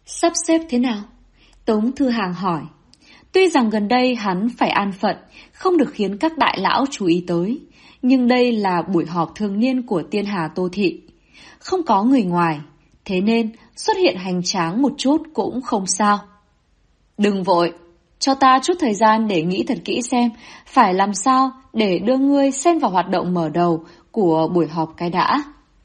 Sắp xếp thế nào? Tống Thư Hàng hỏi. Tuy rằng gần đây hắn phải an phận, không được khiến các đại lão chú ý tới, nhưng đây là buổi họp thường niên của Tiên Hà Tô Thị. Không có người ngoài, thế nên xuất hiện hành tráng một chút cũng không sao. Đừng vội, cho ta chút thời gian để nghĩ thật kỹ xem phải làm sao để đưa ngươi xen vào hoạt động mở đầu của buổi họp cái đã.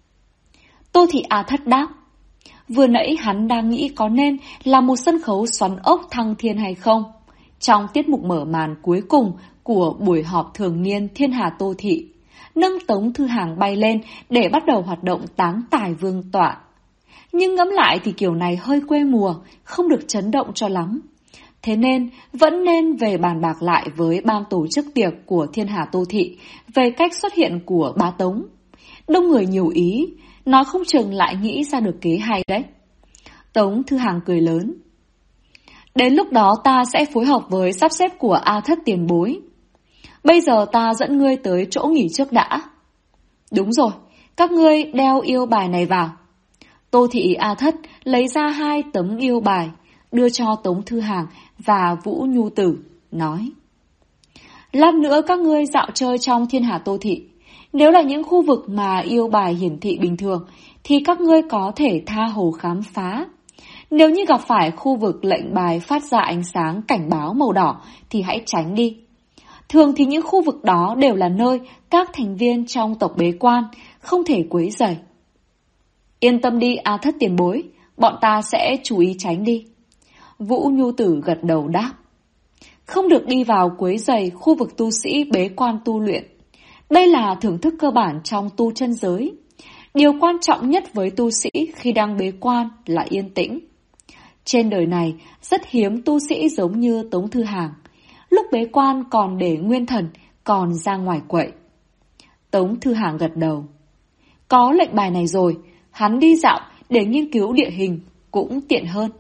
Tô Thị A Thất đáp. Vừa nãy hắn đang nghĩ có nên là một sân khấu xoắn ốc thăng thiên hay không. Trong tiết mục mở màn cuối cùng của buổi họp thường niên Thiên Hà Tô Thị, nâng Tống Thư Hàng bay lên để bắt đầu hoạt động táng tài vương tọa. Nhưng ngẫm lại thì kiểu này hơi quê mùa, không được chấn động cho lắm. Thế nên vẫn nên về bàn bạc lại với ban tổ chức tiệc của Thiên Hà Tô Thị về cách xuất hiện của bá Tống. Đông người nhiều ý, nói không chừng lại nghĩ ra được kế hay đấy. Tống Thư Hàng cười lớn. Đến lúc đó ta sẽ phối hợp với sắp xếp của A Thất tiền bối. Bây giờ ta dẫn ngươi tới chỗ nghỉ trước đã. Đúng rồi, các ngươi đeo yêu bài này vào. Tô Thị A Thất lấy ra 2 tấm yêu bài, đưa cho Tống Thư Hàng và Vũ Nhu Tử, nói. Lát nữa các ngươi dạo chơi trong Thiên Hà Tô Thị. Nếu là những khu vực mà yêu bài hiển thị bình thường, thì các ngươi có thể tha hồ khám phá. Nếu như gặp phải khu vực lệnh bài phát ra ánh sáng cảnh báo màu đỏ, thì hãy tránh đi. Thường thì những khu vực đó đều là nơi các thành viên trong tộc bế quan, không thể quấy rầy. Yên tâm đi A Thất tiền bối, bọn ta sẽ chú ý tránh đi. Vũ Nhu Tử gật đầu đáp. Không được đi vào quấy rầy khu vực tu sĩ bế quan tu luyện. Đây là thưởng thức cơ bản trong tu chân giới. Điều quan trọng nhất với tu sĩ khi đang bế quan là yên tĩnh. Trên đời này rất hiếm tu sĩ giống như Tống Thư Hàng. Lúc bế quan còn để nguyên thần, còn ra ngoài quậy. Tống Thư Hàng gật đầu. Có lệnh bài này rồi, hắn đi dạo để nghiên cứu địa hình cũng tiện hơn.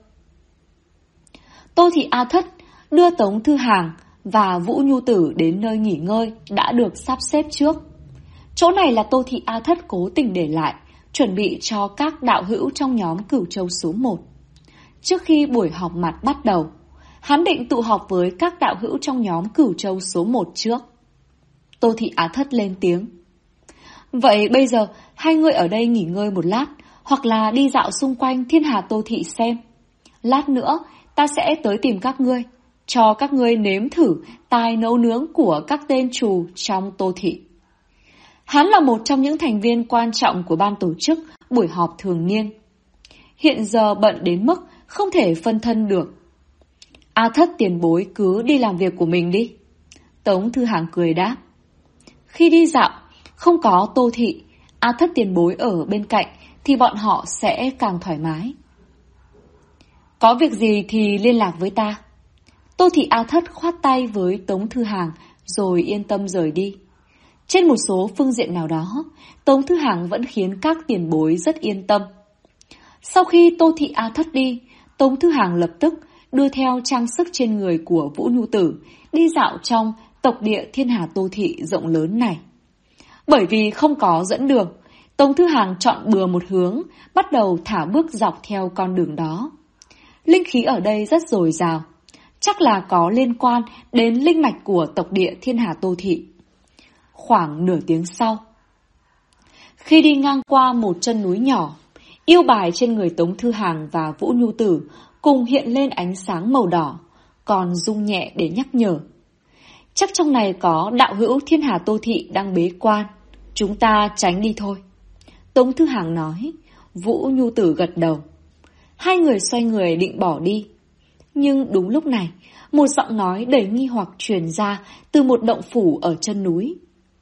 Tô Thị A Thất đưa Tống Thư Hàng và Vũ Nhu Tử đến nơi nghỉ ngơi đã được sắp xếp trước. Chỗ này là Tô Thị A Thất cố tình để lại, chuẩn bị cho các đạo hữu trong nhóm Cửu Châu số 1. Trước khi buổi họp mặt bắt đầu, hắn định tụ họp với các đạo hữu trong nhóm Cửu Châu số 1 trước. Tô Thị Á Thất lên tiếng. Vậy bây giờ hai người ở đây nghỉ ngơi một lát, hoặc là đi dạo xung quanh Thiên Hà Tô Thị xem. Lát nữa ta sẽ tới tìm các ngươi, cho các ngươi nếm thử tài nấu nướng của các tên trù trong Tô Thị. Hắn là một trong những thành viên quan trọng của ban tổ chức buổi họp thường niên. Hiện giờ bận đến mức không thể phân thân được. A Thất tiền bối cứ đi làm việc của mình đi. Tống Thư Hàng cười đáp. Khi đi dạo, không có Tô Thị, A Thất tiền bối ở bên cạnh thì bọn họ sẽ càng thoải mái. Có việc gì thì liên lạc với ta. Tô Thị A Thất khoát tay với Tống Thư Hàng rồi yên tâm rời đi. Trên một số phương diện nào đó, Tống Thư Hàng vẫn khiến các tiền bối rất yên tâm. Sau khi Tô Thị A Thất đi, Tống Thư Hàng lập tức đưa theo trang sức trên người của Vũ Nhu Tử đi dạo trong tộc địa Thiên Hà Tô Thị rộng lớn này. Bởi vì không có dẫn đường, Tống Thư Hàng chọn bừa một hướng, bắt đầu thả bước dọc theo con đường đó. Linh khí ở đây rất dồi dào, chắc là có liên quan đến linh mạch của tộc địa Thiên Hà Tô Thị. Khoảng nửa tiếng sau, khi đi ngang qua một chân núi nhỏ, yêu bài trên người Tống Thư Hàng và Vũ Nhu Tử cùng hiện lên ánh sáng màu đỏ, còn rung nhẹ để nhắc nhở. Chắc trong này có đạo hữu Thiên Hà Tô Thị đang bế quan, chúng ta tránh đi thôi. Tống Thư Hàng nói. Vũ Nhu Tử gật đầu. Hai người xoay người định bỏ đi. Nhưng đúng lúc này, một giọng nói đầy nghi hoặc truyền ra từ một động phủ ở chân núi.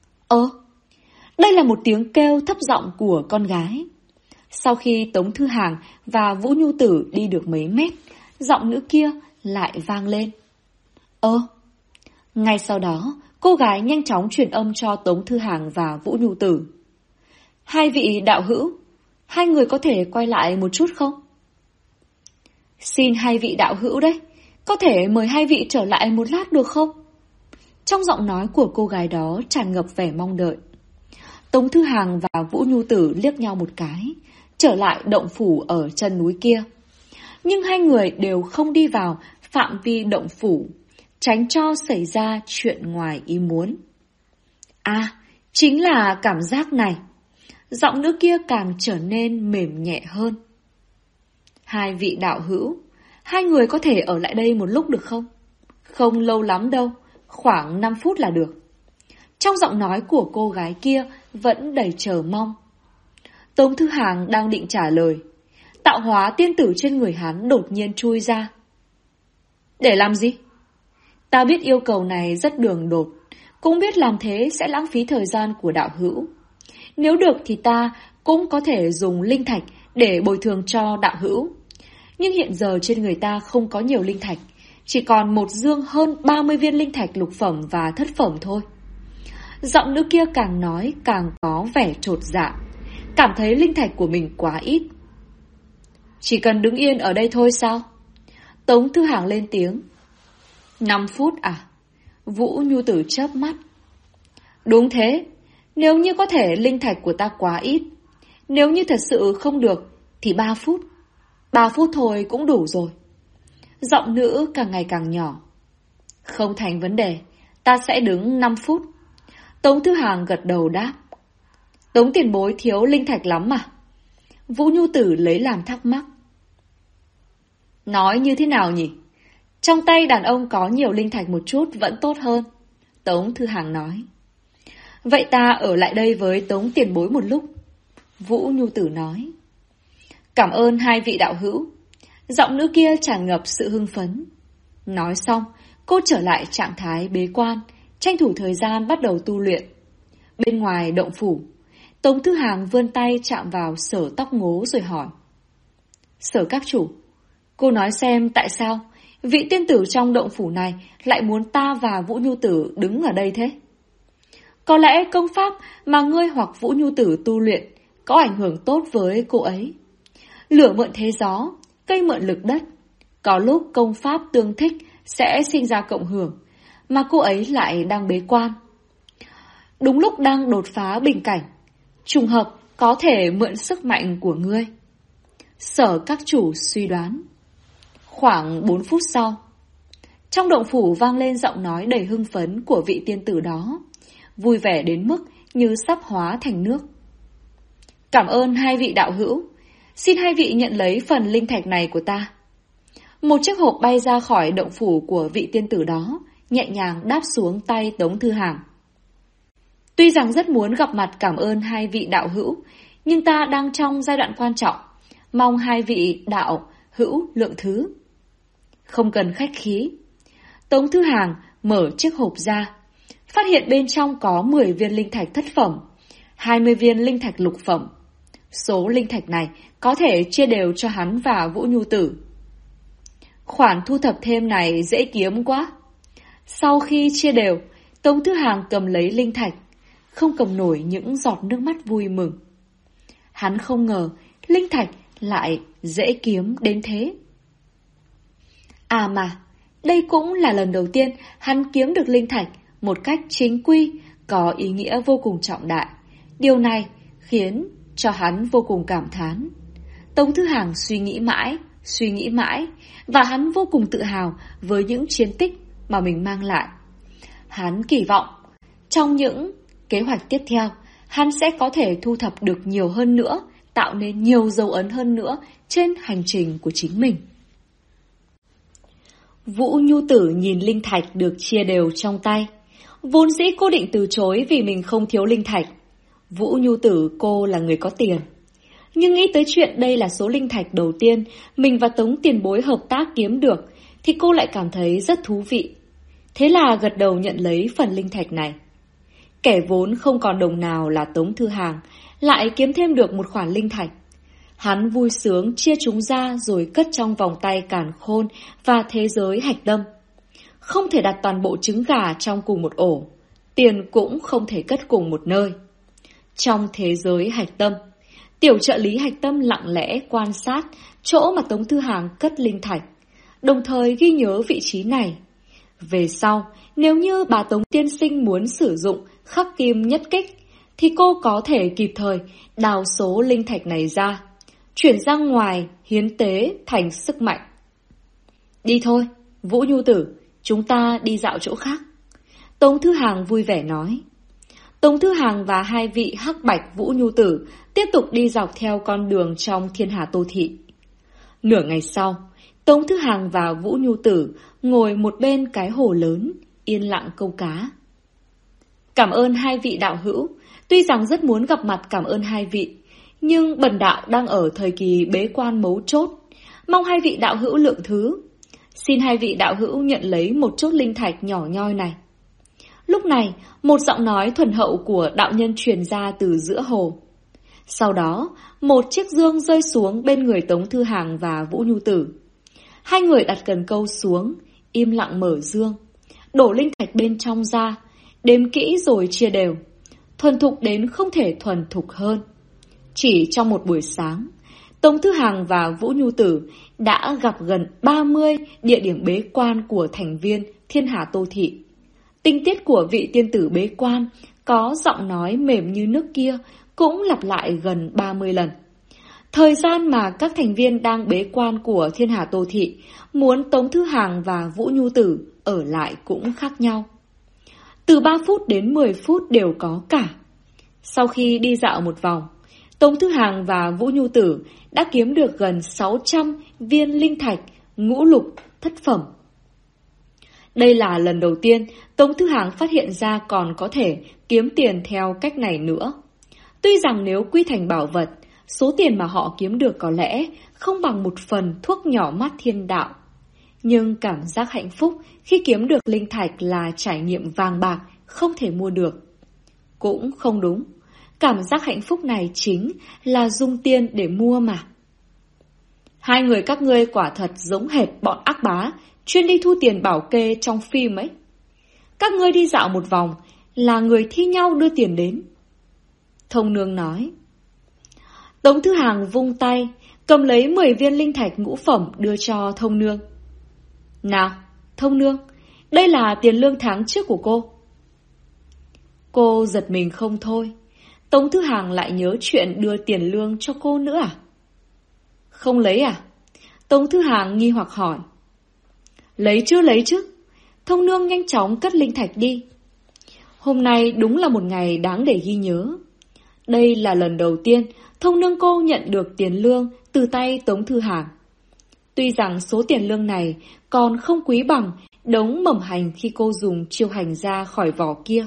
Đây là một tiếng kêu thấp giọng của con gái. Sau khi Tống Thư Hàng và Vũ Nhu Tử đi được mấy mét, giọng nữ kia lại vang lên. Ngay sau đó, cô gái nhanh chóng truyền âm cho Tống Thư Hàng và Vũ Nhu Tử. Hai vị đạo hữu, hai người có thể quay lại một chút không? Xin hai vị đạo hữu đấy, có thể mời hai vị trở lại một lát được không? Trong giọng nói của cô gái đó tràn ngập vẻ mong đợi. Tống Thư Hàng và Vũ Nhu Tử liếc nhau một cái, trở lại động phủ ở chân núi kia. nhưng hai người đều không đi vào phạm vi động phủ, tránh cho xảy ra chuyện ngoài ý muốn. À, chính là cảm giác này. Giọng nữ kia càng trở nên mềm nhẹ hơn. Hai vị đạo hữu, hai người có thể ở lại đây một lúc được không? Không lâu lắm đâu, khoảng 5 phút là được. Trong giọng nói của cô gái kia vẫn đầy chờ mong. Tống Thư Hàng đang định trả lời. Tạo hóa tiên tử trên người hắn đột nhiên chui ra. Để làm gì? Ta biết yêu cầu này rất đường đột, cũng biết làm thế sẽ lãng phí thời gian của đạo hữu. Nếu được thì ta cũng có thể dùng linh thạch để bồi thường cho đạo hữu. Nhưng hiện giờ trên người ta không có nhiều linh thạch, chỉ còn một dương hơn 30 viên linh thạch lục phẩm và thất phẩm thôi. Giọng nữ kia càng nói càng có vẻ chột dạ, cảm thấy linh thạch của mình quá ít. Chỉ cần đứng yên ở đây thôi sao? Tống Thư Hàng lên tiếng. 5 phút à? Vũ Nhu Tử chớp mắt. Đúng thế, nếu như có thể linh thạch của ta quá ít. Nếu như thật sự không được thì 3 phút. 3 phút thôi cũng đủ rồi. Giọng nữ càng ngày càng nhỏ. Không thành vấn đề, ta sẽ đứng 5 phút. Tống Thư Hàng gật đầu đáp. Tống tiền bối thiếu linh thạch lắm mà. Vũ Nhu Tử lấy làm thắc mắc. Nói như thế nào nhỉ? Trong tay đàn ông có nhiều linh thạch một chút vẫn tốt hơn. Tống Thư Hàng nói. Vậy ta ở lại đây với Tống tiền bối một lúc. Vũ Nhu Tử nói. Cảm ơn hai vị đạo hữu. Giọng nữ kia tràn ngập sự hưng phấn. Nói xong, cô trở lại trạng thái bế quan, tranh thủ thời gian bắt đầu tu luyện. Bên ngoài động phủ, Tống Thư Hàng vươn tay chạm vào Sở tóc ngố rồi hỏi. Sở các chủ, cô nói xem tại sao vị tiên tử trong động phủ này lại muốn ta và Vũ Nhu Tử đứng ở đây thế? Có lẽ công pháp mà ngươi hoặc Vũ Nhu Tử tu luyện có ảnh hưởng tốt với cô ấy. Lửa mượn thế gió, cây mượn lực đất. Có lúc công pháp tương thích sẽ sinh ra cộng hưởng, mà cô ấy lại đang bế quan. Đúng lúc đang đột phá bình cảnh, trùng hợp có thể mượn sức mạnh của ngươi. Sở các chủ suy đoán. Khoảng 4 phút sau, trong động phủ vang lên giọng nói đầy hưng phấn của vị tiên tử đó, vui vẻ đến mức như sắp hóa thành nước. Cảm ơn hai vị đạo hữu, xin hai vị nhận lấy phần linh thạch này của ta. Một chiếc hộp bay ra khỏi động phủ của vị tiên tử đó, nhẹ nhàng đáp xuống tay Tống Thư Hàng. Tuy rằng rất muốn gặp mặt cảm ơn hai vị đạo hữu, nhưng ta đang trong giai đoạn quan trọng, mong hai vị đạo hữu lượng thứ. Không cần khách khí. Tống Thư Hàng mở chiếc hộp ra, phát hiện bên trong có 10 viên linh thạch thất phẩm, 20 viên linh thạch lục phẩm. Số linh thạch này có thể chia đều cho hắn và Vũ Nhu Tử. Khoản thu thập thêm này dễ kiếm quá. Sau khi chia đều, Tống Thư Hàng cầm lấy linh thạch, không cầm nổi những giọt nước mắt vui mừng. Hắn không ngờ linh thạch lại dễ kiếm đến thế. À mà, đây cũng là lần đầu tiên hắn kiếm được linh thạch một cách chính quy, có ý nghĩa vô cùng trọng đại. Điều này khiến cho hắn vô cùng cảm thán. Tống Thư Hàng suy nghĩ mãi, và hắn vô cùng tự hào với những chiến tích mà mình mang lại. Hắn kỳ vọng, trong những kế hoạch tiếp theo, hắn sẽ có thể thu thập được nhiều hơn nữa, tạo nên nhiều dấu ấn hơn nữa trên hành trình của chính mình. Vũ Nhu Tử nhìn linh thạch được chia đều trong tay. Vốn dĩ cô định từ chối vì mình không thiếu linh thạch. Vũ Nhu Tử cô là người có tiền. Nhưng nghĩ tới chuyện đây là số linh thạch đầu tiên mình và Tống tiền bối hợp tác kiếm được, thì cô lại cảm thấy rất thú vị. Thế là gật đầu nhận lấy phần linh thạch này. Kẻ vốn không còn đồng nào là Tống Thư Hàng, lại kiếm thêm được một khoản linh thạch. Hắn vui sướng chia chúng ra rồi cất trong vòng tay càn khôn và thế giới hạch tâm. Không thể đặt toàn bộ trứng gà trong cùng một ổ, tiền cũng không thể cất cùng một nơi. Trong thế giới hạch tâm, tiểu trợ lý hạch tâm lặng lẽ quan sát chỗ mà Tống Thư Hàng cất linh thạch, đồng thời ghi nhớ vị trí này. Về sau, nếu như bà Tống tiên sinh muốn sử dụng khắc kim nhất kích, thì cô có thể kịp thời đào số linh thạch này ra, chuyển ra ngoài, hiến tế thành sức mạnh. Đi thôi, Vũ Nhu Tử, chúng ta đi dạo chỗ khác. Tống Thư Hàng vui vẻ nói. Tống Thư Hàng và hai vị Hắc Bạch Vũ Nhu Tử tiếp tục đi dọc theo con đường trong Thiên Hà Tô Thị. Nửa ngày sau, Tống Thư Hàng và Vũ Nhu Tử ngồi một bên cái hồ lớn, yên lặng câu cá. Cảm ơn hai vị đạo hữu, tuy rằng rất muốn gặp mặt cảm ơn hai vị, nhưng bần đạo đang ở thời kỳ bế quan mấu chốt, mong hai vị đạo hữu lượng thứ. Xin hai vị đạo hữu nhận lấy một chút linh thạch nhỏ nhoi này. Lúc này, một giọng nói thuần hậu của đạo nhân truyền ra từ giữa hồ. Sau đó, một chiếc dương rơi xuống bên người Tống Thư Hàng và Vũ Nhu Tử. Hai người đặt cần câu xuống, im lặng mở dương, đổ linh thạch bên trong ra, đếm kỹ rồi chia đều. Thuần thục đến không thể thuần thục hơn. Chỉ trong một buổi sáng, Tống Thư Hàng và Vũ Nhu Tử đã gặp gần 30 địa điểm bế quan của thành viên Thiên Hà Tô Thị. Tình tiết của vị tiên tử bế quan có giọng nói mềm như nước kia cũng lặp lại gần 30 lần. Thời gian mà các thành viên đang bế quan của Thiên Hà Tô Thị muốn Tống Thư Hàng và Vũ Nhu Tử ở lại cũng khác nhau. Từ 3 phút đến 10 phút đều có cả. Sau khi đi dạo một vòng, Tống Thư Hàng và Vũ Nhu Tử đã kiếm được gần 600 viên linh thạch ngũ lục thất phẩm. Đây là lần đầu tiên Tống Thư Hàng phát hiện ra còn có thể kiếm tiền theo cách này nữa. Tuy rằng nếu quy thành bảo vật, số tiền mà họ kiếm được có lẽ không bằng một phần thuốc nhỏ mắt thiên đạo. Nhưng cảm giác hạnh phúc khi kiếm được linh thạch là trải nghiệm vàng bạc không thể mua được. Cũng không đúng, cảm giác hạnh phúc này chính là dùng tiền để mua mà. Hai người các ngươi quả thật giống hệt bọn ác bá chuyên đi thu tiền bảo kê trong phim ấy. Các ngươi đi dạo một vòng là người thi nhau đưa tiền đến. Thông Nương nói. Tống Thư Hàng vung tay, cầm lấy 10 viên linh thạch ngũ phẩm đưa cho Thông Nương. Nào, Thông Nương, đây là tiền lương tháng trước của cô. Cô giật mình không thôi. Tống Thư Hàng lại nhớ chuyện đưa tiền lương cho cô nữa à? Không lấy à? Tống Thư Hàng nghi hoặc hỏi. Lấy chứ. Thông Nương nhanh chóng cất linh thạch đi. Hôm nay đúng là một ngày đáng để ghi nhớ. Đây là lần đầu tiên Thông Nương cô nhận được tiền lương từ tay Tống Thư Hàng. Tuy rằng số tiền lương này còn không quý bằng đống mầm hành khi cô dùng chiêu hành ra khỏi vỏ kia.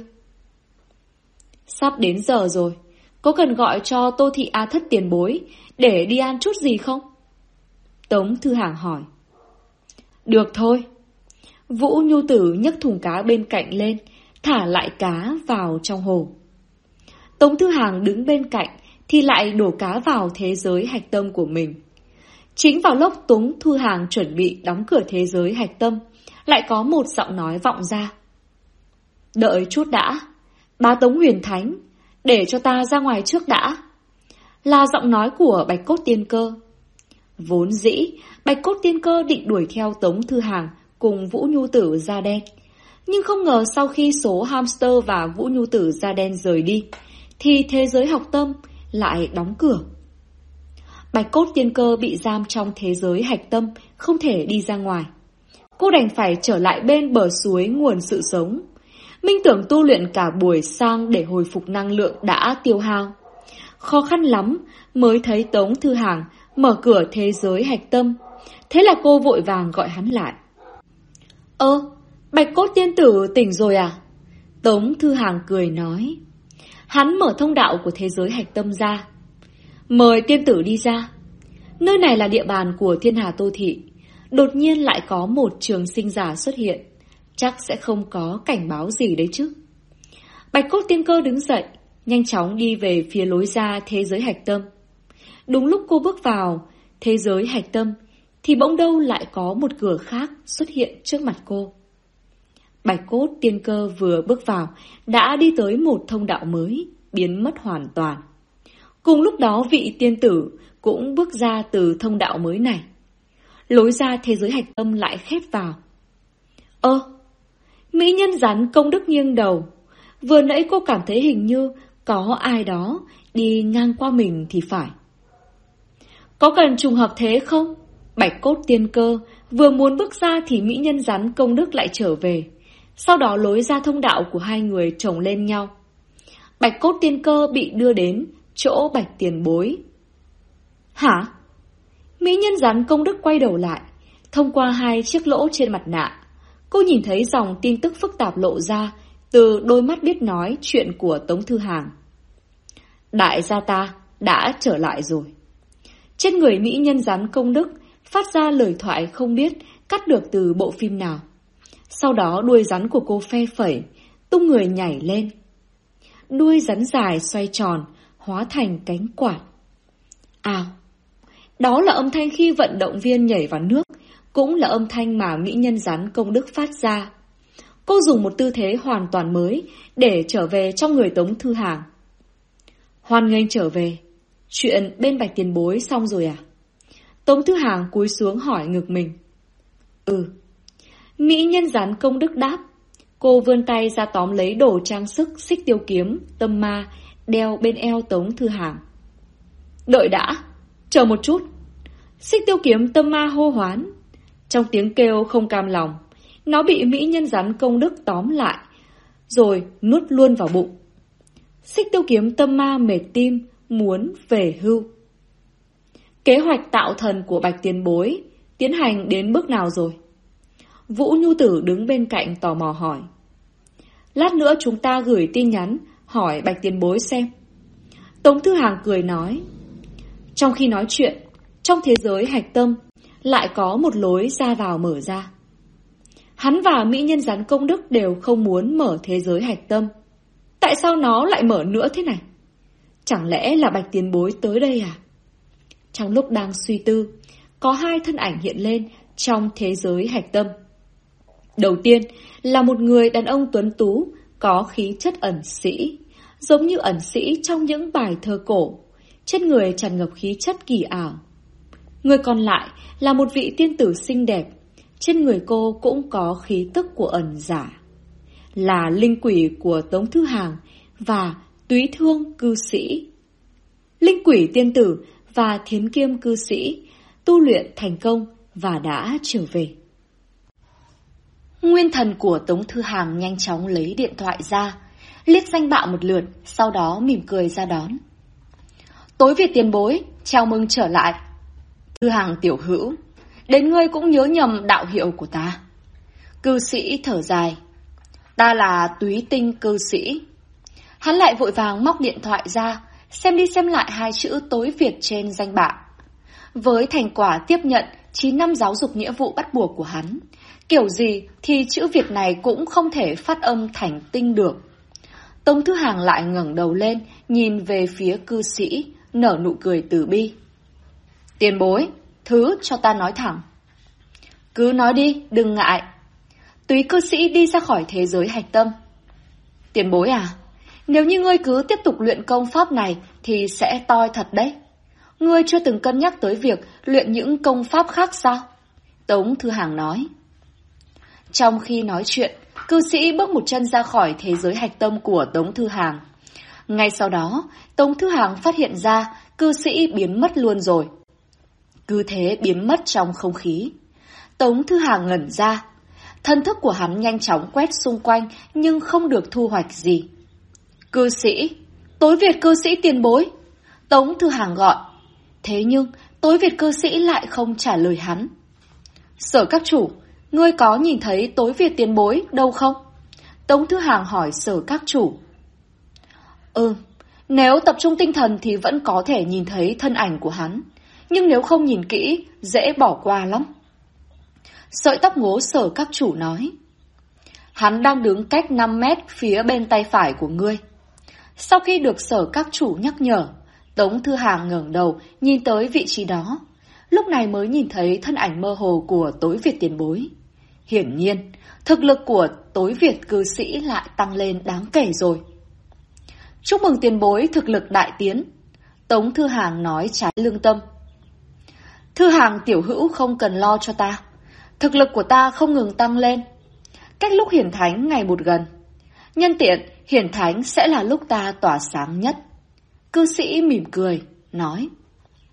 Sắp đến giờ rồi, có cần gọi cho Tô Thị A Thất tiền bối để đi ăn chút gì không? Tống Thư Hàng hỏi. Được thôi. Vũ Nhu Tử nhấc thùng cá bên cạnh lên, thả lại cá vào trong hồ. Tống Thư Hàng đứng bên cạnh thì lại đổ cá vào thế giới hạch tâm của mình. Chính vào lúc Tống Thư Hàng chuẩn bị đóng cửa thế giới hạch tâm, lại có một giọng nói vọng ra. Đợi chút đã, bá Tống Huyền Thánh, để cho ta ra ngoài trước đã. Là giọng nói của Bạch Cốt Tiên Cơ. Vốn dĩ, Bạch Cốt Tiên Cơ định đuổi theo Tống Thư Hàng cùng Vũ Nhu Tử da đen. Nhưng không ngờ sau khi số hamster và Vũ Nhu Tử da đen rời đi, thì thế giới học tâm lại đóng cửa. Bạch Cốt Tiên Cơ bị giam trong thế giới hạch tâm, không thể đi ra ngoài. Cô đành phải trở lại bên bờ suối nguồn sự sống. Minh Tưởng tu luyện cả buổi sang để hồi phục năng lượng đã tiêu hao. Khó khăn lắm mới thấy Tống Thư Hàng mở cửa thế giới hạch tâm. Thế là cô vội vàng gọi hắn lại. Bạch Cốt Tiên Tử tỉnh rồi à? Tống Thư Hàng cười nói. Hắn mở thông đạo của thế giới hạch tâm ra. Mời tiên tử đi ra. Nơi này là địa bàn của Thiên Hà Tô Thị. Đột nhiên lại có một trường sinh giả xuất hiện. Chắc sẽ không có cảnh báo gì đấy chứ. Bạch Cốt Tiên Cơ đứng dậy, nhanh chóng đi về phía lối ra thế giới hạch tâm. Đúng lúc cô bước vào thế giới hạch tâm, thì bỗng đâu lại có một cửa khác xuất hiện trước mặt cô. Bạch Cốt Tiên Cơ vừa bước vào đã đi tới một thông đạo mới, biến mất hoàn toàn. Cùng lúc đó vị tiên tử cũng bước ra từ thông đạo mới này. Lối ra thế giới hạch tâm lại khép vào. Mỹ nhân rắn công đức nghiêng đầu. Vừa nãy cô cảm thấy hình như có ai đó đi ngang qua mình thì phải. Có cần trùng hợp thế không? Bạch cốt tiên cơ vừa muốn bước ra thì mỹ nhân rắn công đức lại trở về. Sau đó lối ra thông đạo của hai người chồng lên nhau. Bạch cốt tiên cơ bị đưa đến chỗ Bạch Tiền Bối. Hả? Mỹ nhân rắn công đức quay đầu lại. Thông qua hai chiếc lỗ trên mặt nạ, cô nhìn thấy dòng tin tức phức tạp lộ ra từ đôi mắt biết nói chuyện của Tống Thư Hàng. Đại gia ta đã trở lại rồi. Trên người mỹ nhân rắn công đức phát ra lời thoại không biết cắt được từ bộ phim nào. Sau đó đuôi rắn của cô phe phẩy, tung người nhảy lên. Đuôi rắn dài xoay tròn, hóa thành cánh quạt. Ào! Đó là âm thanh khi vận động viên nhảy vào nước, cũng là âm thanh mà mỹ nhân rắn công đức phát ra. Cô dùng một tư thế hoàn toàn mới để trở về trong người Tống Thư Hàng. Hoan nghênh trở về. Chuyện bên Bạch Tiền Bối xong rồi à? Tống Thư Hàng cúi xuống hỏi ngực mình. Ừ. Mỹ nhân rắn công đức đáp. Cô vươn tay ra tóm lấy đồ trang sức xích tiêu kiếm, tâm ma, đeo bên eo Tống Thư Hàng. Đợi đã, chờ một chút. Xích tiêu kiếm tâm ma hô hoán. Trong tiếng kêu không cam lòng, nó bị mỹ nhân rắn công đức tóm lại, rồi nuốt luôn vào bụng. Xích tiêu kiếm tâm ma mệt tim, muốn về hưu. Kế hoạch tạo thần của Bạch Tiền Bối tiến hành đến bước nào rồi? Vũ Nhu Tử đứng bên cạnh tò mò hỏi. Lát nữa chúng ta gửi tin nhắn hỏi Bạch Tiền Bối xem. Tống Thư Hàng cười nói. Trong khi nói chuyện, trong thế giới hạch tâm lại có một lối ra vào mở ra. Hắn và mỹ nhân rắn công đức đều không muốn mở thế giới hạch tâm. Tại sao nó lại mở nữa thế này? Chẳng lẽ là Bạch Tiền Bối tới đây à? Trong lúc đang suy tư, có hai thân ảnh hiện lên trong thế giới hạch tâm. Đầu tiên là một người đàn ông tuấn tú, có khí chất ẩn sĩ, giống như ẩn sĩ trong những bài thơ cổ, trên người tràn ngập khí chất kỳ ảo. Người còn lại là một vị tiên tử xinh đẹp, trên người cô cũng có khí tức của ẩn giả. Là linh quỷ của Tống Thư Hàng và túy thương cư sĩ. Linh quỷ tiên tử và thiến kiêm cư sĩ tu luyện thành công và đã trở về. Nguyên thần của Tống Thư Hàng nhanh chóng lấy điện thoại ra, liếc danh bạ một lượt, sau đó mỉm cười ra đón. Tối Việt Tiền Bối, chào mừng trở lại. Thư Hàng tiểu hữu, đến ngươi cũng nhớ nhầm đạo hiệu của ta. Cư sĩ thở dài. Ta là túy tinh cư sĩ. Hắn lại vội vàng móc điện thoại ra, xem đi xem lại hai chữ tối Việt trên danh bạ. Với thành quả tiếp nhận 9 năm giáo dục nghĩa vụ bắt buộc của hắn, kiểu gì thì chữ Việt này cũng không thể phát âm thành tinh được. Tống Thư Hàng lại ngẩng đầu lên, nhìn về phía cư sĩ, nở nụ cười từ bi. Tiền bối, thứ cho ta nói thẳng. Cứ nói đi, đừng ngại. Túy cư sĩ đi ra khỏi thế giới hạch tâm. Tiền bối à, nếu như ngươi cứ tiếp tục luyện công pháp này thì sẽ toi thật đấy. Ngươi chưa từng cân nhắc tới việc luyện những công pháp khác sao? Tống Thư Hàng nói. Trong khi nói chuyện, cư sĩ bước một chân ra khỏi thế giới hạch tâm của Tống Thư Hàng. Ngay sau đó, Tống Thư Hàng phát hiện ra cư sĩ biến mất luôn rồi. Cứ thế biến mất trong không khí. Tống Thư Hàng ngẩn ra. Thân thức của hắn nhanh chóng quét xung quanh nhưng không được thu hoạch gì. Cư sĩ, tối Việt cư sĩ tiền bối. Tống Thư Hàng gọi. Thế nhưng tối Việt cư sĩ lại không trả lời hắn. Sở các chủ, ngươi có nhìn thấy tối Việt tiền bối đâu không? Tống Thư Hàng hỏi sở các chủ. Nếu tập trung tinh thần thì vẫn có thể nhìn thấy thân ảnh của hắn. Nhưng nếu không nhìn kỹ, dễ bỏ qua lắm. Sợi tóc ngố sở các chủ nói. Hắn đang đứng cách 5 mét phía bên tay phải của ngươi. Sau khi được sở các chủ nhắc nhở, Tống Thư Hàng ngẩng đầu nhìn tới vị trí đó. Lúc này mới nhìn thấy thân ảnh mơ hồ của tối Việt tiền bối. Hiển nhiên, thực lực của tối Việt cư sĩ lại tăng lên đáng kể rồi. Chúc mừng tiền bối thực lực đại tiến. Tống Thư Hàng nói trái lương tâm. Thư Hàng tiểu hữu không cần lo cho ta. Thực lực của ta không ngừng tăng lên. Cách lúc hiển thánh ngày một gần. Nhân tiện, hiển thánh sẽ là lúc ta tỏa sáng nhất. Cư sĩ mỉm cười, nói.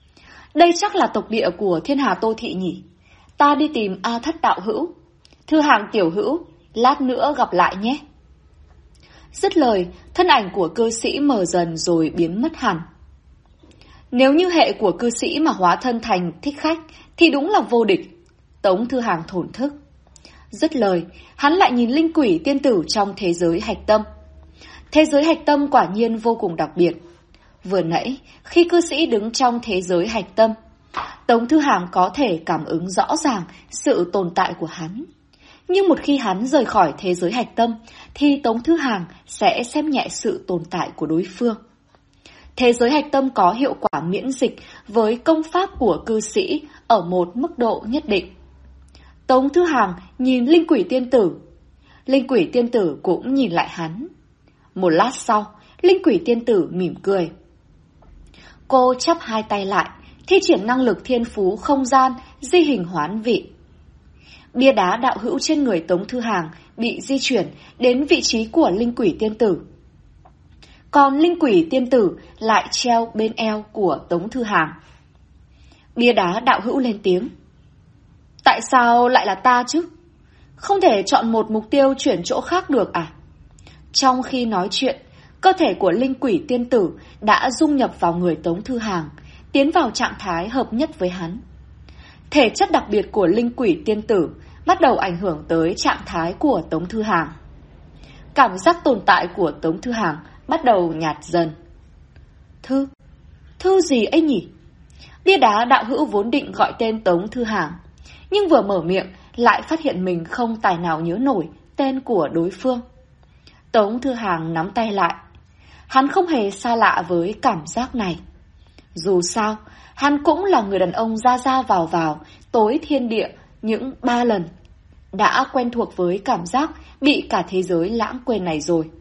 Đây chắc là tộc địa của Thiên Hà Tô Thị nhỉ? Ta đi tìm A Thất đạo hữu. Thư Hàng tiểu hữu, lát nữa gặp lại nhé. Dứt lời, thân ảnh của cư sĩ mờ dần rồi biến mất hẳn. Nếu như hệ của cư sĩ mà hóa thân thành thích khách thì đúng là vô địch. Tống Thư Hàng thổn thức. Dứt lời, hắn lại nhìn linh quỷ tiên tử trong thế giới hạch tâm. Thế giới hạch tâm quả nhiên vô cùng đặc biệt. Vừa nãy, khi cư sĩ đứng trong thế giới hạch tâm, Tống Thư Hàng có thể cảm ứng rõ ràng sự tồn tại của hắn. Nhưng một khi hắn rời khỏi thế giới hạch tâm, thì Tống Thư Hàng sẽ xem nhẹ sự tồn tại của đối phương. Thế giới hạch tâm có hiệu quả miễn dịch với công pháp của cư sĩ ở một mức độ nhất định. Tống Thư Hàng nhìn linh quỷ tiên tử. Linh quỷ tiên tử cũng nhìn lại hắn. Một lát sau, linh quỷ tiên tử mỉm cười. Cô chắp hai tay lại, thi triển năng lực thiên phú không gian, di hình hoán vị. Bia đá đạo hữu trên người Tống Thư Hàng bị di chuyển đến vị trí của linh quỷ tiên tử. Còn linh quỷ tiên tử lại treo bên eo của Tống Thư Hàng. Bia đá đạo hữu lên tiếng. Tại sao lại là ta chứ? Không thể chọn một mục tiêu chuyển chỗ khác được à? Trong khi nói chuyện, cơ thể của linh quỷ tiên tử đã dung nhập vào người Tống Thư Hàng, tiến vào trạng thái hợp nhất với hắn. Thể chất đặc biệt của linh quỷ tiên tử bắt đầu ảnh hưởng tới trạng thái của Tống Thư Hàng. Cảm giác tồn tại của Tống Thư Hàng bắt đầu nhạt dần. Thư gì ấy nhỉ? Bia đá đạo hữu vốn định gọi tên Tống Thư Hàng, nhưng vừa mở miệng lại phát hiện mình không tài nào nhớ nổi tên của đối phương. Tống Thư Hàng nắm tay lại. Hắn không hề xa lạ với cảm giác này. Dù sao, hắn cũng là người đàn ông ra ra vào tối thiên địa những 3 lần. Đã quen thuộc với cảm giác bị cả thế giới lãng quên này rồi.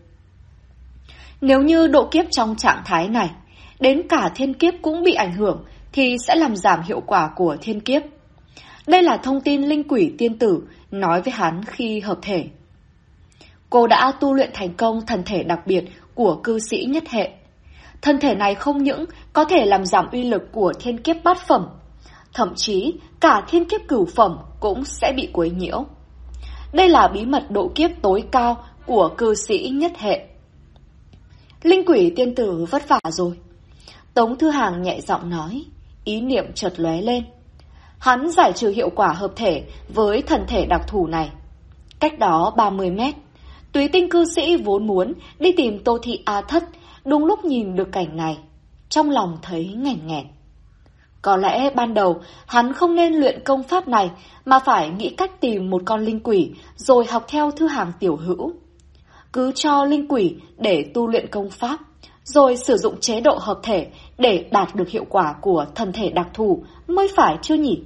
Nếu như độ kiếp trong trạng thái này, đến cả thiên kiếp cũng bị ảnh hưởng thì sẽ làm giảm hiệu quả của thiên kiếp. Đây là thông tin linh quỷ tiên tử nói với hắn khi hợp thể. Cô đã tu luyện thành công thần thể đặc biệt của cư sĩ nhất hệ. Thân thể này không những có thể làm giảm uy lực của thiên kiếp bát phẩm, thậm chí cả thiên kiếp cửu phẩm cũng sẽ bị quấy nhiễu. Đây là bí mật độ kiếp tối cao của cư sĩ nhất hệ. Linh quỷ tiên tử vất vả rồi. Tống Thư Hàng nhẹ giọng nói, ý niệm chợt lóe lên. Hắn giải trừ hiệu quả hợp thể với thần thể đặc thù này. Cách đó 30 mét, Túy Tinh cư sĩ vốn muốn đi tìm Tô Thị A Thất, đúng lúc nhìn được cảnh này, trong lòng thấy nghẹn nghẹn. Có lẽ ban đầu hắn không nên luyện công pháp này mà phải nghĩ cách tìm một con linh quỷ rồi học theo Thư Hàng tiểu hữu. Cứ cho linh quỷ để tu luyện công pháp, rồi sử dụng chế độ hợp thể để đạt được hiệu quả của thần thể đặc thù mới phải chưa nhỉ?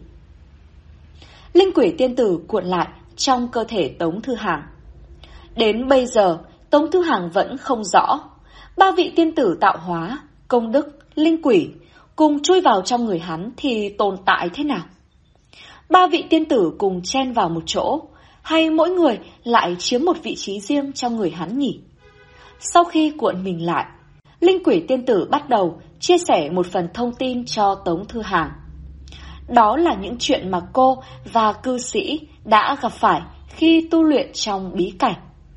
Linh quỷ tiên tử cuộn lại trong cơ thể Tống Thư Hàng. Đến bây giờ, Tống Thư Hàng vẫn không rõ 3 vị tiên tử tạo hóa, công đức, linh quỷ cùng chui vào trong người hắn thì tồn tại thế nào? 3 vị tiên tử cùng chen vào một chỗ, hay mỗi người lại chiếm một vị trí riêng trong người hắn nhỉ? Sau khi cuộn mình lại, linh quỷ tiên tử bắt đầu chia sẻ một phần thông tin cho Tống Thư Hàng. Đó là những chuyện mà cô và cư sĩ đã gặp phải khi tu luyện trong bí cảnh.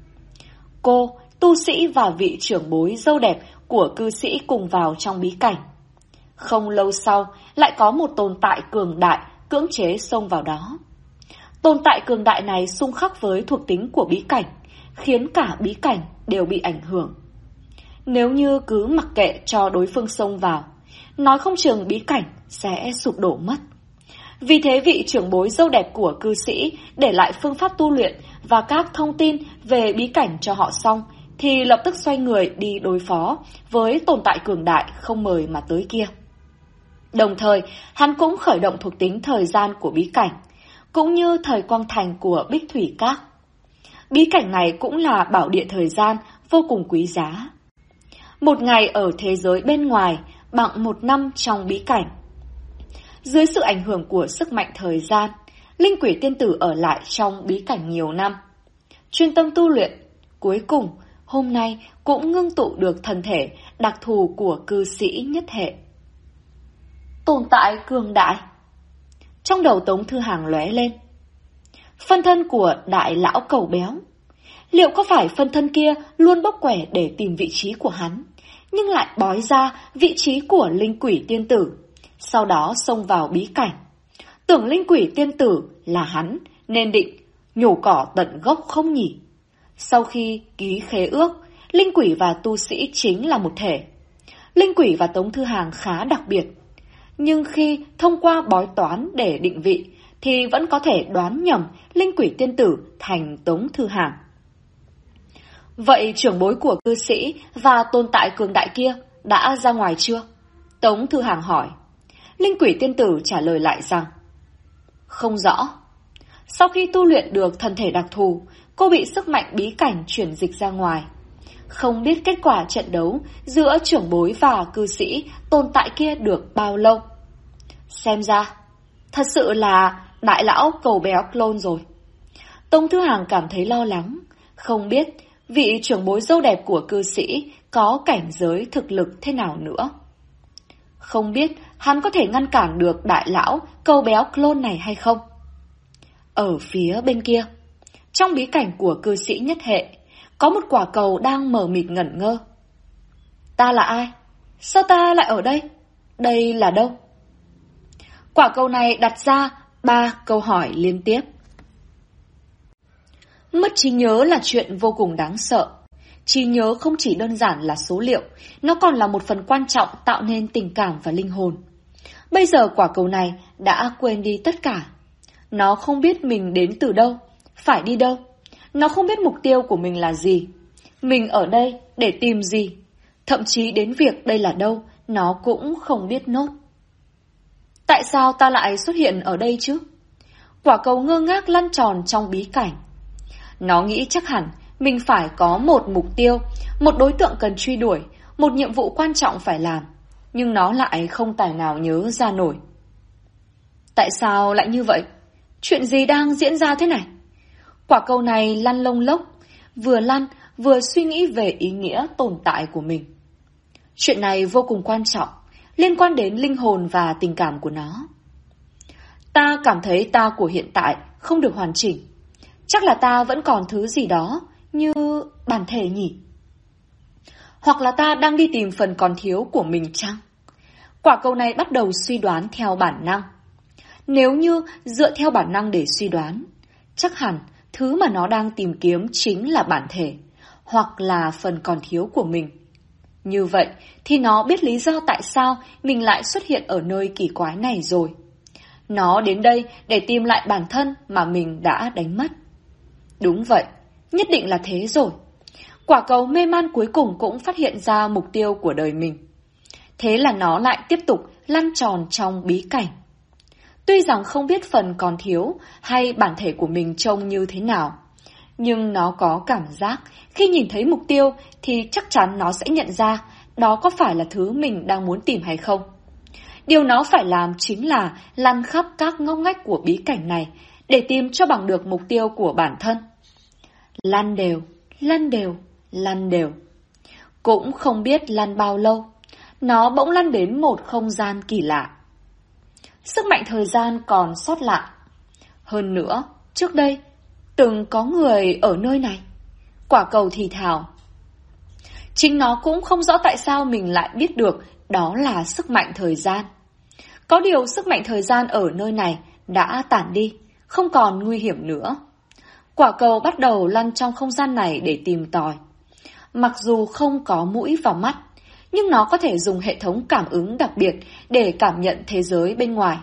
Cô, tu sĩ và vị trưởng bối dâu đẹp của cư sĩ cùng vào trong bí cảnh. Không lâu sau, lại có một tồn tại cường đại cưỡng chế xông vào đó. Tồn tại cường đại này xung khắc với thuộc tính của bí cảnh, khiến cả bí cảnh đều bị ảnh hưởng. Nếu như cứ mặc kệ cho đối phương xông vào, nói không chừng bí cảnh sẽ sụp đổ mất. Vì thế vị trưởng bối dâu đẹp của cư sĩ để lại phương pháp tu luyện và các thông tin về bí cảnh cho họ xong, thì lập tức xoay người đi đối phó với tồn tại cường đại không mời mà tới kia. Đồng thời, hắn cũng khởi động thuộc tính thời gian của bí cảnh, cũng như thời quang thành của Bích Thủy Các. Bí cảnh này cũng là bảo địa thời gian vô cùng quý giá. Một ngày ở thế giới bên ngoài bằng 1 năm trong bí cảnh. Dưới sự ảnh hưởng của sức mạnh thời gian, linh quỷ tiên tử ở lại trong bí cảnh nhiều năm. Chuyên tâm tu luyện, cuối cùng hôm nay cũng ngưng tụ được thần thể đặc thù của cư sĩ nhất hệ. tồn tại cường đại. Trong đầu Tống Thư Hàng lóe lên. Phân thân của đại lão cầu béo. Liệu có phải phân thân kia luôn bốc quẻ để tìm vị trí của hắn, nhưng lại bói ra vị trí của linh quỷ tiên tử, sau đó xông vào bí cảnh. Tưởng linh quỷ tiên tử là hắn, nên định nhổ cỏ tận gốc không nhỉ? Sau khi ký khế ước, linh quỷ và tu sĩ chính là một thể. Linh quỷ và Tống Thư Hàng khá đặc biệt, nhưng khi thông qua bói toán để định vị, thì vẫn có thể đoán nhầm linh quỷ tiên tử thành Tống Thư Hàng. Vậy trưởng bối của cư sĩ và tồn tại cường đại kia đã ra ngoài chưa? Tống Thư Hàng hỏi. Linh quỷ tiên tử trả lời lại rằng không rõ. Sau khi tu luyện được thân thể đặc thù, cô bị sức mạnh bí cảnh chuyển dịch ra ngoài. Không biết kết quả trận đấu giữa trưởng bối và cư sĩ tồn tại kia được bao lâu. Xem ra, thật sự là đại lão cầu béo clone rồi. Tống Thư Hàng cảm thấy lo lắng, không biết vị trưởng bối dâu đẹp của cư sĩ có cảnh giới thực lực thế nào nữa. Không biết hắn có thể ngăn cản được đại lão cầu béo clone này hay không? Ở phía bên kia, trong bí cảnh của cư sĩ nhất hệ, có một quả cầu đang mờ mịt ngẩn ngơ. Ta là ai? Sao ta lại ở đây? Đây là đâu? Quả cầu này đặt ra 3 câu hỏi liên tiếp. Mất trí nhớ là chuyện vô cùng đáng sợ. Trí nhớ không chỉ đơn giản là số liệu, nó còn là một phần quan trọng tạo nên tình cảm và linh hồn. Bây giờ quả cầu này đã quên đi tất cả. Nó không biết mình đến từ đâu, phải đi đâu. Nó không biết mục tiêu của mình là gì. Mình ở đây để tìm gì. Thậm chí đến việc đây là đâu, nó cũng không biết nốt. Tại sao ta lại xuất hiện ở đây chứ? Quả cầu ngơ ngác lăn tròn trong bí cảnh. Nó nghĩ chắc hẳn mình phải có một mục tiêu, một đối tượng cần truy đuổi, một nhiệm vụ quan trọng phải làm. Nhưng nó lại không tài nào nhớ ra nổi. Tại sao lại như vậy? Chuyện gì đang diễn ra thế này? Quả cầu này lăn lông lốc, vừa lăn vừa suy nghĩ về ý nghĩa tồn tại của mình. Chuyện này vô cùng quan trọng, liên quan đến linh hồn và tình cảm của nó. Ta cảm thấy ta của hiện tại không được hoàn chỉnh. Chắc là ta vẫn còn thứ gì đó như bản thể nhỉ? Hoặc là ta đang đi tìm phần còn thiếu của mình chăng? Quả cầu này bắt đầu suy đoán theo bản năng. Nếu như dựa theo bản năng để suy đoán, chắc hẳn thứ mà nó đang tìm kiếm chính là bản thể, hoặc là phần còn thiếu của mình. Như vậy thì nó biết lý do tại sao mình lại xuất hiện ở nơi kỳ quái này rồi. Nó đến đây để tìm lại bản thân mà mình đã đánh mất. Đúng vậy, nhất định là thế rồi. Quả cầu mê man cuối cùng cũng phát hiện ra mục tiêu của đời mình. Thế là nó lại tiếp tục lăn tròn trong bí cảnh. Tuy rằng không biết phần còn thiếu hay bản thể của mình trông như thế nào, nhưng nó có cảm giác khi nhìn thấy mục tiêu thì chắc chắn nó sẽ nhận ra đó có phải là thứ mình đang muốn tìm hay không. Điều nó phải làm chính là lăn khắp các ngóc ngách của bí cảnh này để tìm cho bằng được mục tiêu của bản thân. Lăn đều, lăn đều, lăn đều. Cũng không biết lăn bao lâu, nó bỗng lăn đến một không gian kỳ lạ. Sức mạnh thời gian còn sót lại. Hơn nữa, trước đây, từng có người ở nơi này. Quả cầu thì thào. Chính nó cũng không rõ tại sao mình lại biết được đó là sức mạnh thời gian. Có điều sức mạnh thời gian ở nơi này đã tản đi, không còn nguy hiểm nữa. Quả cầu bắt đầu lăn trong không gian này để tìm tòi. Mặc dù không có mũi và mắt, nhưng nó có thể dùng hệ thống cảm ứng đặc biệt để cảm nhận thế giới bên ngoài.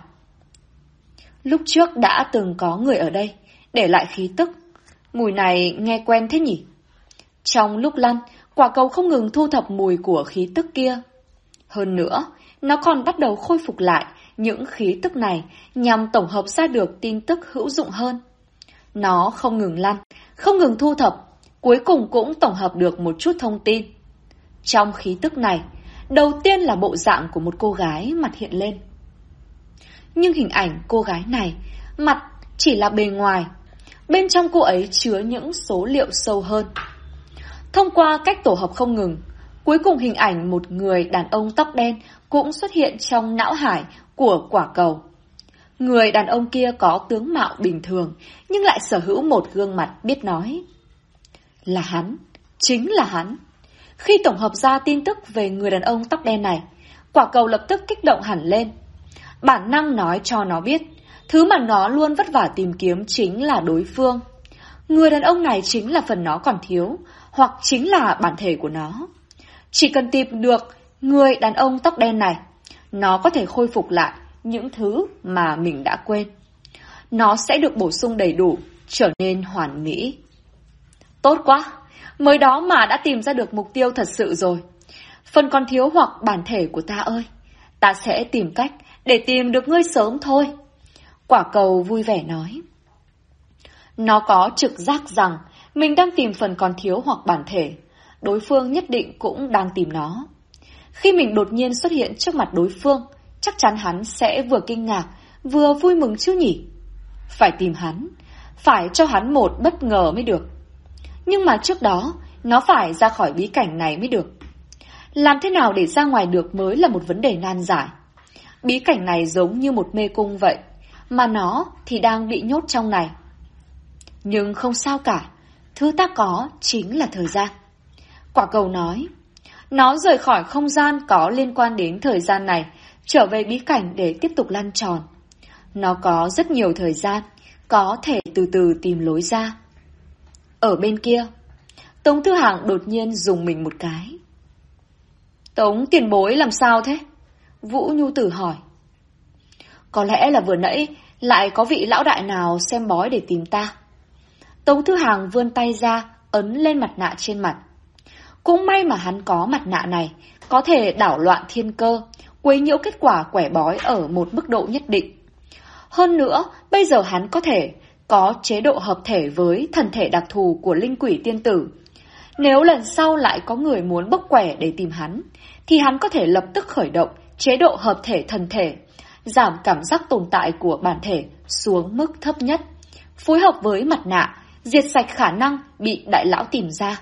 Lúc trước đã từng có người ở đây, để lại khí tức. Mùi này nghe quen thế nhỉ? Trong lúc lăn, quả cầu không ngừng thu thập mùi của khí tức kia. Hơn nữa, nó còn bắt đầu khôi phục lại những khí tức này nhằm tổng hợp ra được tin tức hữu dụng hơn. Nó không ngừng lăn, không ngừng thu thập, cuối cùng cũng tổng hợp được một chút thông tin. Trong khí tức này, đầu tiên là bộ dạng của một cô gái mặt hiện lên. Nhưng hình ảnh cô gái này, mặt chỉ là bề ngoài, bên trong cô ấy chứa những số liệu sâu hơn. Thông qua cách tổ hợp không ngừng, cuối cùng hình ảnh một người đàn ông tóc đen cũng xuất hiện trong não hải của quả cầu. Người đàn ông kia có tướng mạo bình thường, nhưng lại sở hữu một gương mặt biết nói. Là hắn, chính là hắn. Khi tổng hợp ra tin tức về người đàn ông tóc đen này, quả cầu lập tức kích động hẳn lên. Bản năng nói cho nó biết, thứ mà nó luôn vất vả tìm kiếm chính là đối phương. Người đàn ông này chính là phần nó còn thiếu, hoặc chính là bản thể của nó. Chỉ cần tìm được người đàn ông tóc đen này, nó có thể khôi phục lại những thứ mà mình đã quên. Nó sẽ được bổ sung đầy đủ, trở nên hoàn mỹ. Tốt quá, mới đó mà đã tìm ra được mục tiêu thật sự rồi. Phần còn thiếu hoặc bản thể của ta ơi, ta sẽ tìm cách để tìm được ngươi sớm thôi. Quả cầu vui vẻ nói. Nó có trực giác rằng mình đang tìm phần còn thiếu hoặc bản thể, đối phương nhất định cũng đang tìm nó. Khi mình đột nhiên xuất hiện trước mặt đối phương, chắc chắn hắn sẽ vừa kinh ngạc, vừa vui mừng chứ nhỉ? Phải tìm hắn, phải cho hắn một bất ngờ mới được. Nhưng mà trước đó, nó phải ra khỏi bí cảnh này mới được. Làm thế nào để ra ngoài được mới là một vấn đề nan giải. Bí cảnh này giống như một mê cung vậy, mà nó thì đang bị nhốt trong này. Nhưng không sao cả, thứ ta có chính là thời gian. Quả cầu nói, nó rời khỏi không gian có liên quan đến thời gian này, trở về bí cảnh để tiếp tục lăn tròn. Nó có rất nhiều thời gian, có thể từ từ tìm lối ra. Ở bên kia, Tống Thư Hàng đột nhiên dùng mình một cái. Tống tiền bối làm sao thế? Vũ Nhu Tử hỏi. Có lẽ là vừa nãy lại có vị lão đại nào xem bói để tìm ta. Tống Thư Hàng vươn tay ra, ấn lên mặt nạ trên mặt. Cũng may mà hắn có mặt nạ này, có thể đảo loạn thiên cơ, quấy nhiễu kết quả quẻ bói ở một mức độ nhất định. Hơn nữa, bây giờ hắn có thể có chế độ hợp thể với thần thể đặc thù của linh quỷ tiên tử. Nếu lần sau lại có người muốn bốc quẻ để tìm hắn, thì hắn có thể lập tức khởi động chế độ hợp thể thần thể, giảm cảm giác tồn tại của bản thể xuống mức thấp nhất, phối hợp với mặt nạ, diệt sạch khả năng bị đại lão tìm ra.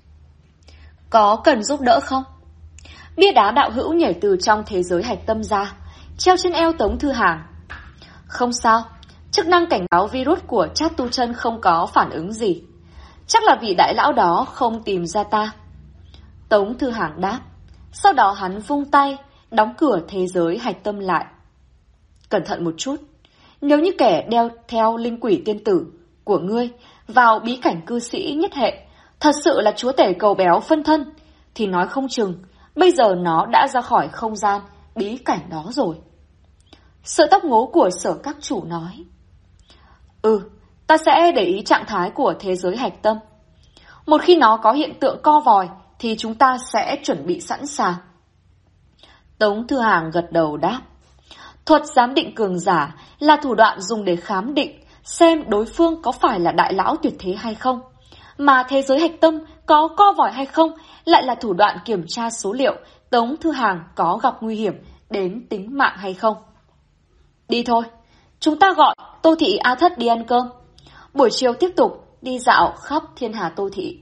Có cần giúp đỡ không? Bia đá đạo hữu nhảy từ trong thế giới hạch tâm ra, treo trên eo Tống Thư Hàng. Không sao, chức năng cảnh báo virus của Trát Tu Chân không có phản ứng gì. Chắc là vị đại lão đó không tìm ra ta. Tống Thư Hàng đáp. Sau đó hắn vung tay, đóng cửa thế giới hạch tâm lại. Cẩn thận một chút, nếu như kẻ đeo theo linh quỷ tiên tử của ngươi vào bí cảnh cư sĩ nhất hệ thật sự là chúa tể cầu béo phân thân, thì nói không chừng bây giờ nó đã ra khỏi không gian bí cảnh đó rồi. Sợi tóc ngố của Sở các chủ nói. Ta sẽ để ý trạng thái của thế giới hạch tâm. Một khi nó có hiện tượng co vòi thì chúng ta sẽ chuẩn bị sẵn sàng. Tống Thư Hàng gật đầu đáp. Thuật giám định cường giả là thủ đoạn dùng để khám định xem đối phương có phải là đại lão tuyệt thế hay không. Mà thế giới hạch tâm có co vòi hay không lại là thủ đoạn kiểm tra số liệu Tống Thư Hàng có gặp nguy hiểm đến tính mạng hay không. Đi thôi, chúng ta gọi Tô Thị A Thất đi ăn cơm. Buổi chiều tiếp tục đi dạo khắp thiên hà Tô Thị.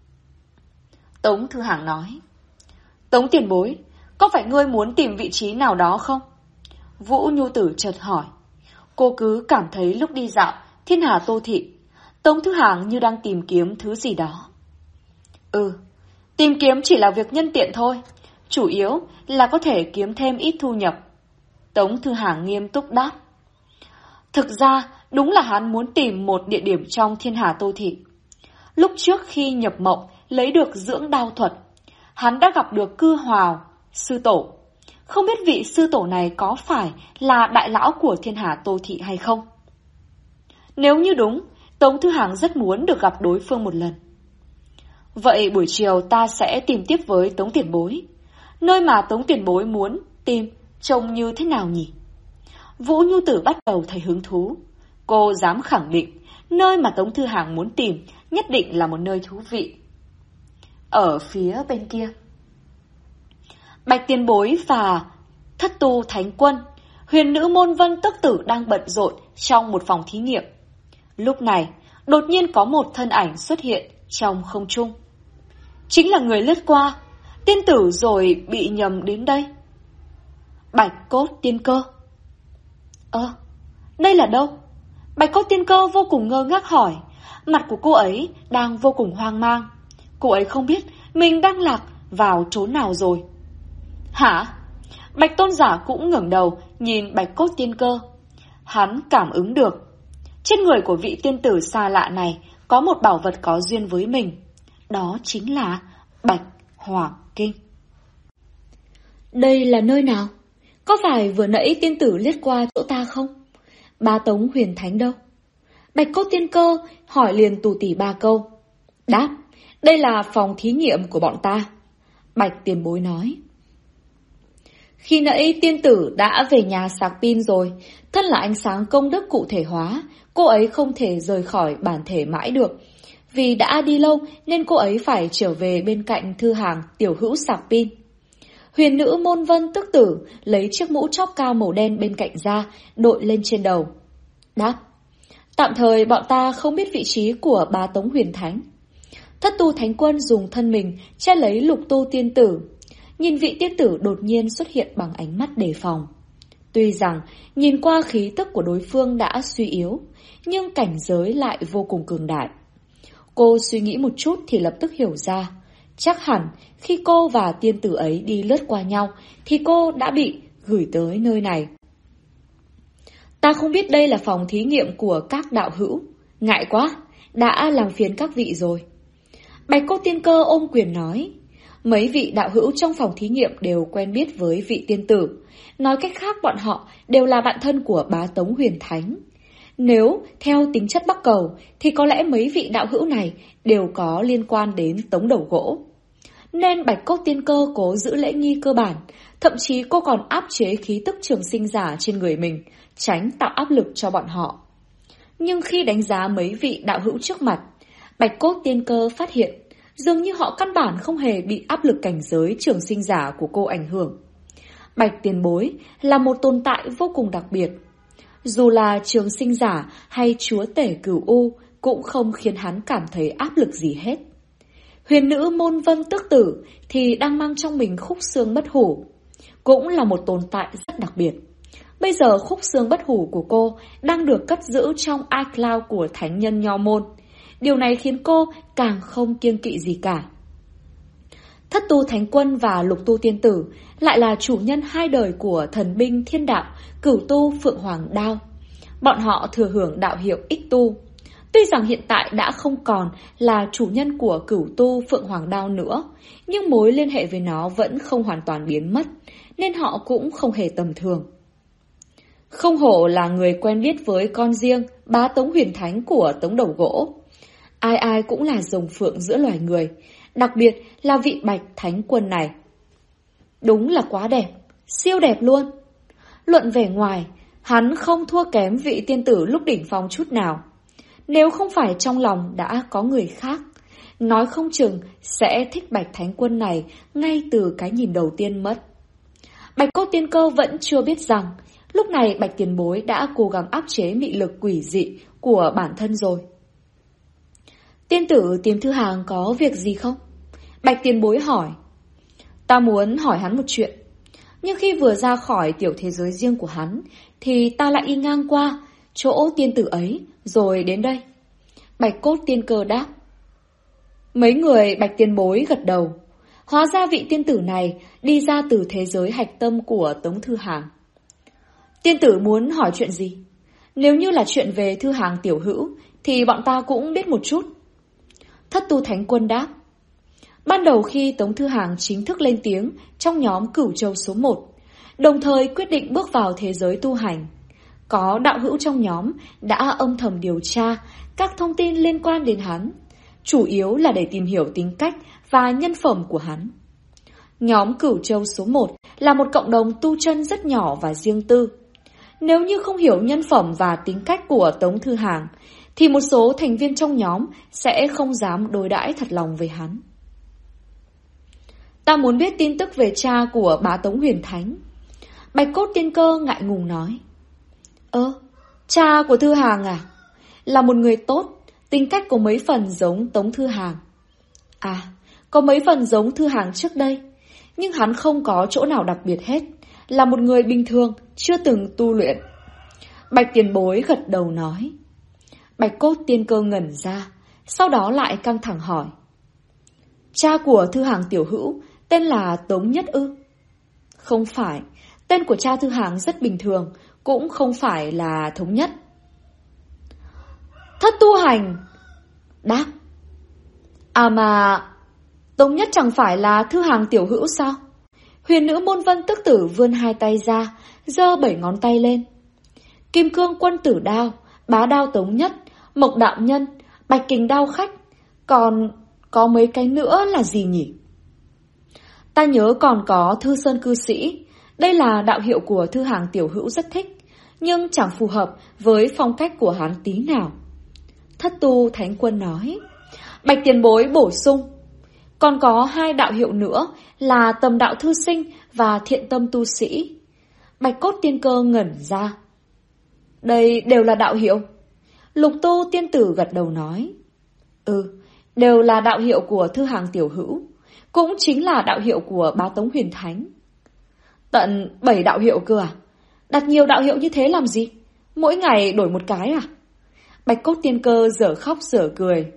Tống Thư Hàng nói. Tống tiền bối, có phải ngươi muốn tìm vị trí nào đó không? Vũ Nhu Tử chợt hỏi. Cô cứ cảm thấy lúc đi dạo thiên hà Tô Thị, Tống Thư Hàng như đang tìm kiếm thứ gì đó. Tìm kiếm chỉ là việc nhân tiện thôi, chủ yếu là có thể kiếm thêm ít thu nhập. Tống Thư Hàng nghiêm túc đáp. Thực ra, đúng là hắn muốn tìm một địa điểm trong thiên hà Tô Thị. Lúc trước khi nhập mộng lấy được dưỡng đao thuật, hắn đã gặp được Cư Hào, sư tổ. Không biết vị sư tổ này có phải là đại lão của thiên hà Tô Thị hay không? Nếu như đúng, Tống Thư Hàng rất muốn được gặp đối phương một lần. Vậy buổi chiều ta sẽ tìm tiếp với Tống tiền bối. Nơi mà Tống tiền bối muốn tìm trông như thế nào nhỉ? Vũ Nhu Tử bắt đầu thấy hứng thú. Cô dám khẳng định nơi mà Tống Thư Hàng muốn tìm nhất định là một nơi thú vị. Ở phía bên kia, Bạch Tiền Bối và Thất Tu Thánh Quân, Huyền Nữ Môn Vân Tức Tử đang bận rộn trong một phòng thí nghiệm. Lúc này, đột nhiên có một thân ảnh xuất hiện trong không trung. Chính là người lướt qua, tiên tử rồi bị nhầm đến đây. Bạch Cốt Tiên Cơ. Đây là đâu? Bạch Cốt Tiên Cơ vô cùng ngơ ngác hỏi. Mặt của cô ấy đang vô cùng hoang mang. Cô ấy không biết mình đang lạc vào chốn nào rồi. Hả? Bạch Tôn Giả cũng ngẩng đầu nhìn Bạch Cốt Tiên Cơ. Hắn cảm ứng được trên người của vị tiên tử xa lạ này có một bảo vật có duyên với mình. Đó chính là Bạch Hỏa Kinh. Đây là nơi nào? Có phải vừa nãy tiên tử liếc qua chỗ ta không? Bá Tống Huyền Thánh đâu? Bạch Cốt Tiên Cơ hỏi liền tù tỉ 3 câu. Đáp, đây là phòng thí nghiệm của bọn ta. Bạch Tiền Bối nói. Khi nãy tiên tử đã về nhà sạc pin rồi, thân là ánh sáng công đức cụ thể hóa, cô ấy không thể rời khỏi bản thể mãi được. Vì đã đi lâu nên cô ấy phải trở về bên cạnh thư hàng tiểu hữu sạc pin. Huyền nữ Môn Vân tức tử lấy chiếc mũ chóp cao màu đen bên cạnh ra, đội lên trên đầu. Đáp, tạm thời bọn ta không biết vị trí của Bá Tống Huyền Thánh. Thất tu thánh quân dùng thân mình che lấy lục tu tiên tử. Nhìn vị tiên tử đột nhiên xuất hiện bằng ánh mắt đề phòng. Tuy rằng nhìn qua khí tức của đối phương đã suy yếu, nhưng cảnh giới lại vô cùng cường đại. Cô suy nghĩ một chút thì lập tức hiểu ra. Chắc hẳn khi cô và tiên tử ấy đi lướt qua nhau thì cô đã bị gửi tới nơi này. Ta không biết đây là phòng thí nghiệm của các đạo hữu. Ngại quá, đã làm phiền các vị rồi. Bạch Cốt Tiên Cơ ôm quyền nói. Mấy vị đạo hữu trong phòng thí nghiệm đều quen biết với vị tiên tử. Nói cách khác bọn họ đều là bạn thân của Bá Tống Huyền Thánh. Nếu theo tính chất Bắc Cầu thì có lẽ mấy vị đạo hữu này đều có liên quan đến Tống Đầu Gỗ. Nên Bạch Cốt Tiên Cơ cố giữ lễ nghi cơ bản, thậm chí cô còn áp chế khí tức trường sinh giả trên người mình, tránh tạo áp lực cho bọn họ. Nhưng khi đánh giá mấy vị đạo hữu trước mặt, Bạch Cốt Tiên Cơ phát hiện dường như họ căn bản không hề bị áp lực cảnh giới trường sinh giả của cô ảnh hưởng. Bạch Tiền Bối là một tồn tại vô cùng đặc biệt. Dù là trường sinh giả hay chúa tể Cửu U cũng không khiến hắn cảm thấy áp lực gì hết. Huyền nữ Môn Vân tức tử thì đang mang trong mình khúc xương bất hủ, cũng là một tồn tại rất đặc biệt. Bây giờ khúc xương bất hủ của cô đang được cất giữ trong iCloud của thánh nhân Nho Môn. Điều này khiến cô càng không kiêng kỵ gì cả. Thất tu thánh quân và lục tu tiên tử lại là chủ nhân 2 đời của thần binh thiên đạo Cửu Tu Phượng Hoàng Đao. Bọn họ thừa hưởng đạo hiệu Ích Tu. Tuy rằng hiện tại đã không còn là chủ nhân của Cửu Tu Phượng Hoàng Đao nữa, nhưng mối liên hệ với nó vẫn không hoàn toàn biến mất, nên họ cũng không hề tầm thường. Không hổ là người quen biết với con riêng Bá Tống Huyền Thánh của Tống Đầu Gỗ. Ai ai cũng là rồng phượng giữa loài người, đặc biệt là vị Bạch Thánh Quân này. Đúng là quá đẹp, siêu đẹp luôn. Luận vẻ ngoài, hắn không thua kém vị tiên tử lúc đỉnh phong chút nào. Nếu không phải trong lòng đã có người khác, nói không chừng sẽ thích Bạch Thánh Quân này ngay từ cái nhìn đầu tiên mất. Bạch Cốt Tiên Cơ vẫn chưa biết rằng lúc này Bạch Tiền Bối đã cố gắng áp chế mị lực quỷ dị của bản thân rồi. Tiên tử tìm Thư Hàng có việc gì không? Bạch Tiền Bối hỏi. Ta muốn hỏi hắn một chuyện, nhưng khi vừa ra khỏi tiểu thế giới riêng của hắn thì ta lại đi ngang qua chỗ tiên tử ấy rồi đến đây. Bạch Cốt Tiên Cơ đáp. Mấy người Bạch Tiền Bối gật đầu. Hóa ra vị tiên tử này đi ra từ thế giới hạch tâm của Tống Thư Hàng. Tiên tử muốn hỏi chuyện gì? Nếu như là chuyện về Thư Hàng tiểu hữu thì bọn ta cũng biết một chút. Thất tu thánh quân đáp. Ban đầu khi Tống Thư Hàng chính thức lên tiếng trong nhóm Cửu Châu số 1, đồng thời quyết định bước vào thế giới tu hành, có đạo hữu trong nhóm đã âm thầm điều tra các thông tin liên quan đến hắn, chủ yếu là để tìm hiểu tính cách và nhân phẩm của hắn. Nhóm Cửu Châu số 1 là một cộng đồng tu chân rất nhỏ và riêng tư. Nếu như không hiểu nhân phẩm và tính cách của Tống Thư Hàng, thì một số thành viên trong nhóm sẽ không dám đối đãi thật lòng với hắn. Ta muốn biết tin tức về cha của Bá Tống Huyền Thánh. Bạch Cốt Tiên Cơ ngại ngùng nói. Cha của Thư Hàng à? Là một người tốt, tính cách có mấy phần giống Tống Thư Hàng. À, có mấy phần giống Thư Hàng trước đây, nhưng hắn không có chỗ nào đặc biệt hết, là một người bình thường, chưa từng tu luyện. Bạch tiền bối gật đầu nói. Bạch cốt tiên cơ ngẩn ra, sau đó lại căng thẳng hỏi. Cha của Thư Hàng tiểu hữu tên là Tống Nhất ư? Không phải, tên của cha Thư Hàng rất bình thường, cũng không phải là Thống Nhất. Thất tu hành. Đáp. À mà, Tống Nhất chẳng phải là Thư Hàng tiểu hữu sao? Huyền nữ môn vân tức tử vươn hai tay ra, giơ 7 ngón tay lên. Kim cương quân tử đao, bá đao Tống Nhất, mộc đạo nhân, bạch kình đao khách. Còn có mấy cái nữa là gì nhỉ? Ta nhớ còn có Thư Sơn cư sĩ. Đây là đạo hiệu của Thư Hàng tiểu hữu rất thích, nhưng chẳng phù hợp với phong cách của hắn tí nào. Thất tu thánh quân nói. Bạch tiền bối bổ sung. Còn có 2 đạo hiệu nữa là Tầm đạo thư sinh và Thiện tâm tu sĩ. Bạch cốt tiên cơ ngẩn ra. Đây đều là đạo hiệu. Lục tu tiên tử gật đầu nói. Đều là đạo hiệu của Thư Hàng tiểu hữu, cũng chính là đạo hiệu của bá Tống Huyền Thánh. Tận 7 đạo hiệu cơ à? Đặt nhiều đạo hiệu như thế làm gì? Mỗi ngày đổi một cái à? Bạch cốt tiên cơ dở khóc dở cười.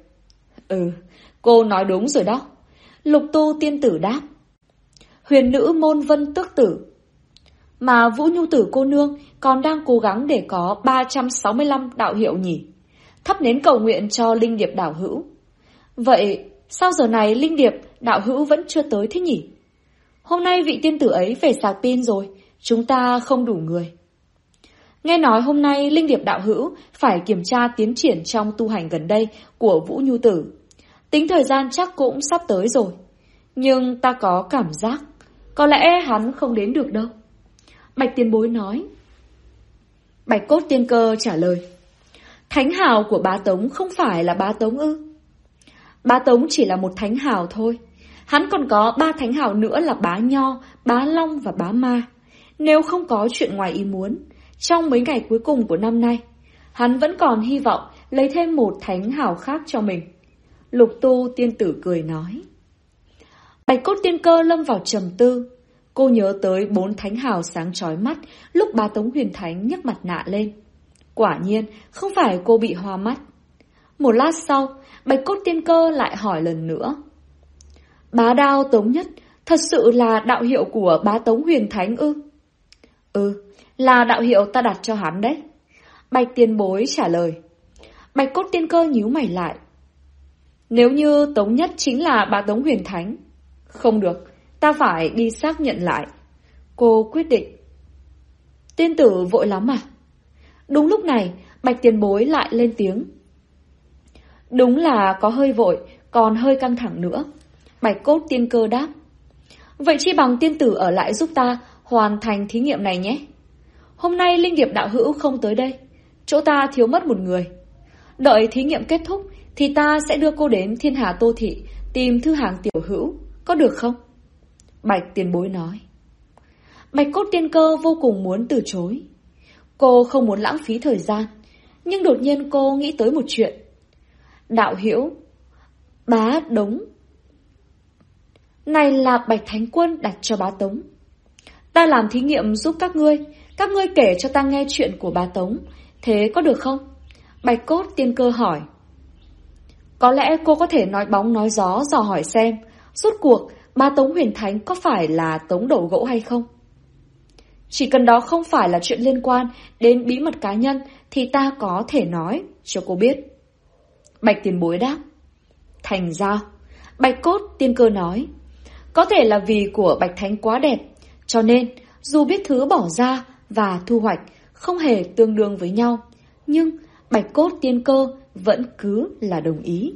Cô nói đúng rồi đó. Lục tu tiên tử đáp. Huyền nữ môn vân tước tử. Mà Vũ Nhu tử cô nương còn đang cố gắng để có 365 đạo hiệu nhỉ? Thắp nến cầu nguyện cho Linh Điệp đạo hữu. Vậy sao giờ này Linh Điệp đạo hữu vẫn chưa tới thế nhỉ? Hôm nay vị tiên tử ấy về sạc pin rồi, chúng ta không đủ người. Nghe nói hôm nay Linh Điệp đạo hữu phải kiểm tra tiến triển trong tu hành gần đây của Vũ Nhu tử. Tính thời gian chắc cũng sắp tới rồi. Nhưng ta có cảm giác có lẽ hắn không đến được đâu. Bạch tiền bối nói. Bạch cốt tiên cơ trả lời. Thánh hào của bá Tống không phải là bá Tống ư? Bá Tống chỉ là một thánh hào thôi. Hắn còn có 3 thánh hào nữa là bá Nho, bá Long và bá Ma. Nếu không có chuyện ngoài ý muốn, trong mấy ngày cuối cùng của năm nay, hắn vẫn còn hy vọng lấy thêm một thánh hào khác cho mình. Lục tu tiên tử cười nói. Bạch cốt tiên cơ lâm vào trầm tư. Cô nhớ tới 4 thánh hào sáng chói mắt lúc bá Tống Huyền Thánh nhấc mặt nạ lên. Quả nhiên không phải cô bị hoa mắt. Một lát sau, Bạch cốt tiên cơ lại hỏi lần nữa. Bá đao Tống Nhất thật sự là đạo hiệu của bá Tống Huyền Thánh ư? Là đạo hiệu ta đặt cho hắn đấy. Bạch tiền bối trả lời. Bạch cốt tiên cơ nhíu mày lại. Nếu như Tống Nhất chính là bá Tống Huyền Thánh, không được, ta phải đi xác nhận lại. Cô quyết định. Tiên tử vội lắm à? Đúng lúc này, Bạch tiền bối lại lên tiếng. Đúng là có hơi vội, còn hơi căng thẳng nữa. Bạch cốt tiên cơ đáp. Vậy chi bằng tiên tử ở lại giúp ta hoàn thành thí nghiệm này nhé. Hôm nay Linh Điệp đạo hữu không tới đây, chỗ ta thiếu mất một người. Đợi thí nghiệm kết thúc thì ta sẽ đưa cô đến Thiên Hà Tô Thị tìm Thư Hàng tiểu hữu, có được không? Bạch tiền bối nói. Bạch cốt tiên cơ vô cùng muốn từ chối. Cô không muốn lãng phí thời gian, nhưng đột nhiên cô nghĩ tới một chuyện. Đạo hữu bá Đống này là Bạch Thánh Quân đặt cho bá Tống. Ta làm thí nghiệm giúp các ngươi kể cho ta nghe chuyện của bá Tống, thế có được không? Bạch cốt tiên cơ hỏi. Có lẽ cô có thể nói bóng nói gió dò hỏi xem, rốt cuộc bá Tống Huyền Thánh có phải là Tống đổ gỗ hay không? Chỉ cần đó không phải là chuyện liên quan đến bí mật cá nhân thì ta có thể nói cho cô biết. Bạch tiền bối đáp. Thành giao. Bạch cốt tiên cơ nói. Có thể là vì của Bạch Thánh quá đẹp, cho nên dù biết thứ bỏ ra và thu hoạch không hề tương đương với nhau, nhưng Bạch cốt tiên cơ vẫn cứ là đồng ý.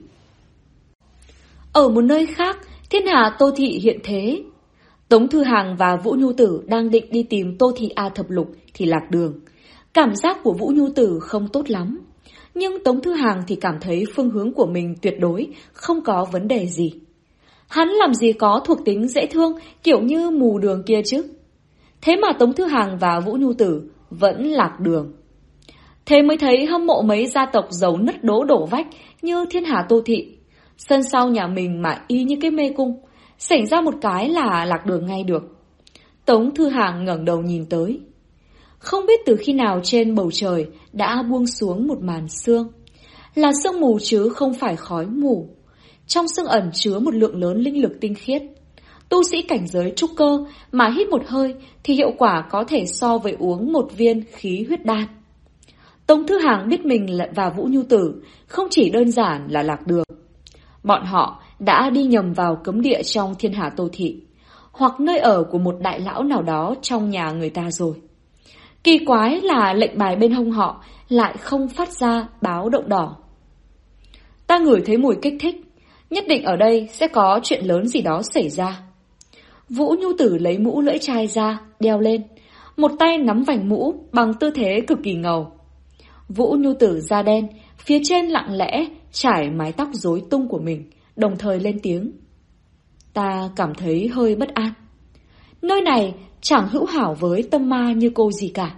Ở một nơi khác, Thiên Hà Tô Thị hiện thế. Tống Thư Hàng và Vũ Nhu Tử đang định đi tìm Tô Thị A Thập Lục thì lạc đường. Cảm giác của Vũ Nhu Tử không tốt lắm, nhưng Tống Thư Hàng thì cảm thấy phương hướng của mình tuyệt đối không có vấn đề gì. Hắn làm gì có thuộc tính dễ thương kiểu như mù đường kia chứ. Thế mà Tống Thư Hàng và Vũ Nhu Tử vẫn lạc đường. Thế mới thấy hâm mộ mấy gia tộc giàu nứt đố đổ vách như Thiên Hà Tô Thị. Sân sau nhà mình mà y như cái mê cung, xảy ra một cái là lạc đường ngay được. Tống Thư Hàng ngẩng đầu nhìn tới. Không biết từ khi nào trên bầu trời đã buông xuống một màn sương. Là sương mù chứ không phải khói mù. Trong sương ẩn chứa một lượng lớn linh lực tinh khiết. Tu sĩ cảnh giới trúc cơ mà hít một hơi thì hiệu quả có thể so với uống một viên khí huyết đan. Tống Thư Hàng biết mình và Vũ Nhu Tử không chỉ đơn giản là lạc đường. Bọn họ đã đi nhầm vào cấm địa trong Thiên Hà Tô Thị, hoặc nơi ở của một đại lão nào đó trong nhà người ta rồi. Kỳ quái là lệnh bài bên hông họ lại không phát ra báo động đỏ. Ta ngửi thấy mùi kích thích, nhất định ở đây sẽ có chuyện lớn gì đó xảy ra. Vũ Nhu Tử lấy mũ lưỡi chai ra, đeo lên, một tay nắm vành mũ bằng tư thế cực kỳ ngầu. Vũ Nhu Tử da đen, phía trên lặng lẽ trải mái tóc rối tung của mình, đồng thời lên tiếng. Ta cảm thấy hơi bất an. Nơi này chẳng hữu hảo với tâm ma như cô gì cả.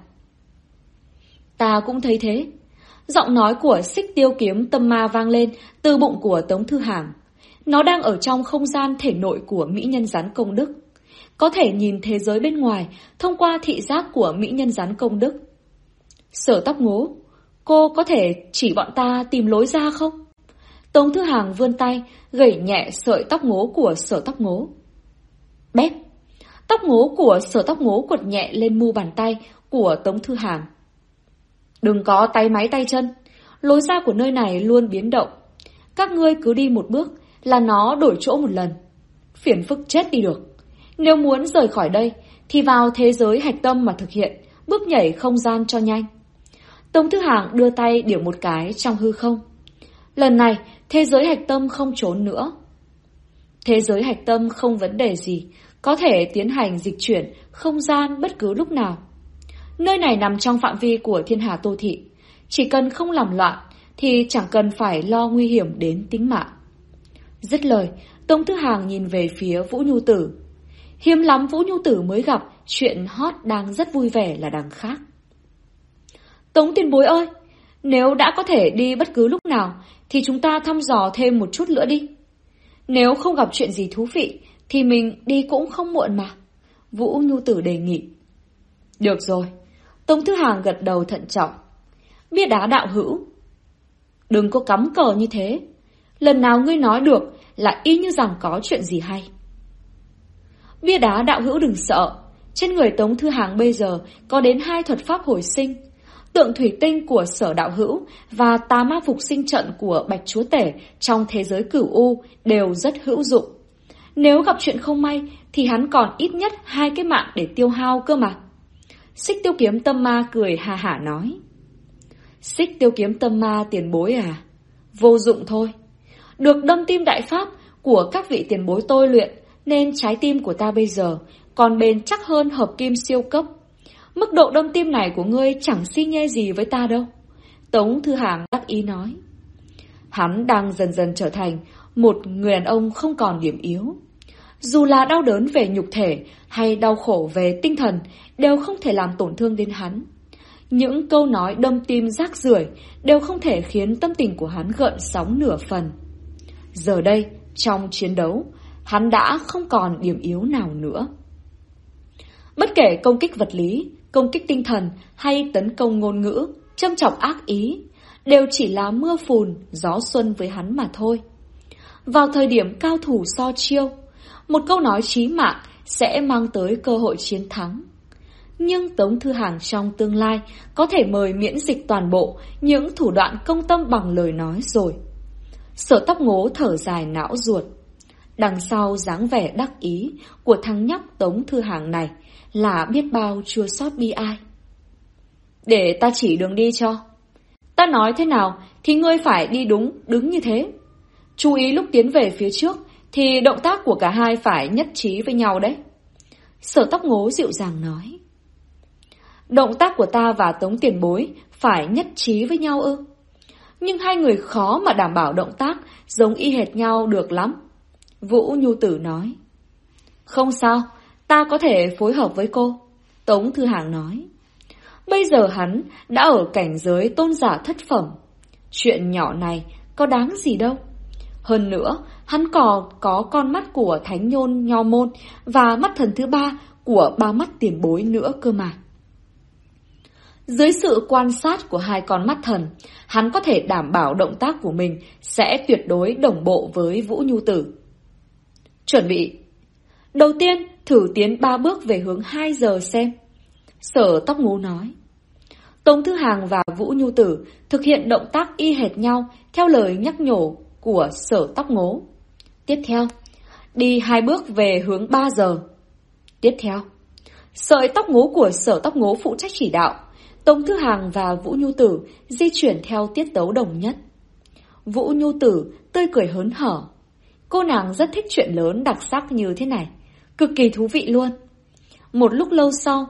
Ta cũng thấy thế. Giọng nói của Xích Tiêu Kiếm tâm ma vang lên từ bụng của Tống Thư Hàng. Nó đang ở trong không gian thể nội của mỹ nhân rắn công đức. Có thể nhìn thế giới bên ngoài thông qua thị giác của mỹ nhân rắn công đức. Sở Tóc Ngố, cô có thể chỉ bọn ta tìm lối ra không? Tống Thư Hàng vươn tay, gẩy nhẹ sợi tóc ngố của Sở Tóc Ngố. Bép! Tóc ngố của Sở Tóc Ngố quật nhẹ lên mu bàn tay của Tống Thư Hàng. Đừng có tay máy tay chân, lối ra của nơi này luôn biến động. Các ngươi cứ đi một bước là nó đổi chỗ một lần. Phiền phức chết đi được. Nếu muốn rời khỏi đây thì vào thế giới hạch tâm mà thực hiện, bước nhảy không gian cho nhanh. Tống Thư Hàng đưa tay điểm một cái trong hư không. Lần này, thế giới hạch tâm không trốn nữa. Thế giới hạch tâm không vấn đề gì, có thể tiến hành dịch chuyển không gian bất cứ lúc nào. Nơi này nằm trong phạm vi của Thiên Hà Tô Thị. Chỉ cần không làm loạn thì chẳng cần phải lo nguy hiểm đến tính mạng. Dứt lời, Tống Thư Hàng nhìn về phía Vũ Nhu Tử. Hiếm lắm Vũ Nhu Tử mới gặp chuyện hot đang rất vui vẻ là đằng khác. Tống tiền bối ơi, nếu đã có thể đi bất cứ lúc nào thì chúng ta thăm dò thêm một chút nữa đi. Nếu không gặp chuyện gì thú vị thì mình đi cũng không muộn mà. Vũ Nhu Tử đề nghị. Được rồi. Tống Thư Hàng gật đầu thận trọng. Bia đá đạo hữu, đừng có cắm cờ như thế. Lần nào ngươi nói được là y như rằng có chuyện gì hay. Bia đá đạo hữu đừng sợ. Trên người Tống Thư Hàng bây giờ có đến 2 thuật pháp hồi sinh. Tượng thủy tinh của Sở đạo hữu và tà ma phục sinh trận của Bạch Chúa Tể trong thế giới cửu u đều rất hữu dụng. Nếu gặp chuyện không may thì hắn còn ít nhất 2 cái mạng để tiêu hao cơ mà. Xích Tiêu Kiếm tâm ma cười ha hả nói. Xích Tiêu Kiếm tâm ma tiền bối à? Vô dụng thôi. Được đâm tim đại pháp của các vị tiền bối tôi luyện nên trái tim của ta bây giờ còn bền chắc hơn hợp kim siêu cấp. Mức độ đâm tim này của ngươi chẳng xi nhê gì với ta đâu. Tống Thư Hàng đắc ý nói. Hắn đang dần dần trở thành một người đàn ông không còn điểm yếu. Dù là đau đớn về nhục thể hay đau khổ về tinh thần đều không thể làm tổn thương đến hắn. Những câu nói đâm tim rác rưởi đều không thể khiến tâm tình của hắn gợn sóng nửa phần. Giờ đây, trong chiến đấu, hắn đã không còn điểm yếu nào nữa. Bất kể công kích vật lý, công kích tinh thần hay tấn công ngôn ngữ, châm chọc ác ý, đều chỉ là mưa phùn, gió xuân với hắn mà thôi. Vào thời điểm cao thủ so chiêu, một câu nói chí mạng sẽ mang tới cơ hội chiến thắng. Nhưng Tống Thư Hàng trong tương lai có thể mời miễn dịch toàn bộ những thủ đoạn công tâm bằng lời nói rồi. Sở Tóc Ngố thở dài não ruột. Đằng sau dáng vẻ đắc ý của thằng nhóc Tống Thư Hàng này là biết bao chua xót bi ai. Để ta chỉ đường đi cho. Ta nói thế nào thì ngươi phải đi đúng, đứng như thế. Chú ý lúc tiến về phía trước thì động tác của cả hai phải nhất trí với nhau đấy. Sở Tóc Ngố dịu dàng nói. Động tác của ta và Tống tiền bối phải nhất trí với nhau ư? Nhưng hai người khó mà đảm bảo động tác giống y hệt nhau được lắm. Vũ Nhu Tử nói. Không sao, ta có thể phối hợp với cô. Tống Thư Hàng nói. Bây giờ hắn đã ở cảnh giới tôn giả thất phẩm. Chuyện nhỏ này có đáng gì đâu. Hơn nữa, hắn còn có con mắt của Thánh Nhôn Nho Môn và mắt thần thứ 3 của 3 mắt tiền bối nữa cơ mà. Dưới sự quan sát của hai con mắt thần, hắn có thể đảm bảo động tác của mình sẽ tuyệt đối đồng bộ với Vũ Nhu Tử. Chuẩn bị. Đầu tiên, thử tiến 3 bước về hướng 2 giờ xem. Sở Tóc Ngố nói. Tống Thư Hàng và Vũ Nhu Tử thực hiện động tác y hệt nhau theo lời nhắc nhổ của Sở Tóc Ngố. Tiếp theo, đi 2 bước về hướng 3 giờ. Tiếp theo, sợi tóc ngố của Sở Tóc Ngố phụ trách chỉ đạo. Tống Thư Hàng và Vũ Nhu Tử di chuyển theo tiết tấu đồng nhất. Vũ Nhu Tử tươi cười hớn hở. Cô nàng rất thích chuyện lớn đặc sắc như thế này, cực kỳ thú vị luôn. Một lúc lâu sau,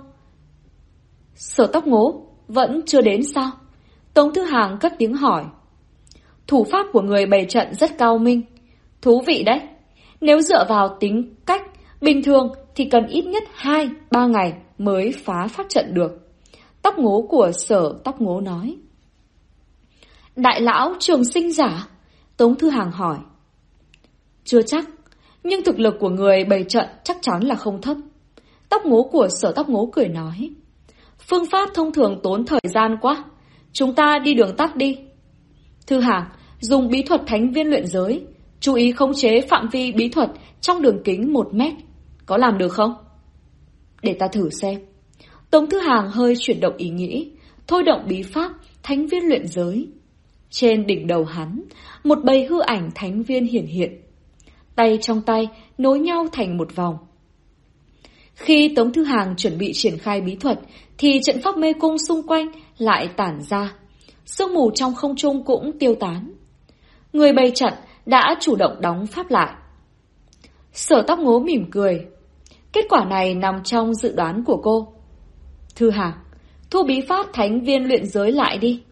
Sở Tóc Ngố vẫn chưa đến sao? Tống Thư Hàng cất tiếng hỏi. Thủ pháp của người bày trận rất cao minh. Thú vị đấy. Nếu dựa vào tính cách bình thường thì cần ít nhất 2-3 ngày mới phá pháp trận được. Tóc Ngố của Sở Tóc Ngố nói. Đại lão Trường Sinh giả? Tống Thư Hàng hỏi. Chưa chắc, nhưng thực lực của người bày trận chắc chắn là không thấp. Tóc Ngố của Sở Tóc Ngố cười nói. Phương pháp thông thường tốn thời gian quá. Chúng ta đi đường tắt đi. Thư Hàng, dùng bí thuật thánh viên luyện giới. Chú ý khống chế phạm vi bí thuật trong đường kính 1 mét. Có làm được không? Để ta thử xem. Tống Thư Hàng hơi chuyển động ý nghĩ, thôi động bí pháp thánh viên luyện giới. Trên đỉnh đầu hắn, một bầy hư ảnh thánh viên hiển hiện. Tay trong tay nối nhau thành một vòng. Khi Tống Thư Hàng chuẩn bị triển khai bí thuật thì trận pháp mê cung xung quanh lại tản ra. Sương mù trong không trung cũng tiêu tán. Người bày trận đã chủ động đóng pháp lại. Sở Tóc Ngố mỉm cười. Kết quả này nằm trong dự đoán của cô. Thư Hàng, thu bí pháp thánh viên luyện giới lại đi.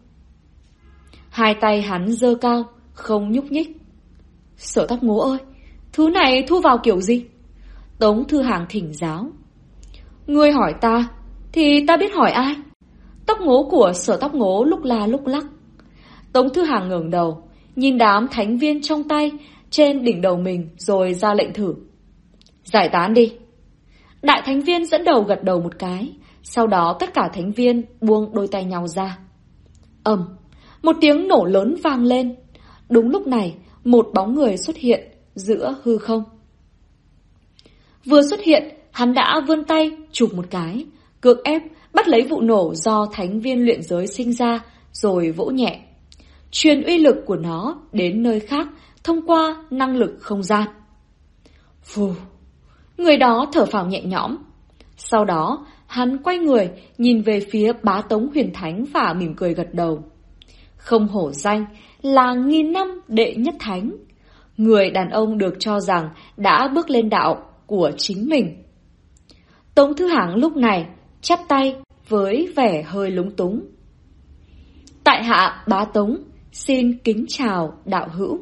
Hai tay hắn giơ cao, không nhúc nhích. Sở Tóc Ngố ơi, thứ này thu vào kiểu gì? Tống Thư Hàng thỉnh giáo. Ngươi hỏi ta, thì ta biết hỏi ai? Tóc ngố của Sở Tóc Ngố lúc la lúc lắc. Tống Thư Hàng ngẩng đầu, nhìn đám thánh viên trong tay trên đỉnh đầu mình rồi ra lệnh thử. Giải tán đi. Đại thánh viên dẫn đầu gật đầu một cái, sau đó tất cả thánh viên buông đôi tay nhau ra. Một tiếng nổ lớn vang lên. Đúng lúc này, một bóng người xuất hiện giữa hư không. Vừa xuất hiện, hắn đã vươn tay chụp một cái, cưỡng ép bắt lấy vụ nổ do thánh viên luyện giới sinh ra, rồi vỗ nhẹ. Truyền uy lực của nó đến nơi khác thông qua năng lực không gian. Phù! Người đó thở phào nhẹ nhõm. Sau đó, hắn quay người nhìn về phía Bá Tống Huyền Thánh và mỉm cười gật đầu. Không hổ danh là 1000 năm đệ nhất thánh. Người đàn ông được cho rằng đã bước lên đạo của chính mình. Tống Thư Hàng lúc này chắp tay với vẻ hơi lúng túng. Tại hạ Bá Tống, xin kính chào đạo hữu.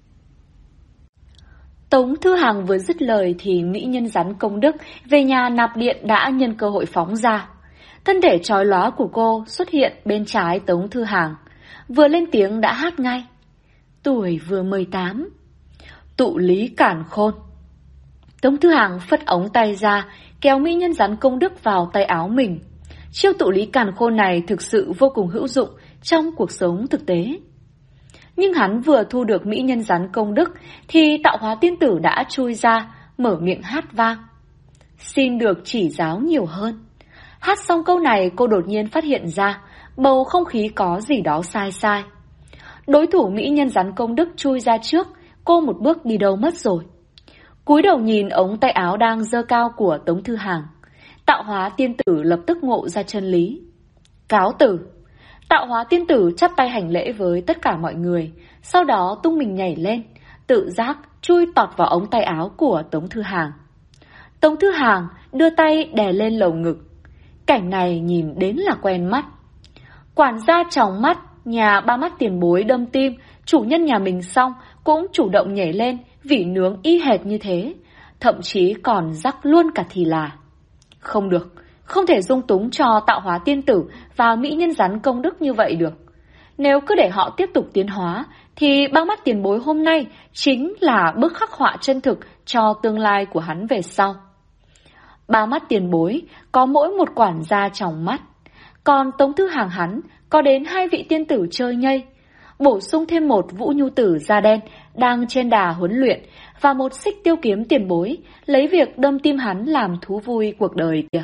Tống Thư Hàng vừa dứt lời thì mỹ nhân rắn Công Đức về nhà nạp điện đã nhân cơ hội phóng ra. Thân thể chói lóa của cô xuất hiện bên trái Tống Thư Hàng, vừa lên tiếng đã hát ngay. Tuổi vừa 18. Tụ lý cản khôn. Tống Thư Hàng phất ống tay ra, kéo mỹ nhân rắn Công Đức vào tay áo mình. Chiêu tụ lý càn khôn này thực sự vô cùng hữu dụng trong cuộc sống thực tế. Nhưng hắn vừa thu được mỹ nhân rắn Công Đức thì Tạo Hóa Tiên Tử đã chui ra, mở miệng hát vang. Xin được chỉ giáo nhiều hơn. Hát xong câu này cô đột nhiên phát hiện ra bầu không khí có gì đó sai sai. Đối thủ mỹ nhân rắn Công Đức chui ra trước, cô một bước đi đâu mất rồi. Cúi đầu nhìn ống tay áo đang giơ cao của Tống Thư Hàng, Tạo Hóa Tiên Tử lập tức ngộ ra chân lý. Cáo tử. Tạo Hóa Tiên Tử chắp tay hành lễ với tất cả mọi người, sau đó tung mình nhảy lên, tự giác chui tọt vào ống tay áo của Tống Thư Hàng. Tống Thư Hàng đưa tay đè lên lồng ngực. Cảnh này nhìn đến là quen mắt. Quản gia tròng mắt nhà Ba Mắt Tiền Bối đâm tim chủ nhân nhà mình xong cũng chủ động nhảy lên vỉ nướng y hệt như thế, thậm chí còn rắc luôn cả thì là. Không được, không thể dung túng cho Tạo Hóa Tiên Tử và mỹ nhân rắn Công Đức như vậy được. Nếu cứ để họ tiếp tục tiến hóa thì Ba Mắt Tiền Bối hôm nay chính là bức khắc họa chân thực cho tương lai của hắn về sau. Ba Mắt Tiền Bối có mỗi một quản gia trong mắt, Còn Tống Thư Hàng hắn có đến 2 vị tiên tử chơi nhây, bổ sung thêm một Vũ Nhu tử da đen đang trên đà huấn luyện và một Xích Tiêu Kiếm tiền bối lấy việc đâm tim hắn làm thú vui cuộc đời kìa.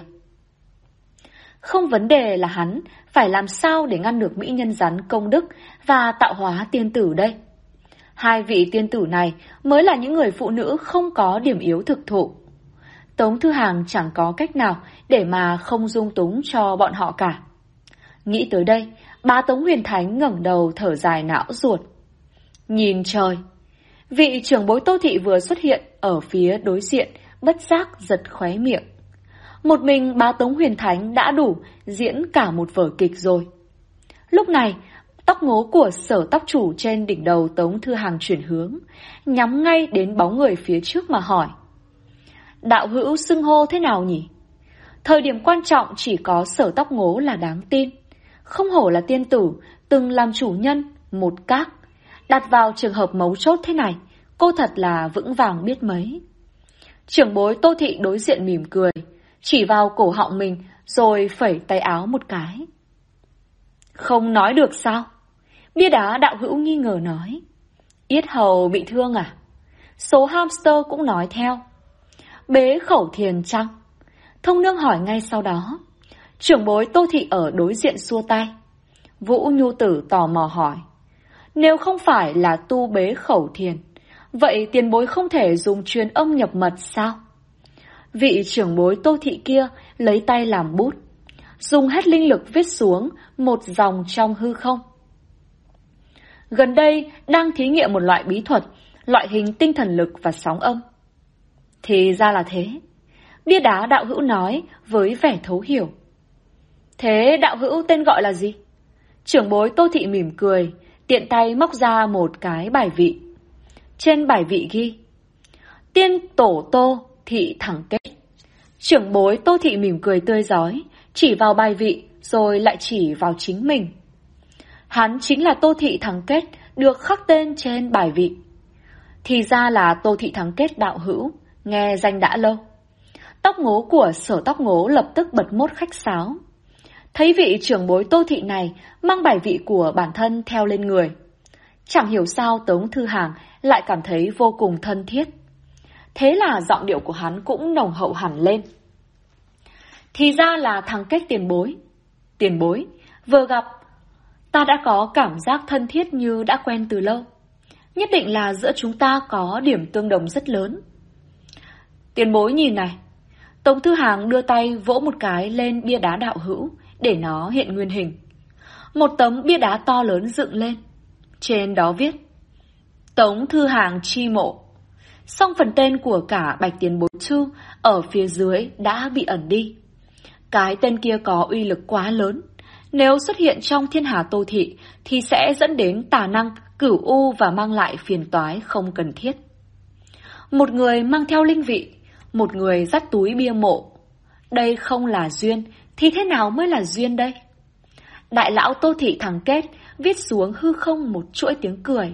Không vấn đề là hắn phải làm sao để ngăn được mỹ nhân rắn công đức và tạo hóa tiên tử đây. 2 vị tiên tử này mới là những người phụ nữ không có điểm yếu thực thụ. Tống Thư Hàng chẳng có cách nào để mà không dung túng cho bọn họ cả. Nghĩ tới đây, bá Tống Huyền Thánh ngẩng đầu thở dài não ruột. Nhìn trời! Vị trưởng bối Tô Thị vừa xuất hiện ở phía đối diện, bất giác giật khóe miệng. Một mình bá Tống Huyền Thánh đã đủ diễn cả một vở kịch rồi. Lúc này, tóc ngố của Sở tóc chủ trên đỉnh đầu Tống Thư Hàng chuyển hướng, nhắm ngay đến bóng người phía trước mà hỏi. Đạo hữu xưng hô thế nào nhỉ? Thời điểm quan trọng chỉ có Sở tóc ngố là đáng tin. Không hổ là tiên tử, từng làm chủ nhân, một các. Đặt vào trường hợp mấu chốt thế này, cô thật là vững vàng biết mấy. Trưởng bối Tô Thị đối diện mỉm cười, chỉ vào cổ họng mình rồi phẩy tay áo một cái. Không nói được sao? Bia đá đạo hữu nghi ngờ nói. Yết hầu bị thương à? Số hamster cũng nói theo. Bế khẩu thiền chăng? Thông nương hỏi ngay sau đó. Trưởng bối Tô Thị ở đối diện xua tay. Vũ Nhu tử tò mò hỏi. Nếu không phải là tu bế khẩu thiền, vậy tiền bối không thể dùng truyền âm nhập mật sao? Vị trưởng bối Tô Thị kia lấy tay làm bút, dùng hết linh lực viết xuống một dòng trong hư không. Gần đây đang thí nghiệm một loại bí thuật, loại hình tinh thần lực và sóng âm. Thì ra là thế. Bia đá đạo hữu nói với vẻ thấu hiểu. Thế đạo hữu tên gọi là gì? Trưởng bối Tô Thị mỉm cười, tiện tay móc ra một cái bài vị. Trên bài vị ghi Tiên tổ Tô Thị thẳng kết. Trưởng bối Tô Thị mỉm cười tươi rói, chỉ vào bài vị rồi lại chỉ vào chính mình. Hắn chính là Tô Thị thắng kết được khắc tên trên bài vị. Thì ra là Tô Thị thắng kết đạo hữu, nghe danh đã lâu. Tóc ngố của Sở tóc ngố lập tức bật mốt khách sáo. Thấy vị trưởng bối Tô Thị này mang bài vị của bản thân theo lên người. Chẳng hiểu sao Tống Thư Hàng lại cảm thấy vô cùng thân thiết. Thế là giọng điệu của hắn cũng nồng hậu hẳn lên. Thì ra là thằng kết tiền bối. Tiền bối, vừa gặp, ta đã có cảm giác thân thiết như đã quen từ lâu. Nhất định là giữa chúng ta có điểm tương đồng rất lớn. Tiền bối nhìn này. Tống Thư Hàng đưa tay vỗ một cái lên bia đá đạo hữu để nó hiện nguyên hình. Một tấm bia đá to lớn dựng lên. Trên đó viết Tống Thư Hàng chi mộ. Song phần tên của cả Bạch Tiền Bối Thư ở phía dưới đã bị ẩn đi. Cái tên kia có uy lực quá lớn. Nếu xuất hiện trong thiên hà Tô Thị thì sẽ dẫn đến tà năng, cửu u và mang lại phiền toái không cần thiết. Một người mang theo linh vị, một người dắt túi bia mộ. Đây không là duyên, thì thế nào mới là duyên đây? Đại lão Tô Thị thẳng kết viết xuống hư không một chuỗi tiếng cười.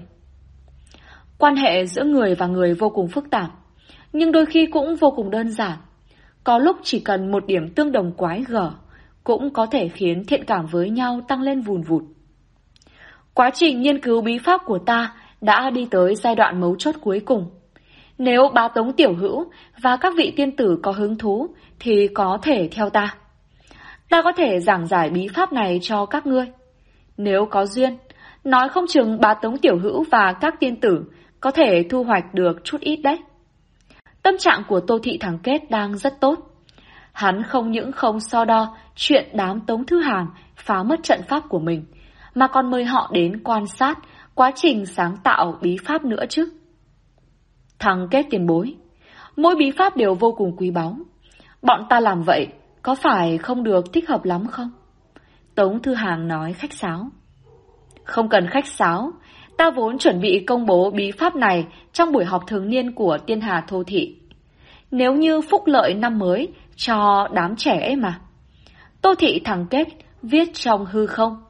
Quan hệ giữa người và người vô cùng phức tạp, nhưng đôi khi cũng vô cùng đơn giản. Có lúc chỉ cần một điểm tương đồng quái gở cũng có thể khiến thiện cảm với nhau tăng lên vùn vụt. Quá trình nghiên cứu bí pháp của ta đã đi tới giai đoạn mấu chốt cuối cùng. Nếu bá Tống tiểu hữu và các vị tiên tử có hứng thú thì có thể theo ta. Ta có thể giảng giải bí pháp này cho các ngươi. Nếu có duyên, nói không chừng bá Tống tiểu hữu và các tiên tử có thể thu hoạch được chút ít đấy. Tâm trạng của Tô Thị thắng kết đang rất tốt. Hắn không những không so đo chuyện đám Tống Thư Hàng phá mất trận pháp của mình, mà còn mời họ đến quan sát quá trình sáng tạo bí pháp nữa chứ. Thằng kết tiền bối, mỗi bí pháp đều vô cùng quý báu. Bọn ta làm vậy có phải không được thích hợp lắm không? Tống Thư Hàng nói khách sáo. Không cần khách sáo, ta vốn chuẩn bị công bố bí pháp này trong buổi họp thường niên của Tiên Hà Thô Thị. Nếu như phúc lợi năm mới cho đám trẻ ấy mà. Tô Thị thẳng kết viết trong hư không.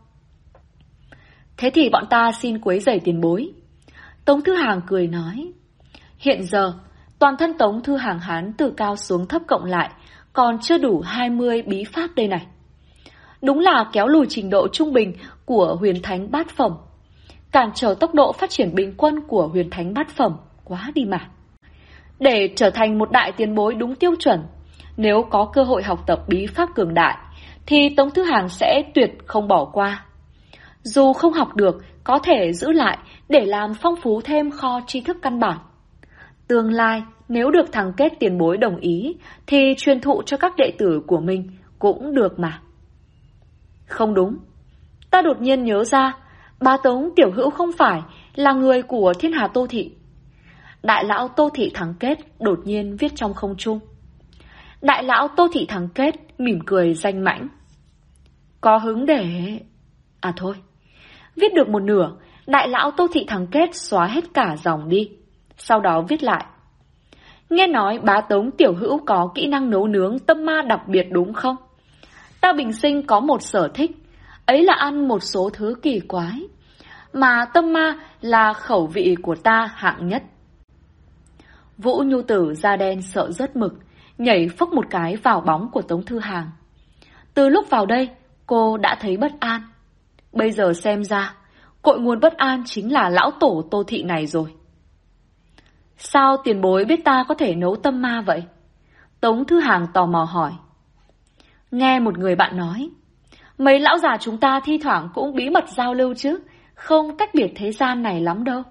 Thế thì bọn ta xin quấy rầy tiền bối. Tống Thư Hàng cười nói. Hiện giờ, toàn thân Tống Thư Hàng hắn từ cao xuống thấp cộng lại còn chưa đủ 20 bí pháp đây này. Đúng là kéo lùi trình độ trung bình của huyền thánh bát phẩm, cản trở tốc độ phát triển bình quân của huyền thánh bát phẩm, quá đi mà. Để trở thành một đại tiền bối đúng tiêu chuẩn, nếu có cơ hội học tập bí pháp cường đại, thì Tống Thư Hàng sẽ tuyệt không bỏ qua. Dù không học được, có thể giữ lại để làm phong phú thêm kho tri thức căn bản. Tương lai, nếu được thằng Kết tiền bối đồng ý, thì truyền thụ cho các đệ tử của mình cũng được mà. Không đúng, ta đột nhiên nhớ ra, bá Tống tiểu hữu không phải là người của Thiên Hà Tô Thị. Đại lão Tô Thị thằng Kết đột nhiên viết trong không trung. Đại lão Tô Thị thằng Kết mỉm cười danh mãnh. Có hứng để... À thôi, viết được một nửa, đại lão Tô Thị thằng Kết xóa hết cả dòng đi. Sau đó viết lại. Nghe nói bá Tống tiểu hữu có kỹ năng nấu nướng tâm ma đặc biệt đúng không? Ta bình sinh có một sở thích, ấy là ăn một số thứ kỳ quái, mà tâm ma là khẩu vị của ta hạng nhất. Vũ Nhu Tử da đen sợ rớt mực, nhảy phốc một cái vào bóng của Tống Thư Hàng. Từ lúc vào đây, cô đã thấy bất an. Bây giờ xem ra, cội nguồn bất an chính là lão tổ Tô Thị này rồi. Sao tiền bối biết ta có thể nấu tâm ma vậy? Tống Thư Hàng tò mò hỏi. Nghe một người bạn nói, mấy lão già chúng ta thi thoảng cũng bí mật giao lưu chứ, không tách biệt thế gian này lắm đâu.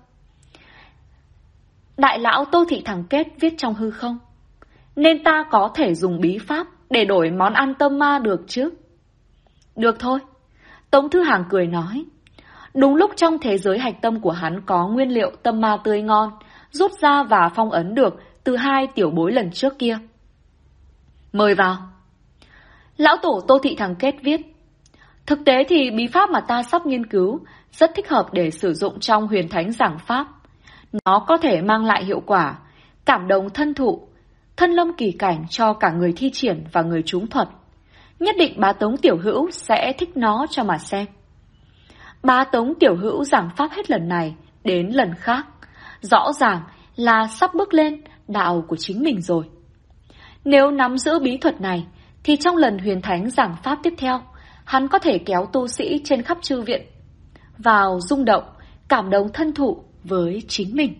Đại lão Tô Thị thằng Kết viết trong hư không, nên ta có thể dùng bí pháp để đổi món ăn tâm ma được chứ? Được thôi, Tống Thư Hàng cười nói. Đúng lúc trong thế giới hạch tâm của hắn có nguyên liệu tâm ma tươi ngon, rút ra và phong ấn được từ hai tiểu bối lần trước kia. Mời vào. Lão tổ Tô Thị thằng Kết viết. Thực tế thì bí pháp mà ta sắp nghiên cứu rất thích hợp để sử dụng trong huyền thánh giảng pháp. Nó có thể mang lại hiệu quả cảm động thân thụ, thân lâm kỳ cảnh cho cả người thi triển và người trúng thuật. Nhất định bá Tống tiểu hữu sẽ thích nó cho mà xem. Bá Tống tiểu hữu giảng pháp hết lần này đến lần khác, rõ ràng là sắp bước lên đạo của chính mình rồi. Nếu nắm giữ bí thuật này, thì trong lần huyền thánh giảng pháp tiếp theo, hắn có thể kéo tu sĩ trên khắp chư viện vào rung động, cảm động thân thụ với chính mình.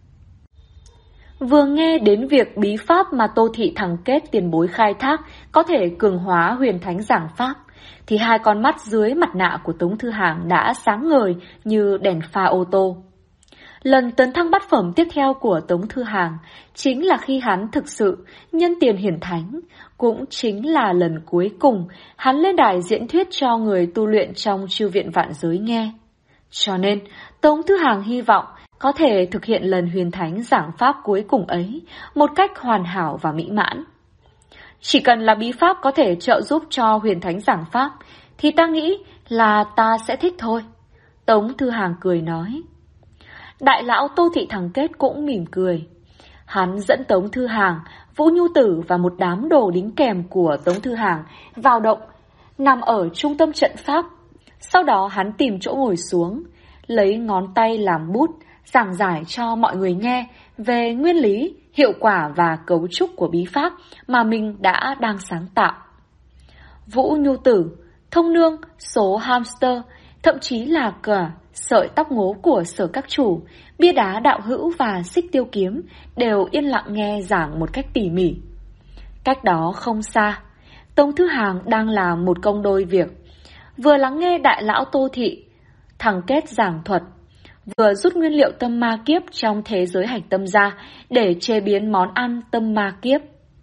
Vừa nghe đến việc bí pháp mà Tô Thị thằng Kết tiền bối khai thác có thể cường hóa huyền thánh giảng pháp, thì hai con mắt dưới mặt nạ của Tống Thư Hàng đã sáng ngời như đèn pha ô tô. Lần tấn thăng bát phẩm tiếp theo của Tống Thư Hàng chính là khi hắn thực sự nhân tiền hiển thánh, cũng chính là lần cuối cùng hắn lên đài diễn thuyết cho người tu luyện trong chư viện vạn giới nghe. Cho nên, Tống Thư Hàng hy vọng có thể thực hiện lần huyền thánh giảng pháp cuối cùng ấy một cách hoàn hảo và mỹ mãn. Chỉ cần là bí pháp có thể trợ giúp cho huyền thánh giảng pháp, thì ta nghĩ là ta sẽ thích thôi. Tống Thư Hàng cười nói. Đại lão Tô Thị thằng Kết cũng mỉm cười. Hắn dẫn Tống Thư Hàng, Vũ Nhu Tử và một đám đồ đính kèm của Tống Thư Hàng vào động, nằm ở trung tâm trận pháp. Sau đó hắn tìm chỗ ngồi xuống, lấy ngón tay làm bút, giảng giải cho mọi người nghe về nguyên lý, hiệu quả và cấu trúc của bí pháp mà mình đang sáng tạo. Vũ Nhu Tử, Thông Nương, số hamster, thậm chí là cả sợi tóc ngố của Sở các chủ, bia đá đạo hữu và xích tiêu kiếm đều yên lặng nghe giảng một cách tỉ mỉ. Cách đó không xa, Tống Thư Hàng đang làm một công đôi việc, vừa lắng nghe đại lão Tô Thị thằng Kết giảng thuật, vừa rút nguyên liệu tâm ma kiếp trong thế giới hạch tâm ra để chế biến món ăn tâm ma kiếp.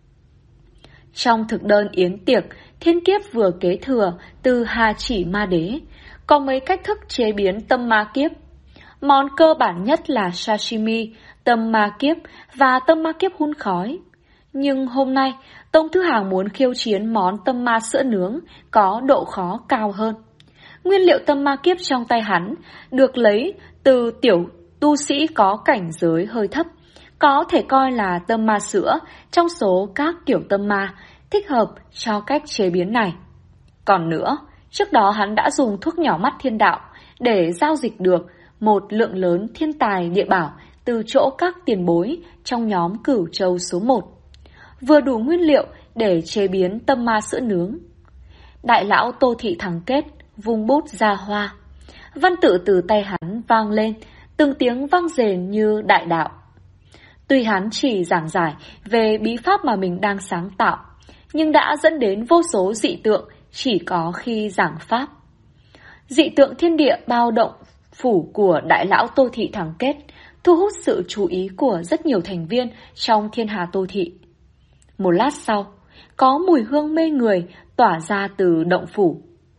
Trong thực đơn yến tiệc, thiên kiếp vừa kế thừa từ Hà Chỉ Ma Đế, có mấy cách thức chế biến tâm ma kiếp. Món cơ bản nhất là sashimi, tâm ma kiếp và tâm ma kiếp hun khói. Nhưng hôm nay, Tống Thư Hàng muốn khiêu chiến món tâm ma sữa nướng có độ khó cao hơn. Nguyên liệu tâm ma kiếp trong tay hắn được lấy từ tiểu tu sĩ có cảnh giới hơi thấp, có thể coi là tâm ma sữa trong số các kiểu tâm ma thích hợp cho cách chế biến này. Còn nữa, trước đó hắn đã dùng thuốc nhỏ mắt thiên đạo để giao dịch được một lượng lớn thiên tài địa bảo từ chỗ các tiền bối trong nhóm Cửu Châu số 1, vừa đủ nguyên liệu để chế biến tâm ma sữa nướng. Đại lão Tô Thị Thắng Kết vung bút ra hoa. Văn tự từ tay hắn vang lên, từng tiếng vang rền như đại đạo. Tuy hắn chỉ giảng giải về bí pháp mà mình đang sáng tạo, nhưng đã dẫn đến vô số dị tượng chỉ có khi giảng pháp. Dị tượng thiên địa bao động phủ của đại lão Tô Thị Thắng Kết thu hút sự chú ý của rất nhiều thành viên trong thiên hà Tô Thị. Một lát sau, có mùi hương mê người tỏa ra từ động phủ.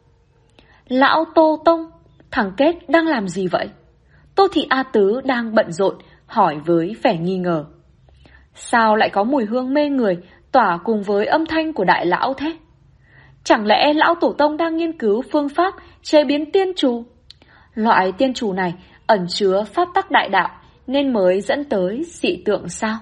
Lão Tô Tông, Thắng Kết đang làm gì vậy? Tô Thị A Tứ đang bận rộn, hỏi với vẻ nghi ngờ. Sao lại có mùi hương mê người tỏa cùng với âm thanh của đại lão thế? Chẳng lẽ lão tổ tông đang nghiên cứu phương pháp chế biến tiên trù? Loại tiên trù này ẩn chứa pháp tắc đại đạo nên mới dẫn tới dị tượng sao?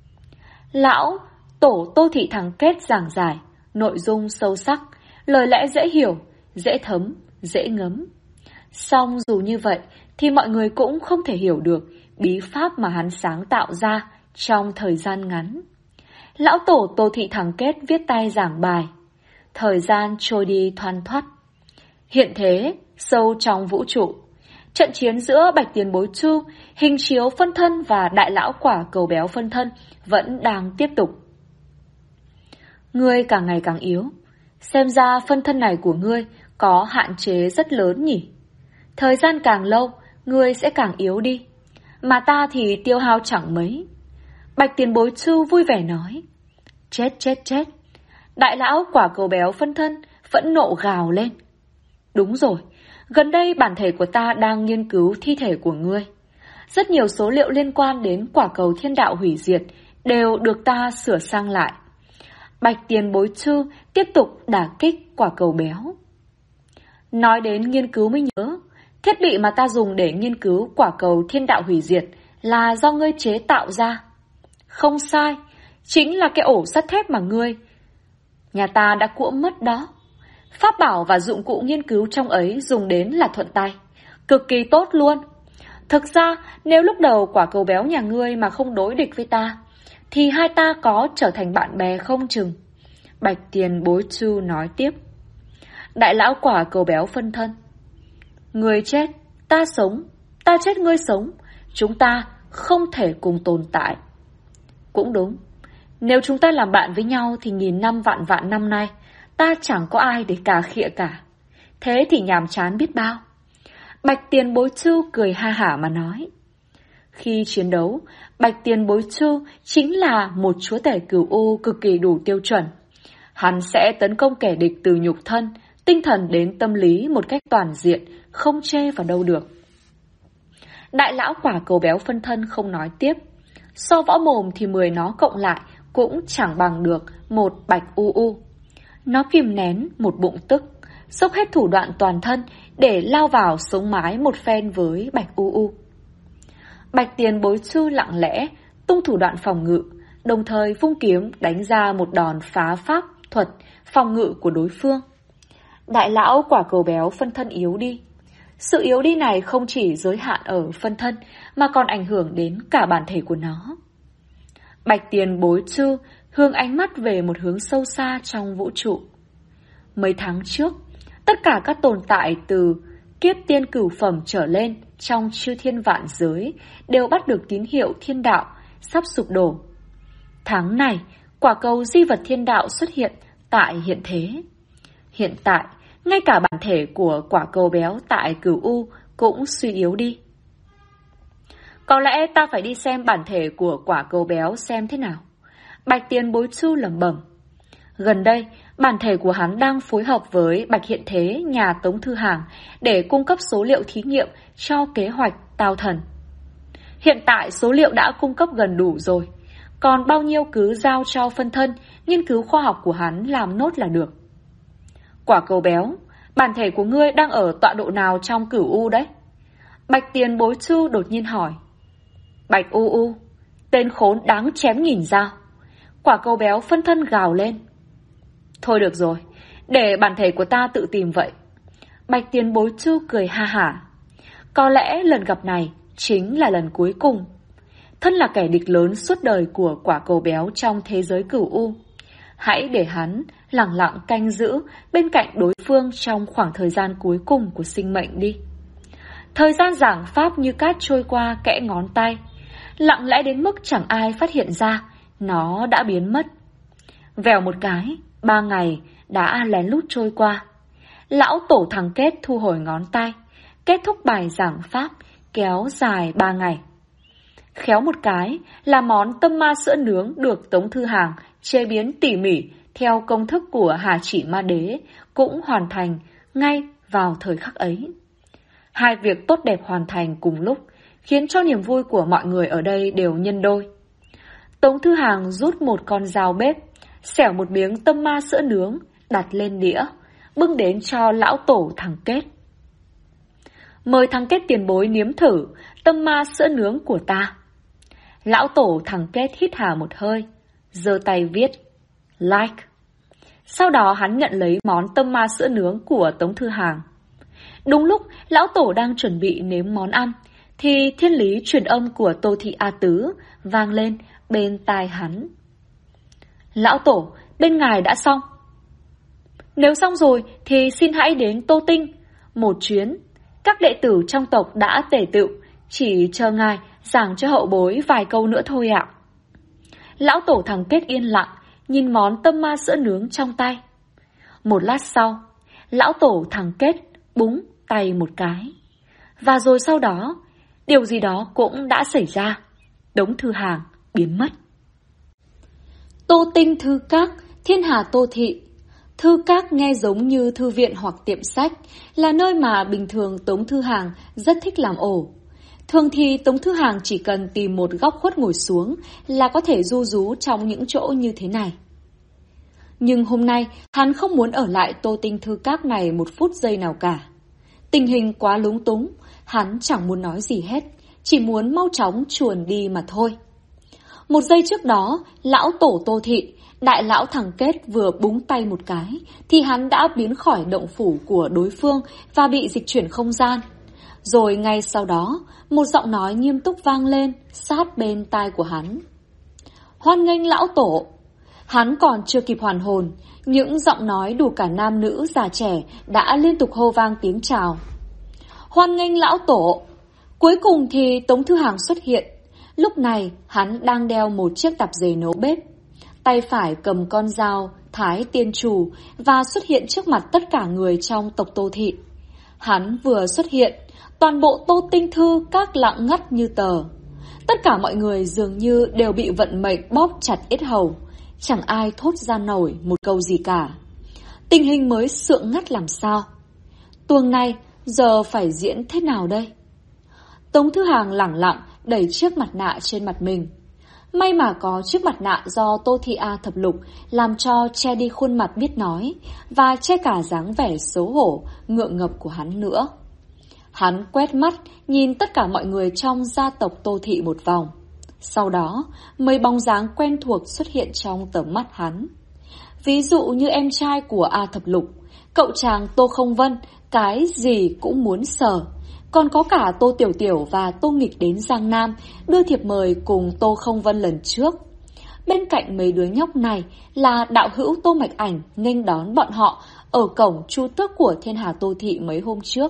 Lão tổ Tô Thị Thắng Kết giảng giải, nội dung sâu sắc, lời lẽ dễ hiểu, dễ thấm, dễ ngấm. Song dù như vậy thì mọi người cũng không thể hiểu được bí pháp mà hắn sáng tạo ra trong thời gian ngắn. Lão tổ Tô Thị Thắng Kết viết tay giảng bài. Thời gian trôi đi thoăn thoắt. Hiện thế, sâu trong vũ trụ, trận chiến giữa Bạch Tiền Bối Chu, Hình Chiếu phân thân và đại lão Quả Cầu Béo phân thân vẫn đang tiếp tục. Ngươi càng ngày càng yếu. Xem ra phân thân này của ngươi có hạn chế rất lớn nhỉ. Thời gian càng lâu, ngươi sẽ càng yếu đi. Mà ta thì tiêu hao chẳng mấy. Bạch Tiền Bối Chu vui vẻ nói. Chết. Đại lão Quả Cầu Béo phân thân phẫn nộ gào lên. Đúng rồi, gần đây bản thể của ta đang nghiên cứu thi thể của ngươi. Rất nhiều số liệu liên quan đến quả cầu thiên đạo hủy diệt đều được ta sửa sang lại. Bạch Tiền Bối Chu tiếp tục đả kích Quả Cầu Béo. Nói đến nghiên cứu mới nhớ, thiết bị mà ta dùng để nghiên cứu quả cầu thiên đạo hủy diệt là do ngươi chế tạo ra. Không sai, chính là cái ổ sắt thép mà nhà ta đã cuỗm mất đó. Pháp bảo và dụng cụ nghiên cứu trong ấy dùng đến là thuận tay, cực kỳ tốt luôn. Thực ra, nếu lúc đầu Quả Cầu Béo nhà ngươi mà không đối địch với ta, thì hai ta có trở thành bạn bè không chừng. Bạch Tiền Bối Chu nói tiếp. Đại lão Quả Cầu Béo phân thân. Ngươi chết, ta sống, ta chết ngươi sống, chúng ta không thể cùng tồn tại. Cũng đúng, nếu chúng ta làm bạn với nhau thì nghìn năm vạn năm nay, ta chẳng có ai để cà khịa cả. Thế thì nhàm chán biết bao. Bạch Tiền Bối Chu cười ha hả mà nói. Khi chiến đấu, Bạch Tiền Bối Chu chính là một chúa tể cửu u cực kỳ đủ tiêu chuẩn. Hắn sẽ tấn công kẻ địch từ nhục thân, tinh thần đến tâm lý một cách toàn diện, không chê vào đâu được. Đại lão Quả Cầu Béo phân thân không nói tiếp. So võ mồm thì 10 nó cộng lại cũng chẳng bằng được một Bạch U. Nó kìm nén một bụng tức, dốc hết thủ đoạn toàn thân để lao vào sống mái một phen với Bạch U. Bạch Tiền Bối Chu lặng lẽ tung thủ đoạn phòng ngự, đồng thời vung kiếm đánh ra một đòn phá pháp thuật phòng ngự của đối phương. Đại lão Quả Cầu Béo phân thân yếu đi. Sự yếu đi này không chỉ giới hạn ở phân thân mà còn ảnh hưởng đến cả bản thể của nó. Bạch Tiền Bối Chu hướng ánh mắt về một hướng sâu xa trong vũ trụ. Mấy tháng trước, tất cả các tồn tại từ kiếp tiên cửu phẩm trở lên trong chư thiên vạn giới đều bắt được tín hiệu thiên đạo sắp sụp đổ. Tháng này, quả cầu di vật thiên đạo xuất hiện tại hiện thế. Hiện tại, ngay cả bản thể của Quả Cầu Béo tại Cửu U cũng suy yếu đi. Có lẽ ta phải đi xem bản thể của Quả Cầu Béo xem thế nào. Bạch Tiền Bối Chu lẩm bẩm. Gần đây, bản thể của hắn đang phối hợp với Bạch Hiện Thế nhà Tống Thư Hàng để cung cấp số liệu thí nghiệm cho kế hoạch Tao Thần. Hiện tại số liệu đã cung cấp gần đủ rồi, còn bao nhiêu cứ giao cho phân thân, nghiên cứu khoa học của hắn làm nốt là được. Quả Cầu Béo, bản thể của ngươi đang ở tọa độ nào trong Cửu U đấy? Bạch Tiền Bối Chu đột nhiên hỏi. Bạch U, tên khốn đáng chém nghìn dao. Quả Cầu Béo phân thân gào lên. Thôi được rồi, để bản thể của ta tự tìm vậy. Bạch Tiền Bối Chu cười ha hả. Có lẽ lần gặp này chính là lần cuối cùng. Thân là kẻ địch lớn suốt đời của Quả Cầu Béo trong thế giới Cửu U, hãy để hắn lặng lặng canh giữ bên cạnh đối phương trong khoảng thời gian cuối cùng của sinh mệnh đi. Thời gian giảng pháp như cát trôi qua kẽ ngón tay, lặng lẽ đến mức chẳng ai phát hiện ra nó đã biến mất. Vèo một cái, 3 ngày đã lén lút trôi qua. Lão tổ thằng Kết thu hồi ngón tay, kết thúc bài giảng pháp kéo dài 3 ngày. Khéo một cái là món tâm ma sữa nướng được Tống Thư Hàng chế biến tỉ mỉ theo công thức của Hà Chỉ Ma Đế cũng hoàn thành ngay vào thời khắc ấy. Hai việc tốt đẹp hoàn thành cùng lúc khiến cho niềm vui của mọi người ở đây đều nhân đôi. Tống Thư Hàng rút một con dao bếp, xẻo một miếng tâm ma sữa nướng, đặt lên đĩa, bưng đến cho lão tổ thằng Kết. Mời thằng Kết tiền bối nếm thử tâm ma sữa nướng của ta. Lão tổ thằng Kết hít hà một hơi, giơ tay viết like. Sau đó hắn nhận lấy món tâm ma sữa nướng của Tống Thư Hàng. Đúng lúc lão tổ đang chuẩn bị nếm món ăn, thì thiên lý truyền âm của Tô Thị A Tứ vang lên bên tai hắn. Lão tổ, bên ngài đã xong. Nếu xong rồi thì xin hãy đến Tô Tinh một chuyến. Các đệ tử trong tộc đã tề tựu, chỉ chờ ngài giảng cho hậu bối vài câu nữa thôi ạ. Lão tổ thằng Kết yên lặng, nhìn món tâm ma sữa nướng trong tay. Một lát sau, lão tổ thằng Kết búng tay một cái. Và rồi sau đó, điều gì đó cũng đã xảy ra. Tống Thư Hàng biến mất. Tô Tinh thư các, Thiên Hà Tô Thị. Thư các nghe giống như thư viện hoặc tiệm sách, là nơi mà bình thường Tống Thư Hàng rất thích làm ổ. Thường thì Tống Thư Hàng chỉ cần tìm một góc khuất ngồi xuống là có thể ru rú trong những chỗ như thế này. Nhưng hôm nay, hắn không muốn ở lại Tô Tinh thư các này một phút giây nào cả. Tình hình quá lúng túng, hắn chẳng muốn nói gì hết, chỉ muốn mau chóng chuồn đi mà thôi. Một giây trước đó, lão tổ Tô Thị, đại lão thằng Kết vừa búng tay một cái, thì hắn đã biến khỏi động phủ của đối phương và bị dịch chuyển không gian. Rồi ngay sau đó, một giọng nói nghiêm túc vang lên sát bên tai của hắn. Hoan nghênh lão tổ. Hắn còn chưa kịp hoàn hồn, những giọng nói đủ cả nam nữ già trẻ đã liên tục hô vang tiếng chào. Hoan nghênh lão tổ. Cuối cùng thì Tống Thư Hàng xuất hiện. Lúc này hắn đang đeo một chiếc tạp dề nấu bếp, tay phải cầm con dao thái tiên trù và xuất hiện trước mặt tất cả người trong tộc Tô Thị. Hắn vừa xuất hiện, toàn bộ Tô Tinh thư các lặng ngắt như tờ. Tất cả mọi người dường như đều bị vận mệnh bóp chặt yết hầu, chẳng ai thốt ra nổi một câu gì cả. Tình hình mới sượng ngắt làm sao? Tuồng này giờ phải diễn thế nào đây? Tống Thư Hàng lẳng lặng đẩy chiếc mặt nạ trên mặt mình. May mà có chiếc mặt nạ do Tô Thị A thập lục làm cho che đi khuôn mặt biết nói và che cả dáng vẻ xấu hổ, ngượng ngập của hắn nữa. Hắn quét mắt nhìn tất cả mọi người trong gia tộc Tô Thị một vòng. Sau đó, mấy bóng dáng quen thuộc xuất hiện trong tầm mắt hắn. Ví dụ như em trai của A thập lục, cậu chàng Tô Không Vân, cái gì cũng muốn sờ. Còn có cả Tô Tiểu Tiểu và Tô Nghịch đến Giang Nam đưa thiệp mời cùng Tô Không Vân lần trước. Bên cạnh mấy đứa nhóc này là đạo hữu Tô Mạch Ảnh nghênh đón bọn họ ở cổng chu tước của Thiên Hà Tô Thị mấy hôm trước.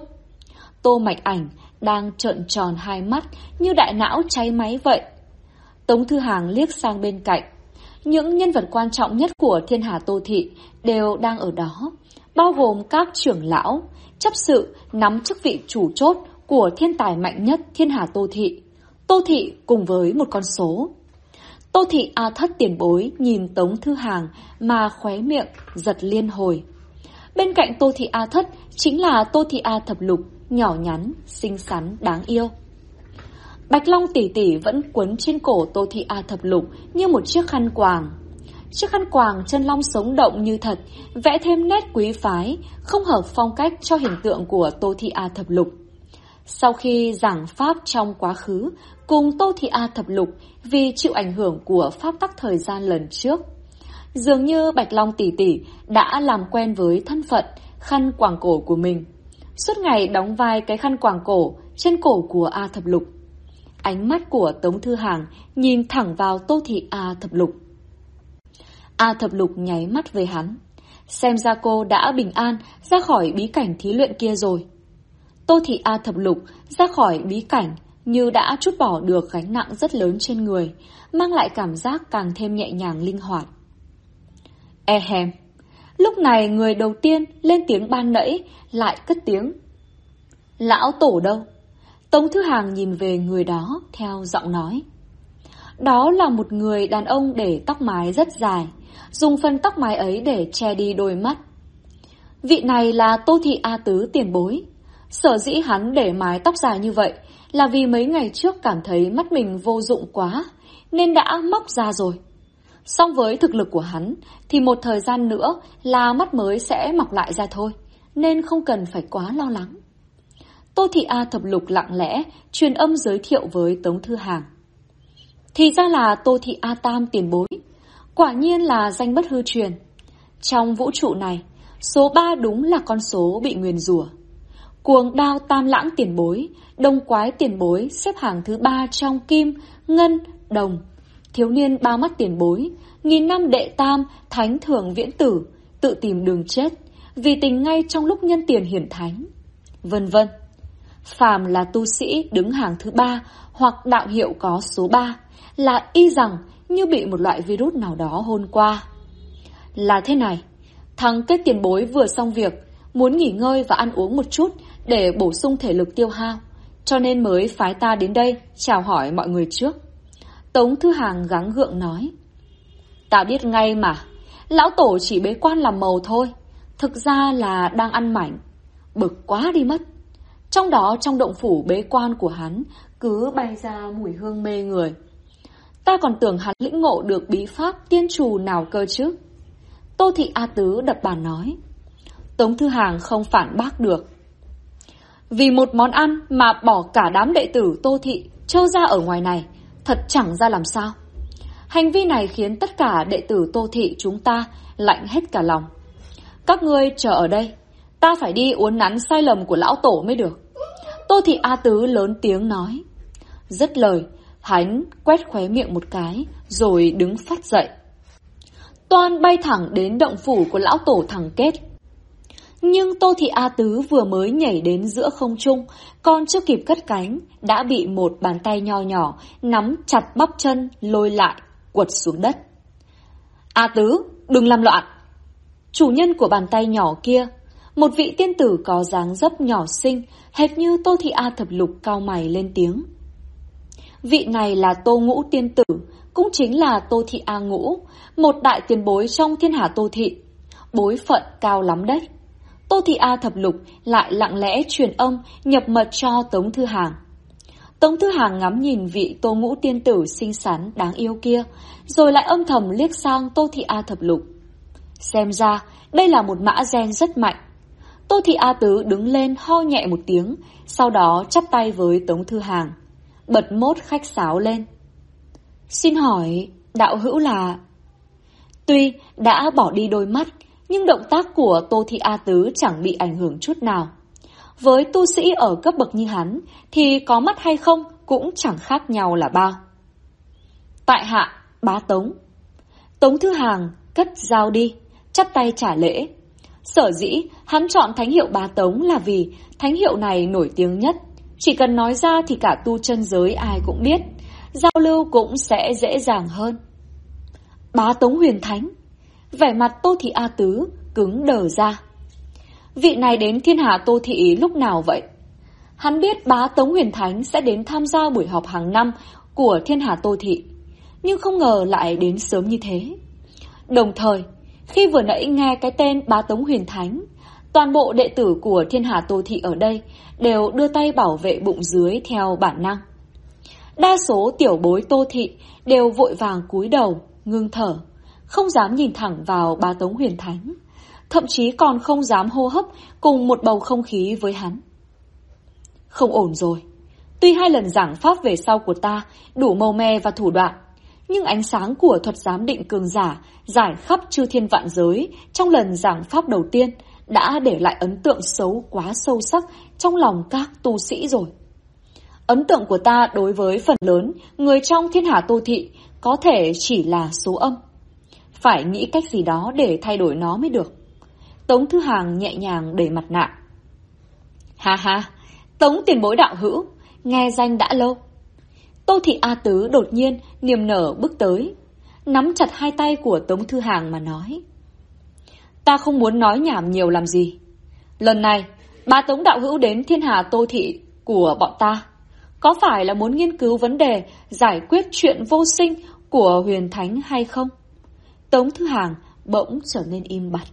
Tô Mạch Ảnh đang trợn tròn hai mắt như đại não cháy máy vậy. Tống Thư Hàng liếc sang bên cạnh. Những nhân vật quan trọng nhất của Thiên Hà Tô Thị đều đang ở đó, bao gồm các trưởng lão, chấp sự nắm chức vị chủ chốt của thiên tài mạnh nhất Thiên Hà Tô Thị. Tô Thị cùng với một con số. Tô Thị A Thất tiền bối nhìn Tống Thư Hàng mà khóe miệng giật liên hồi. Bên cạnh Tô Thị A Thất chính là Tô Thị A Thập Lục, nhỏ nhắn, xinh xắn, đáng yêu. Bạch Long tỷ tỷ vẫn quấn trên cổ Tô Thị A Thập Lục như một chiếc khăn quàng. Chiếc khăn quàng chân long sống động như thật, vẽ thêm nét quý phái, không hợp phong cách cho hình tượng của Tô Thị A Thập Lục. Sau khi giảng pháp trong quá khứ, cùng Tô Thị A Thập Lục vì chịu ảnh hưởng của pháp tắc thời gian lần trước, dường như Bạch Long tỷ tỷ đã làm quen với thân phận khăn quàng cổ của mình, suốt ngày đóng vai cái khăn quàng cổ trên cổ của A Thập Lục. Ánh mắt của Tống Thư Hàng nhìn thẳng vào Tô Thị A Thập Lục. A Thập Lục nháy mắt với hắn. Xem ra cô đã bình an ra khỏi bí cảnh thí luyện kia rồi. Tô Thị A Thập Lục ra khỏi bí cảnh như đã trút bỏ được gánh nặng rất lớn trên người, mang lại cảm giác càng thêm nhẹ nhàng linh hoạt. Ehem. Lúc này người đầu tiên lên tiếng ban nãy lại cất tiếng. Lão Tổ đâu? Tống Thư Hàng nhìn về người đó theo giọng nói. Đó là một người đàn ông để tóc mái rất dài, dùng phần tóc mái ấy để che đi đôi mắt. Vị này là Tô Thị A Tứ tiền bối. Sở dĩ hắn để mái tóc dài như vậy là vì mấy ngày trước cảm thấy mắt mình vô dụng quá, nên đã móc ra rồi. Song với thực lực của hắn thì một thời gian nữa là mắt mới sẽ mọc lại ra thôi, nên không cần phải quá lo lắng. Tô Thị A Thập Lục lặng lẽ truyền âm giới thiệu với Tống Thư Hàng. Thì ra là Tô Thị A Tam tiền bối, quả nhiên là danh bất hư truyền. Trong vũ trụ này, số 3 đúng là con số bị nguyền rủa. Cuồng Đao Tam Lãng tiền bối, Đông Quái tiền bối xếp hàng thứ 3 trong kim, ngân, đồng. Thiếu niên ba mắt tiền bối, nghìn năm đệ tam, thánh thường viễn tử, tự tìm đường chết, vì tình ngay trong lúc nhân tiền hiển thánh, vân vân. Phàm là tu sĩ đứng hàng thứ 3 hoặc đạo hiệu có số 3 là y rằng như bị một loại virus nào đó hôn qua. Là thế này, thằng Kết tiền bối vừa xong việc, muốn nghỉ ngơi và ăn uống một chút để bổ sung thể lực tiêu hao, cho nên mới phái ta đến đây chào hỏi mọi người trước. Tống Thư Hàng gắng gượng nói. Ta biết ngay mà, lão tổ chỉ bế quan làm màu thôi, thực ra là đang ăn mảnh. Bực quá đi mất. Trong đó trong động phủ bế quan của hắn cứ bay ra mùi hương mê người. Ta còn tưởng hắn lĩnh ngộ được bí pháp tiên trù nào cơ chứ. Tô Thị A Tứ đập bàn nói. Tống Thư Hàng không phản bác được. Vì một món ăn mà bỏ cả đám đệ tử Tô Thị trơ ra ở ngoài này, thật chẳng ra làm sao. Hành vi này khiến tất cả đệ tử Tô Thị chúng ta lạnh hết cả lòng. Các ngươi chờ ở đây, ta phải đi uốn nắn sai lầm của lão tổ mới được. Tô Thị A Tứ lớn tiếng nói. Dứt lời, hắn quét khóe miệng một cái, rồi đứng phát dậy. Toan bay thẳng đến động phủ của lão tổ thằng Kết. Nhưng Tô Thị A Tứ vừa mới nhảy đến giữa không trung, còn chưa kịp cất cánh, đã bị một bàn tay nho nhỏ nắm chặt bắp chân lôi lại, quật xuống đất. A Tứ, đừng làm loạn! Chủ nhân của bàn tay nhỏ kia, một vị tiên tử có dáng dấp nhỏ xinh, hệt như Tô Thị A Thập Lục cau mày lên tiếng. Vị này là Tô Ngũ tiên tử, cũng chính là Tô Thị A Ngũ, một đại tiền bối trong thiên hạ Tô Thị. Bối phận cao lắm đấy. Tô Thị A Thập Lục lại lặng lẽ truyền âm nhập mật cho Tống Thư Hàng. Tống Thư Hàng ngắm nhìn vị Tô Ngũ tiên tử xinh xắn đáng yêu kia, rồi lại âm thầm liếc sang Tô Thị A Thập Lục. Xem ra đây là một mã gen rất mạnh. Tô Thị A Tứ đứng lên ho nhẹ một tiếng, sau đó chắp tay với Tống Thư Hàng, bật mốt khách sáo lên. Xin hỏi, đạo hữu là... Tuy đã bỏ đi đôi mắt, nhưng động tác của Tô Thị A Tứ chẳng bị ảnh hưởng chút nào. Với tu sĩ ở cấp bậc như hắn, thì có mắt hay không cũng chẳng khác nhau là bao. Tại hạ, bá Tống. Tống Thư Hàng cất dao đi, chắp tay trả lễ. Sở dĩ hắn chọn thánh hiệu bá Tống là vì thánh hiệu này nổi tiếng nhất. Chỉ cần nói ra thì cả tu chân giới ai cũng biết, giao lưu cũng sẽ dễ dàng hơn. Bá Tống Huyền Thánh. Vẻ mặt Tô Thị A Tứ cứng đờ ra. Vị này đến thiên hạ Tô Thị lúc nào vậy? Hắn biết bá Tống Huyền Thánh sẽ đến tham gia buổi họp hàng năm của thiên hạ Tô Thị, nhưng không ngờ lại đến sớm như thế. Đồng thời, khi vừa nãy nghe cái tên bá Tống Huyền Thánh, toàn bộ đệ tử của thiên hạ Tô Thị ở đây đều đưa tay bảo vệ bụng dưới theo bản năng. Đa số tiểu bối Tô Thị đều vội vàng cúi đầu, ngưng thở, không dám nhìn thẳng vào bá Tống Huyền Thánh, thậm chí còn không dám hô hấp cùng một bầu không khí với hắn. Không ổn rồi. Tuy 2 lần giảng pháp về sau của ta đủ màu me và thủ đoạn, nhưng ánh sáng của thuật giám định cường giả giải khắp chư thiên vạn giới trong lần giảng pháp đầu tiên đã để lại ấn tượng xấu quá sâu sắc trong lòng các tu sĩ rồi. Ấn tượng của ta đối với phần lớn người trong thiên hạ Tô Thị có thể chỉ là số âm. Phải nghĩ cách gì đó để thay đổi nó mới được. Tống Thư Hàng nhẹ nhàng đẩy mặt nạ. Ha ha, Tống tiền bối đạo hữu, nghe danh đã lâu. Tô Thị A Tứ đột nhiên niềm nở bước tới, nắm chặt hai tay của Tống Thư Hàng mà nói. Ta không muốn nói nhảm nhiều làm gì. Lần này, bà Tống đạo hữu đến Thiên Hà Tô Thị của bọn ta, có phải là muốn nghiên cứu vấn đề giải quyết chuyện vô sinh của Huyền Thánh hay không? Tống Thư Hàng bỗng trở nên im bặt.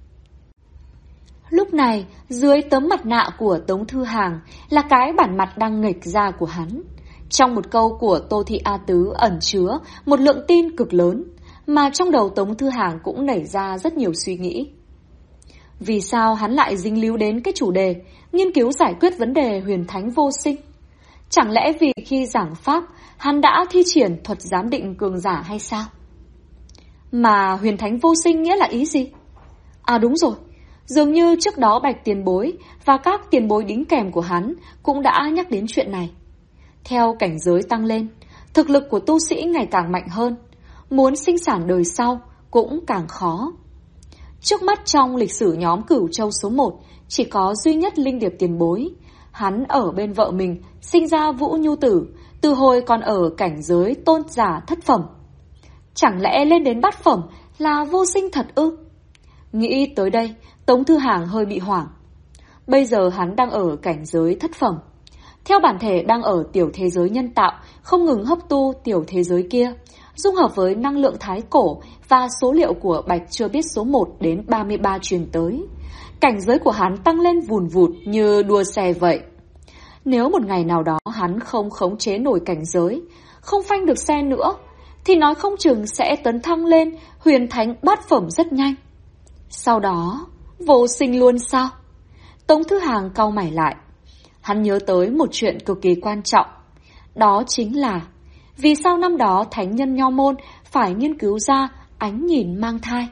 Lúc này, dưới tấm mặt nạ của Tống Thư Hàng là cái bản mặt đang nghịch ra của hắn. Trong một câu của Tô Thị A Tứ ẩn chứa một lượng tin cực lớn, mà trong đầu Tống Thư Hàng cũng nảy ra rất nhiều suy nghĩ. Vì sao hắn lại dính líu đến cái chủ đề nghiên cứu giải quyết vấn đề Huyền Thánh vô sinh? Chẳng lẽ vì khi giảng pháp, hắn đã thi triển thuật giám định cường giả hay sao? Mà Huyền Thánh vô sinh nghĩa là ý gì? À đúng rồi, dường như trước đó Bạch tiền bối và các tiền bối đính kèm của hắn cũng đã nhắc đến chuyện này. Theo cảnh giới tăng lên, thực lực của tu sĩ ngày càng mạnh hơn, muốn sinh sản đời sau cũng càng khó. Trước mắt trong lịch sử nhóm Cửu Châu số 1 chỉ có duy nhất Linh Điệp tiền bối. Hắn ở bên vợ mình sinh ra Vũ Nhu Tử, từ hồi còn ở cảnh giới tôn giả thất phẩm. Chẳng lẽ lên đến bát phẩm là vô sinh thật ư? Nghĩ tới đây, Tống Thư Hàng hơi bị hoảng. Bây giờ hắn đang ở cảnh giới thất phẩm. Theo bản thể đang ở tiểu thế giới nhân tạo, không ngừng hấp tu tiểu thế giới kia, dung hợp với năng lượng thái cổ và số liệu của Bạch chưa biết số 1 đến 33 truyền tới. Cảnh giới của hắn tăng lên vùn vụt như đua xe vậy. Nếu một ngày nào đó hắn không khống chế nổi cảnh giới, không phanh được xe nữa, thì nói không chừng sẽ tấn thăng lên Huyền Thánh bát phẩm rất nhanh. Sau đó, vô sinh luôn sao? Tống Thư Hàng cau mày lại. Hắn nhớ tới một chuyện cực kỳ quan trọng. Đó chính là vì sao năm đó thánh nhân Nho Môn phải nghiên cứu ra ánh nhìn mang thai.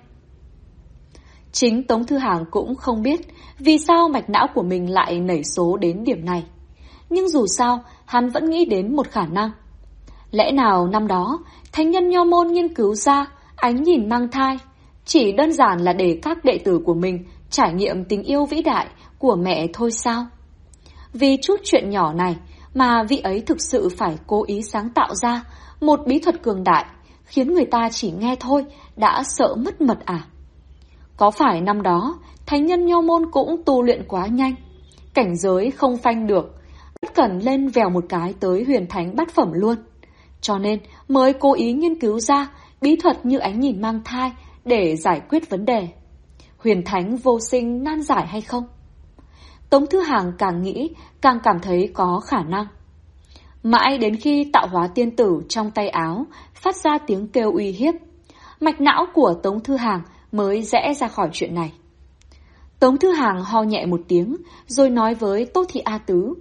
Chính Tống Thư Hàng cũng không biết vì sao mạch não của mình lại nảy số đến điểm này. Nhưng dù sao, hắn vẫn nghĩ đến một khả năng. Lẽ nào năm đó, thánh nhân Nho Môn nghiên cứu ra ánh nhìn mang thai chỉ đơn giản là để các đệ tử của mình trải nghiệm tình yêu vĩ đại của mẹ thôi sao? Vì chút chuyện nhỏ này mà vị ấy thực sự phải cố ý sáng tạo ra một bí thuật cường đại, khiến người ta chỉ nghe thôi đã sợ mất mật à? Có phải năm đó thánh nhân Nho Môn cũng tu luyện quá nhanh, cảnh giới không phanh được, bất cẩn lên vèo một cái tới Huyền Thánh bát phẩm luôn, cho nên mới cố ý nghiên cứu ra bí thuật như ánh nhìn mang thai để giải quyết vấn đề Huyền Thánh vô sinh nan giải hay không? Tống Thư Hàng càng nghĩ càng cảm thấy có khả năng. Mãi đến khi tạo hóa tiên tử trong tay áo phát ra tiếng kêu uy hiếp, mạch não của Tống Thư Hàng mới rẽ ra khỏi chuyện này. Tống Thư Hàng ho nhẹ một tiếng rồi nói với Tô Thị A Tứ.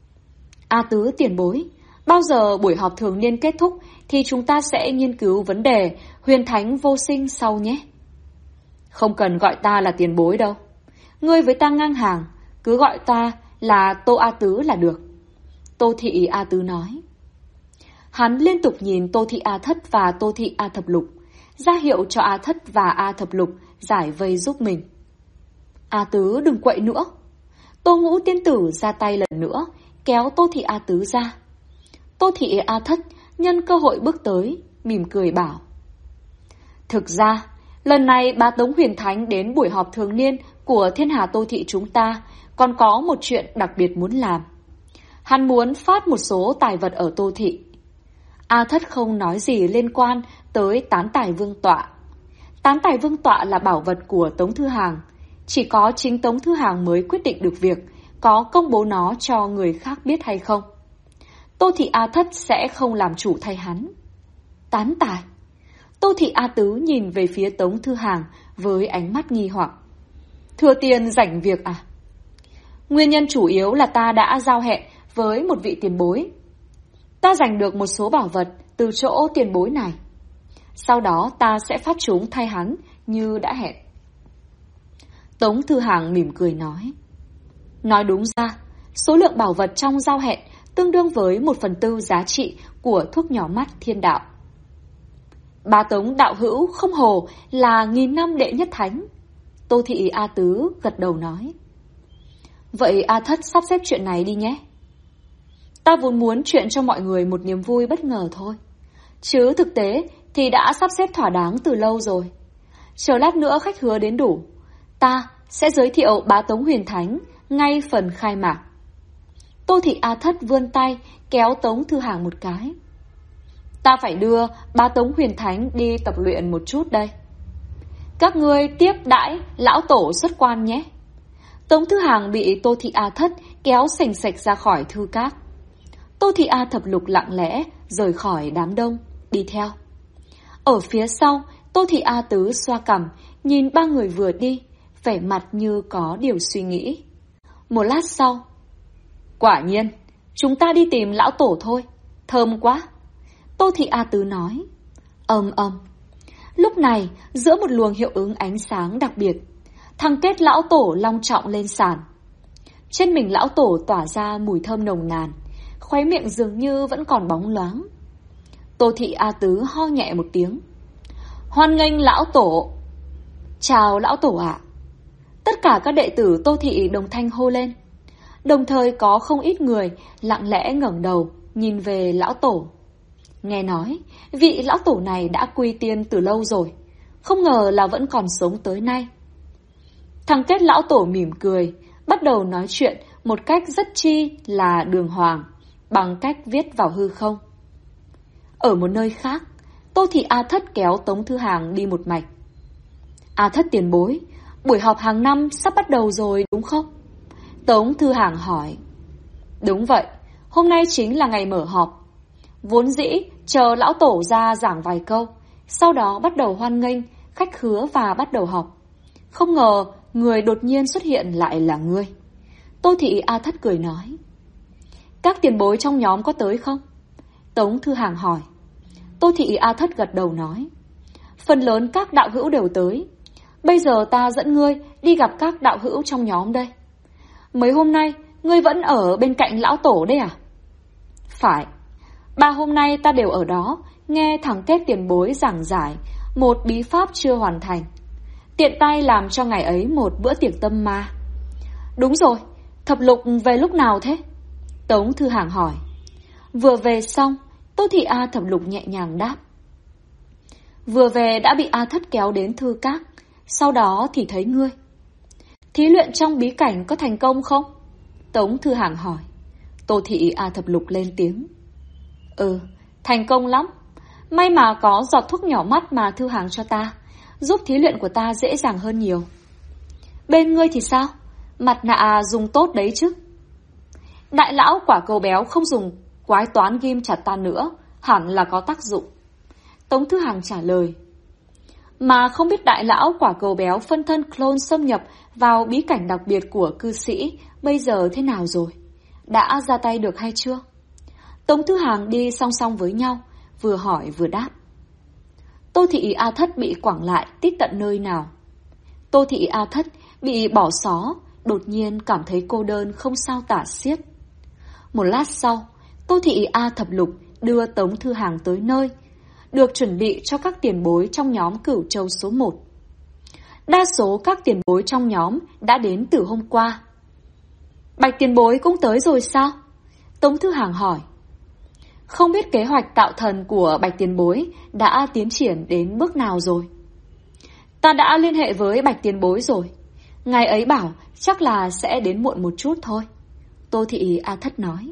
A Tứ tiền bối, bao giờ buổi họp thường niên kết thúc thì chúng ta sẽ nghiên cứu vấn đề Huyền Thánh vô sinh sau nhé. Không cần gọi ta là tiền bối đâu. Ngươi với ta ngang hàng, cứ gọi ta là Tô A Tứ là được. Tô Thị A Tứ nói. Hắn liên tục nhìn Tô Thị A Thất và Tô Thị A Thập Lục, ra hiệu cho A Thất và A Thập Lục giải vây giúp mình. A Tứ đừng quậy nữa. Tô Ngũ tiên tử ra tay lần nữa, kéo Tô Thị A Tứ ra. Tô Thị A Thất nhân cơ hội bước tới, mỉm cười bảo. Thực ra, lần này bà Tống Huyền Thánh đến buổi họp thường niên của Thiên Hà Tô Thị chúng ta còn có một chuyện đặc biệt muốn làm. Hắn muốn phát một số tài vật ở Tô Thị. A Thất không nói gì liên quan tới Tán Tài Vương Tọa. Tán Tài Vương Tọa là bảo vật của Tống Thư Hàng. Chỉ có chính Tống Thư Hàng mới quyết định được việc có công bố nó cho người khác biết hay không. Tô Thị A Thất sẽ không làm chủ thay hắn. Tán tài? Tô Thị A Tứ nhìn về phía Tống Thư Hàng với ánh mắt nghi hoặc. Thừa tiền rảnh việc à? Nguyên nhân chủ yếu là ta đã giao hẹn với một vị tiền bối. Ta giành được một số bảo vật từ chỗ tiền bối này. Sau đó ta sẽ phát chúng thay hắn như đã hẹn. Tống Thư Hàng mỉm cười nói. Nói đúng ra, số lượng bảo vật trong giao hẹn tương đương với 1/4 giá trị của thuốc nhỏ mắt thiên đạo. Bá Tống đạo hữu không hồ là nghìn năm đệ nhất thánh. Tô Thị A Tứ gật đầu nói. Vậy A Thất sắp xếp chuyện này đi nhé. Ta vốn muốn chuyện cho mọi người một niềm vui bất ngờ thôi. Chứ thực tế thì đã sắp xếp thỏa đáng từ lâu rồi. Chờ lát nữa khách hứa đến đủ, ta sẽ giới thiệu bá Tống Huyền Thánh ngay phần khai mạc. Tô Thị A Thất vươn tay kéo Tống Thư Hàng một cái. Ta phải đưa bá Tống Huyền Thánh đi tập luyện một chút đây. Các ngươi tiếp đãi lão tổ xuất quan nhé. Tống Thư Hàng bị Tô Thị A Thất kéo sành sạch ra khỏi thư các. Tô Thị A Thập Lục lặng lẽ rời khỏi đám đông, đi theo. Ở phía sau, Tô Thị A Tứ xoa cằm, nhìn ba người vừa đi, vẻ mặt như có điều suy nghĩ. Một lát sau, quả nhiên, chúng ta đi tìm lão tổ thôi, thơm quá. Tô Thị A Tứ nói. Lúc này, giữa một luồng hiệu ứng ánh sáng đặc biệt, thằng kết lão tổ long trọng lên sàn. Trên mình lão tổ tỏa ra mùi thơm nồng nàn, khóe miệng dường như vẫn còn bóng loáng. Tô Thị A Tứ ho nhẹ một tiếng. Hoan nghênh lão tổ. Chào lão tổ ạ. Tất cả các đệ tử Tô Thị đồng thanh hô lên. Đồng thời có không ít người lặng lẽ ngẩng đầu nhìn về lão tổ. Nghe nói vị lão tổ này đã quy tiên từ lâu rồi, không ngờ là vẫn còn sống tới nay. Thằng kết lão tổ mỉm cười, bắt đầu nói chuyện một cách rất chi là đường hoàng, bằng cách viết vào hư không. Ở một nơi khác, Tô Thị A Thất kéo Tống Thư Hàng đi một mạch. A Thất tiền bối, buổi họp hàng năm sắp bắt đầu rồi đúng không? Tống Thư Hàng hỏi. Đúng vậy, hôm nay chính là ngày mở họp. Vốn dĩ chờ lão tổ ra giảng vài câu, sau đó bắt đầu hoan nghênh khách khứa và bắt đầu họp. Không ngờ người đột nhiên xuất hiện lại là ngươi. Tô Thị A Thất cười nói. Các tiền bối trong nhóm có tới không? Tống Thư Hàng hỏi. Tô Thị A Thất gật đầu nói. Phần lớn các đạo hữu đều tới. Bây giờ ta dẫn ngươi đi gặp các đạo hữu trong nhóm đây. Mấy hôm nay ngươi vẫn ở bên cạnh lão tổ đấy à? Phải. 3 hôm nay ta đều ở đó, nghe thằng kết tiền bối giảng giải một bí pháp chưa hoàn thành. Tiện tay làm cho ngày ấy một bữa tiệc tâm ma. Đúng rồi, Thập Lục về lúc nào thế? Tống Thư Hàng hỏi. Vừa về xong, Tô Thị A Thập Lục nhẹ nhàng đáp. Vừa về đã bị A Thất kéo đến thư các, sau đó thì thấy ngươi. Thí luyện trong bí cảnh có thành công không? Tống Thư Hàng hỏi. Tô Thị A Thập Lục lên tiếng. Thành công lắm. May mà có giọt thuốc nhỏ mắt mà Thư Hàng cho ta, giúp thí luyện của ta dễ dàng hơn nhiều. Bên ngươi thì sao? Mặt nạ dùng tốt đấy chứ? Đại lão quả cầu béo không dùng quái toán ghim chặt ta nữa, hẳn là có tác dụng. Tống Thư Hàng trả lời. Mà không biết đại lão quả cầu béo phân thân clone xâm nhập vào bí cảnh đặc biệt của cư sĩ bây giờ thế nào rồi? Đã ra tay được hay chưa? Tống Thư Hàng đi song song với nhau, vừa hỏi vừa đáp. Tô Thị A Thất bị quẳng lại tít tận nơi nào? Tô Thị A Thất bị bỏ xó, đột nhiên cảm thấy cô đơn không sao tả xiết. Một lát sau, Tô Thị A Thập Lục đưa Tống Thư Hàng tới nơi, được chuẩn bị cho các tiền bối trong nhóm Cửu Châu số 1. Đa số các tiền bối trong nhóm đã đến từ hôm qua. Bạch tiền bối cũng tới rồi sao? Tống Thư Hàng hỏi. Không biết kế hoạch tạo thần của Bạch tiền bối đã tiến triển đến bước nào rồi? Ta đã liên hệ với Bạch tiền bối rồi. Ngài ấy bảo chắc là sẽ đến muộn một chút thôi. Tô Thị A Thất nói.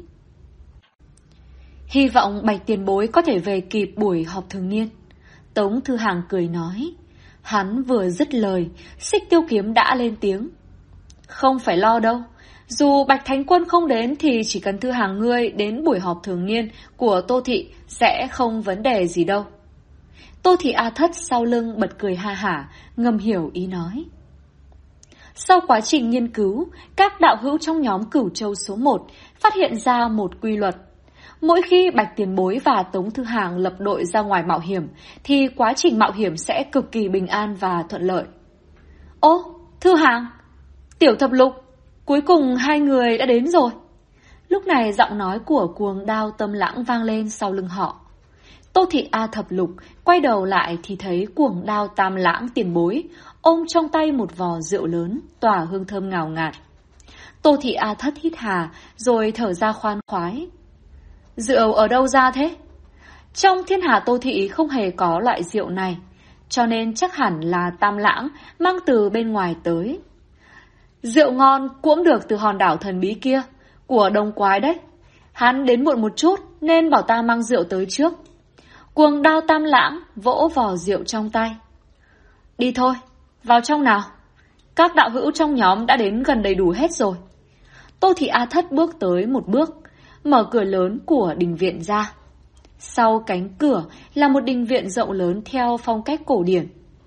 Hy vọng Bạch tiền bối có thể về kịp buổi họp thường niên. Tống Thư Hàng cười nói. Hắn vừa dứt lời, Xích Tiêu Kiếm đã lên tiếng. Không phải lo đâu. Dù Bạch Thánh Quân không đến thì chỉ cần Thư Hàng ngươi đến buổi họp thường niên của Tô Thị sẽ không vấn đề gì đâu. Tô Thị A Thất sau lưng bật cười ha hả, ngầm hiểu ý nói. Sau quá trình nghiên cứu, các đạo hữu trong nhóm Cửu Châu số 1 phát hiện ra một quy luật. Mỗi khi Bạch tiền bối và Tống Thư Hàng lập đội ra ngoài mạo hiểm, thì quá trình mạo hiểm sẽ cực kỳ bình an và thuận lợi. Ô, Thư Hàng, Tiểu Thập Lục, cuối cùng hai người đã đến rồi. Lúc này giọng nói của Cuồng Đao Tâm Lãng vang lên sau lưng họ. Tô Thị A Thập Lục quay đầu lại thì thấy Cuồng Đao Tam Lãng tiền bối ôm trong tay một vò rượu lớn tỏa hương thơm ngào ngạt. Tô Thị A Thất hít hà rồi thở ra khoan khoái. Rượu ở đâu ra thế? Trong thiên hạ Tô Thị không hề có loại rượu này, cho nên chắc hẳn là Tam Lãng mang từ bên ngoài tới. Rượu ngon cũng được từ hòn đảo thần bí kia, của Đông Quái đấy. Hắn đến muộn một chút nên bảo ta mang rượu tới trước. Cuồng Đao Tam Lãng vỗ vò rượu trong tay. Đi thôi, vào trong nào. Các đạo hữu trong nhóm đã đến gần đầy đủ hết rồi. Tô Thị A Thất bước tới một bước, mở cửa lớn của đình viện ra. Sau cánh cửa là một đình viện rộng lớn theo phong cách cổ điển.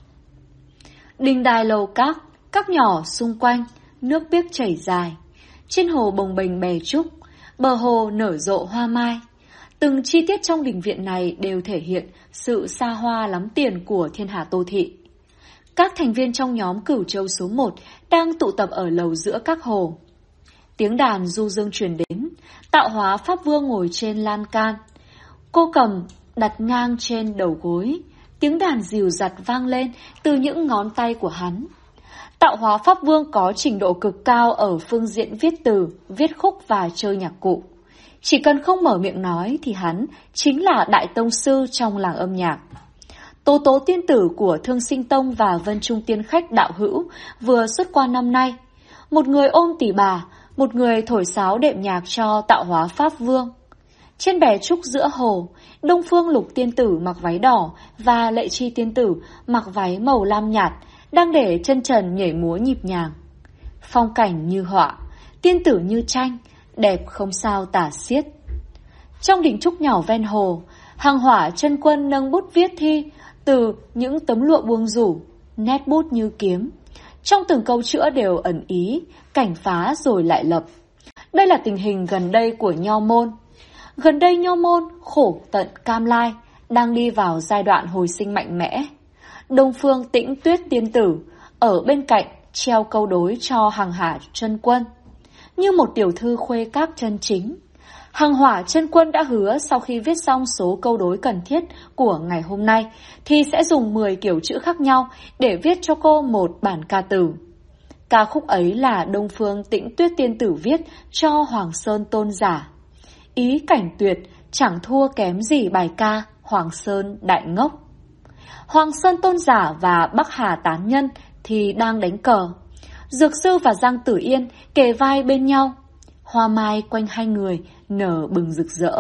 Đình đài lầu các nhỏ xung quanh, nước biếc chảy dài. Trên hồ bồng bềnh bè trúc, bờ hồ nở rộ hoa mai. Từng chi tiết trong đình viện này đều thể hiện sự xa hoa lắm tiền của thiên hạ Tô Thị. Các thành viên trong nhóm Cửu Châu số 1 đang tụ tập ở lầu giữa các hồ. Tiếng đàn du dương truyền đến, Tạo Hóa Pháp Vương ngồi trên lan can. Cô cầm đặt ngang trên đầu gối, tiếng đàn dìu dặt vang lên từ những ngón tay của hắn. Tạo Hóa Pháp Vương có trình độ cực cao ở phương diện viết từ, viết khúc và chơi nhạc cụ. Chỉ cần không mở miệng nói thì hắn chính là đại tông sư trong làng âm nhạc. Tố Tố tiên tử của Thương Sinh Tông và Vân Trung Tiên Khách đạo hữu vừa xuất quan năm nay. Một người ôm tỷ bà, một người thổi sáo đệm nhạc cho Tạo Hóa Pháp Vương. Trên bè trúc giữa hồ, Đông Phương Lục tiên tử mặc váy đỏ và Lệ Chi tiên tử mặc váy màu lam nhạt, đang để chân trần nhảy múa nhịp nhàng. Phong cảnh như họa, tiên tử như tranh, đẹp không sao tả xiết. Trong đình trúc nhỏ ven hồ, Hàng Hỏa chân quân nâng bút viết thi từ những tấm lụa buông rủ, nét bút như kiếm. Trong từng câu chữa đều ẩn ý, cảnh phá rồi lại lập. Đây là tình hình gần đây của Nho Môn. Gần đây Nho Môn khổ tận cam lai, đang đi vào giai đoạn hồi sinh mạnh mẽ. Đông Phương Tĩnh Tuyết tiên tử ở bên cạnh treo câu đối cho Hàng Hỏa chân quân. Như một tiểu thư khuê các chân chính, Hàng Hỏa chân quân đã hứa sau khi viết xong số câu đối cần thiết của ngày hôm nay thì sẽ dùng 10 kiểu chữ khác nhau để viết cho cô một bản ca từ. Ca khúc ấy là Đông Phương Tĩnh Tuyết tiên tử viết cho Hoàng Sơn Tôn giả. Ý cảnh tuyệt, chẳng thua kém gì bài ca Hoàng Sơn Đại Ngốc. Hoàng Sơn Tôn giả và Bắc Hà tán nhân thì đang đánh cờ. Dược sư và Giang Tử Yên kề vai bên nhau. Hoa mai quanh hai người nở bừng rực rỡ.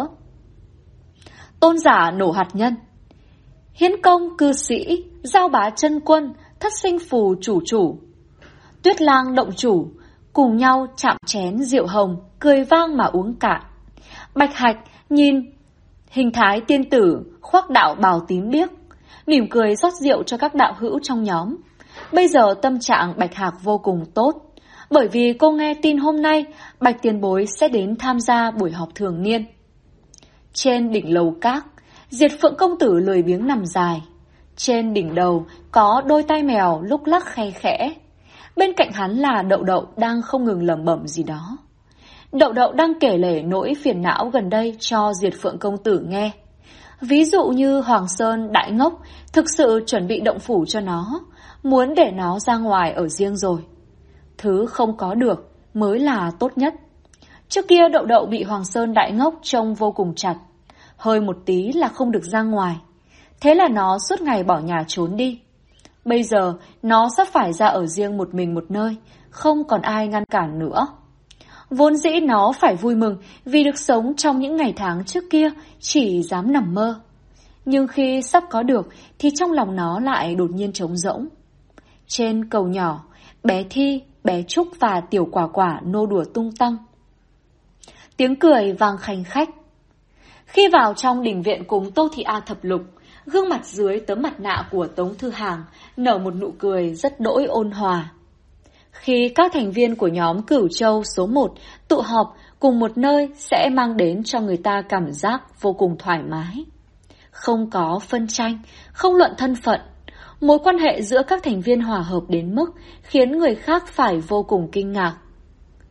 Tôn giả nổ hạt nhân. Hiến công cư sĩ, giao bá chân quân, thất sinh phù chủ chủ. Tuyết lang động chủ, cùng nhau chạm chén rượu hồng, cười vang mà uống cạn. Bạch Hạch nhìn hình thái tiên tử khoác đạo bào tím biếc, mỉm cười rót rượu cho các đạo hữu trong nhóm. Bây giờ tâm trạng Bạch Hạc vô cùng tốt, bởi vì cô nghe tin hôm nay Bạch tiền bối sẽ đến tham gia buổi họp thường niên. Trên đỉnh lầu các, Diệt Phượng công tử lười biếng nằm dài. Trên đỉnh đầu có đôi tai mèo lúc lắc khe khẽ. Bên cạnh hắn là Đậu Đậu đang không ngừng lẩm bẩm gì đó. Đậu Đậu đang kể lể nỗi phiền não gần đây cho Diệt Phượng công tử nghe. Ví dụ như Hoàng Sơn Đại Ngốc thực sự chuẩn bị động phủ cho nó, muốn để nó ra ngoài ở riêng rồi. Thứ không có được mới là tốt nhất. Trước kia Đậu Đậu bị Hoàng Sơn Đại Ngốc trông vô cùng chặt, hơi một tí là không được ra ngoài. Thế là nó suốt ngày bỏ nhà trốn đi. Bây giờ nó sắp phải ra ở riêng một mình một nơi, không còn ai ngăn cản nữa. Vốn dĩ nó phải vui mừng vì được sống trong những ngày tháng trước kia chỉ dám nằm mơ. Nhưng khi sắp có được thì trong lòng nó lại đột nhiên trống rỗng. Trên cầu nhỏ, bé Thi, bé Trúc và Tiểu Quả Quả nô đùa tung tăng. Tiếng cười vang khanh khách. Khi vào trong đình viện cùng Tô Thị A Thập Lục, gương mặt dưới tấm mặt nạ của Tống Thư Hàng nở một nụ cười rất đỗi ôn hòa. Khi các thành viên của nhóm Cửu Châu số 1 tụ họp cùng một nơi sẽ mang đến cho người ta cảm giác vô cùng thoải mái. Không có phân tranh, không luận thân phận. Mối quan hệ giữa các thành viên hòa hợp đến mức khiến người khác phải vô cùng kinh ngạc.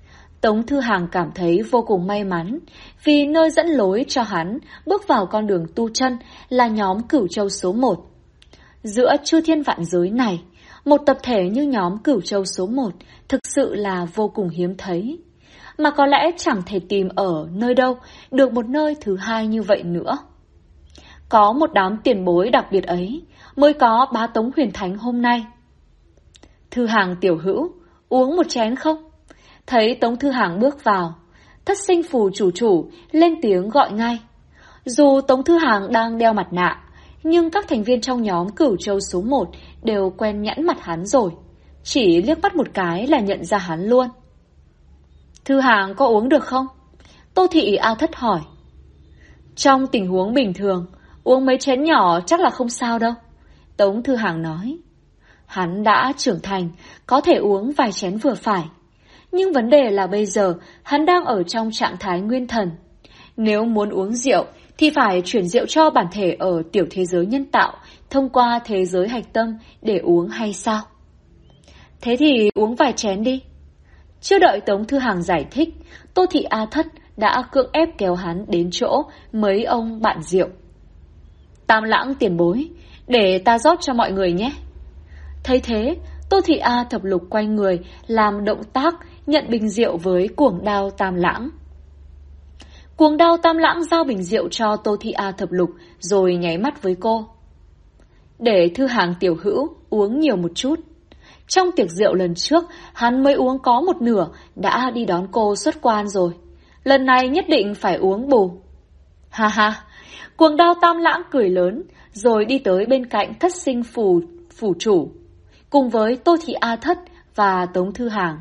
Tống Thư Hàng cảm thấy vô cùng may mắn vì nơi dẫn lối cho hắn bước vào con đường tu chân là nhóm Cửu Châu số 1. Giữa chư thiên vạn giới này, một tập thể như nhóm Cửu Châu số 1 thực sự là vô cùng hiếm thấy. Mà có lẽ chẳng thể tìm ở nơi đâu được một nơi thứ hai như vậy nữa. Có một đám tiền bối đặc biệt ấy mới có bá Tống Huyền Thánh hôm nay. Thư Hàng tiểu hữu, uống một chén không? Thấy Tống Thư Hàng bước vào, Thất Sinh Phù chủ lên tiếng gọi ngay. Dù Tống Thư Hàng đang đeo mặt nạ, nhưng các thành viên trong nhóm Cửu Châu số 1 đều quen nhãn mặt hắn rồi. Chỉ liếc mắt một cái là nhận ra hắn luôn. Thư Hàng có uống được không? Tô Thị A Thất hỏi. Trong tình huống bình thường, uống mấy chén nhỏ chắc là không sao đâu. Tống Thư Hàng nói. Hắn đã trưởng thành, có thể uống vài chén vừa phải. Nhưng vấn đề là bây giờ hắn đang ở trong trạng thái nguyên thần. Nếu muốn uống rượu thì phải chuyển rượu cho bản thể ở tiểu thế giới nhân tạo thông qua thế giới hạch tâm để uống hay sao? Thế thì uống vài chén đi. Chưa đợi Tống Thư Hàng giải thích, Tô Thị A Thất đã cưỡng ép kéo hắn đến chỗ mấy ông bạn rượu. Tam Lãng tiền bối, để ta rót cho mọi người nhé. Thấy thế, Tô Thị A Thập Lục quay người làm động tác nhận bình rượu với Cuồng Đao Tam Lãng. Cuồng Đao Tam Lãng giao bình rượu cho Tô Thị A Thập Lục rồi nháy mắt với cô. Để Thư Hàng tiểu hữu uống nhiều một chút. Trong tiệc rượu lần trước, hắn mới uống có một nửa đã đi đón cô xuất quan rồi. Lần này nhất định phải uống bù. Ha ha, Cuồng Đao Tam Lãng cười lớn rồi đi tới bên cạnh Thất Sinh phủ chủ, cùng với Tô Thị A Thất và Tống Thư Hàng.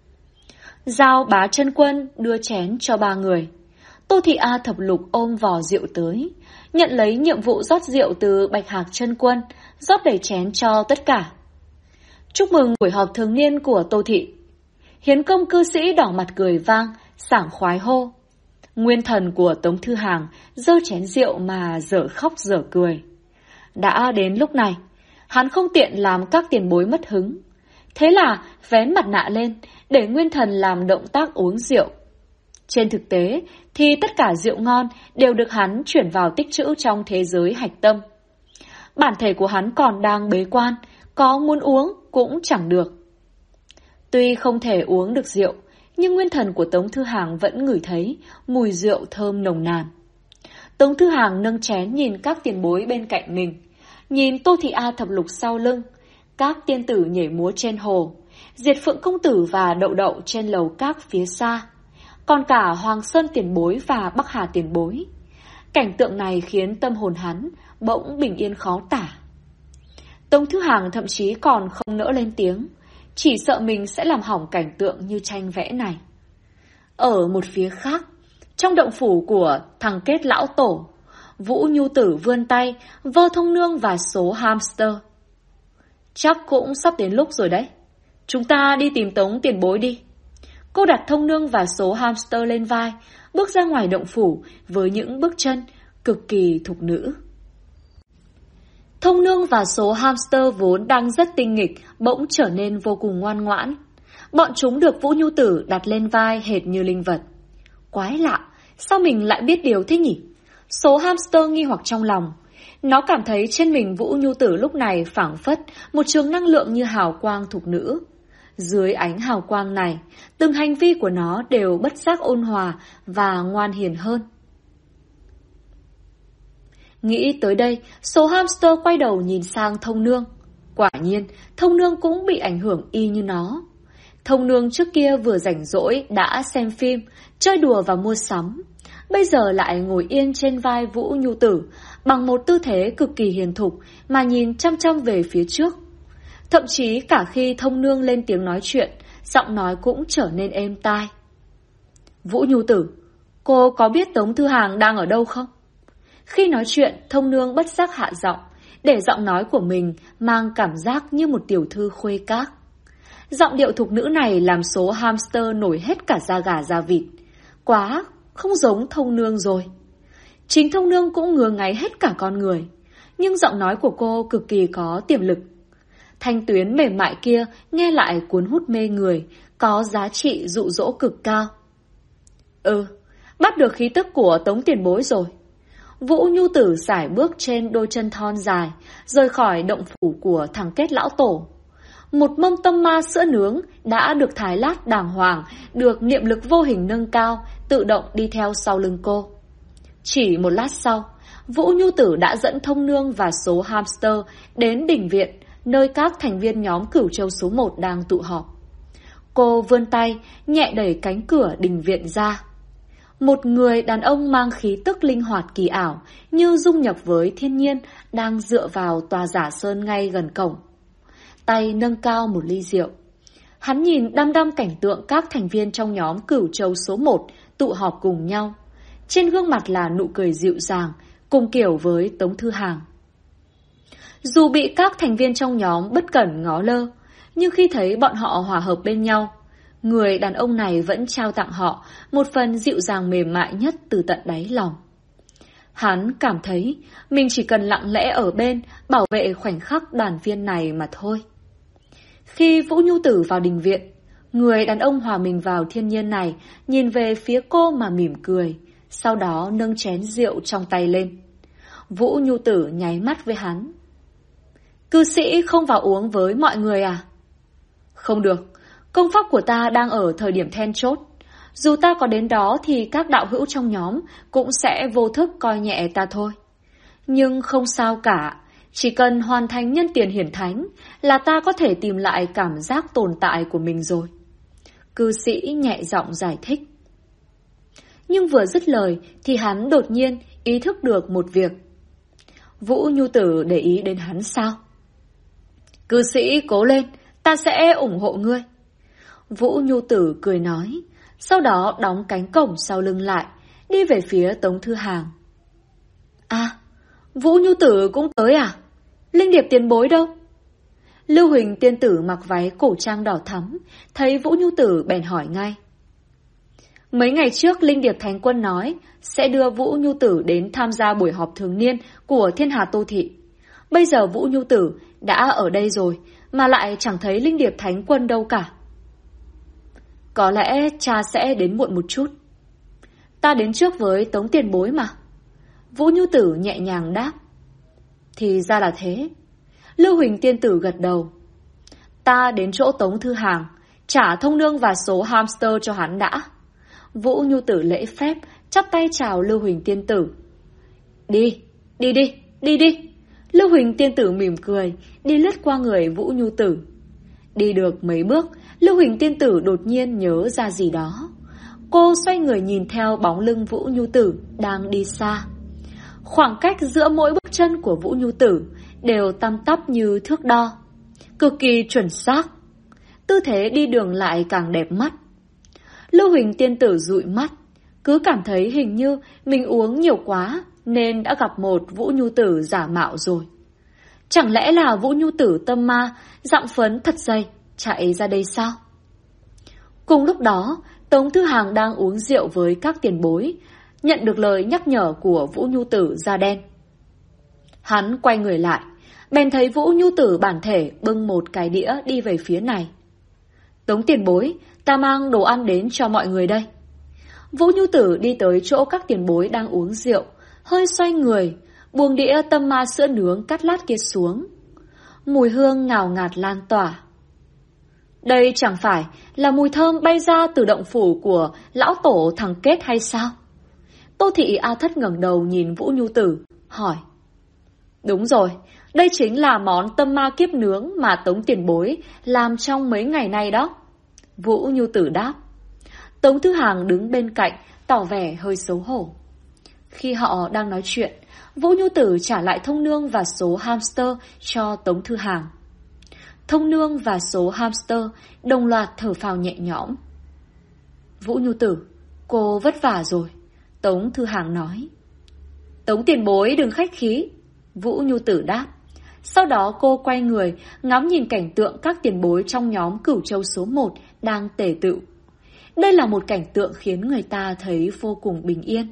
Giao Bá Chân Quân đưa chén cho ba người. Tô Thị A Thập Lục ôm vò rượu tới, nhận lấy nhiệm vụ rót rượu từ Bạch Hạc Chân Quân, rót đầy chén cho tất cả. Chúc mừng buổi họp thường niên của Tô Thị. Hiến công cư sĩ đỏ mặt cười vang, sảng khoái hô. Nguyên thần của Tống Thư Hàng giơ chén rượu mà dở khóc dở cười. Đã đến lúc này, hắn không tiện làm các tiền bối mất hứng. Thế là vén mặt nạ lên để nguyên thần làm động tác uống rượu. Trên thực tế thì tất cả rượu ngon đều được hắn chuyển vào tích trữ trong thế giới hạch tâm. Bản thể của hắn còn đang bế quan, có muốn uống cũng chẳng được. Tuy không thể uống được rượu, nhưng nguyên thần của Tống Thư Hàng vẫn ngửi thấy mùi rượu thơm nồng nàn. Tống Thư Hàng nâng chén nhìn các tiền bối bên cạnh mình, nhìn Tô Thị A Thập Lục sau lưng, các tiên tử nhảy múa trên hồ, Diệt Phượng Công Tử và Đậu Đậu trên lầu các phía xa, còn cả Hoàng Sơn tiền bối và Bắc Hà tiền bối. Cảnh tượng này khiến tâm hồn hắn bỗng bình yên khó tả. Tống Thư Hàng thậm chí còn không nỡ lên tiếng, chỉ sợ mình sẽ làm hỏng cảnh tượng như tranh vẽ này. Ở một phía khác, trong động phủ của thằng Kết lão tổ, Vũ Nhu Tử vươn tay vơ Thông Nương và số hamster. Chắc cũng sắp đến lúc rồi đấy. Chúng ta đi tìm Tống tiền bối đi. Cô đặt Thông Nương và số hamster lên vai, bước ra ngoài động phủ với những bước chân cực kỳ thục nữ. Thông Nương và số hamster vốn đang rất tinh nghịch bỗng trở nên vô cùng ngoan ngoãn. Bọn chúng được Vũ Nhu Tử đặt lên vai hệt như linh vật. Quái lạ, sao mình lại biết điều thế nhỉ? Số hamster nghi hoặc trong lòng. Nó cảm thấy trên mình Vũ Nhu Tử lúc này phảng phất một trường năng lượng như hào quang thục nữ. Dưới ánh hào quang này, từng hành vi của nó đều bất giác ôn hòa và ngoan hiền hơn. Nghĩ tới đây, số hamster quay đầu nhìn sang Thông Nương. Quả nhiên, Thông Nương cũng bị ảnh hưởng y như nó. Thông Nương trước kia vừa rảnh rỗi đã xem phim, chơi đùa và mua sắm. Bây giờ lại ngồi yên trên vai Vũ Nhu Tử, bằng một tư thế cực kỳ hiền thục mà nhìn chăm chăm về phía trước. Thậm chí cả khi Thông Nương lên tiếng nói chuyện, giọng nói cũng trở nên êm tai. Vũ Nhu Tử, cô có biết Tống Thư Hàng đang ở đâu không? Khi nói chuyện, Thông Nương bất giác hạ giọng, để giọng nói của mình mang cảm giác như một tiểu thư khuê các. Giọng điệu thục nữ này làm số hamster nổi hết cả da gà da vịt. Quá, không giống Thông Nương rồi. Chính Thông Nương cũng ngứa ngáy hết cả con người. Nhưng giọng nói của cô cực kỳ có tiềm lực. Thanh tuyến mềm mại kia nghe lại cuốn hút mê người, có giá trị dụ dỗ cực cao. Bắt được khí tức của Tống tiền bối rồi. Vũ Nhu Tử sải bước trên đôi chân thon dài, rời khỏi động phủ của thằng Kết lão tổ. Một mâm tâm ma sữa nướng đã được thái lát đàng hoàng, được niệm lực vô hình nâng cao, tự động đi theo sau lưng cô. Chỉ một lát sau, Vũ Nhu Tử đã dẫn Thông Nương và số hamster đến đình viện, nơi các thành viên nhóm Cửu Châu số 1 đang tụ họp. Cô vươn tay, nhẹ đẩy cánh cửa đình viện ra. Một người đàn ông mang khí tức linh hoạt kỳ ảo, như dung nhập với thiên nhiên, đang dựa vào tòa giả sơn ngay gần cổng. Tay nâng cao một ly rượu. Hắn nhìn đăm đăm cảnh tượng các thành viên trong nhóm Cửu Châu số 1 tụ họp cùng nhau. Trên gương mặt là nụ cười dịu dàng, cùng kiểu với Tống Thư Hàng. Dù bị các thành viên trong nhóm bất cẩn ngó lơ, nhưng khi thấy bọn họ hòa hợp bên nhau, người đàn ông này vẫn trao tặng họ một phần dịu dàng mềm mại nhất từ tận đáy lòng. Hắn cảm thấy mình chỉ cần lặng lẽ ở bên, bảo vệ khoảnh khắc đoàn viên này mà thôi. Khi Vũ Nhu Tử vào đình viện, người đàn ông hòa mình vào thiên nhiên này nhìn về phía cô mà mỉm cười, sau đó nâng chén rượu trong tay lên. Vũ Nhu Tử nháy mắt với hắn. Cư sĩ không vào uống với mọi người à? Không được, công pháp của ta đang ở thời điểm then chốt. Dù ta có đến đó thì các đạo hữu trong nhóm cũng sẽ vô thức coi nhẹ ta thôi. Nhưng không sao cả, chỉ cần hoàn thành nhân tiền hiển thánh là ta có thể tìm lại cảm giác tồn tại của mình rồi. Cư sĩ nhẹ giọng giải thích. Nhưng vừa dứt lời thì hắn đột nhiên ý thức được một việc. Vũ Nhu Tử để ý đến hắn sao? Cư sĩ cố lên, ta sẽ ủng hộ ngươi. Vũ Nhu Tử cười nói, sau đó đóng cánh cổng sau lưng lại, đi về phía Tống Thư Hàng. À, Vũ Nhu Tử cũng tới à? Linh Điệp tiền bối đâu? Lưu Huỳnh tiên tử mặc váy cổ trang đỏ thắm, thấy Vũ Nhu Tử bèn hỏi ngay. Mấy ngày trước Linh Điệp Thánh Quân nói sẽ đưa Vũ Nhu Tử đến tham gia buổi họp thường niên của Thiên Hà Tô Thị. Bây giờ Vũ Nhu Tử đã ở đây rồi, mà lại chẳng thấy Linh Điệp Thánh Quân đâu cả. Có lẽ cha sẽ đến muộn một chút. Ta đến trước với Tống tiền bối mà. Vũ Nhu Tử nhẹ nhàng đáp. Thì ra là thế. Lưu Huỳnh tiên tử gật đầu. Ta đến chỗ Tống Thư Hàng, trả Thông Nương và số hamster cho hắn đã. Vũ Nhu Tử lễ phép, chắp tay chào Lưu Huỳnh tiên tử. Đi. Lưu Huỳnh tiên tử mỉm cười, đi lướt qua người Vũ Nhu Tử. Đi được mấy bước, Lưu Huỳnh tiên tử đột nhiên nhớ ra gì đó. Cô xoay người nhìn theo bóng lưng Vũ Nhu Tử đang đi xa. Khoảng cách giữa mỗi bước chân của Vũ Nhu Tử đều tăm tắp như thước đo, cực kỳ chuẩn xác. Tư thế đi đường lại càng đẹp mắt. Lưu Huỳnh tiên tử dụi mắt, cứ cảm thấy hình như mình uống nhiều quá nên đã gặp một Vũ Nhu Tử giả mạo rồi. Chẳng lẽ là Vũ Nhu Tử tâm ma, dặm phấn thật dày, chạy ra đây sao? Cùng lúc đó, Tống Thư Hàng đang uống rượu với các tiền bối, nhận được lời nhắc nhở của Vũ Nhu Tử da đen. Hắn quay người lại, bèn thấy Vũ Nhu Tử bản thể bưng một cái đĩa đi về phía này. Tống tiền bối, ta mang đồ ăn đến cho mọi người đây. Vũ Nhu Tử đi tới chỗ các tiền bối đang uống rượu, hơi xoay người, buông đĩa tâm ma sữa nướng cắt lát kia xuống. Mùi hương ngào ngạt lan tỏa. Đây chẳng phải là mùi thơm bay ra từ động phủ của lão tổ thằng Kết hay sao? Tô Thị A Thất ngẩng đầu nhìn Vũ Nhu Tử, hỏi. Đúng rồi, đây chính là món tâm ma kiếp nướng mà Tống tiền bối làm trong mấy ngày nay đó. Vũ Nhu Tử đáp. Tống Thư Hàng đứng bên cạnh, tỏ vẻ hơi xấu hổ. Khi họ đang nói chuyện, Vũ Nhu Tử trả lại Thông Nương và số hamster cho Tống Thư Hàng. Thông Nương và số hamster đồng loạt thở phào nhẹ nhõm. Vũ Nhu Tử, cô vất vả rồi, Tống Thư Hàng nói. Tống tiền bối đừng khách khí, Vũ Nhu Tử đáp. Sau đó cô quay người, ngắm nhìn cảnh tượng các tiền bối trong nhóm Cửu Châu số 1 đang tề tựu. Đây là một cảnh tượng khiến người ta thấy vô cùng bình yên.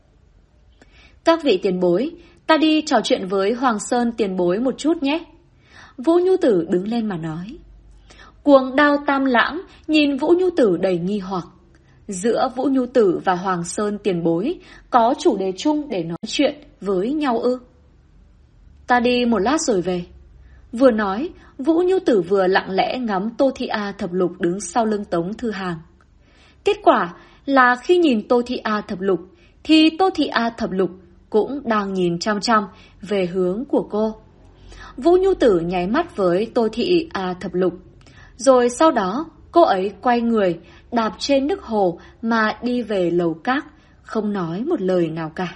Các vị tiền bối, ta đi trò chuyện với Hoàng Sơn tiền bối một chút nhé. Vũ Nhu Tử đứng lên mà nói. Cuồng Đao Tam Lãng nhìn Vũ Nhu Tử đầy nghi hoặc. Giữa Vũ Nhu Tử và Hoàng Sơn tiền bối có chủ đề chung để nói chuyện với nhau ư? Ta đi một lát rồi về. Vừa nói, Vũ Nhu Tử vừa lặng lẽ ngắm Tô Thị A Thập Lục đứng sau lưng Tống Thư Hàng. Kết quả là khi nhìn Tô Thị A Thập Lục, thì Tô Thị A Thập Lục cũng đang nhìn chăm chăm về hướng của cô. Vũ Nhu Tử nháy mắt với Tô Thị A Thập Lục, rồi sau đó cô ấy quay người, đạp trên nước hồ mà đi về lầu các, không nói một lời nào cả.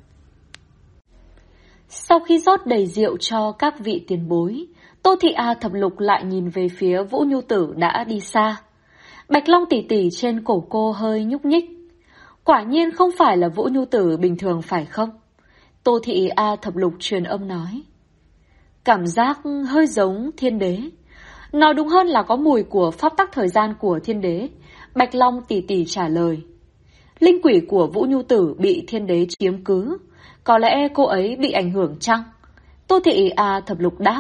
Sau khi rót đầy rượu cho các vị tiền bối, Tô Thị A Thập Lục lại nhìn về phía Vũ Nhu Tử đã đi xa. Bạch Long tỉ tỉ trên cổ cô hơi nhúc nhích. Quả nhiên không phải là Vũ Nhu Tử bình thường phải không? Tô Thị A Thập Lục truyền âm nói. Cảm giác hơi giống thiên đế. Nói đúng hơn là có mùi của pháp tắc thời gian của thiên đế. Bạch Long tỉ tỉ trả lời. Linh quỷ của Vũ Nhu Tử bị thiên đế chiếm cứ. Có lẽ cô ấy bị ảnh hưởng chăng? Tô Thị A Thập Lục đáp.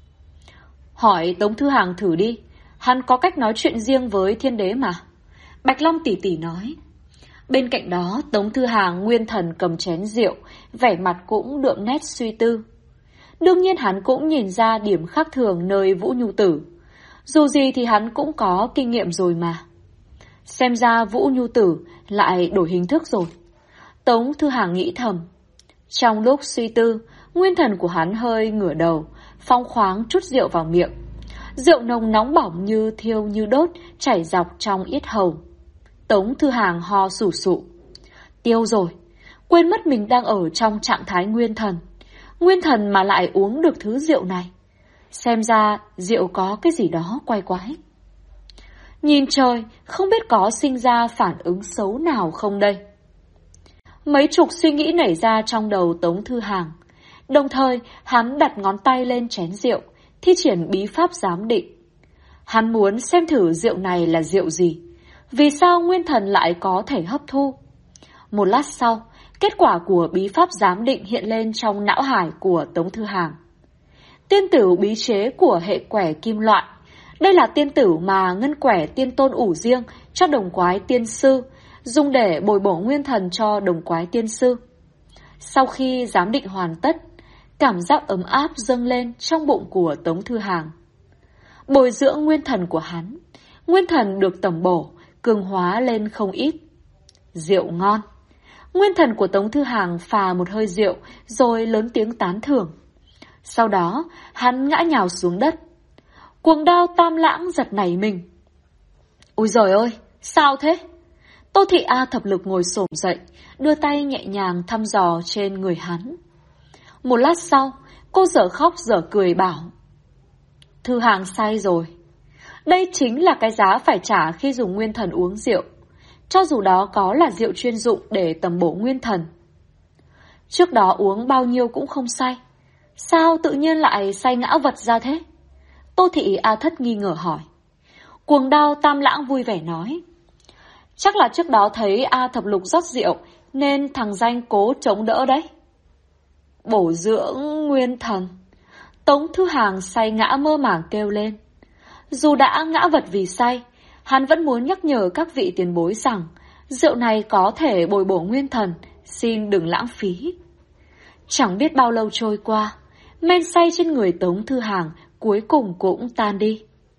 Hỏi Tống Thư Hàng thử đi. Hắn có cách nói chuyện riêng với thiên đế mà. Bạch Long tỉ tỉ nói. Bên cạnh đó Tống Thư Hàng nguyên thần cầm chén rượu, vẻ mặt cũng đượm nét suy tư. Đương nhiên hắn cũng nhìn ra điểm khác thường nơi Vũ Nhu Tử. Dù gì thì hắn cũng có kinh nghiệm rồi mà. Xem ra Vũ Nhu Tử lại đổi hình thức rồi. Tống Thư Hàng nghĩ thầm. Trong lúc suy tư, nguyên thần của hắn hơi ngửa đầu, phóng khoáng chút rượu vào miệng. Rượu nồng nóng bỏng như thiêu như đốt chảy dọc trong yết hầu. Tống Thư Hàng ho sù sụ. Tiêu rồi, quên mất mình đang ở trong trạng thái nguyên thần. Nguyên thần mà lại uống được thứ rượu này. Xem ra rượu có cái gì đó quay quái. Nhìn trời, không biết có sinh ra phản ứng xấu nào không đây. Mấy chục suy nghĩ nảy ra trong đầu Tống Thư Hàng. Đồng thời, hắn đặt ngón tay lên chén rượu, thi triển bí pháp giám định. Hắn muốn xem thử rượu này là rượu gì. Vì sao nguyên thần lại có thể hấp thu? Một lát sau, kết quả của bí pháp giám định hiện lên trong não hải của Tống Thư Hàng. Tiên tử bí chế của hệ quẻ kim loại. Đây là tiên tử mà ngân quẻ tiên tôn ủ riêng cho đồng quái tiên sư, dùng để bồi bổ nguyên thần cho đồng quái tiên sư. Sau khi giám định hoàn tất, cảm giác ấm áp dâng lên trong bụng của Tống Thư Hàng. Bồi dưỡng nguyên thần của hắn, nguyên thần được tẩm bổ, cường hóa lên không ít. Rượu ngon. Nguyên thần của Tống Thư Hàng phà một hơi rượu rồi lớn tiếng tán thưởng. Sau đó, hắn ngã nhào xuống đất. Cuồng Đao Tam Lãng giật nảy mình. Ôi giời ơi, sao thế? Tô Thị A Thập Lục ngồi xổm dậy, đưa tay nhẹ nhàng thăm dò trên người hắn. Một lát sau, cô dở khóc dở cười bảo. Thư Hàng say rồi. Đây chính là cái giá phải trả khi dùng nguyên thần uống rượu. Cho dù đó có là rượu chuyên dụng để tầm bổ nguyên thần. Trước đó uống bao nhiêu cũng không say. Sao tự nhiên lại say ngã vật ra thế? Tô Thị A Thất nghi ngờ hỏi. Cuồng Đao Tam Lãng vui vẻ nói. Chắc là trước đó thấy A Thập Lục rót rượu nên thằng danh cố chống đỡ đấy. Bổ dưỡng nguyên thần. Tống Thư Hàng say ngã mơ màng kêu lên. Dù đã ngã vật vì say, hắn vẫn muốn nhắc nhở các vị tiền bối rằng rượu này có thể bồi bổ nguyên thần, xin đừng lãng phí. Chẳng biết bao lâu trôi qua, men say trên người Tống Thư Hàng cuối cùng cũng tan đi.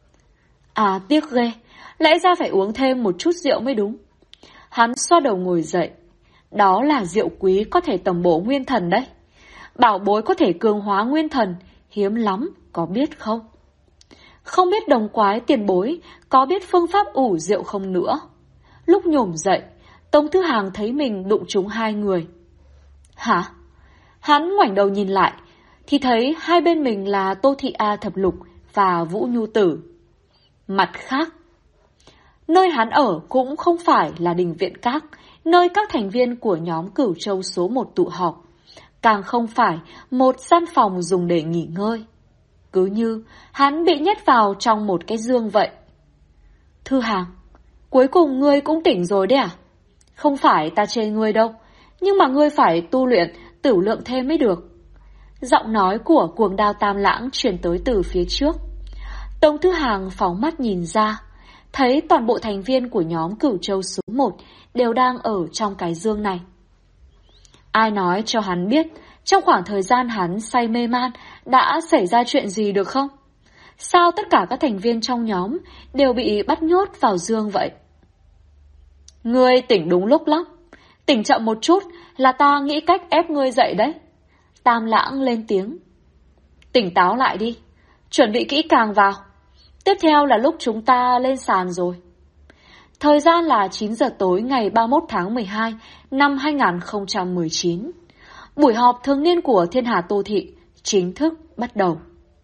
À tiếc ghê, lẽ ra phải uống thêm một chút rượu mới đúng. Hắn xoa đầu ngồi dậy. Đó là rượu quý có thể tầm bổ nguyên thần đấy. Bảo bối có thể cường hóa nguyên thần, hiếm lắm, có biết không? Không biết đồng quái tiền bối có biết phương pháp ủ rượu không nữa. Lúc nhổm dậy, Tống Thư Hàng thấy mình đụng trúng hai người. Hả? Hắn ngoảnh đầu nhìn lại, thì thấy hai bên mình là Tô Thị A Thập Lục và Vũ Nhu Tử. Mặt khác, nơi hắn ở cũng không phải là đình viện các, nơi các thành viên của nhóm Cửu Châu số 1 tụ họp. Càng không phải một gian phòng dùng để nghỉ ngơi. Cứ như hắn bị nhét vào trong một cái giường vậy. Thư Hàng, cuối cùng ngươi cũng tỉnh rồi đấy à? Không phải ta chê ngươi đâu, nhưng mà ngươi phải tu luyện tửu lượng thêm mới được. Giọng nói của Cuồng Đao Tam Lãng truyền tới từ phía trước. Tống Thư Hàng phóng mắt nhìn ra, thấy toàn bộ thành viên của nhóm Cửu Châu số 1 đều đang ở trong cái dương này. Ai nói cho hắn biết trong khoảng thời gian hắn say mê man đã xảy ra chuyện gì được không? Sao tất cả các thành viên trong nhóm đều bị bắt nhốt vào dương vậy? Ngươi tỉnh đúng lúc lắm. Tỉnh chậm một chút là ta nghĩ cách ép ngươi dậy đấy. Tam Lãng lên tiếng. Tỉnh táo lại đi. Chuẩn bị kỹ càng vào. Tiếp theo là lúc chúng ta lên sàn rồi. Thời gian là 9 giờ tối ngày 31 tháng 12 năm 2019. Buổi họp thường niên của Thiên Hà Tô Thị chính thức bắt đầu.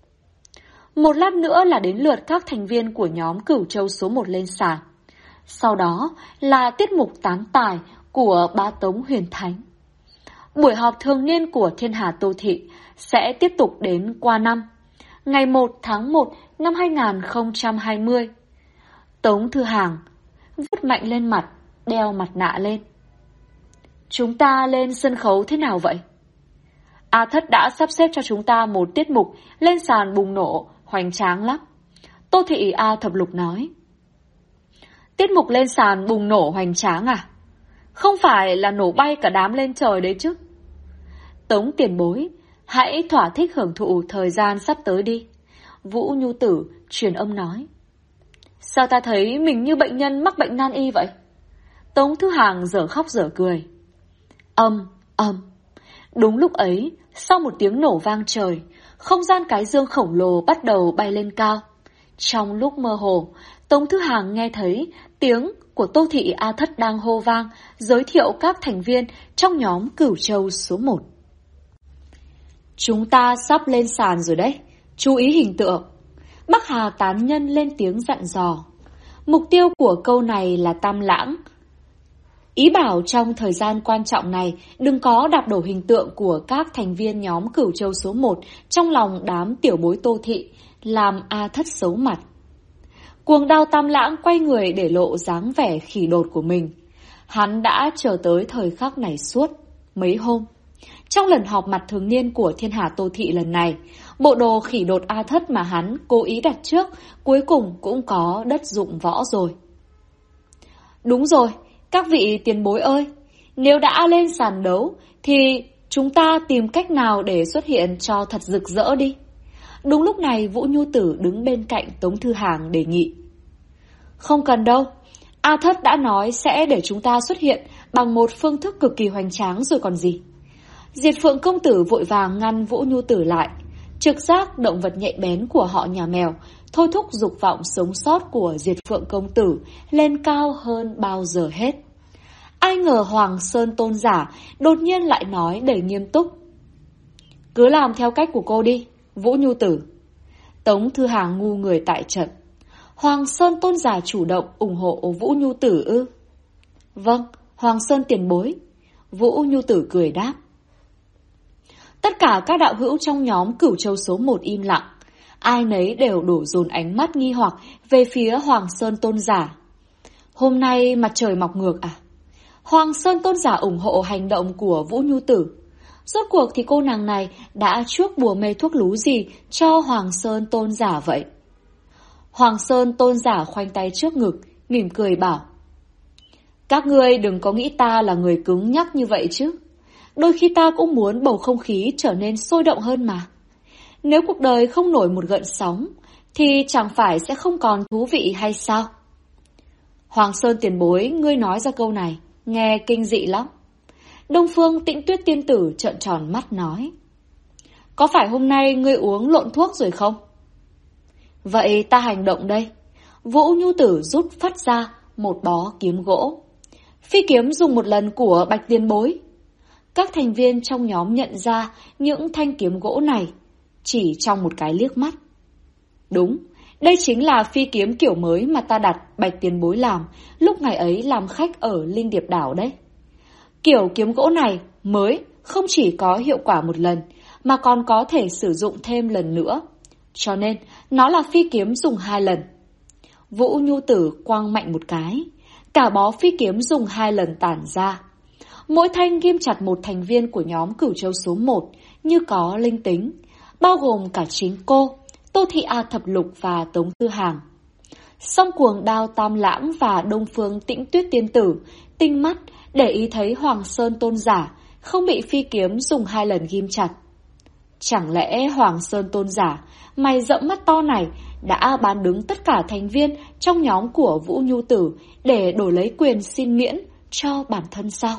Một lát nữa là đến lượt các thành viên của nhóm Cửu Châu số 1 lên sàn. Sau đó là tiết mục tán tài của bá Tống Huyền Thánh. Buổi họp thường niên của Thiên Hà Tô Thị sẽ tiếp tục đến qua năm, ngày 1 tháng 1 năm 2020. Tống Thư Hàng vuốt mạnh lên mặt, đeo mặt nạ lên. Chúng ta lên sân khấu thế nào vậy? A Thất đã sắp xếp cho chúng ta một tiết mục lên sàn bùng nổ, hoành tráng lắm. Tô Thị A Thập Lục nói. Tiết mục lên sàn bùng nổ hoành tráng à? Không phải là nổ bay cả đám lên trời đấy chứ? Tống tiền bối, hãy thỏa thích hưởng thụ thời gian sắp tới đi. Vũ Nhu Tử truyền âm nói. Sao ta thấy mình như bệnh nhân mắc bệnh nan y vậy? Tống Thư Hàng dở khóc dở cười. Âm. Đúng lúc ấy, sau một tiếng nổ vang trời, không gian cái dương khổng lồ bắt đầu bay lên cao. Trong lúc mơ hồ, Tống Thư Hàng nghe thấy tiếng của Tô Thị A Thất đang hô vang, giới thiệu các thành viên trong nhóm Cửu Châu số 1. Chúng ta sắp lên sàn rồi đấy, chú ý hình tượng. Bắc Hà Tán Nhân lên tiếng dặn dò. Mục tiêu của câu này là Tam Lãng. Ý bảo trong thời gian quan trọng này đừng có đạp đổ hình tượng của các thành viên nhóm Cửu Châu số 1 trong lòng đám tiểu bối Tô Thị, làm A Thất xấu mặt. Cuồng Đao Tam Lãng quay người để lộ dáng vẻ khỉ đột của mình. Hắn đã chờ tới thời khắc này suốt mấy hôm. Trong lần họp mặt thường niên của Thiên Hà Tô Thị lần này, bộ đồ khỉ đột A Thất mà hắn cố ý đặt trước cuối cùng cũng có đất dụng võ rồi. Đúng rồi, các vị tiền bối ơi, nếu đã lên sàn đấu thì chúng ta tìm cách nào để xuất hiện cho thật rực rỡ đi. Đúng lúc này Vũ Nhu Tử đứng bên cạnh Tống Thư Hàng đề nghị. Không cần đâu, A Thất đã nói sẽ để chúng ta xuất hiện bằng một phương thức cực kỳ hoành tráng rồi còn gì. Diệt Phượng công tử vội vàng ngăn Vũ Nhu Tử lại. Trực giác động vật nhạy bén của họ nhà mèo thôi thúc dục vọng sống sót của Diệt Phượng công tử lên cao hơn bao giờ hết. Ai ngờ Hoàng Sơn Tôn giả đột nhiên lại nói đầy nghiêm túc. Cứ làm theo cách của cô đi, Vũ Nhu Tử. Tống Thư Hàng ngu người tại trận. Hoàng Sơn Tôn giả chủ động ủng hộ Vũ Nhu Tử ư? Vâng, Hoàng Sơn tiền bối. Vũ Nhu Tử cười đáp. Tất cả các đạo hữu trong nhóm Cửu Châu số 1 im lặng. Ai nấy đều đổ dồn ánh mắt nghi hoặc về phía Hoàng Sơn Tôn giả. Hôm nay mặt trời mọc ngược à? Hoàng Sơn Tôn giả ủng hộ hành động của Vũ Nhu Tử. Rốt cuộc thì cô nàng này đã chuốc bùa mê thuốc lú gì cho Hoàng Sơn Tôn giả vậy? Hoàng Sơn Tôn giả khoanh tay trước ngực, mỉm cười bảo. Các ngươi đừng có nghĩ ta là người cứng nhắc như vậy chứ. Đôi khi ta cũng muốn bầu không khí trở nên sôi động hơn mà. Nếu cuộc đời không nổi một gợn sóng, thì chẳng phải sẽ không còn thú vị hay sao? Hoàng Sơn tiền bối, ngươi nói ra câu này, nghe kinh dị lắm. Đông Phương Tĩnh Tuyết tiên tử trợn tròn mắt nói. Có phải hôm nay ngươi uống lộn thuốc rồi không? Vậy ta hành động đây. Vũ Nhu Tử rút phát ra một bó kiếm gỗ. Phi kiếm dùng một lần của Bạch tiền bối. Các thành viên trong nhóm nhận ra những thanh kiếm gỗ này chỉ trong một cái liếc mắt. Đúng, đây chính là phi kiếm kiểu mới mà ta đặt Bạch tiền bối làm lúc ngày ấy làm khách ở Linh Điệp Đảo đấy. Kiểu kiếm gỗ này mới không chỉ có hiệu quả một lần mà còn có thể sử dụng thêm lần nữa. Cho nên nó là phi kiếm dùng 2 lần. Vũ Nhu Tử quăng mạnh một cái. Cả bó phi kiếm dùng 2 lần tản ra. Mỗi thanh ghim chặt một thành viên của nhóm Cửu Châu số 1 như có linh tính, bao gồm cả chính cô, Tô Thị A Thập Lục và Tống Tư Hàng. Song Cuồng Đao Tam Lãng và Đông Phương Tĩnh Tuyết Tiên Tử tinh mắt để ý thấy Hoàng Sơn Tôn giả không bị phi kiếm dùng 2 lần ghim chặt. Chẳng lẽ Hoàng Sơn Tôn giả, mày rậm mắt to này, đã bán đứng tất cả thành viên trong nhóm của Vũ Nhu Tử để đổi lấy quyền xin miễn cho bản thân sao?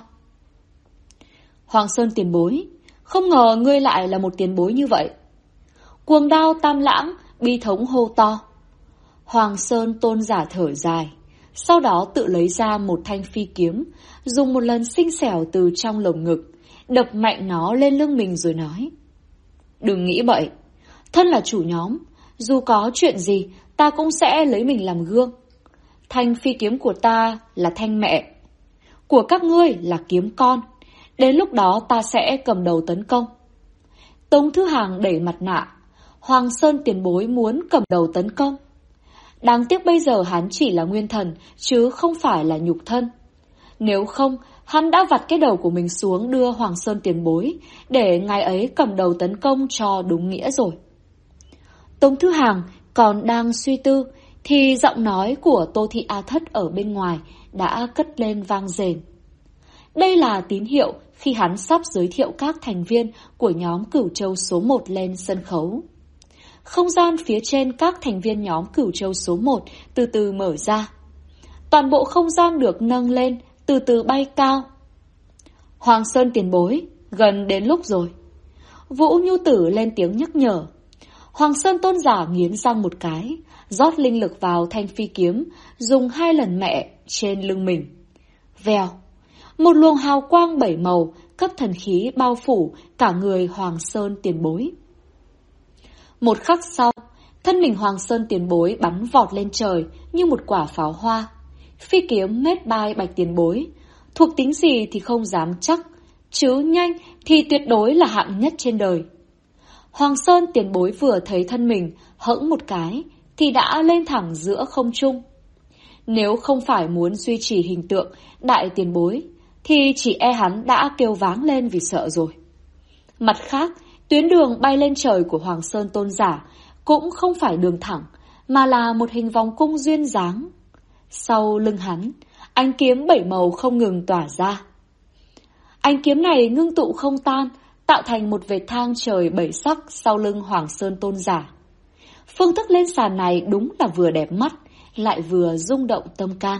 Hoàng Sơn tiền bối, không ngờ ngươi lại là một tiền bối như vậy. Cuồng Đao Tam Lãng bi thống hô to. Hoàng Sơn Tôn giả thở dài, sau đó tự lấy ra một thanh phi kiếm, dùng một lần xinh xẻo từ trong lồng ngực, đập mạnh nó lên lưng mình rồi nói. Đừng nghĩ bậy, thân là chủ nhóm, dù có chuyện gì, ta cũng sẽ lấy mình làm gương. Thanh phi kiếm của ta là thanh mẹ, của các ngươi là kiếm con. Đến lúc đó ta sẽ cầm đầu tấn công. Tống Thư Hàng đẩy mặt nạ. Hoàng Sơn tiền bối muốn cầm đầu tấn công. Đáng tiếc bây giờ hắn chỉ là nguyên thần, chứ không phải là nhục thân. Nếu không, hắn đã vặt cái đầu của mình xuống đưa Hoàng Sơn tiền bối, để ngài ấy cầm đầu tấn công cho đúng nghĩa rồi. Tống Thư Hàng còn đang suy tư, thì giọng nói của Tô Thị A Thất ở bên ngoài đã cất lên vang rền. Đây là tín hiệu khi hắn sắp giới thiệu các thành viên của nhóm Cửu Châu số 1 lên sân khấu. Không gian phía trên các thành viên nhóm Cửu Châu số 1 từ từ mở ra. Toàn bộ không gian được nâng lên, từ từ bay cao. Hoàng Sơn tiền bối, gần đến lúc rồi. Vũ Nhu Tử lên tiếng nhắc nhở. Hoàng Sơn tôn giả nghiến răng một cái, rót linh lực vào thanh phi kiếm, dùng 2 lần mẹ trên lưng mình. Vèo, một luồng hào quang 7 màu, cấp thần khí bao phủ cả người Hoàng Sơn tiền bối. Một khắc sau, thân mình Hoàng Sơn tiền bối bắn vọt lên trời như một quả pháo hoa. Phi kiếm mết bai bạch tiền bối, thuộc tính gì thì không dám chắc, chứ nhanh thì tuyệt đối là hạng nhất trên đời. Hoàng Sơn tiền bối vừa thấy thân mình hẫng một cái thì đã lên thẳng giữa không trung. Nếu không phải muốn duy trì hình tượng đại tiền bối thì chỉ e hắn đã kêu váng lên vì sợ rồi. Mặt khác, tuyến đường bay lên trời của Hoàng Sơn tôn giả cũng không phải đường thẳng, mà là một hình vòng cung duyên dáng. Sau lưng hắn, ánh kiếm 7 màu không ngừng tỏa ra. Ánh kiếm này ngưng tụ không tan, tạo thành một vệt thang trời 7 sắc sau lưng Hoàng Sơn tôn giả. Phương thức lên sàn này đúng là vừa đẹp mắt, lại vừa rung động tâm can.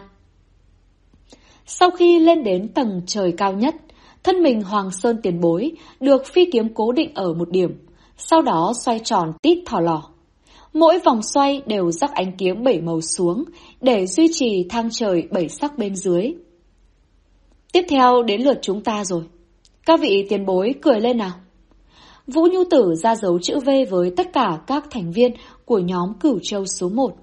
Sau khi lên đến tầng trời cao nhất, thân mình Hoàng Sơn tiền bối được phi kiếm cố định ở một điểm, sau đó xoay tròn tít thò lò. Mỗi vòng xoay đều rắc ánh kiếm 7 màu xuống để duy trì thang trời 7 sắc bên dưới. Tiếp theo đến lượt chúng ta rồi. Các vị tiền bối cười lên nào. Vũ Nhu Tử ra dấu chữ V với tất cả các thành viên của nhóm Cửu Châu số 1.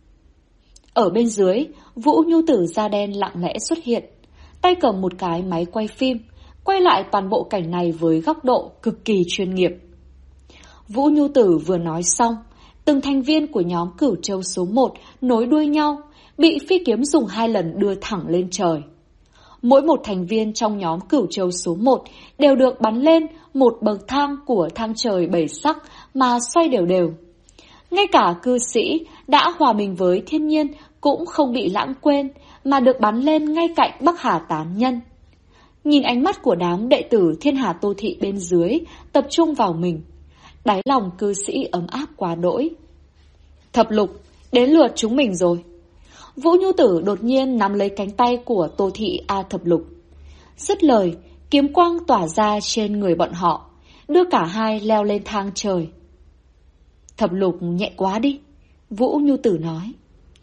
Ở bên dưới, Vũ Nhu Tử da đen lặng lẽ xuất hiện, tay cầm một cái máy quay phim, quay lại toàn bộ cảnh này với góc độ cực kỳ chuyên nghiệp. Vũ Nhu Tử vừa nói xong, từng thành viên của nhóm Cửu Châu số 1 nối đuôi nhau, bị phi kiếm dùng 2 lần đưa thẳng lên trời. Mỗi một thành viên trong nhóm Cửu Châu số 1 đều được bắn lên một bậc thang của thang trời 7 sắc mà xoay đều đều. Ngay cả cư sĩ đã hòa mình với thiên nhiên cũng không bị lãng quên mà được bắn lên ngay cạnh Bắc Hà Tán Nhân. Nhìn ánh mắt của đám đệ tử Thiên Hà Tô Thị bên dưới tập trung vào mình, đáy lòng cư sĩ ấm áp quá đỗi. Thập Lục, đến lượt chúng mình rồi. Vũ Nhu Tử đột nhiên nắm lấy cánh tay của Tô Thị A Thập Lục. Dứt lời, kiếm quang tỏa ra trên người bọn họ, đưa cả hai leo lên thang trời. Thập Lục nhẹ quá đi, Vũ Nhu Tử nói.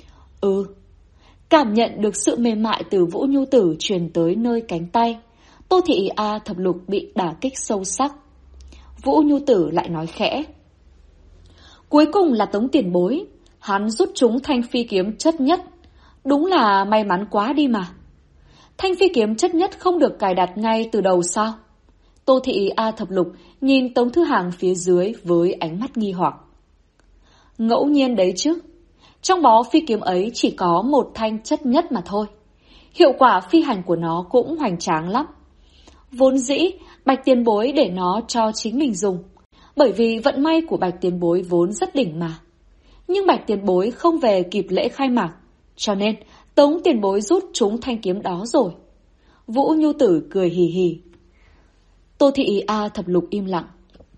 Cảm nhận được sự mềm mại từ Vũ Nhu Tử truyền tới nơi cánh tay, Tô Thị A Thập Lục bị đả kích sâu sắc. Vũ Nhu Tử lại nói khẽ. Cuối cùng là Tống tiền bối, hắn rút trúng thanh phi kiếm chất nhất. Đúng là may mắn quá đi mà. Thanh phi kiếm chất nhất không được cài đặt ngay từ đầu sao? Tô Thị A Thập Lục nhìn Tống Thư Hàng phía dưới với ánh mắt nghi hoặc. Ngẫu nhiên đấy chứ. Trong bó phi kiếm ấy chỉ có một thanh chất nhất mà thôi. Hiệu quả phi hành của nó cũng hoành tráng lắm. Vốn dĩ, Bạch tiền bối để nó cho chính mình dùng. bởi vì vận may của Bạch Tiền Bối vốn rất đỉnh mà. Nhưng Bạch Tiền Bối không về kịp lễ khai mạc, cho nên Tống Tiền Bối rút trúng thanh kiếm đó rồi. Vũ Nhu Tử cười hì hì. Tô Thị A Thập Lục im lặng.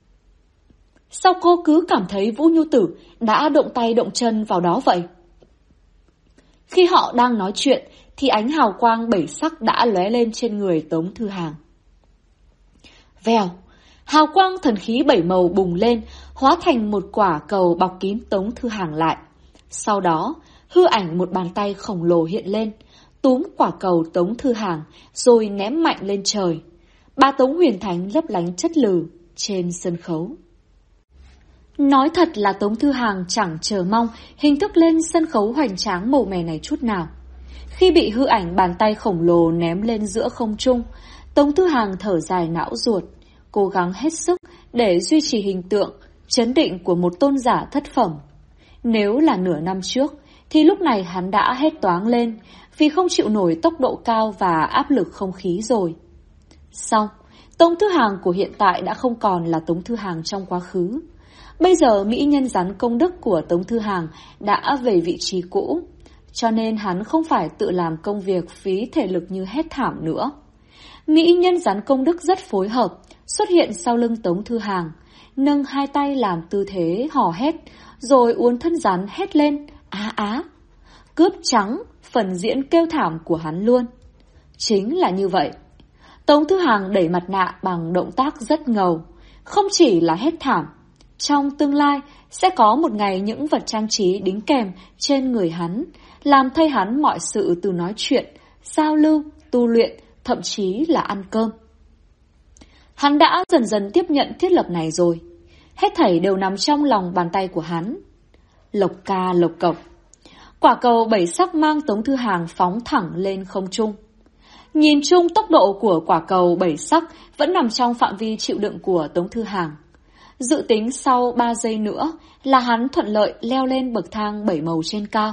Sao cô cứ cảm thấy Vũ Nhu Tử đã động tay động chân vào đó vậy? Khi họ đang nói chuyện thì ánh hào quang 7 sắc đã lóe lên trên người Tống Thư Hàng. Vèo, hào quang thần khí 7 màu bùng lên, hóa thành một quả cầu bọc kín Tống Thư Hàng lại. Sau đó, hư ảnh một bàn tay khổng lồ hiện lên, túm quả cầu Tống Thư Hàng rồi ném mạnh lên trời. Ba Tống Huyền Thánh lấp lánh chất lừ trên sân khấu. Nói thật là Tống Thư Hàng chẳng chờ mong hình thức lên sân khấu hoành tráng màu mè này chút nào. Khi bị hư ảnh bàn tay khổng lồ ném lên giữa không trung, Tống Thư Hàng thở dài não ruột, cố gắng hết sức để duy trì hình tượng chấn định của một tôn giả thất phẩm. Nếu là nửa năm trước thì lúc này hắn đã hét toáng lên vì không chịu nổi tốc độ cao và áp lực không khí rồi. Xong, Tống Thư Hàng của hiện tại đã không còn là Tống Thư Hàng trong quá khứ. Bây giờ mỹ nhân rắn công đức của Tống Thư Hàng đã về vị trí cũ, cho nên hắn không phải tự làm công việc phí thể lực như hét thảm nữa. Mỹ nhân rắn công đức rất phối hợp, xuất hiện sau lưng Tống Thư Hàng, nâng hai tay làm tư thế hò hét, rồi uốn thân rắn hét lên, á á, cướp trắng phần diễn kêu thảm của hắn luôn. Chính là như vậy. Tống Thư Hàng đẩy mặt nạ bằng động tác rất ngầu, không chỉ là hét thảm. Trong tương lai sẽ có một ngày những vật trang trí đính kèm trên người hắn, làm thay hắn mọi sự từ nói chuyện, giao lưu, tu luyện, thậm chí là ăn cơm. Hắn đã dần dần tiếp nhận thiết lập này rồi. Hết thảy đều nằm trong lòng bàn tay của hắn. Lộc ca lộc cộc. Quả cầu 7 sắc mang Tống Thư Hàng phóng thẳng lên không trung. Nhìn chung tốc độ của quả cầu 7 sắc vẫn nằm trong phạm vi chịu đựng của Tống Thư Hàng. Dự tính sau 3 giây nữa là hắn thuận lợi leo lên bậc thang 7 màu trên cao.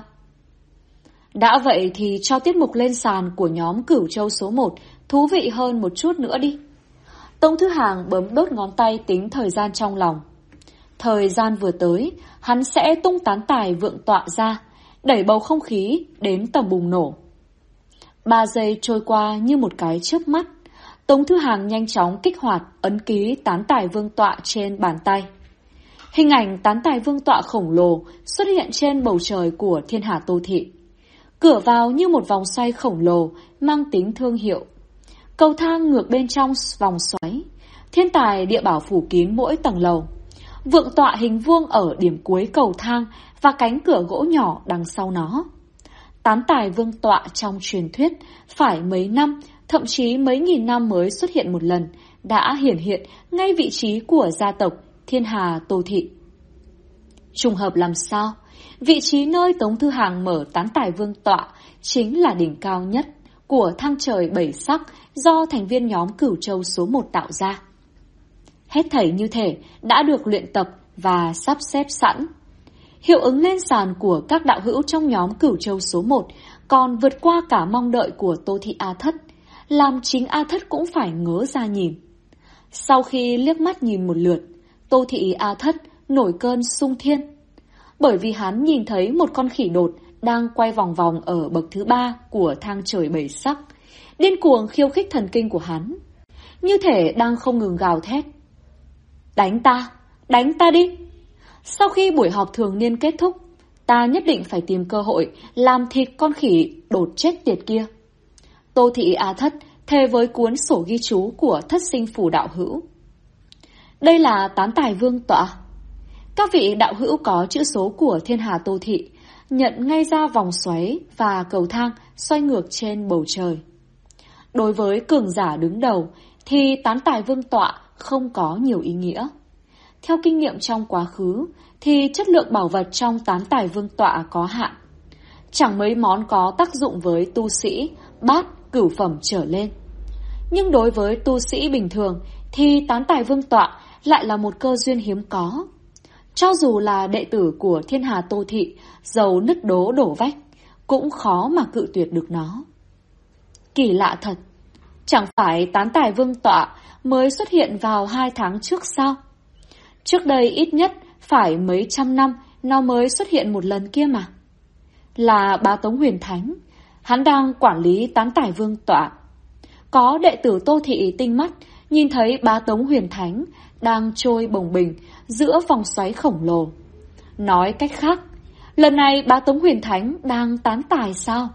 Đã vậy thì cho tiết mục lên sàn của nhóm Cửu Châu số 1 thú vị hơn một chút nữa đi. Tống Thư Hàng bấm đốt ngón tay tính thời gian trong lòng. Thời gian vừa tới, hắn sẽ tung tán tài vượng tọa ra, đẩy bầu không khí đến tầm bùng nổ. 3 giây trôi qua như một cái chớp mắt. Tống Thư Hàng nhanh chóng kích hoạt ấn ký tán tài vương tọa trên bàn tay. Hình ảnh tán tài vương tọa khổng lồ xuất hiện trên bầu trời của Thiên Hà Tô Thị. Cửa vào như một vòng xoay khổng lồ mang tính thương hiệu. Cầu thang ngược bên trong vòng xoáy. Thiên tài địa bảo phủ kín mỗi tầng lầu. Vượng tọa hình vuông ở điểm cuối cầu thang và cánh cửa gỗ nhỏ đằng sau nó. Tán tài vương tọa trong truyền thuyết phải mấy năm, thậm chí mấy nghìn năm mới xuất hiện một lần, đã hiển hiện ngay vị trí của gia tộc Thiên Hà Tô Thị. Trùng hợp làm sao? Vị trí nơi Tống Thư Hàng mở tán tài vương tọa chính là đỉnh cao nhất của thang trời 7 sắc do thành viên nhóm Cửu Châu số 1 tạo ra. Hết thảy như thể đã được luyện tập và sắp xếp sẵn. Hiệu ứng lên sàn của các đạo hữu trong nhóm Cửu Châu số 1 còn vượt qua cả mong đợi của Tô Thị A Thất, làm chính A Thất cũng phải ngớ ra nhìn. Sau khi liếc mắt nhìn một lượt, Tô Thị A Thất nổi cơn sung thiên. Bởi vì hắn nhìn thấy một con khỉ đột đang quay vòng vòng ở bậc thứ 3 của thang trời 7 sắc, điên cuồng khiêu khích thần kinh của hắn, như thể đang không ngừng gào thét. Đánh ta đi! Sau khi buổi họp thường niên kết thúc, ta nhất định phải tìm cơ hội làm thịt con khỉ đột chết tiệt kia. Tô Thị A Thất thề với cuốn sổ ghi chú của Thất Sinh Phủ đạo hữu. Đây là tán tài vương tọa. Các vị đạo hữu có chữ số của Thiên Hà Tô Thị nhận ngay ra vòng xoáy và cầu thang xoay ngược trên bầu trời. Đối với cường giả đứng đầu thì tán tài vương tọa không có nhiều ý nghĩa. Theo kinh nghiệm trong quá khứ thì chất lượng bảo vật trong tán tài vương tọa có hạn. Chẳng mấy món có tác dụng với tu sĩ bát cửu phẩm trở lên. Nhưng đối với tu sĩ bình thường thì tán tài vương tọa lại là một cơ duyên hiếm có. Cho dù là đệ tử của Thiên Hà Tô Thị giàu nứt đố đổ vách, cũng khó mà cự tuyệt được nó. Kỳ lạ thật, chẳng phải tán tài vương tọa mới xuất hiện vào 2 tháng trước sao? Trước đây ít nhất phải mấy trăm năm nó mới xuất hiện một lần kia mà. Là bá Tống Huyền Thánh, hắn đang quản lý tán tài vương tọa. Có đệ tử Tô Thị tinh mắt nhìn thấy bá Tống Huyền Thánh đang trôi bồng bềnh giữa vòng xoáy khổng lồ. Nói cách khác, lần này bá Tống Huyền Thánh đang tán tài sao?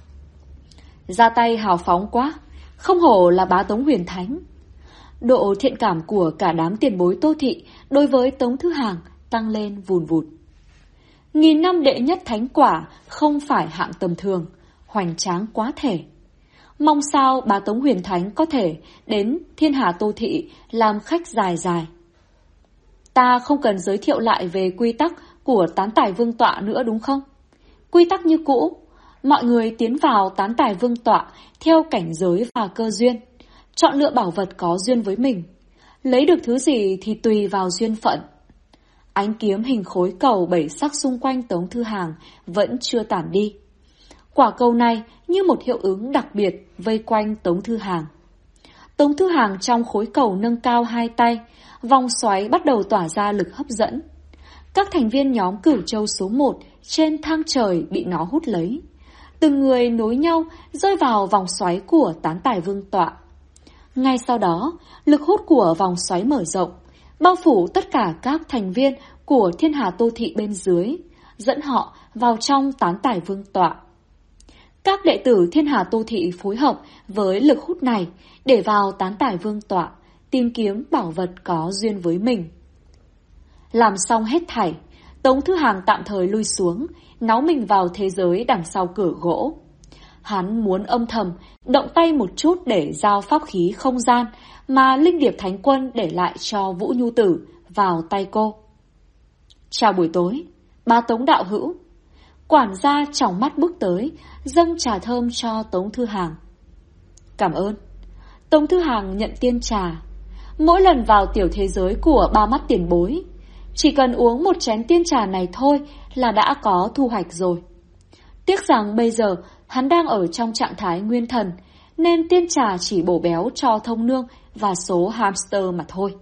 Ra tay hào phóng quá, không hổ là bá Tống Huyền Thánh. Độ thiện cảm của cả đám tiền bối Tô Thị đối với Tống Thư Hàng tăng lên vùn vụt. 1000 năm đệ nhất thánh quả không phải hạng tầm thường, hoành tráng quá thể. Mong sao bá Tống Huyền Thánh có thể đến thiên hà Tô Thị làm khách dài dài. Ta không cần giới thiệu lại về quy tắc của tán tài vương tọa nữa đúng không? Quy tắc như cũ, mọi người tiến vào tán tài vương tọa theo cảnh giới và cơ duyên, chọn lựa bảo vật có duyên với mình. Lấy được thứ gì thì tùy vào duyên phận. Ánh kiếm hình khối cầu 7 sắc xung quanh Tống Thư Hàng vẫn chưa tản đi. Quả cầu này như một hiệu ứng đặc biệt vây quanh Tống Thư Hàng. Tống Thư Hàng trong khối cầu nâng cao hai tay, vòng xoáy bắt đầu tỏa ra lực hấp dẫn. Các thành viên nhóm Cửu Châu số 1 trên thang trời bị nó hút lấy. Từng người nối nhau rơi vào vòng xoáy của tán tài vương tọa. Ngay sau đó, lực hút của vòng xoáy mở rộng, bao phủ tất cả các thành viên của thiên hà Tô Thị bên dưới, dẫn họ vào trong tán tài vương tọa. Các đệ tử thiên hà Tô Thị phối hợp với lực hút này để vào tán tài vương tọa, tìm kiếm bảo vật có duyên với mình. Làm xong hết thảy, Tống Thư Hàng tạm thời lui xuống, náu mình vào thế giới đằng sau cửa gỗ. Hắn muốn âm thầm động tay một chút để giao pháp khí không gian mà Linh Điệp Thánh Quân để lại cho Vũ Nhu Tử vào tay cô. Chào buổi tối, bá Tống đạo hữu. Quản gia tròng mắt bước tới, dâng trà thơm cho Tống Thư Hàng. Cảm ơn. Tống Thư Hàng nhận tiên trà. Mỗi lần vào tiểu thế giới của ba mắt tiền bối, chỉ cần uống một chén tiên trà này thôi là đã có thu hoạch rồi. Tiếc rằng bây giờ hắn đang ở trong trạng thái nguyên thần, nên tiên trà chỉ bổ béo cho thông nương và số hamster mà thôi.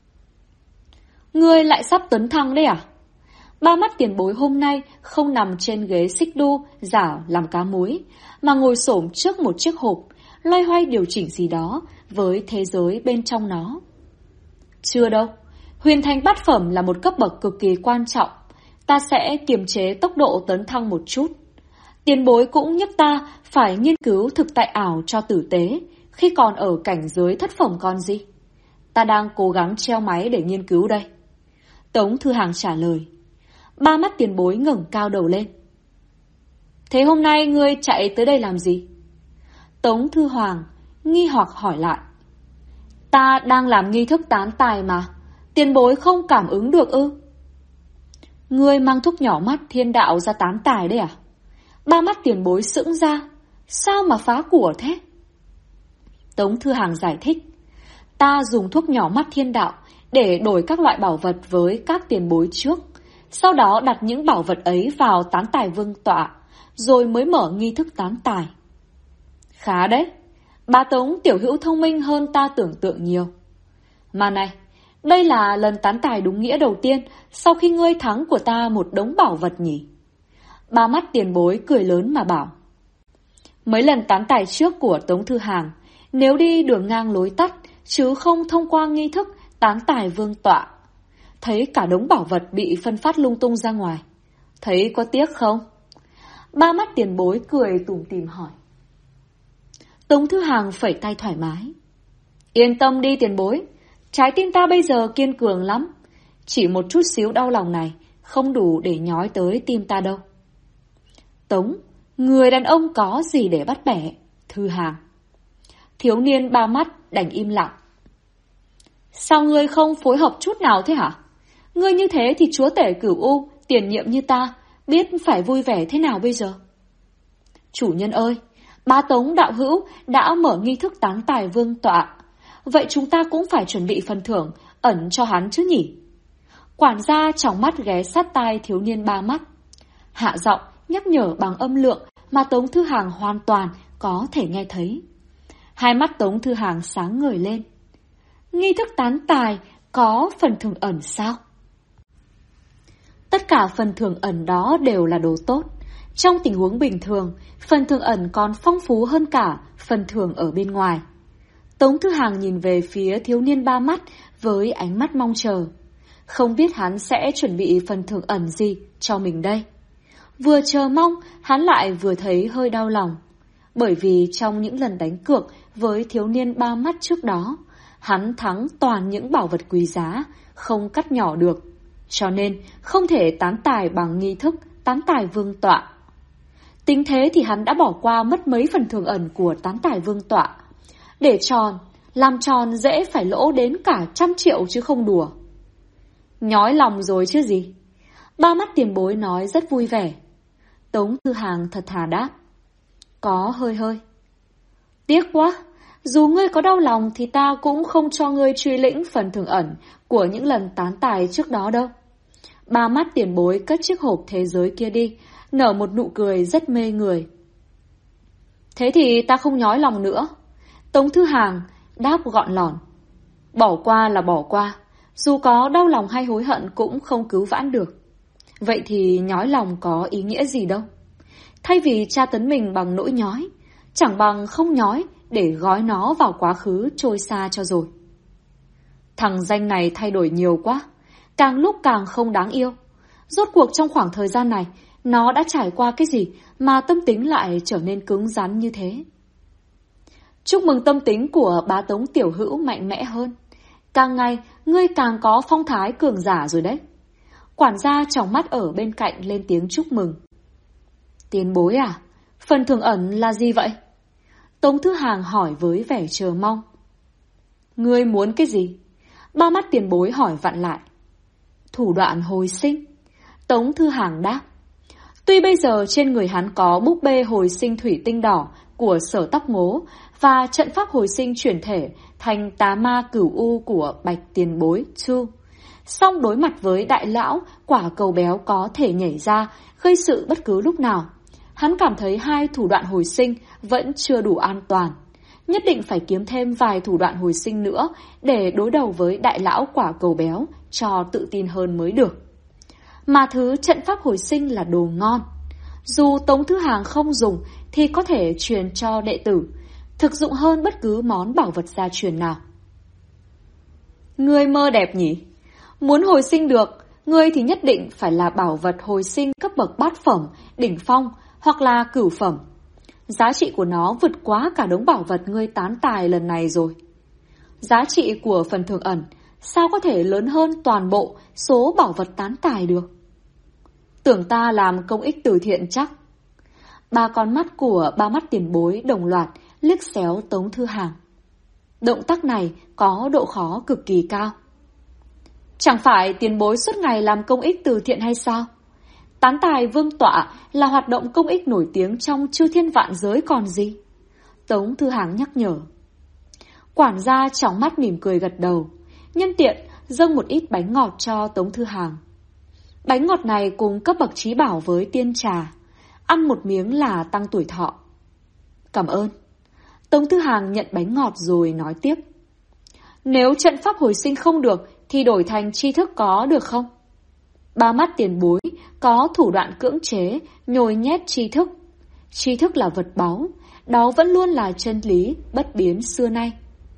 Ngươi lại sắp tấn thăng đấy à? Ba mắt tiền bối hôm nay không nằm trên ghế xích đu giả làm cá muối, mà ngồi xổm trước một chiếc hộp, loay hoay điều chỉnh gì đó với thế giới bên trong nó. Chưa đâu, huyền thành bát phẩm là một cấp bậc cực kỳ quan trọng, ta sẽ kiềm chế tốc độ tấn thăng một chút. Tiền bối cũng nhắc ta phải nghiên cứu thực tại ảo cho tử tế, khi còn ở cảnh giới thất phẩm còn gì. Ta đang cố gắng treo máy để nghiên cứu đây. Tống Thư Hàng trả lời. Ba mắt tiền bối ngẩng cao đầu lên. Thế hôm nay ngươi chạy tới đây làm gì? Tống Thư Hoàng nghi hoặc hỏi lại. Ta đang làm nghi thức tán tài mà, tiền bối không cảm ứng được ư? Ngươi mang thuốc nhỏ mắt thiên đạo ra tán tài đấy à? Ba mắt tiền bối sững ra. Sao mà phá của thế? Tống Thư Hàng giải thích. Ta dùng thuốc nhỏ mắt thiên đạo để đổi các loại bảo vật với các tiền bối trước, sau đó đặt những bảo vật ấy vào tán tài vương tọa, rồi mới mở nghi thức tán tài. Khá đấy, bá Tống tiểu hữu thông minh hơn ta tưởng tượng nhiều. Mà này, đây là lần tán tài đúng nghĩa đầu tiên sau khi ngươi thắng của ta một đống bảo vật nhỉ? Ba mắt tiền bối cười lớn mà bảo. Mấy lần tán tài trước của Tống Thư Hàng, nếu đi đường ngang lối tắt, chứ không thông qua nghi thức tán tài vương tọa, thấy cả đống bảo vật bị phân phát lung tung ra ngoài. Thấy có tiếc không? Ba mắt tiền bối cười tủm tỉm hỏi. Tống Thư Hàng phẩy tay thoải mái. Yên tâm đi tiền bối, trái tim ta bây giờ kiên cường lắm. Chỉ một chút xíu đau lòng này không đủ để nhói tới tim ta đâu. Tống, người đàn ông có gì để bắt bẻ? Thư Hàng. Thiếu niên ba mắt đành im lặng. Sao ngươi không phối hợp chút nào thế hả? Ngươi như thế thì chúa tể Cửu U, tiền nhiệm như ta, biết phải vui vẻ thế nào bây giờ? Chủ nhân ơi, bá Tống đạo hữu đã mở nghi thức tán tài vương tọa, vậy chúng ta cũng phải chuẩn bị phần thưởng ẩn cho hắn chứ nhỉ? Quản gia trong mắt ghé sát tai thiếu niên ba mắt, hạ giọng nhắc nhở bằng âm lượng mà Tống Thư Hàng hoàn toàn có thể nghe thấy. Hai mắt Tống Thư Hàng sáng ngời lên. Nghi thức tán tài có phần thưởng ẩn sao? Tất cả phần thưởng ẩn đó đều là đồ tốt. Trong tình huống bình thường, phần thưởng ẩn còn phong phú hơn cả phần thưởng ở bên ngoài. Tống Thư Hàng nhìn về phía thiếu niên ba mắt với ánh mắt mong chờ. Không biết hắn sẽ chuẩn bị phần thưởng ẩn gì cho mình đây. Vừa chờ mong, hắn lại vừa thấy hơi đau lòng. Bởi vì trong những lần đánh cược với thiếu niên ba mắt trước đó, hắn thắng toàn những bảo vật quý giá, không cắt nhỏ được. Cho nên không thể tán tài bằng nghi thức tán tài vương tọa. Tính thế thì hắn đã bỏ qua mất mấy phần thưởng ẩn của tán tài vương tọa. Để tròn, làm tròn dễ phải lỗ đến cả 100 triệu chứ không đùa. Nhói lòng rồi chứ gì. Ba mắt tiền bối nói rất vui vẻ. Tống Thư Hàng thật thà đáp. Có hơi. Tiếc quá, dù ngươi có đau lòng thì ta cũng không cho ngươi truy lĩnh phần thưởng ẩn của những lần tán tài trước đó đâu. Ba mắt tiền bối cất chiếc hộp thế giới kia đi, nở một nụ cười rất mê người. Thế thì ta không nhói lòng nữa. Tống Thư Hàng đáp gọn lỏn. Bỏ qua là bỏ qua, dù có đau lòng hay hối hận cũng không cứu vãn được. Vậy thì nhói lòng có ý nghĩa gì đâu. Thay vì tra tấn mình bằng nỗi nhói, chẳng bằng không nhói để gói nó vào quá khứ trôi xa cho rồi. Thằng danh này thay đổi nhiều quá, càng lúc càng không đáng yêu. Rốt cuộc trong khoảng thời gian này, nó đã trải qua cái gì mà tâm tính lại trở nên cứng rắn như thế? Chúc mừng tâm tính của bá Tống tiểu hữu mạnh mẽ hơn. Càng ngày, ngươi càng có phong thái cường giả rồi đấy. Quản gia tròng mắt ở bên cạnh lên tiếng chúc mừng. Tiền bối à? Phần thưởng ẩn là gì vậy? Tống Thư Hàng hỏi với vẻ chờ mong. Ngươi muốn cái gì? Ba mắt tiền bối hỏi vặn lại. Thủ đoạn hồi sinh. Tống Thư Hàng đáp. Tuy bây giờ trên người hắn có búp bê hồi sinh thủy tinh đỏ của Sở Tóc Ngố và trận pháp hồi sinh chuyển thể thành tà ma cửu u của Bạch tiền bối Chu, song đối mặt với đại lão, quả cầu béo có thể nhảy ra, gây sự bất cứ lúc nào. Hắn cảm thấy hai thủ đoạn hồi sinh vẫn chưa đủ an toàn. Nhất định phải kiếm thêm vài thủ đoạn hồi sinh nữa để đối đầu với đại lão quả cầu béo cho tự tin hơn mới được. Mà thứ trận pháp hồi sinh là đồ ngon. Dù Tống Thư Hàng không dùng thì có thể truyền cho đệ tử, thực dụng hơn bất cứ món bảo vật gia truyền nào. Ngươi mơ đẹp nhỉ? Muốn hồi sinh được, ngươi thì nhất định phải là bảo vật hồi sinh cấp bậc bát phẩm, đỉnh phong hoặc là cửu phẩm. Giá trị của nó vượt quá cả đống bảo vật ngươi tán tài lần này rồi. Giá trị của phần thưởng ẩn sao có thể lớn hơn toàn bộ số bảo vật tán tài được? Tưởng ta làm công ích từ thiện chắc. Ba con mắt của ba mắt tiền bối đồng loạt liếc xéo Tống Thư Hàng. Động tác này có độ khó cực kỳ cao. Chẳng phải tiền bối suốt ngày làm công ích từ thiện hay sao? Tán tài vương tọa là hoạt động công ích nổi tiếng trong chư thiên vạn giới còn gì? Tống Thư Hàng nhắc nhở. Quản gia trong mắt mỉm cười gật đầu, nhân tiện dâng một ít bánh ngọt cho Tống Thư Hàng. Bánh ngọt này cùng cấp bậc trí bảo với tiên trà, ăn một miếng là tăng tuổi thọ. Cảm ơn. Tống Thư Hàng nhận bánh ngọt rồi nói tiếp. Nếu trận pháp hồi sinh không được thì đổi thành tri thức có được không? Ba mắt tiền bối có thủ đoạn cưỡng chế, nhồi nhét tri thức. Tri thức là vật báu, đó vẫn luôn là chân lý bất biến xưa nay.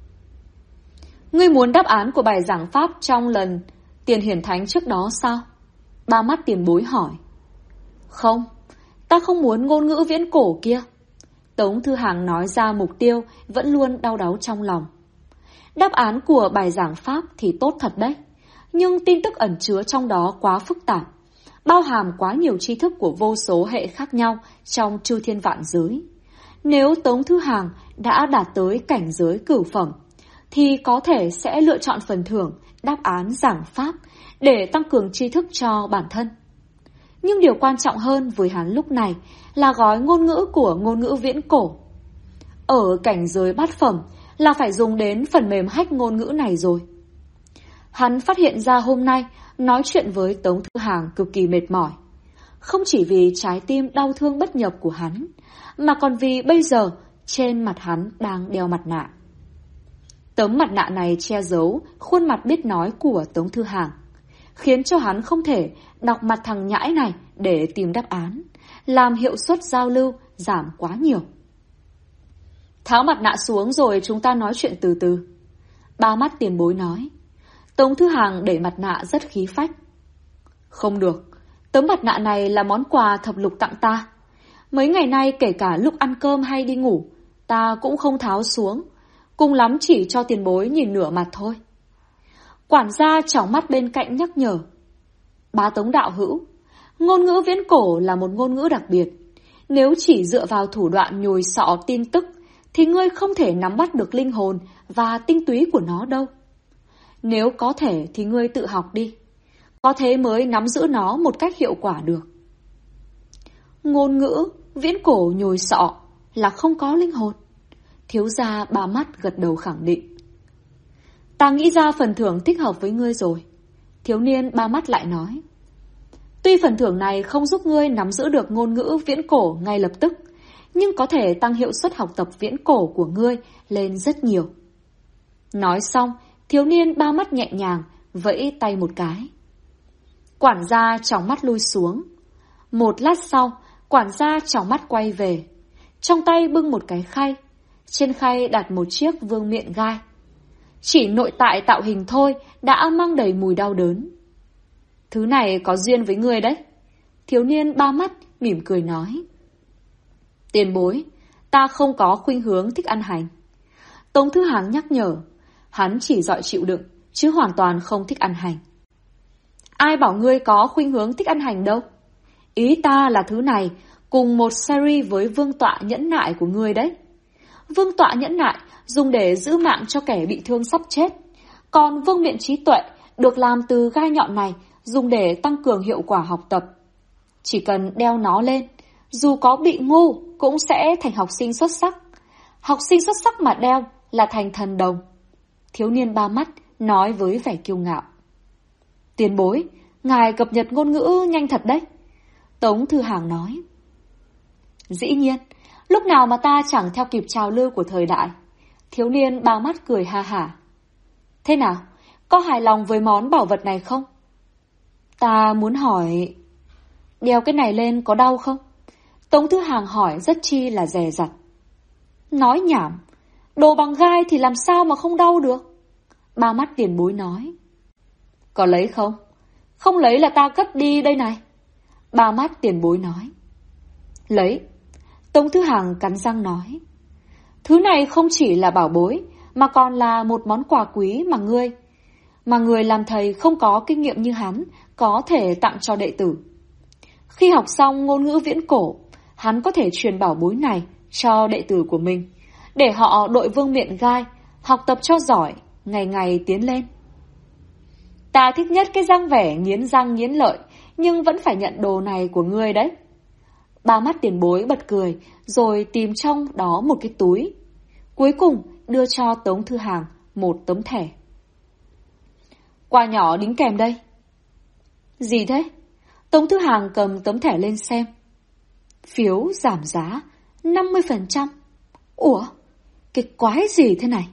Ngươi muốn đáp án của bài giảng pháp trong lần tiền hiển thánh trước đó sao? Ba mắt tiền bối hỏi. Không, ta không muốn ngôn ngữ viễn cổ kia. Tống Thư Hàng nói ra mục tiêu vẫn luôn đau đáu trong lòng. Đáp án của bài giảng pháp thì tốt thật đấy, nhưng tin tức ẩn chứa trong đó quá phức tạp, bao hàm quá nhiều tri thức của vô số hệ khác nhau trong chư thiên vạn giới. Nếu Tống Thư Hàng đã đạt tới cảnh giới cửu phẩm, thì có thể sẽ lựa chọn phần thưởng đáp án giảng pháp để tăng cường tri thức cho bản thân. Nhưng điều quan trọng hơn với hắn lúc này là gói ngôn ngữ của ngôn ngữ viễn cổ. Ở cảnh giới bát phẩm là phải dùng đến phần mềm hack ngôn ngữ này rồi. Hắn phát hiện ra hôm nay nói chuyện với Tống Thư Hàng cực kỳ mệt mỏi. Không chỉ vì trái tim đau thương bất nhập của hắn, mà còn vì bây giờ trên mặt hắn đang đeo mặt nạ. Tấm mặt nạ này che giấu khuôn mặt biết nói của Tống Thư Hàng, khiến cho hắn không thể đọc mặt thằng nhãi này để tìm đáp án, làm hiệu suất giao lưu giảm quá nhiều. Tháo mặt nạ xuống rồi chúng ta nói chuyện từ từ. Ba mắt tiền bối nói. Tống Thư Hàng để mặt nạ rất khí phách. Không được, tấm mặt nạ này là món quà thập lục tặng ta. Mấy ngày nay kể cả lúc ăn cơm hay đi ngủ, ta cũng không tháo xuống, cùng lắm chỉ cho tiền bối nhìn nửa mặt thôi. Quản gia tròng mắt bên cạnh nhắc nhở. Bá Tống đạo hữu, ngôn ngữ viễn cổ là một ngôn ngữ đặc biệt. Nếu chỉ dựa vào thủ đoạn nhồi sọ tin tức, thì ngươi không thể nắm bắt được linh hồn và tinh túy của nó đâu. Nếu có thể thì ngươi tự học đi. Có thế mới nắm giữ nó một cách hiệu quả được. Ngôn ngữ viễn cổ nhồi sọ là không có linh hồn. Thiếu gia Ba Mắt gật đầu khẳng định. Ta nghĩ ra phần thưởng thích hợp với ngươi rồi. Thiếu niên Ba Mắt lại nói. Tuy phần thưởng này không giúp ngươi nắm giữ được ngôn ngữ viễn cổ ngay lập tức, nhưng có thể tăng hiệu suất học tập viễn cổ của ngươi lên rất nhiều. Nói xong, thiếu niên Ba Mắt nhẹ nhàng vẫy tay một cái. Quản gia tròng mắt lui xuống. Một lát sau, quản gia tròng mắt quay về. Trong tay bưng một cái khay. Trên khay đặt một chiếc vương miện gai. Chỉ nội tại tạo hình thôi đã mang đầy mùi đau đớn. Thứ này có duyên với ngươi đấy. Thiếu niên Ba Mắt mỉm cười nói. Tiền bối, ta không có khuynh hướng thích ăn hành. Tống Thư Hàng nhắc nhở. Hắn chỉ giỏi chịu đựng, chứ hoàn toàn không thích ăn hành. Ai bảo ngươi có khuynh hướng thích ăn hành đâu. Ý ta là thứ này cùng một series với vương tọa nhẫn nại của ngươi đấy. Vương tọa nhẫn nại dùng để giữ mạng cho kẻ bị thương sắp chết. Còn vương miện trí tuệ được làm từ gai nhọn này dùng để tăng cường hiệu quả học tập. Chỉ cần đeo nó lên, dù có bị ngu cũng sẽ thành học sinh xuất sắc. Học sinh xuất sắc mà đeo là thành thần đồng. Thiếu niên Ba Mắt nói với vẻ kiêu ngạo. Tiền bối, ngài cập nhật ngôn ngữ nhanh thật đấy. Tống Thư Hàng nói. Dĩ nhiên, lúc nào mà ta chẳng theo kịp trào lưu của thời đại. Thiếu niên Ba Mắt cười ha hả. Thế nào, có hài lòng với món bảo vật này không? Ta muốn hỏi... Đeo cái này lên có đau không? Tống Thư Hàng hỏi rất chi là dè dặt. Nói nhảm, đồ bằng gai thì làm sao mà không đau được? Ba Mắt tiền bối nói. Có lấy không? Không lấy là ta cất đi đây này. Ba Mắt tiền bối nói. Lấy. Tống Thư Hàng cắn răng nói. Thứ này không chỉ là bảo bối, mà còn là một món quà quý mà người làm thầy không có kinh nghiệm như hắn có thể tặng cho đệ tử. Khi học xong ngôn ngữ viễn cổ, hắn có thể truyền bảo bối này cho đệ tử của mình, để họ đội vương miện gai, học tập cho giỏi, ngày ngày tiến lên. Ta thích nhất cái dáng vẻ nghiến răng nghiến lợi, nhưng vẫn phải nhận đồ này của ngươi đấy. Ba Mắt tiền bối bật cười, rồi tìm trong đó một cái túi. Cuối cùng đưa cho Tống Thư Hàng một tấm thẻ. Quà nhỏ đính kèm đây. Gì thế? Tống Thư Hàng cầm tấm thẻ lên xem. Phiếu giảm giá 50%. Ủa? Cái quái gì thế này?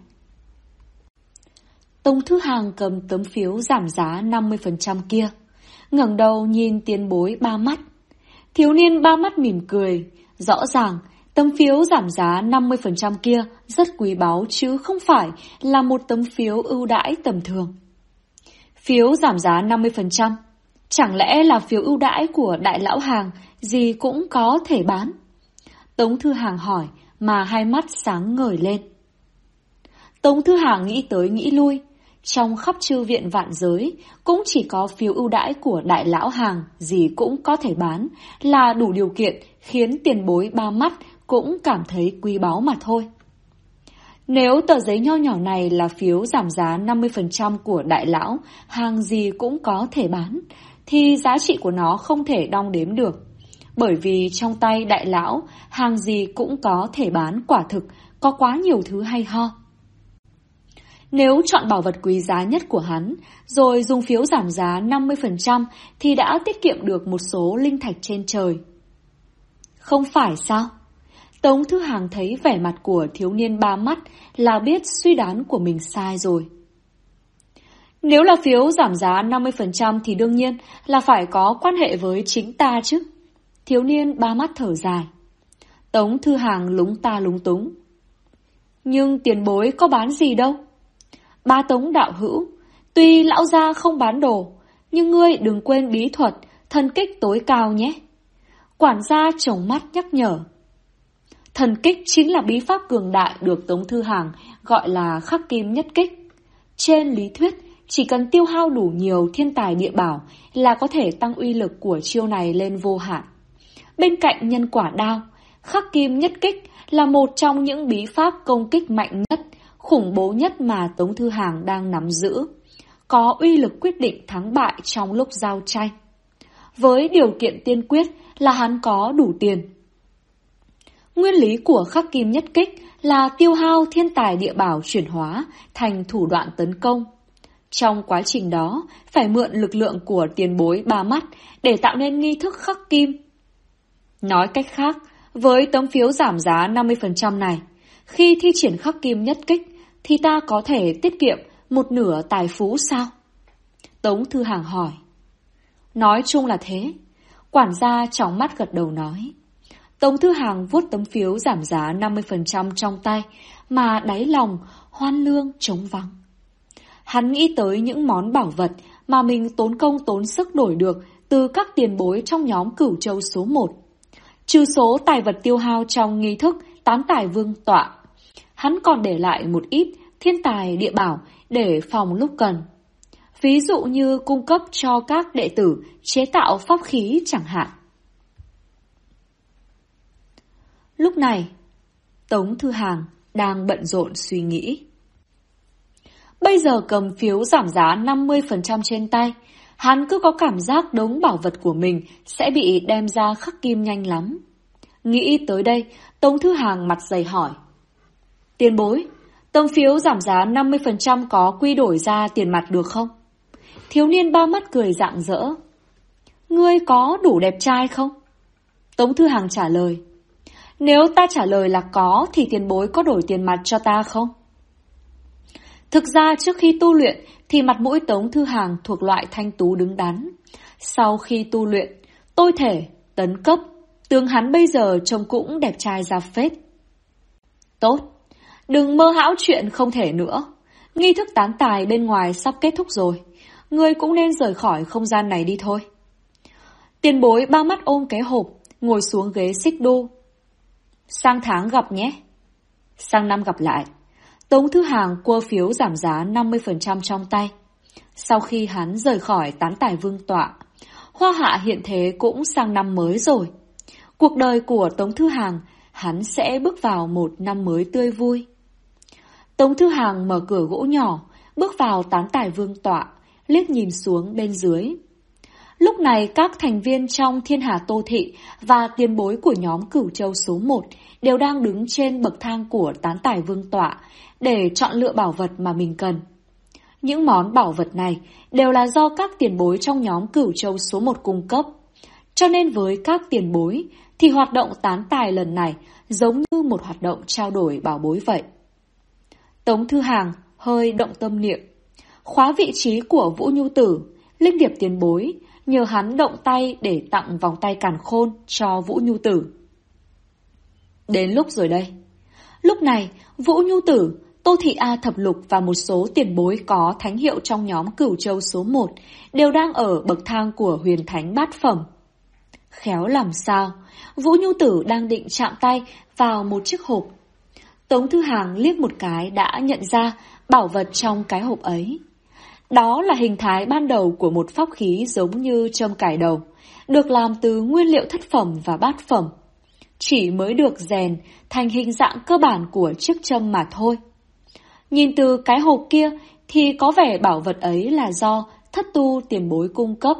Tống Thư Hàng cầm tấm phiếu giảm giá 50% kia, ngẩng đầu nhìn tiền bối Ba Mắt. Thiếu niên Ba Mắt mỉm cười. Rõ ràng, tấm phiếu giảm giá 50% kia rất quý báu chứ không phải là một tấm phiếu ưu đãi tầm thường. Phiếu giảm giá 50%, chẳng lẽ là phiếu ưu đãi của đại lão hàng gì cũng có thể bán? Tống Thư Hàng hỏi mà hai mắt sáng ngời lên. Tống Thư Hàng nghĩ tới nghĩ lui. Trong khắp chư viện vạn giới, cũng chỉ có phiếu ưu đãi của đại lão hàng gì cũng có thể bán, là đủ điều kiện khiến tiền bối Ba Mắt cũng cảm thấy quý báu mà thôi. Nếu tờ giấy nho nhỏ này là phiếu giảm giá 50% của đại lão, hàng gì cũng có thể bán, thì giá trị của nó không thể đong đếm được. Bởi vì trong tay đại lão, hàng gì cũng có thể bán quả thực, có quá nhiều thứ hay ho. Nếu chọn bảo vật quý giá nhất của hắn, rồi dùng phiếu giảm giá 50% thì đã tiết kiệm được một số linh thạch trên trời. Không phải sao? Tống Thư Hàng thấy vẻ mặt của thiếu niên ba mắt là biết suy đoán của mình sai rồi. Nếu là phiếu giảm giá 50% thì đương nhiên là phải có quan hệ với chính ta chứ. Thiếu niên ba mắt thở dài. Tống Thư Hàng lúng ta lúng túng. Nhưng tiền bối có bán gì đâu. Ba Tống đạo hữu, tuy lão gia không bán đồ, nhưng ngươi đừng quên bí thuật, thần kích tối cao nhé. Quản gia tròng mắt nhắc nhở. Thần kích chính là bí pháp cường đại được Tống Thư Hàng gọi là khắc kim nhất kích. Trên lý thuyết, chỉ cần tiêu hao đủ nhiều thiên tài địa bảo là có thể tăng uy lực của chiêu này lên vô hạn. Bên cạnh nhân quả đao, khắc kim nhất kích là một trong những bí pháp công kích mạnh nhất, khủng bố nhất mà Tống Thư Hàng đang nắm giữ, có uy lực quyết định thắng bại trong lúc giao tranh. Với điều kiện tiên quyết là hắn có đủ tiền. Nguyên lý của khắc kim nhất kích là tiêu hao thiên tài địa bảo chuyển hóa thành thủ đoạn tấn công. Trong quá trình đó, phải mượn lực lượng của tiền bối ba mắt để tạo nên nghi thức khắc kim. Nói cách khác, với tấm phiếu giảm giá 50% này, khi thi triển khắc kim nhất kích, thì ta có thể tiết kiệm một nửa tài phú sao? Tống Thư Hàng hỏi. Nói chung là thế. Quản gia tròng mắt gật đầu nói. Tống Thư Hàng vuốt tấm phiếu giảm giá 50% trong tay, mà đáy lòng hoan lương trống vắng. Hắn nghĩ tới những món bảo vật mà mình tốn công tốn sức đổi được từ các tiền bối trong nhóm Cửu Châu số 1. Trừ số tài vật tiêu hao trong nghi thức tán tài vương tọa, hắn còn để lại một ít thiên tài địa bảo để phòng lúc cần. Ví dụ như cung cấp cho các đệ tử chế tạo pháp khí chẳng hạn. Lúc này, Tống Thư Hàng đang bận rộn suy nghĩ. Bây giờ cầm phiếu giảm giá 50% trên tay, hắn cứ có cảm giác đống bảo vật của mình sẽ bị đem ra khắc kim nhanh lắm. Nghĩ tới đây, Tống Thư Hàng mặt dày hỏi. Tiền bối, tấm phiếu giảm giá 50% có quy đổi ra tiền mặt được không? Thiếu niên ba mắt cười rạng rỡ. Ngươi có đủ đẹp trai không? Tống Thư Hàng trả lời. Nếu ta trả lời là có thì tiền bối có đổi tiền mặt cho ta không? Thực ra trước khi tu luyện thì mặt mũi Tống Thư Hàng thuộc loại thanh tú đứng đắn. Sau khi tu luyện, tôi thể, tấn cấp, tướng hắn bây giờ trông cũng đẹp trai ra phết. Tốt, đừng mơ hão chuyện không thể nữa. Nghi thức tán tài bên ngoài sắp kết thúc rồi. Ngươi cũng nên rời khỏi không gian này đi thôi. Tiền bối ba mắt ôm cái hộp, ngồi xuống ghế xích đu. Sang tháng gặp nhé. Sang năm gặp lại. Tống Thư Hàng cua phiếu giảm giá 50% trong tay. Sau khi hắn rời khỏi tán tài vương tọa, hoa hạ hiện thế cũng sang năm mới rồi. Cuộc đời của Tống Thư Hàng, hắn sẽ bước vào một năm mới tươi vui. Tống Thư Hàng mở cửa gỗ nhỏ, bước vào tán tài vương tọa, liếc nhìn xuống bên dưới. Lúc này các thành viên trong Thiên Hà Tô Thị và tiền bối của nhóm Cửu Châu số 1 đều đang đứng trên bậc thang của tán tài vương tọa để chọn lựa bảo vật mà mình cần. Những món bảo vật này đều là do các tiền bối trong nhóm Cửu Châu số 1 cung cấp. Cho nên với các tiền bối thì hoạt động tán tài lần này giống như một hoạt động trao đổi bảo bối vậy. Tống Thư Hàng hơi động tâm niệm, khóa vị trí của Vũ Nhu Tử, Linh Điệp tiền bối, nhờ hắn động tay để tặng vòng tay càn khôn cho Vũ Nhu Tử. Đến lúc rồi đây. Lúc này, Vũ Nhu Tử, Tô Thị A Thập Lục và một số tiền bối có thánh hiệu trong nhóm Cửu Châu số 1 đều đang ở bậc thang của huyền thánh bát phẩm. Khéo làm sao, Vũ Nhu Tử đang định chạm tay vào một chiếc hộp. Tống Thư Hàng liếc một cái đã nhận ra bảo vật trong cái hộp ấy. Đó là hình thái ban đầu của một pháp khí giống như châm cài đầu, được làm từ nguyên liệu thất phẩm và bát phẩm. Chỉ mới được rèn thành hình dạng cơ bản của chiếc châm mà thôi. Nhìn từ cái hộp kia thì có vẻ bảo vật ấy là do thất tu tiền bối cung cấp.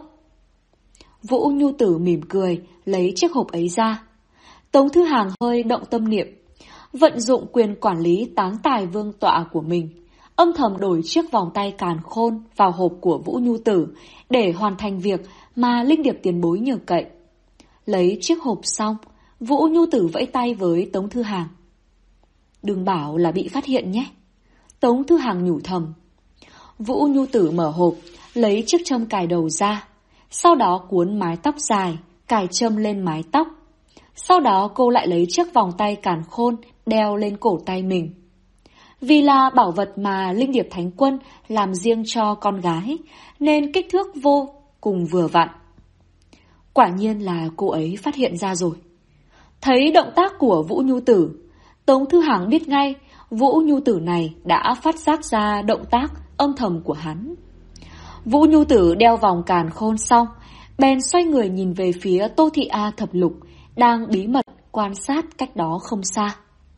Vũ Nhu Tử mỉm cười, lấy chiếc hộp ấy ra. Tống Thư Hàng hơi động tâm niệm, vận dụng quyền quản lý tán tài vương tọa của mình, âm thầm đổi chiếc vòng tay càn khôn vào hộp của Vũ Nhu Tử để hoàn thành việc mà Linh Điệp tiền bối nhờ cậy. Lấy chiếc hộp xong, Vũ Nhu Tử vẫy tay với Tống Thư Hàng. Đừng bảo là bị phát hiện nhé. Tống Thư Hàng nhủ thầm. Vũ Nhu Tử mở hộp, lấy chiếc châm cài đầu ra. Sau đó cuốn mái tóc dài, cài châm lên mái tóc. Sau đó cô lại lấy chiếc vòng tay càn khôn đeo lên cổ tay mình. Vì là bảo vật mà Linh Điệp Thánh Quân làm riêng cho con gái, nên kích thước vô cùng vừa vặn. Quả nhiên là cô ấy phát hiện ra rồi. Thấy động tác của Vũ Nhu Tử, Tống Thư Hàng biết ngay Vũ Nhu Tử này đã phát giác ra động tác âm thầm của hắn. Vũ Nhu Tử đeo vòng càn khôn xong, bèn xoay người nhìn về phía Tô Thị A Thập Lục đang bí mật quan sát cách đó không xa.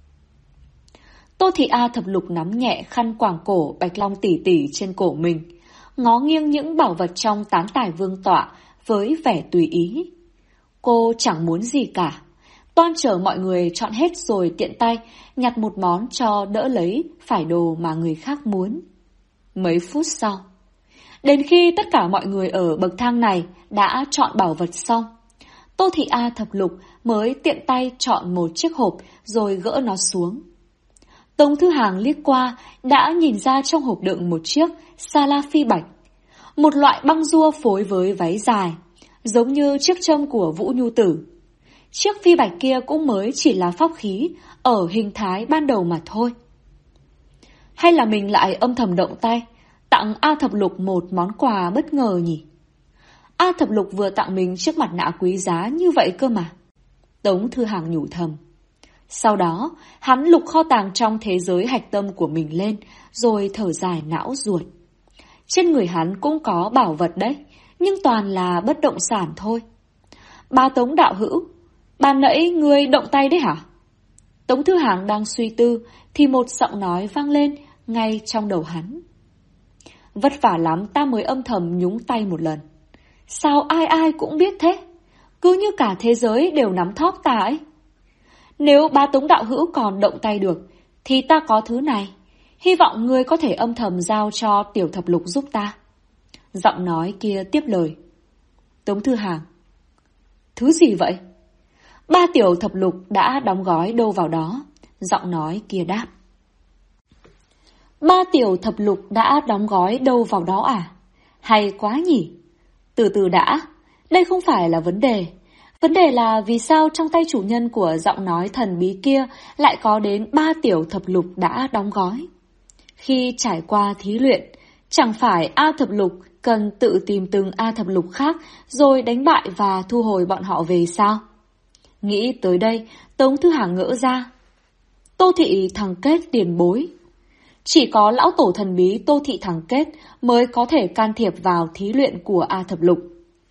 Tô Thị A Thập Lục nắm nhẹ khăn quàng cổ Bạch Long tỷ tỷ trên cổ mình, ngó nghiêng những bảo vật trong tán tài vương tọa với vẻ tùy ý. Cô chẳng muốn gì cả, toan chờ mọi người chọn hết rồi tiện tay nhặt một món cho đỡ lấy phải đồ mà người khác muốn. Mấy phút sau, đến khi tất cả mọi người ở bậc thang này đã chọn bảo vật xong, Tô Thị A Thập Lục mới tiện tay chọn một chiếc hộp rồi gỡ nó xuống. Tống Thư Hàng liếc qua đã nhìn ra trong hộp đựng một chiếc sa la phi bạch, một loại băng rua phối với váy dài, giống như chiếc châm của Vũ Nhu Tử. Chiếc phi bạch kia cũng mới chỉ là pháp khí ở hình thái ban đầu mà thôi. Hay là mình lại âm thầm động tay tặng A Thập Lục một món quà bất ngờ nhỉ? A Thập Lục vừa tặng mình chiếc mặt nạ quý giá như vậy cơ mà. Tống Thư Hàng nhủ thầm. Sau đó, hắn lục kho tàng trong thế giới hạch tâm của mình lên, rồi thở dài não ruột. Trên người hắn cũng có bảo vật đấy, nhưng toàn là bất động sản thôi. Bà Tống đạo hữu, ban nãy ngươi động tay đấy hả? Tống Thư Hàng đang suy tư, thì một giọng nói vang lên ngay trong đầu hắn. Vất vả lắm ta mới âm thầm nhúng tay một lần. Sao ai ai cũng biết thế? Cứ như cả thế giới đều nắm thóp ta ấy. Nếu ba Tống đạo hữu còn động tay được, thì ta có thứ này. Hy vọng ngươi có thể âm thầm giao cho Tiểu Thập Lục giúp ta. Giọng nói kia tiếp lời. Tống Thư Hàng. Thứ gì vậy? Ba Tiểu Thập Lục đã đóng gói đâu vào đó. Giọng nói kia đáp. Ba Tiểu Thập Lục đã đóng gói đâu vào đó à? Hay quá nhỉ? Từ từ đã, đây không phải là vấn đề. Vấn đề là vì sao trong tay chủ nhân của giọng nói thần bí kia lại có đến 3 Tiểu Thập Lục đã đóng gói. Khi trải qua thí luyện, chẳng phải A Thập Lục cần tự tìm từng A Thập Lục khác rồi đánh bại và thu hồi bọn họ về sao? Nghĩ tới đây, Tống Thư Hàng ngỡ ra. Tô Thị Thằng Kết tiền bối. Chỉ có lão tổ thần bí Tô Thị Thằng Kết mới có thể can thiệp vào thí luyện của A Thập Lục,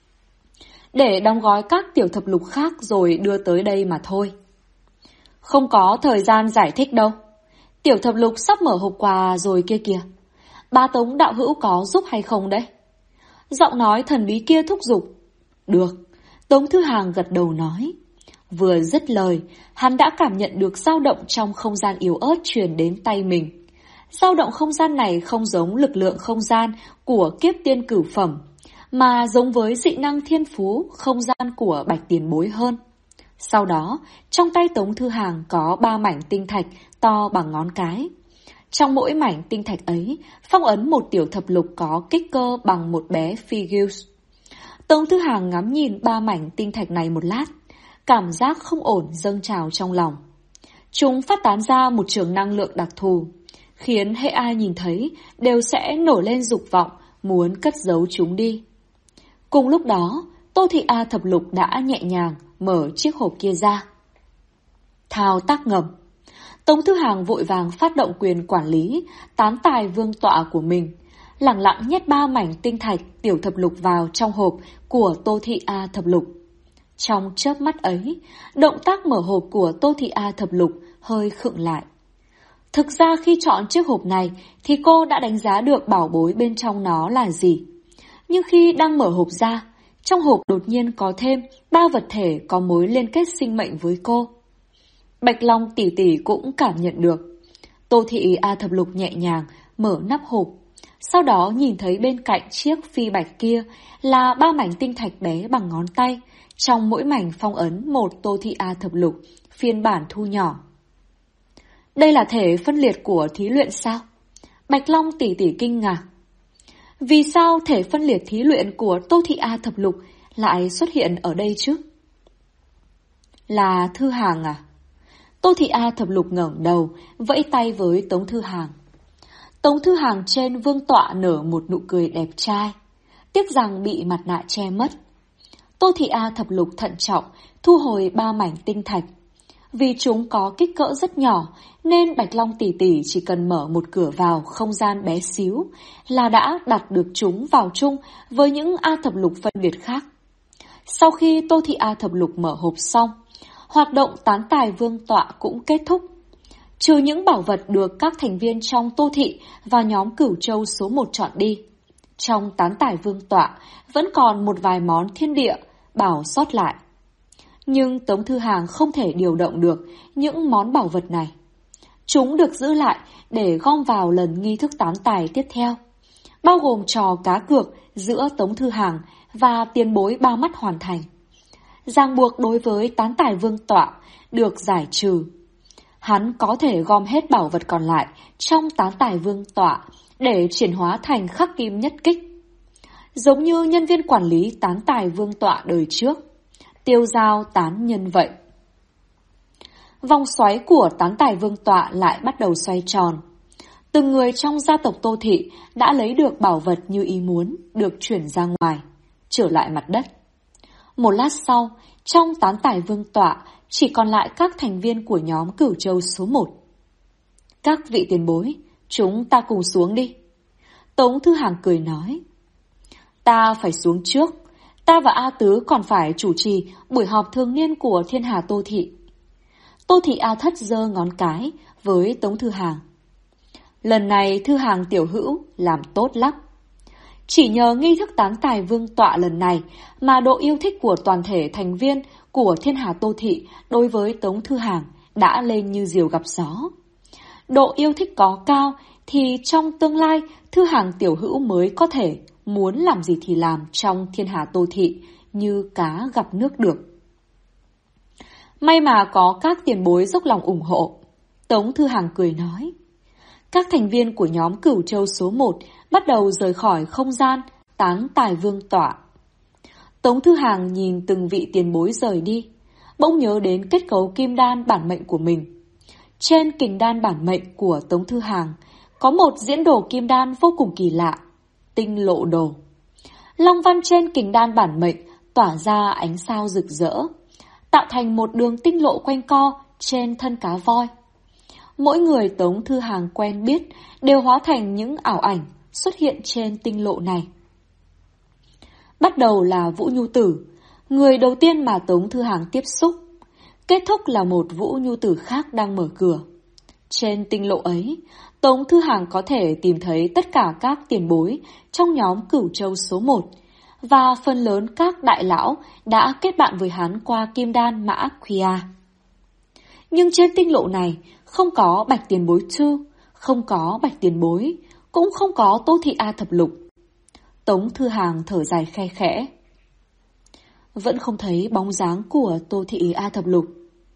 để đóng gói các Tiểu Thập Lục khác rồi đưa tới đây mà thôi. Không có thời gian giải thích đâu. Tiểu Thập Lục sắp mở hộp quà rồi kia kìa. Ba Tống đạo hữu có giúp hay không đấy? Giọng nói thần bí kia thúc giục. Được. Tống Thư Hàng gật đầu nói. Vừa dứt lời, hắn đã cảm nhận được dao động trong không gian yếu ớt truyền đến tay mình. Dao động không gian này không giống lực lượng không gian của kiếp tiên cửu phẩm, mà giống với dị năng thiên phú không gian của Bạch tiền bối hơn. Sau đó, trong tay Tống Thư Hàng có 3 mảnh tinh thạch to bằng ngón cái. Trong mỗi mảnh tinh thạch ấy, phong ấn một Tiểu Thập Lục có kích cơ bằng một bé Figures. Tống Thư Hàng ngắm nhìn 3 mảnh tinh thạch này một lát, cảm giác không ổn dâng trào trong lòng. Chúng phát tán ra một trường năng lượng đặc thù, khiến hệ ai nhìn thấy đều sẽ nổi lên dục vọng muốn cất giấu chúng đi. Cùng lúc đó, Tô Thị A Thập Lục đã nhẹ nhàng mở chiếc hộp kia ra. Thao tác ngầm. Tống Thư Hàng vội vàng phát động quyền quản lý tán tài vương tọa của mình, lẳng lặng nhét 3 mảnh tinh thạch Tiểu Thập Lục vào trong hộp của Tô Thị A Thập Lục. Trong chớp mắt ấy, động tác mở hộp của Tô Thị A Thập Lục hơi khựng lại. Thực ra khi chọn chiếc hộp này thì cô đã đánh giá được bảo bối bên trong nó là gì. Nhưng khi đang mở hộp ra, trong hộp đột nhiên có thêm 3 vật thể có mối liên kết sinh mệnh với cô. Bạch Long tỷ tỷ cũng cảm nhận được. Tô Thị A Thập Lục nhẹ nhàng mở nắp hộp, Sau đó nhìn thấy bên cạnh chiếc phi bạch kia là 3 mảnh tinh thạch bé bằng ngón tay, trong mỗi mảnh phong ấn một Tô Thị A thập lục, phiên bản thu nhỏ. Đây là thể phân liệt của thí luyện sao? Bạch Long tỷ tỷ kinh ngạc. Vì sao thể phân liệt thí luyện của Tô Thị A thập lục lại xuất hiện ở đây chứ? Là Thư Hàng à? Tô Thị A thập lục ngẩng đầu, vẫy tay với Tống Thư Hàng. Tống Thư Hàng trên vương tọa nở một nụ cười đẹp trai, tiếc rằng bị mặt nạ che mất. Tô Thị A thập lục thận trọng thu hồi 3 mảnh tinh thạch. Vì chúng có kích cỡ rất nhỏ nên Bạch Long tỷ tỷ chỉ cần mở một cửa vào không gian bé xíu là đã đặt được chúng vào chung với những A thập lục phân biệt khác. Sau khi Tô Thị A thập lục mở hộp xong, hoạt động tán tài vương tọa cũng kết thúc. Trừ những bảo vật được các thành viên trong Tô Thị và nhóm Cửu Châu số 1 chọn đi, trong tán tài vương tọa vẫn còn một vài món thiên địa bảo sót lại. Nhưng Tống Thư Hàng không thể điều động được những món bảo vật này. Chúng được giữ lại để gom vào lần nghi thức tán tài tiếp theo, bao gồm trò cá cược giữa Tống Thư Hàng và tiền bối ba mắt hoàn thành. Ràng buộc đối với tán tài vương tọa được giải trừ. Hắn có thể gom hết bảo vật còn lại trong tán tài vương tọa để chuyển hóa thành khắc kim nhất kích. Giống như nhân viên quản lý tán tài vương tọa đời trước, tiêu dao tán nhân vậy. Vòng xoáy của tán tài vương tọa lại bắt đầu xoay tròn. Từng người trong gia tộc Tô Thị đã lấy được bảo vật như ý muốn, được chuyển ra ngoài, trở lại mặt đất. Một lát sau, trong tán tài vương tọa chỉ còn lại các thành viên của nhóm Cửu Châu số 1. Các vị tiền bối, chúng ta cùng xuống đi. Tống Thư Hàng cười nói. Ta phải xuống trước. Ta và A Tứ còn phải chủ trì buổi họp thường niên của Thiên Hà Tô Thị. Tô Thị A Thất giơ ngón cái với Tống Thư Hàng. Lần này Thư Hàng tiểu hữu làm tốt lắm. Chỉ nhờ nghi thức tán tài vương tọa lần này mà độ yêu thích của toàn thể thành viên của Thiên Hà Tô Thị đối với Tống Thư Hàng đã lên như diều gặp gió. Độ yêu thích có cao thì trong tương lai Thư Hàng tiểu hữu mới có thể muốn làm gì thì làm trong Thiên Hà Tô Thị như cá gặp nước được. May mà có các tiền bối dốc lòng ủng hộ. Tống Thư Hàng cười nói. Các thành viên của nhóm Cửu Châu số 1 bắt đầu rời khỏi không gian tán tài vương tọa. Tống Thư Hàng nhìn từng vị tiền bối rời đi, bỗng nhớ đến kết cấu kim đan bản mệnh của mình. Trên kình đan bản mệnh của Tống Thư Hàng có một diễn đồ kim đan vô cùng kỳ lạ, tinh lộ đồ. Long văn trên kình đan bản mệnh tỏa ra ánh sao rực rỡ, tạo thành một đường tinh lộ quanh co trên thân cá voi. Mỗi người Tống Thư Hàng quen biết đều hóa thành những ảo ảnh xuất hiện trên tinh lộ này. Bắt đầu là Vũ Nhu Tử, người đầu tiên mà Tống Thư Hàng tiếp xúc. Kết thúc là một Vũ Nhu Tử khác đang mở cửa. Trên tinh lộ ấy, Tống Thư Hàng có thể tìm thấy tất cả các tiền bối trong nhóm Cửu Châu số 1 và phần lớn các đại lão đã kết bạn với hắn qua kim đan mã Khuya. Nhưng trên tinh lộ này không có Bạch tiền bối Thư, không có Bạch tiền bối, cũng không có Tô Thị A thập lục. Tống Thư Hàng thở dài khe khẽ. Vẫn không thấy bóng dáng của Tô Thị A thập lục.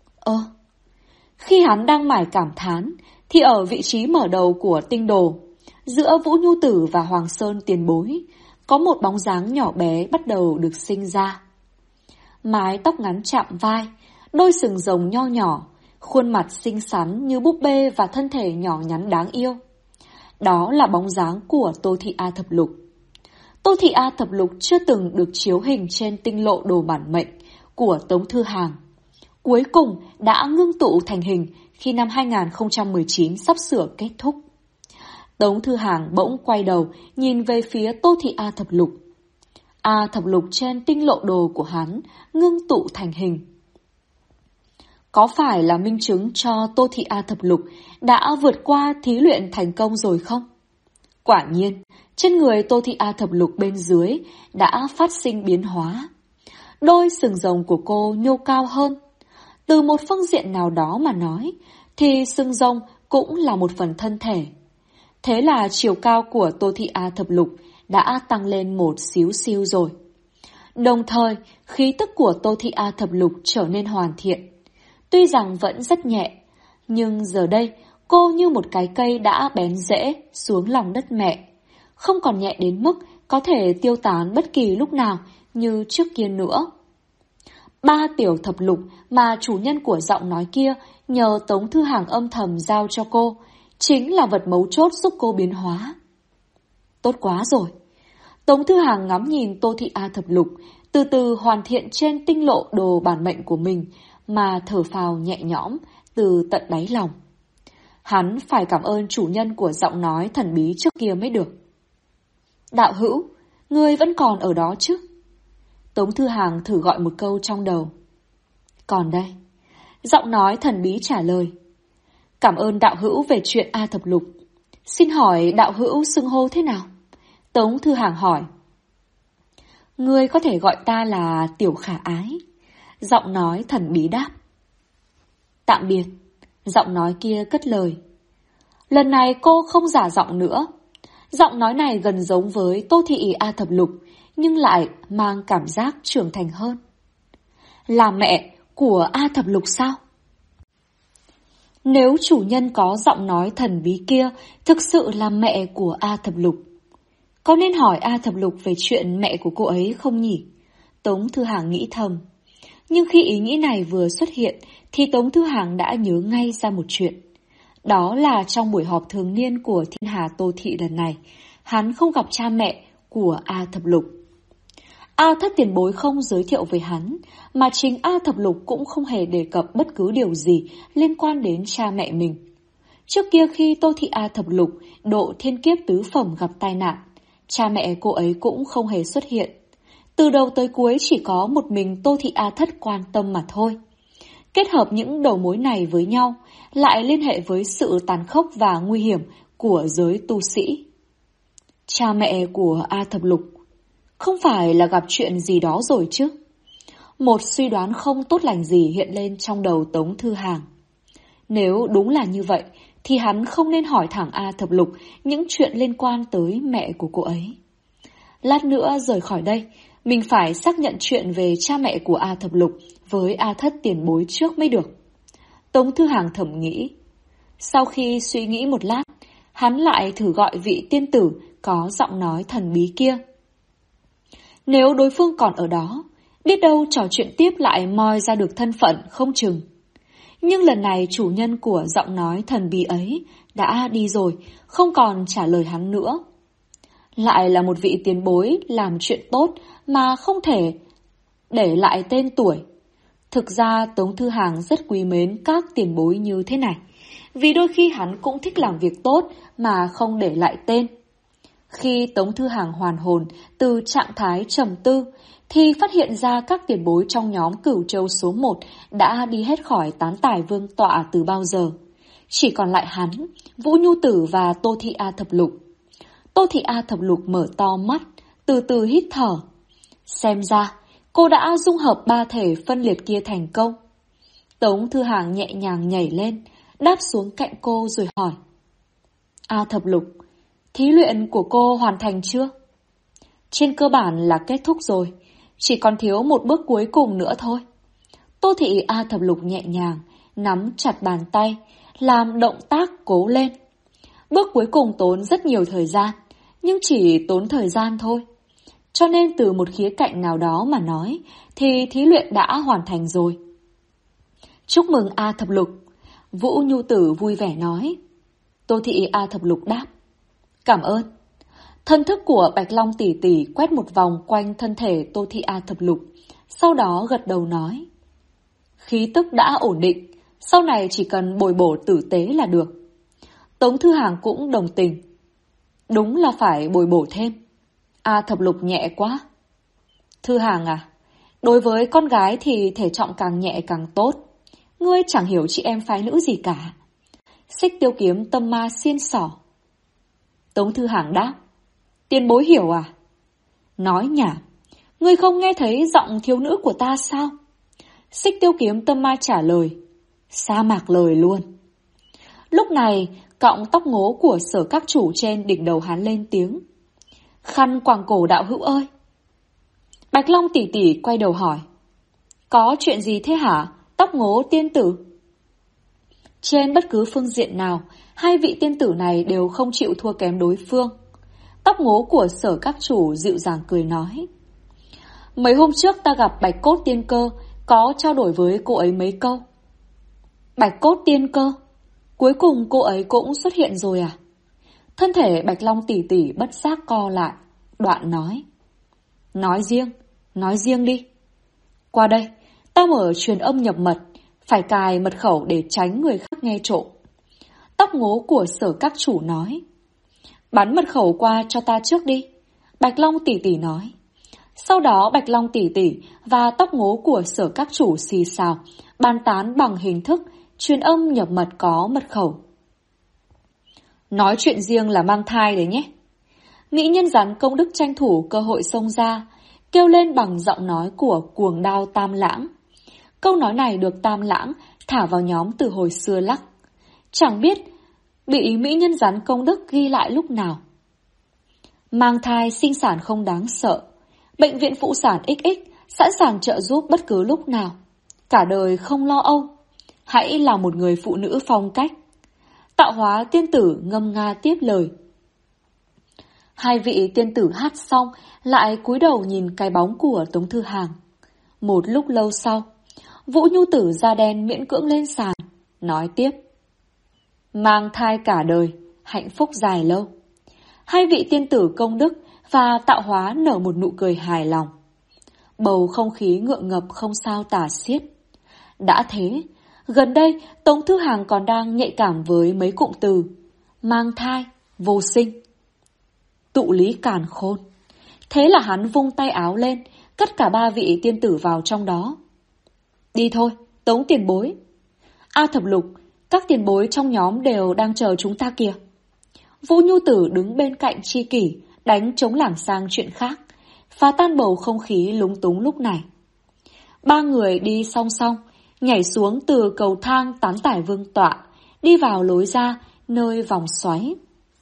Khi hắn đang mải cảm thán, thì ở vị trí mở đầu của tinh đồ, giữa Vũ Nhu Tử và Hoàng Sơn tiền bối, có một bóng dáng nhỏ bé bắt đầu được sinh ra. Mái tóc ngắn chạm vai, đôi sừng rồng nho nhỏ, khuôn mặt xinh xắn như búp bê và thân thể nhỏ nhắn đáng yêu. Đó là bóng dáng của Tô Thị A thập lục. Tô Thị A thập lục chưa từng được chiếu hình trên tinh lộ đồ bản mệnh của Tống Thư Hàng. Cuối cùng đã ngưng tụ thành hình khi năm 2019 sắp sửa kết thúc. Tống Thư Hàng bỗng quay đầu nhìn về phía Tô Thị A thập lục. A thập lục trên tinh lộ đồ của hắn ngưng tụ thành hình. Có phải là minh chứng cho Tô Thị A thập lục đã vượt qua thí luyện thành công rồi không? Quả nhiên, trên người Tô Thị A thập lục bên dưới đã phát sinh biến hóa. Đôi sừng rồng của cô nhô cao hơn. Từ một phương diện nào đó mà nói, thì sừng rồng cũng là một phần thân thể. Thế là chiều cao của Tô Thị A Thập Lục đã tăng lên một xíu xiu rồi. Đồng thời, khí tức của Tô Thị A Thập Lục trở nên hoàn thiện. Tuy rằng vẫn rất nhẹ, nhưng giờ đây cô như một cái cây đã bén rễ xuống lòng đất mẹ. Không còn nhẹ đến mức có thể tiêu tán bất kỳ lúc nào như trước kia nữa. 3 tiểu thập lục mà chủ nhân của giọng nói kia nhờ Tống Thư Hàng âm thầm giao cho cô, chính là vật mấu chốt giúp cô biến hóa. Tốt quá rồi. Tống Thư Hàng ngắm nhìn Tô Thị A Thập Lục, từ từ hoàn thiện trên tinh lộ đồ bản mệnh của mình mà thở phào nhẹ nhõm từ tận đáy lòng. Hắn phải cảm ơn chủ nhân của giọng nói thần bí trước kia mới được. Đạo hữu, ngươi vẫn còn ở đó chứ? Tống Thư Hàng thử gọi một câu trong đầu. Còn đây. Giọng nói thần bí trả lời. Cảm ơn đạo hữu về chuyện A Thập Lục. Xin hỏi đạo hữu xưng hô thế nào? Tống Thư Hàng hỏi. Ngươi có thể gọi ta là Tiểu Khả Ái. Giọng nói thần bí đáp. Tạm biệt. Giọng nói kia cất lời. Lần này cô không giả giọng nữa. Giọng nói này gần giống với Tô Thị A Thập Lục, nhưng lại mang cảm giác trưởng thành hơn. Là mẹ của A Thập Lục sao? Nếu chủ nhân có giọng nói thần bí kia thực sự là mẹ của A Thập Lục, có nên hỏi A Thập Lục về chuyện mẹ của cô ấy không nhỉ? Tống Thư Hàng nghĩ thầm. Nhưng khi ý nghĩ này vừa xuất hiện thì Tống Thư Hàng đã nhớ ngay ra một chuyện. Đó là trong buổi họp thường niên của Thiên Hà Tô Thị lần này, hắn không gặp cha mẹ của A Thập Lục. A Thất tiền bối không giới thiệu về hắn, mà chính A Thập Lục cũng không hề đề cập bất cứ điều gì liên quan đến cha mẹ mình. Trước kia khi Tô Thị A Thập Lục độ thiên kiếp tứ phẩm gặp tai nạn, cha mẹ cô ấy cũng không hề xuất hiện. Từ đầu tới cuối chỉ có một mình Tô Thị A Thất quan tâm mà thôi. Kết hợp những đầu mối này với nhau, lại liên hệ với sự tàn khốc và nguy hiểm của giới tu sĩ. Cha mẹ của A Thập Lục không phải là gặp chuyện gì đó rồi chứ? Một suy đoán không tốt lành gì hiện lên trong đầu Tống Thư Hàng. Nếu đúng là như vậy, thì hắn không nên hỏi thẳng A Thập Lục những chuyện liên quan tới mẹ của cô ấy. Lát nữa rời khỏi đây, mình phải xác nhận chuyện về cha mẹ của A Thập Lục với A Thất tiền bối trước mới được. Tống Thư Hàng thầm nghĩ. Sau khi suy nghĩ một lát, hắn lại thử gọi vị tiên tử có giọng nói thần bí kia. Nếu đối phương còn ở đó, biết đâu trò chuyện tiếp lại moi ra được thân phận không chừng. Nhưng lần này chủ nhân của giọng nói thần bí ấy đã đi rồi, không còn trả lời hắn nữa. Lại là một vị tiền bối làm chuyện tốt mà không thể để lại tên tuổi. Thực ra Tống Thư Hàng rất quý mến các tiền bối như thế này, vì đôi khi hắn cũng thích làm việc tốt mà không để lại tên. Khi Tống Thư Hàng hoàn hồn từ trạng thái trầm tư, thì phát hiện ra các tiền bối trong nhóm Cửu Châu số 1 đã đi hết khỏi tán tài vương tọa từ bao giờ. Chỉ còn lại hắn, Vũ Nhu Tử và Tô Thị A Thập Lục. Tô Thị A Thập Lục mở to mắt, từ từ hít thở. Xem ra, cô đã dung hợp ba thể phân liệt kia thành công. Tống Thư Hàng nhẹ nhàng nhảy lên, đáp xuống cạnh cô rồi hỏi. A Thập Lục, thí luyện của cô hoàn thành chưa? Trên cơ bản là kết thúc rồi, chỉ còn thiếu một bước cuối cùng nữa thôi. Tô Thị A Thập Lục nhẹ nhàng, nắm chặt bàn tay, làm động tác cố lên. Bước cuối cùng tốn rất nhiều thời gian, nhưng chỉ tốn thời gian thôi. Cho nên từ một khía cạnh nào đó mà nói, thì thí luyện đã hoàn thành rồi. Chúc mừng A Thập Lục, Vũ Nhu Tử vui vẻ nói. Tô Thị A Thập Lục đáp. Cảm ơn. Thân thức của Bạch Long tỷ tỷ quét một vòng quanh thân thể Tô Thị A Thập Lục, sau đó gật đầu nói. Khí tức đã ổn định, sau này chỉ cần bồi bổ tử tế là được. Tống Thư Hàng cũng đồng tình. Đúng là phải bồi bổ thêm. A Thập Lục nhẹ quá. Thư Hàng à, đối với con gái thì thể trọng càng nhẹ càng tốt. Ngươi chẳng hiểu chị em phái nữ gì cả. Xích Tiêu Kiếm tâm ma xiên xỏ. Tống Thư Hàng đáp. Tiền bối hiểu à? Nói nhảm, ngươi không nghe thấy giọng thiếu nữ của ta sao? Xích Tiêu Kiếm tâm ma trả lời. Sa mạc lời luôn. Lúc này, Cọng tóc ngố của Sở các chủ trên đỉnh đầu hắn lên tiếng. Khăn quàng cổ đạo hữu ơi! Bạch Long tỷ tỷ quay đầu hỏi. Có chuyện gì thế hả, tóc ngố tiên tử? Trên bất cứ phương diện nào, hai vị tiên tử này đều không chịu thua kém đối phương. Tóc ngố của Sở các chủ dịu dàng cười nói. Mấy hôm trước ta gặp Bạch Cốt tiên cơ, có trao đổi với cô ấy mấy câu. Bạch Cốt tiên cơ? Cuối cùng cô ấy cũng xuất hiện rồi à? Thân thể Bạch Long tỷ tỷ bất giác co lại, đoạn nói. Nói riêng đi. Qua đây, ta mở truyền âm nhập mật, phải cài mật khẩu để tránh người khác nghe trộm. Tóc ngố của Sở các chủ nói. Bắn mật khẩu qua cho ta trước đi, Bạch Long tỷ tỷ nói. Sau đó Bạch Long tỷ tỷ và tóc ngố của Sở các chủ xì xào, bàn tán bằng hình thức truyền âm nhập mật có mật khẩu. Nói chuyện riêng là mang thai đấy nhé. Mỹ nhân rắn công đức tranh thủ cơ hội xông ra, kêu lên bằng giọng nói của cuồng đao Tam Lãng. Câu nói này được Tam Lãng thả vào nhóm từ hồi xưa lắc. Chẳng biết bị mỹ nhân rắn công đức ghi lại lúc nào. Mang thai sinh sản không đáng sợ. Bệnh viện phụ sản XX sẵn sàng trợ giúp bất cứ lúc nào. Cả đời không lo âu. Hãy là một người phụ nữ phong cách. Tạo hóa tiên tử ngâm nga tiếp lời. Hai vị tiên tử hát xong lại cúi đầu nhìn cái bóng của Tống Thư Hàng. Một lúc lâu sau, Vũ Nhu Tử da đen miễn cưỡng lên sàn, nói tiếp. Mang thai cả đời, hạnh phúc dài lâu. Hai vị tiên tử công đức và tạo hóa nở một nụ cười hài lòng. Bầu không khí ngượng ngập không sao tả xiết. Đã thế, gần đây Tống Thư Hàng còn đang nhạy cảm với mấy cụm từ mang thai, vô sinh, tụ lý càn khôn. Thế là hắn vung tay áo lên, cất cả ba vị tiên tử vào trong đó. Đi thôi, Tống tiền bối. A Thập Lục, các tiền bối trong nhóm đều đang chờ chúng ta kìa. Vũ Nhu Tử đứng bên cạnh Chi Kỷ, đánh trống lảng sang chuyện khác, phá tan bầu không khí lúng túng lúc này. Ba người đi song song, nhảy xuống từ cầu thang tán tải vương tọa, đi vào lối ra nơi vòng xoáy.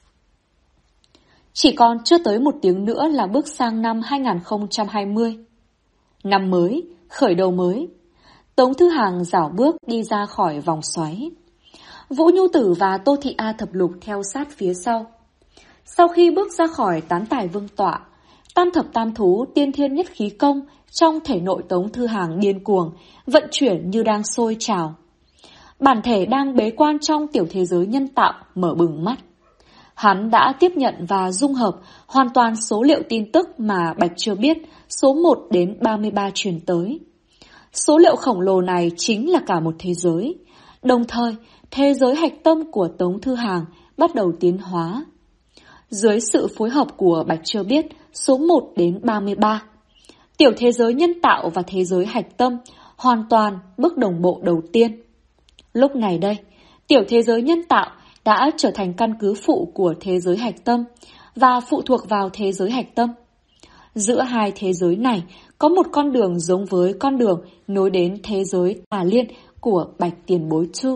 Chỉ còn chưa tới một tiếng nữa là bước sang năm 2020. Năm mới, khởi đầu mới. Tống Thư Hàng rảo bước đi ra khỏi vòng xoáy. Vũ Nhu Tử và Tô Thị A Thập Lục theo sát phía sau. Sau khi bước ra khỏi tán tải vương tọa, tam thập tam thú tiên thiên nhất khí công trong thể nội Tống Thư Hàng điên cuồng, vận chuyển như đang sôi trào. Bản thể đang bế quan trong tiểu thế giới nhân tạo mở bừng mắt. Hắn đã tiếp nhận và dung hợp hoàn toàn số liệu tin tức mà Bạch chưa biết số 1 đến 33 truyền tới. Số liệu khổng lồ này chính là cả một thế giới. Đồng thời, thế giới hạch tâm của Tống Thư Hàng bắt đầu tiến hóa. Dưới sự phối hợp của Bạch chưa biết số 1 đến 33, tiểu thế giới nhân tạo và thế giới hạch tâm hoàn toàn bước đồng bộ đầu tiên. Lúc này đây, tiểu thế giới nhân tạo đã trở thành căn cứ phụ của thế giới hạch tâm và phụ thuộc vào thế giới hạch tâm. Giữa hai thế giới này có một con đường giống với con đường nối đến thế giới tà liên của Bạch tiền bối Chu.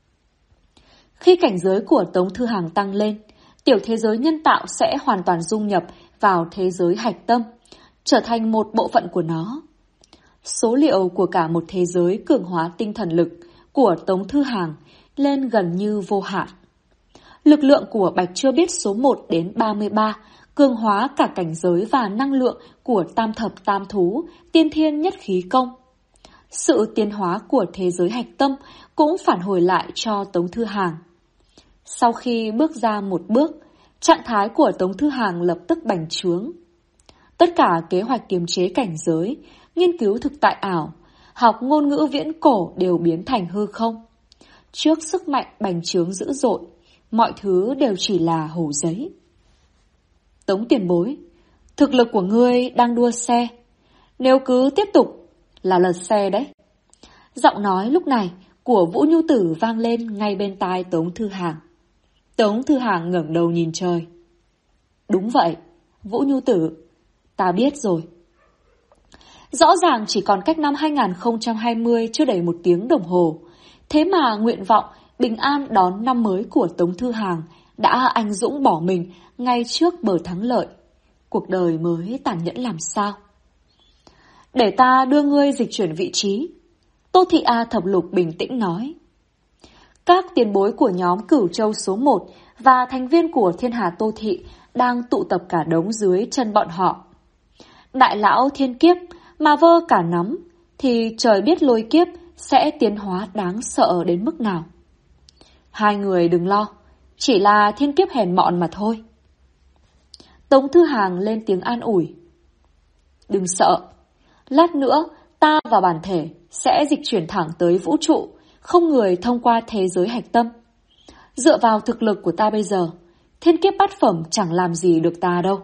Khi cảnh giới của Tống Thư Hàng tăng lên, tiểu thế giới nhân tạo sẽ hoàn toàn dung nhập vào thế giới hạch tâm, trở thành một bộ phận của nó. Số liệu của cả một thế giới cường hóa tinh thần lực của Tống Thư Hàng lên gần như vô hạn. Lực lượng của Bạch chưa biết số 1 đến 33 cường hóa cả cảnh giới và năng lượng của tam thập tam thú, tiên thiên nhất khí công. Sự tiến hóa của thế giới hạch tâm cũng phản hồi lại cho Tống Thư Hàng. Sau khi bước ra một bước, trạng thái của Tống Thư Hàng lập tức bành trướng. Tất cả kế hoạch kiềm chế cảnh giới, nghiên cứu thực tại ảo, học ngôn ngữ viễn cổ đều biến thành hư không. Trước sức mạnh bành trướng dữ dội, mọi thứ đều chỉ là hồ giấy. Tống tiền bối, thực lực của ngươi đang đua xe. Nếu cứ tiếp tục là lật xe đấy. Giọng nói lúc này của Vũ Nhu Tử vang lên ngay bên tai Tống Thư Hàng. Tống Thư Hàng ngẩng đầu nhìn trời. Đúng vậy, Vũ Nhu Tử, ta biết rồi. Rõ ràng chỉ còn cách năm 2020 chưa đầy một tiếng đồng hồ. Thế mà nguyện vọng bình an đón năm mới của Tống Thư Hàng đã anh dũng bỏ mình ngay trước bờ thắng lợi. Cuộc đời mới tàn nhẫn làm sao? Để ta đưa ngươi dịch chuyển vị trí. Tô Thị A Thập Lục bình tĩnh nói. Các tiền bối của nhóm Cửu Châu số 1 và thành viên của Thiên Hà Tô Thị đang tụ tập cả đống dưới chân bọn họ. Đại lão thiên kiếp mà vơ cả nắm thì trời biết lôi kiếp sẽ tiến hóa đáng sợ đến mức nào. Hai người đừng lo, chỉ là thiên kiếp hèn mọn mà thôi. Tống Thư Hàng lên tiếng an ủi. Đừng sợ, lát nữa ta và bản thể sẽ dịch chuyển thẳng tới vũ trụ, không người thông qua thế giới hạch tâm. Dựa vào thực lực của ta bây giờ, thiên kiếp bát phẩm chẳng làm gì được ta đâu.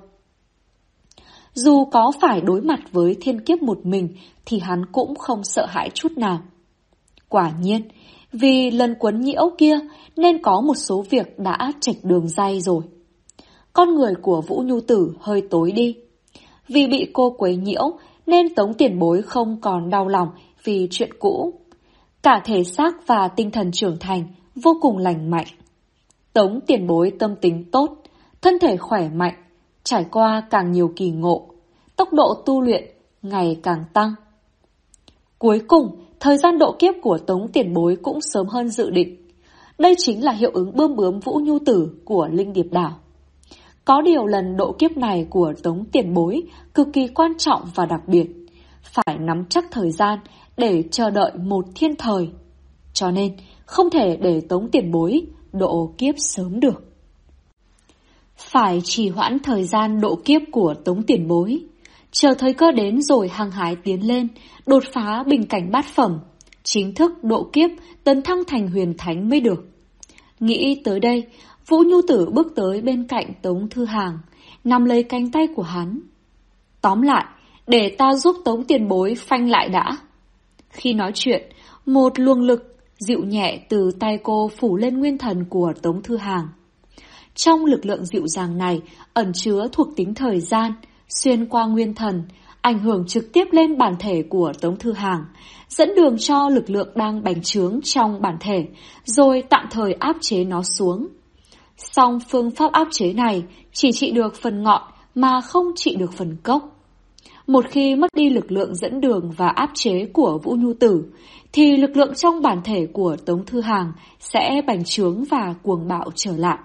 Dù có phải đối mặt với thiên kiếp một mình thì hắn cũng không sợ hãi chút nào. Quả nhiên, vì lần quấn nhiễu kia nên có một số việc đã chệch đường ray rồi. Con người của Vũ Nhu Tử hơi tối đi. Vì bị cô quấy nhiễu nên Tống tiền bối không còn đau lòng vì chuyện cũ. Cả thể xác và tinh thần trưởng thành vô cùng lành mạnh. Tống tiền bối tâm tính tốt, thân thể khỏe mạnh, trải qua càng nhiều kỳ ngộ, tốc độ tu luyện ngày càng tăng. Cuối cùng, thời gian độ kiếp của Tống tiền bối cũng sớm hơn dự định. Đây chính là hiệu ứng bươm bướm Vũ Nhu Tử của Linh Điệp Đảo. Có điều lần độ kiếp này của Tống tiền bối cực kỳ quan trọng và đặc biệt, phải nắm chắc thời gian để chờ đợi một thiên thời. Cho nên, không thể để Tống tiền bối độ kiếp sớm được. Phải trì hoãn thời gian độ kiếp của Tống tiền bối, chờ thời cơ đến rồi hăng hái tiến lên, đột phá bình cảnh bát phẩm, chính thức độ kiếp tấn thăng thành huyền thánh mới được. Nghĩ tới đây, Vũ Nhu Tử bước tới bên cạnh Tống Thư Hàng, nắm lấy cánh tay của hắn. Tóm lại, để ta giúp Tống tiền bối phanh lại đã. Khi nói chuyện, một luồng lực dịu nhẹ từ tay cô phủ lên nguyên thần của Tống Thư Hàng. Trong lực lượng dịu dàng này ẩn chứa thuộc tính thời gian, xuyên qua nguyên thần, ảnh hưởng trực tiếp lên bản thể của Tống Thư Hàng, dẫn đường cho lực lượng đang bành trướng trong bản thể, rồi tạm thời áp chế nó xuống. Song phương pháp áp chế này chỉ trị được phần ngọn mà không trị được phần gốc. Một khi mất đi lực lượng dẫn đường và áp chế của Vũ Nhu Tử, thì lực lượng trong bản thể của Tống Thư Hàng sẽ bành trướng và cuồng bạo trở lại.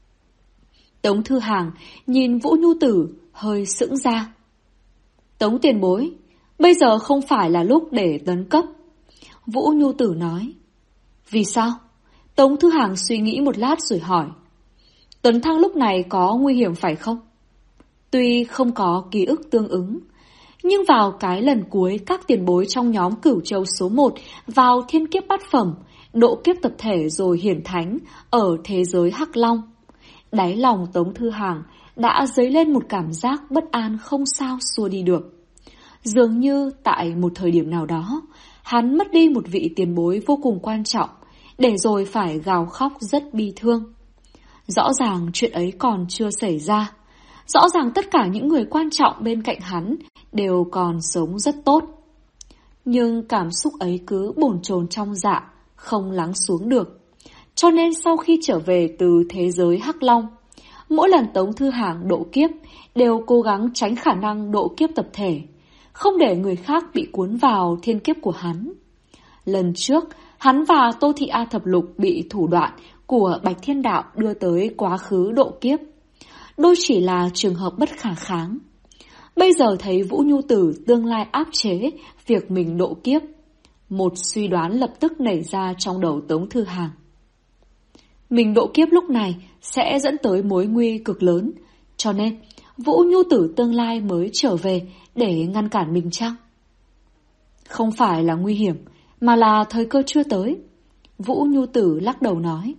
Tống Thư Hàng nhìn Vũ Nhu Tử hơi sững ra. Tống tiền bối, bây giờ không phải là lúc để tấn cấp. Vũ Nhu Tử nói. Vì sao? Tống Thư Hàng suy nghĩ một lát rồi hỏi. Tấn thăng lúc này có nguy hiểm phải không? Tuy không có ký ức tương ứng, nhưng vào cái lần cuối các tiền bối trong nhóm Cửu Châu số 1 vào thiên kiếp bát phẩm, độ kiếp tập thể rồi hiển thánh ở thế giới Hắc Long. Đáy lòng Tống Thư Hàng đã dấy lên một cảm giác bất an không sao xua đi được. Dường như tại một thời điểm nào đó, hắn mất đi một vị tiền bối vô cùng quan trọng, để rồi phải gào khóc rất bi thương. Rõ ràng chuyện ấy còn chưa xảy ra. Rõ ràng tất cả những người quan trọng bên cạnh hắn đều còn sống rất tốt. Nhưng cảm xúc ấy cứ bồn chồn trong dạ, không lắng xuống được. Cho nên sau khi trở về từ thế giới Hắc Long, mỗi lần Tống Thư Hàng độ kiếp đều cố gắng tránh khả năng độ kiếp tập thể, không để người khác bị cuốn vào thiên kiếp của hắn. Lần trước, hắn và Tô Thị A Thập Lục bị thủ đoạn của Bạch Thiên Đạo đưa tới quá khứ độ kiếp. Đôi chỉ là trường hợp bất khả kháng. Bây giờ thấy Vũ Nhu Tử tương lai áp chế việc mình độ kiếp, một suy đoán lập tức nảy ra trong đầu Tống Thư Hàng. Mình độ kiếp lúc này sẽ dẫn tới mối nguy cực lớn, cho nên Vũ Nhu Tử tương lai mới trở về để ngăn cản mình chăng? Không phải là nguy hiểm, mà là thời cơ chưa tới. Vũ Nhu Tử lắc đầu nói.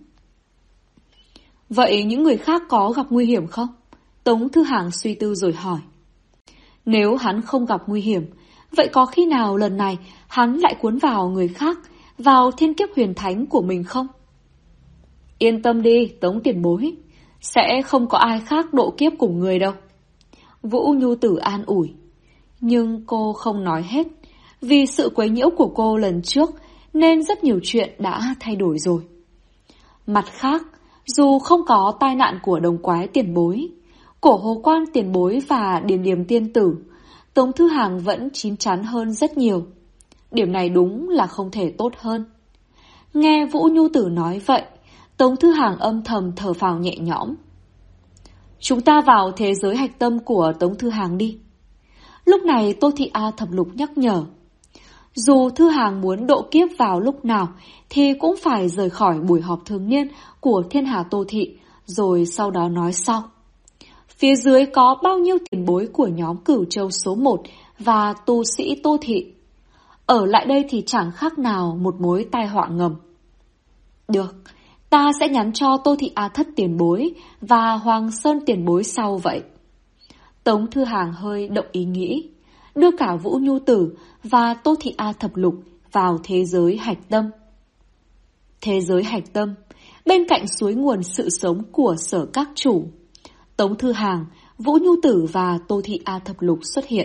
Vậy những người khác có gặp nguy hiểm không? Tống Thư Hàng suy tư rồi hỏi. Nếu hắn không gặp nguy hiểm, vậy có khi nào lần này hắn lại cuốn vào người khác, vào thiên kiếp huyền thánh của mình không? Yên tâm đi, Tống tiền bối, sẽ không có ai khác độ kiếp cùng người đâu. Vũ Nhu Tử an ủi. Nhưng cô không nói hết, vì sự quấy nhiễu của cô lần trước nên rất nhiều chuyện đã thay đổi rồi. Mặt khác, dù không có tai nạn của đồng quái tiền bối, cổ Hồ Quan tiền bối và Điềm Điềm tiên tử, Tống Thư Hàng vẫn chín chắn hơn rất nhiều. Điểm này đúng là không thể tốt hơn. Nghe Vũ Nhu Tử nói vậy, Tống Thư Hàng âm thầm thở phào nhẹ nhõm. Chúng ta vào thế giới hạch tâm của Tống Thư Hàng đi. Lúc này Tô Thị A Thập Lục nhắc nhở. Dù Thư Hàng muốn độ kiếp vào lúc nào thì cũng phải rời khỏi buổi họp thường niên của Thiên Hà Tô Thị, rồi sau đó nói sau. Phía dưới có bao nhiêu tiền bối của nhóm Cửu Châu số 1 và tu sĩ Tô Thị. Ở lại đây thì chẳng khác nào một mối tai họa ngầm. Được, ta sẽ nhắn cho Tô Thị A Thất tiền bối và Hoàng Sơn tiền bối sau vậy. Tống Thư Hàng hơi động ý nghĩ, đưa cả Vũ Nhu Tử và Tô Thị A Thập Lục vào thế giới hạch tâm. Thế giới hạch tâm, bên cạnh suối nguồn sự sống của Sở Các Chủ, Tống Thư Hàng, Vũ Nhu Tử và Tô Thị A Thập Lục xuất hiện.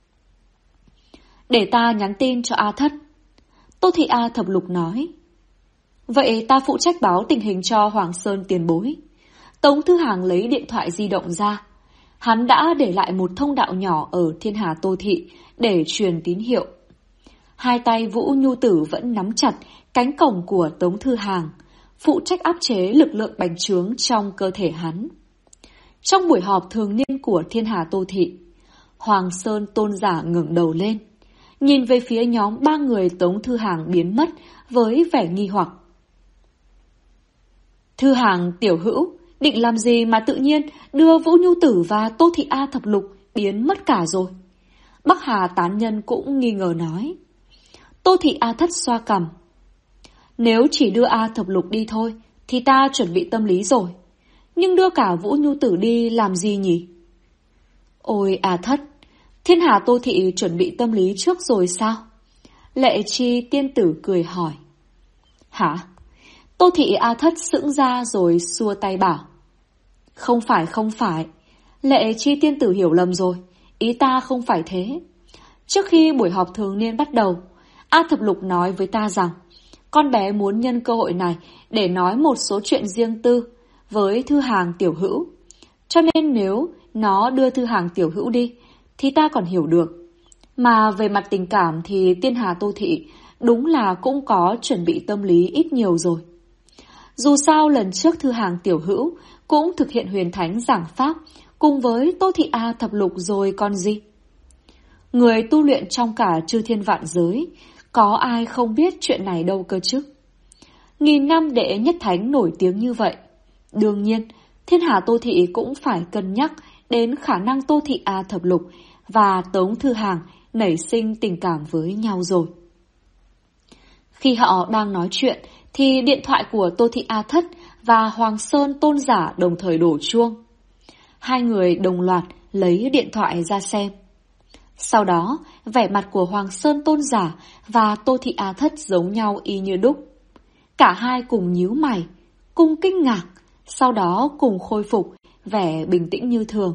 Để ta nhắn tin cho A Thất. Tô Thị A Thập Lục nói. Vậy ta phụ trách báo tình hình cho Hoàng Sơn tiền bối. Tống Thư Hàng lấy điện thoại di động ra. Hắn đã để lại một thông đạo nhỏ ở Thiên Hà Tô Thị để truyền tín hiệu. Hai tay Vũ Nhu Tử vẫn nắm chặt cánh cổng của Tống Thư Hàng, phụ trách áp chế lực lượng bành trướng trong cơ thể hắn. Trong buổi họp thường niên của Thiên Hà Tô Thị, Hoàng Sơn tôn giả ngẩng đầu lên, nhìn về phía nhóm 3 người Tống Thư Hàng biến mất với vẻ nghi hoặc. Thư Hàng tiểu hữu, định làm gì mà tự nhiên đưa Vũ Nhu Tử và Tô Thị A Thập Lục biến mất cả rồi? Bắc Hà tán nhân cũng nghi ngờ nói. Tô Thị A Thất xoa cằm. Nếu chỉ đưa A Thập Lục đi thôi thì ta chuẩn bị tâm lý rồi. Nhưng đưa cả Vũ Nhu Tử đi làm gì nhỉ? Ôi A Thất, Thiên Hà Tô Thị chuẩn bị tâm lý trước rồi sao? Lệ Chi tiên tử cười hỏi. Hả? Tô Thị A Thất sững ra rồi xua tay bảo. Không phải. Lệ Chi tiên tử hiểu lầm rồi. Ý ta không phải thế. Trước khi buổi họp thường niên bắt đầu, A Thập Lục nói với ta rằng con bé muốn nhân cơ hội này để nói một số chuyện riêng tư với Thư Hàng tiểu hữu. Cho nên nếu nó đưa Thư Hàng tiểu hữu đi thì ta còn hiểu được. Mà về mặt tình cảm thì Thiên Hà Tô Thị đúng là cũng có chuẩn bị tâm lý ít nhiều rồi. Dù sao lần trước Thư Hàng tiểu hữu cũng thực hiện huyền thánh giảng pháp cùng với Tô Thị A Thập Lục rồi còn gì. Người tu luyện trong cả chư thiên vạn giới, có ai không biết chuyện này đâu cơ chứ. Nghìn năm đệ nhất thánh nổi tiếng như vậy, đương nhiên Thiên Hà Tô Thị cũng phải cân nhắc đến khả năng Tô Thị A Thập Lục và Tống Thư Hàng nảy sinh tình cảm với nhau rồi. Khi họ đang nói chuyện thì điện thoại của Tô Thị A Thất và Hoàng Sơn tôn giả đồng thời đổ chuông. Hai người đồng loạt lấy điện thoại ra xem. Sau đó, vẻ mặt của Hoàng Sơn tôn giả và Tô Thị A Thất giống nhau y như đúc. Cả hai cùng nhíu mày, cùng kinh ngạc, sau đó cùng khôi phục vẻ bình tĩnh như thường.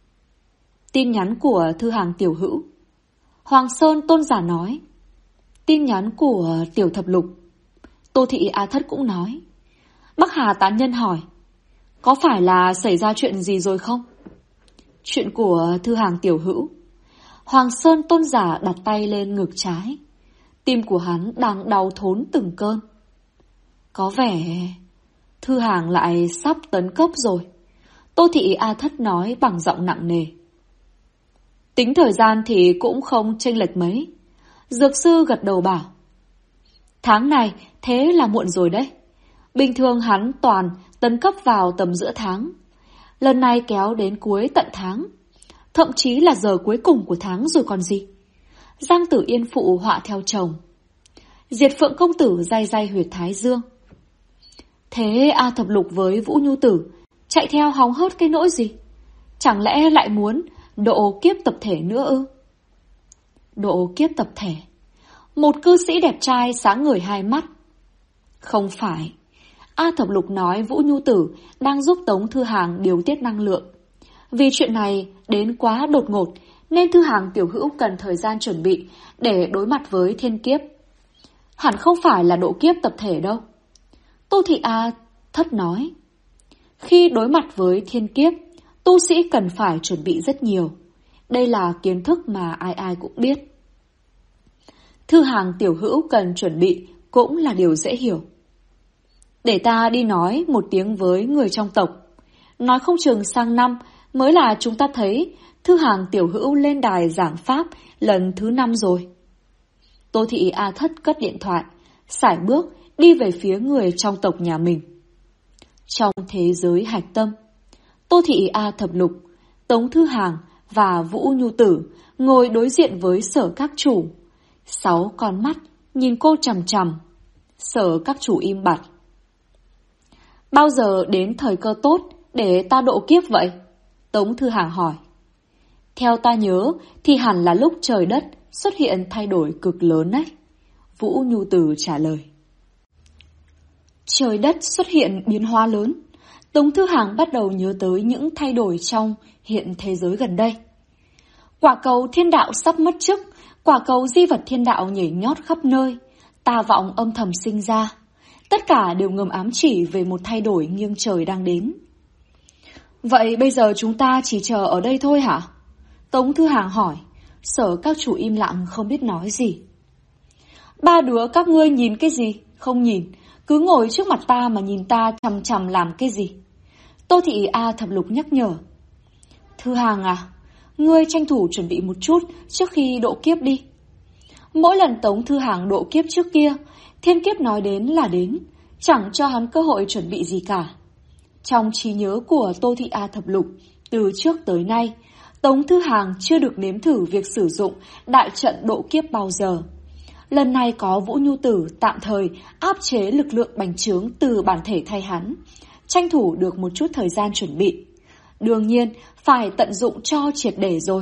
Tin nhắn của Thư Hàng tiểu hữu. Hoàng Sơn tôn giả nói. Tin nhắn của Tiểu Thập Lục. Tô Thị A Thất cũng nói. Bắc Hà tán nhân hỏi. Có phải là xảy ra chuyện gì rồi không? Chuyện của Thư Hàng tiểu hữu. Hoàng Sơn tôn giả đặt tay lên ngực trái. Tim của hắn đang đau thốn từng cơn. Có vẻ Thư Hàng lại sắp tấn cấp rồi. Tô Thị A Thất nói bằng giọng nặng nề. Tính thời gian thì cũng không chênh lệch mấy. Dược sư gật đầu bảo. Tháng này thế là muộn rồi đấy. Bình thường hắn toàn tấn cấp vào tầm giữa tháng. Lần này kéo đến cuối tận tháng. Thậm chí là giờ cuối cùng của tháng rồi còn gì. Giang Tử Yên phụ họa theo chồng. Diệt Phượng công tử day day huyệt thái dương. Thế A Thập Lục với Vũ Nhu Tử chạy theo hóng hớt cái nỗi gì? Chẳng lẽ lại muốn độ kiếp tập thể nữa ư? Độ kiếp tập thể. Một cư sĩ đẹp trai sáng ngời hai mắt. Không phải. A Thập Lục nói Vũ Nhu Tử đang giúp Tống Thư Hàng điều tiết năng lượng. Vì chuyện này đến quá đột ngột nên Thư Hàng tiểu hữu cần thời gian chuẩn bị để đối mặt với thiên kiếp. Hẳn không phải là độ kiếp tập thể đâu. Tô Thị A Thất nói, khi đối mặt với thiên kiếp, tu sĩ cần phải chuẩn bị rất nhiều. Đây là kiến thức mà ai ai cũng biết. Thư Hàng tiểu hữu cần chuẩn bị cũng là điều dễ hiểu. Để ta đi nói một tiếng với người trong tộc. Nói không chừng sang năm mới là chúng ta thấy Thư Hàng tiểu hữu lên đài giảng pháp lần thứ 5 rồi. Tô Thị A Thất cất điện thoại, sải bước đi về phía người trong tộc nhà mình. Trong thế giới hạch tâm, Tô Thị A Thập Lục, Tống Thư Hàng và Vũ Nhu Tử ngồi đối diện với Sở Các Chủ. 6 con mắt nhìn cô chằm chằm. Sở Các Chủ im bặt. Bao giờ đến thời cơ tốt để ta độ kiếp vậy? Tống Thư Hàng hỏi. Theo ta nhớ thì hẳn là lúc trời đất xuất hiện thay đổi cực lớn đấy. Vũ Nhu Tử trả lời. Trời đất xuất hiện biến hóa lớn. Tống Thư Hàng bắt đầu nhớ tới những thay đổi trong hiện thế giới gần đây. Quả cầu thiên đạo sắp mất chức, quả cầu di vật thiên đạo nhảy nhót khắp nơi, tà vọng âm thầm sinh ra. Tất cả đều ngầm ám chỉ về một thay đổi nghiêng trời đang đến. Vậy bây giờ chúng ta chỉ chờ ở đây thôi hả? Tống Thư Hàng hỏi. Sở Các Chủ im lặng không biết nói gì. Ba đứa các ngươi nhìn cái gì? Không nhìn, cứ ngồi trước mặt ta mà nhìn ta chằm chằm làm cái gì? Tô Thị A Thập Lục nhắc nhở. Thư Hàng à, ngươi tranh thủ chuẩn bị một chút trước khi độ kiếp đi. Mỗi lần Tống Thư Hàng độ kiếp trước kia, thiên kiếp nói đến là đến, chẳng cho hắn cơ hội chuẩn bị gì cả. Trong trí nhớ của Tô Thị A Thập Lục, từ trước tới nay, Tống Thư Hàng chưa được nếm thử việc sử dụng đại trận độ kiếp bao giờ. Lần này có Vũ Nhu Tử tạm thời áp chế lực lượng bành trướng từ bản thể thay hắn, tranh thủ được một chút thời gian chuẩn bị. Đương nhiên, phải tận dụng cho triệt để rồi.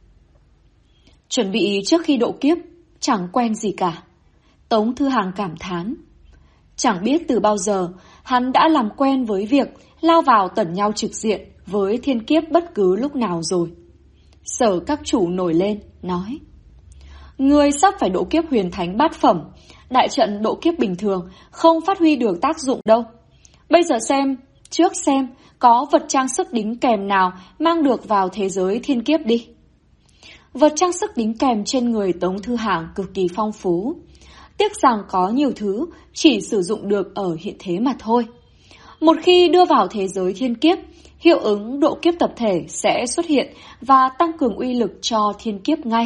Chuẩn bị trước khi độ kiếp, chẳng quen gì cả. Tống Thư Hàng cảm thán. Chẳng biết từ bao giờ, hắn đã làm quen với việc lao vào tẩn nhau trực diện với thiên kiếp bất cứ lúc nào rồi. Sở Các Chủ nổi lên, nói. Ngươi sắp phải độ kiếp huyền thánh bát phẩm, đại trận độ kiếp bình thường không phát huy được tác dụng đâu. Bây giờ xem có vật trang sức đính kèm nào mang được vào thế giới thiên kiếp đi. Vật trang sức đính kèm trên người Tống Thư Hàng cực kỳ phong phú. Tiếc rằng có nhiều thứ chỉ sử dụng được ở hiện thế mà thôi. Một khi đưa vào thế giới thiên kiếp, hiệu ứng độ kiếp tập thể sẽ xuất hiện và tăng cường uy lực cho thiên kiếp ngay.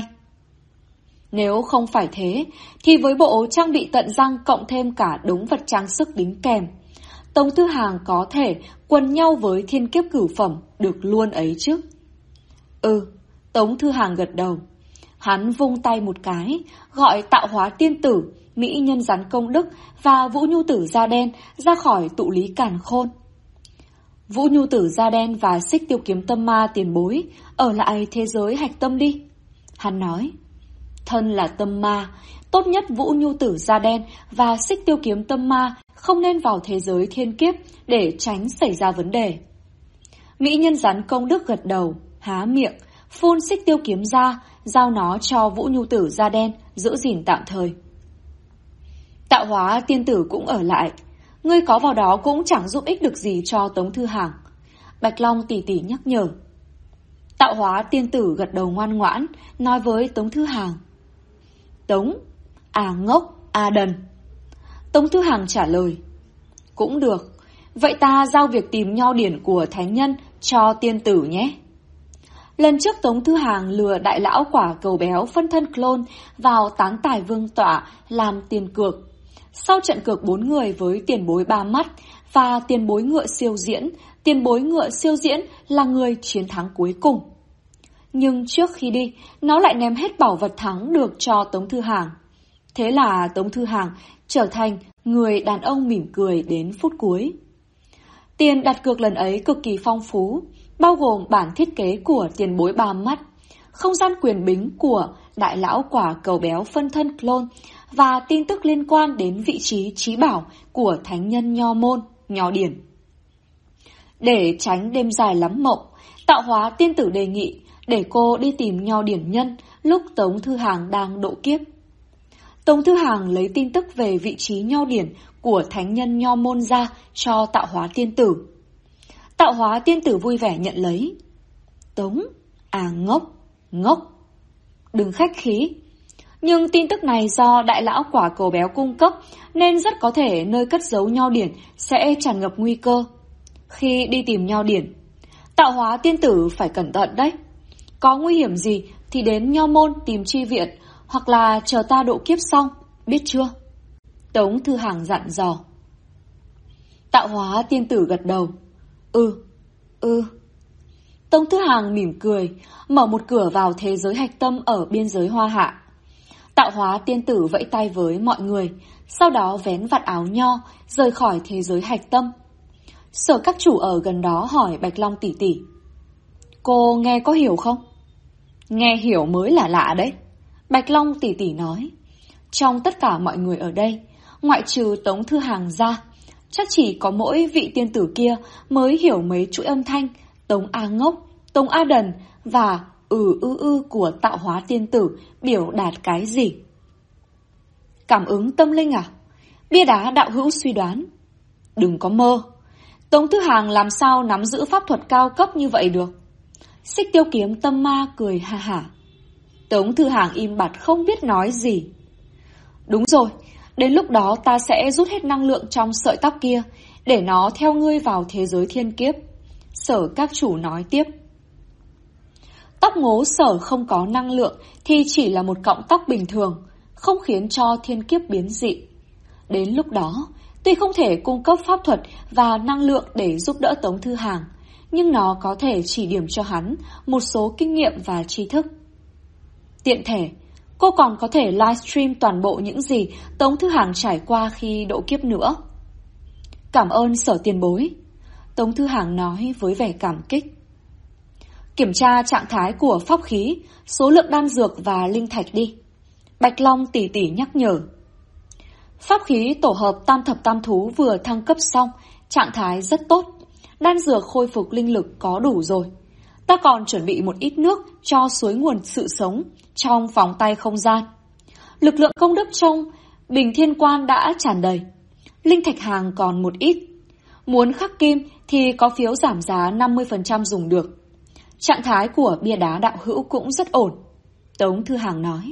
Nếu không phải thế, thì với bộ trang bị tận răng cộng thêm cả đống vật trang sức đính kèm, Tống Thư Hàng có thể quần nhau với thiên kiếp cửu phẩm được luôn ấy chứ. Tống Thư Hàng gật đầu. Hắn vung tay một cái, gọi Tạo Hóa Tiên Tử, Mỹ Nhân Rắn Công Đức và Vũ Nhu Tử da đen ra khỏi tụ lý càn khôn. Vũ Nhu Tử da đen và Xích Tiêu Kiếm Tâm Ma tiền bối ở lại thế giới hạch tâm đi. Hắn nói, thân là tâm ma, tốt nhất Vũ Nhu Tử da đen và Xích Tiêu Kiếm Tâm Ma không nên vào thế giới thiên kiếp để tránh xảy ra vấn đề. Mỹ Nhân Rắn Công Đức gật đầu, há miệng, phun Xích Tiêu Kiếm ra, giao nó cho Vũ Nhu Tử da đen giữ gìn tạm thời. Tạo Hóa Tiên Tử cũng ở lại. Ngươi có vào đó cũng chẳng giúp ích được gì cho Tống Thư Hàng. Bạch Long tỉ tỉ nhắc nhở. Tạo Hóa Tiên Tử gật đầu ngoan ngoãn, nói với Tống Thư Hàng. Tống, ngốc, đần. Tống Thư Hàng trả lời. Cũng được, vậy ta giao việc tìm nho điển của thánh nhân cho tiên tử nhé. Lần trước Tống Thư Hàng lừa đại lão Quả Cầu Béo phân thân clone vào Tán Tài Vương tọa làm tiền cược. Sau trận cược 4 người với tiền bối 3 mắt và tiền bối ngựa siêu diễn, tiền bối ngựa siêu diễn là người chiến thắng cuối cùng. Nhưng trước khi đi, nó lại ném hết bảo vật thắng được cho Tống Thư Hàng. Thế là Tống Thư Hàng trở thành người đàn ông mỉm cười đến phút cuối. Tiền đặt cược lần ấy cực kỳ phong phú, bao gồm bản thiết kế của tiền bối 3 mắt, không gian quyền bính của đại lão Quả Cầu Béo phân thân clone và tin tức liên quan đến vị trí trí bảo của thánh nhân nho môn, nho điển. Để tránh đêm dài lắm mộng, Tạo Hóa Tiên Tử đề nghị để cô đi tìm nho điển nhân lúc Tống Thư Hàng đang độ kiếp. Tống Thư Hàng lấy tin tức về vị trí nho điển của thánh nhân Nho Môn ra cho Tạo Hóa Tiên Tử. Tạo Hóa Tiên Tử vui vẻ nhận lấy. Tống, ngốc, đừng khách khí. Nhưng tin tức này do đại lão Quả Cầu Béo cung cấp nên rất có thể nơi cất giấu nho điển sẽ tràn ngập nguy cơ. Khi đi tìm nho điển, Tạo Hóa Tiên Tử phải cẩn thận đấy. Có nguy hiểm gì thì đến Nho Môn tìm chi viện, hoặc là chờ ta độ kiếp xong, biết chưa? Tống Thư Hàng dặn dò. Tạo Hóa Tiên Tử gật đầu. Ừ. Tống Thư Hàng mỉm cười, mở một cửa vào thế giới hạch tâm ở biên giới Hoa Hạ. Tạo Hóa Tiên Tử vẫy tay với mọi người, sau đó vén vạt áo nho, rời khỏi thế giới hạch tâm. Sở các chủ ở gần đó hỏi Bạch Long tỷ tỷ. Cô nghe có hiểu không? Nghe hiểu mới là lạ đấy. Bạch Long tỷ tỷ nói. Trong tất cả mọi người ở đây, ngoại trừ Tống Thư Hàng ra, chắc chỉ có mỗi vị tiên tử kia mới hiểu mấy chuỗi âm thanh Tống A Ngốc, Tống A Đần và của Tạo Hóa Tiên Tử biểu đạt cái gì. Cảm ứng tâm linh à? Bia đá đạo hữu suy đoán. Đừng có mơ. Tống Thư Hàng làm sao nắm giữ pháp thuật cao cấp như vậy được? Xích Tiêu Kiếm Tâm Ma cười ha hả. Tống Thư Hàng im bặt không biết nói gì. Đúng rồi, đến lúc đó ta sẽ rút hết năng lượng trong sợi tóc kia, để nó theo ngươi vào thế giới thiên kiếp. Sở các chủ nói tiếp. Tóc Ngố Sở không có năng lượng thì chỉ là một cọng tóc bình thường, không khiến cho thiên kiếp biến dị. Đến lúc đó, tuy không thể cung cấp pháp thuật và năng lượng để giúp đỡ Tống Thư Hàng, nhưng nó có thể chỉ điểm cho hắn một số kinh nghiệm và tri thức. Tiện thể, cô còn có thể livestream toàn bộ những gì Tống Thư Hàng trải qua khi độ kiếp nữa. Cảm ơn Sở tiền bối, Tống Thư Hàng nói với vẻ cảm kích. Kiểm tra trạng thái của pháp khí, số lượng đan dược và linh thạch đi. Bạch Long tỷ tỷ nhắc nhở. Pháp khí tổ hợp tam thập tam thú vừa thăng cấp xong, trạng thái rất tốt. Đan dược khôi phục linh lực có đủ rồi. Ta còn chuẩn bị một ít nước cho suối nguồn sự sống trong vòng tay không gian. Lực lượng công đức trong bình thiên quan đã tràn đầy. Linh thạch hàng còn một ít. Muốn khắc kim thì có phiếu giảm giá 50% dùng được. Trạng thái của bia đá đạo hữu cũng rất ổn. Tống Thư Hàng nói.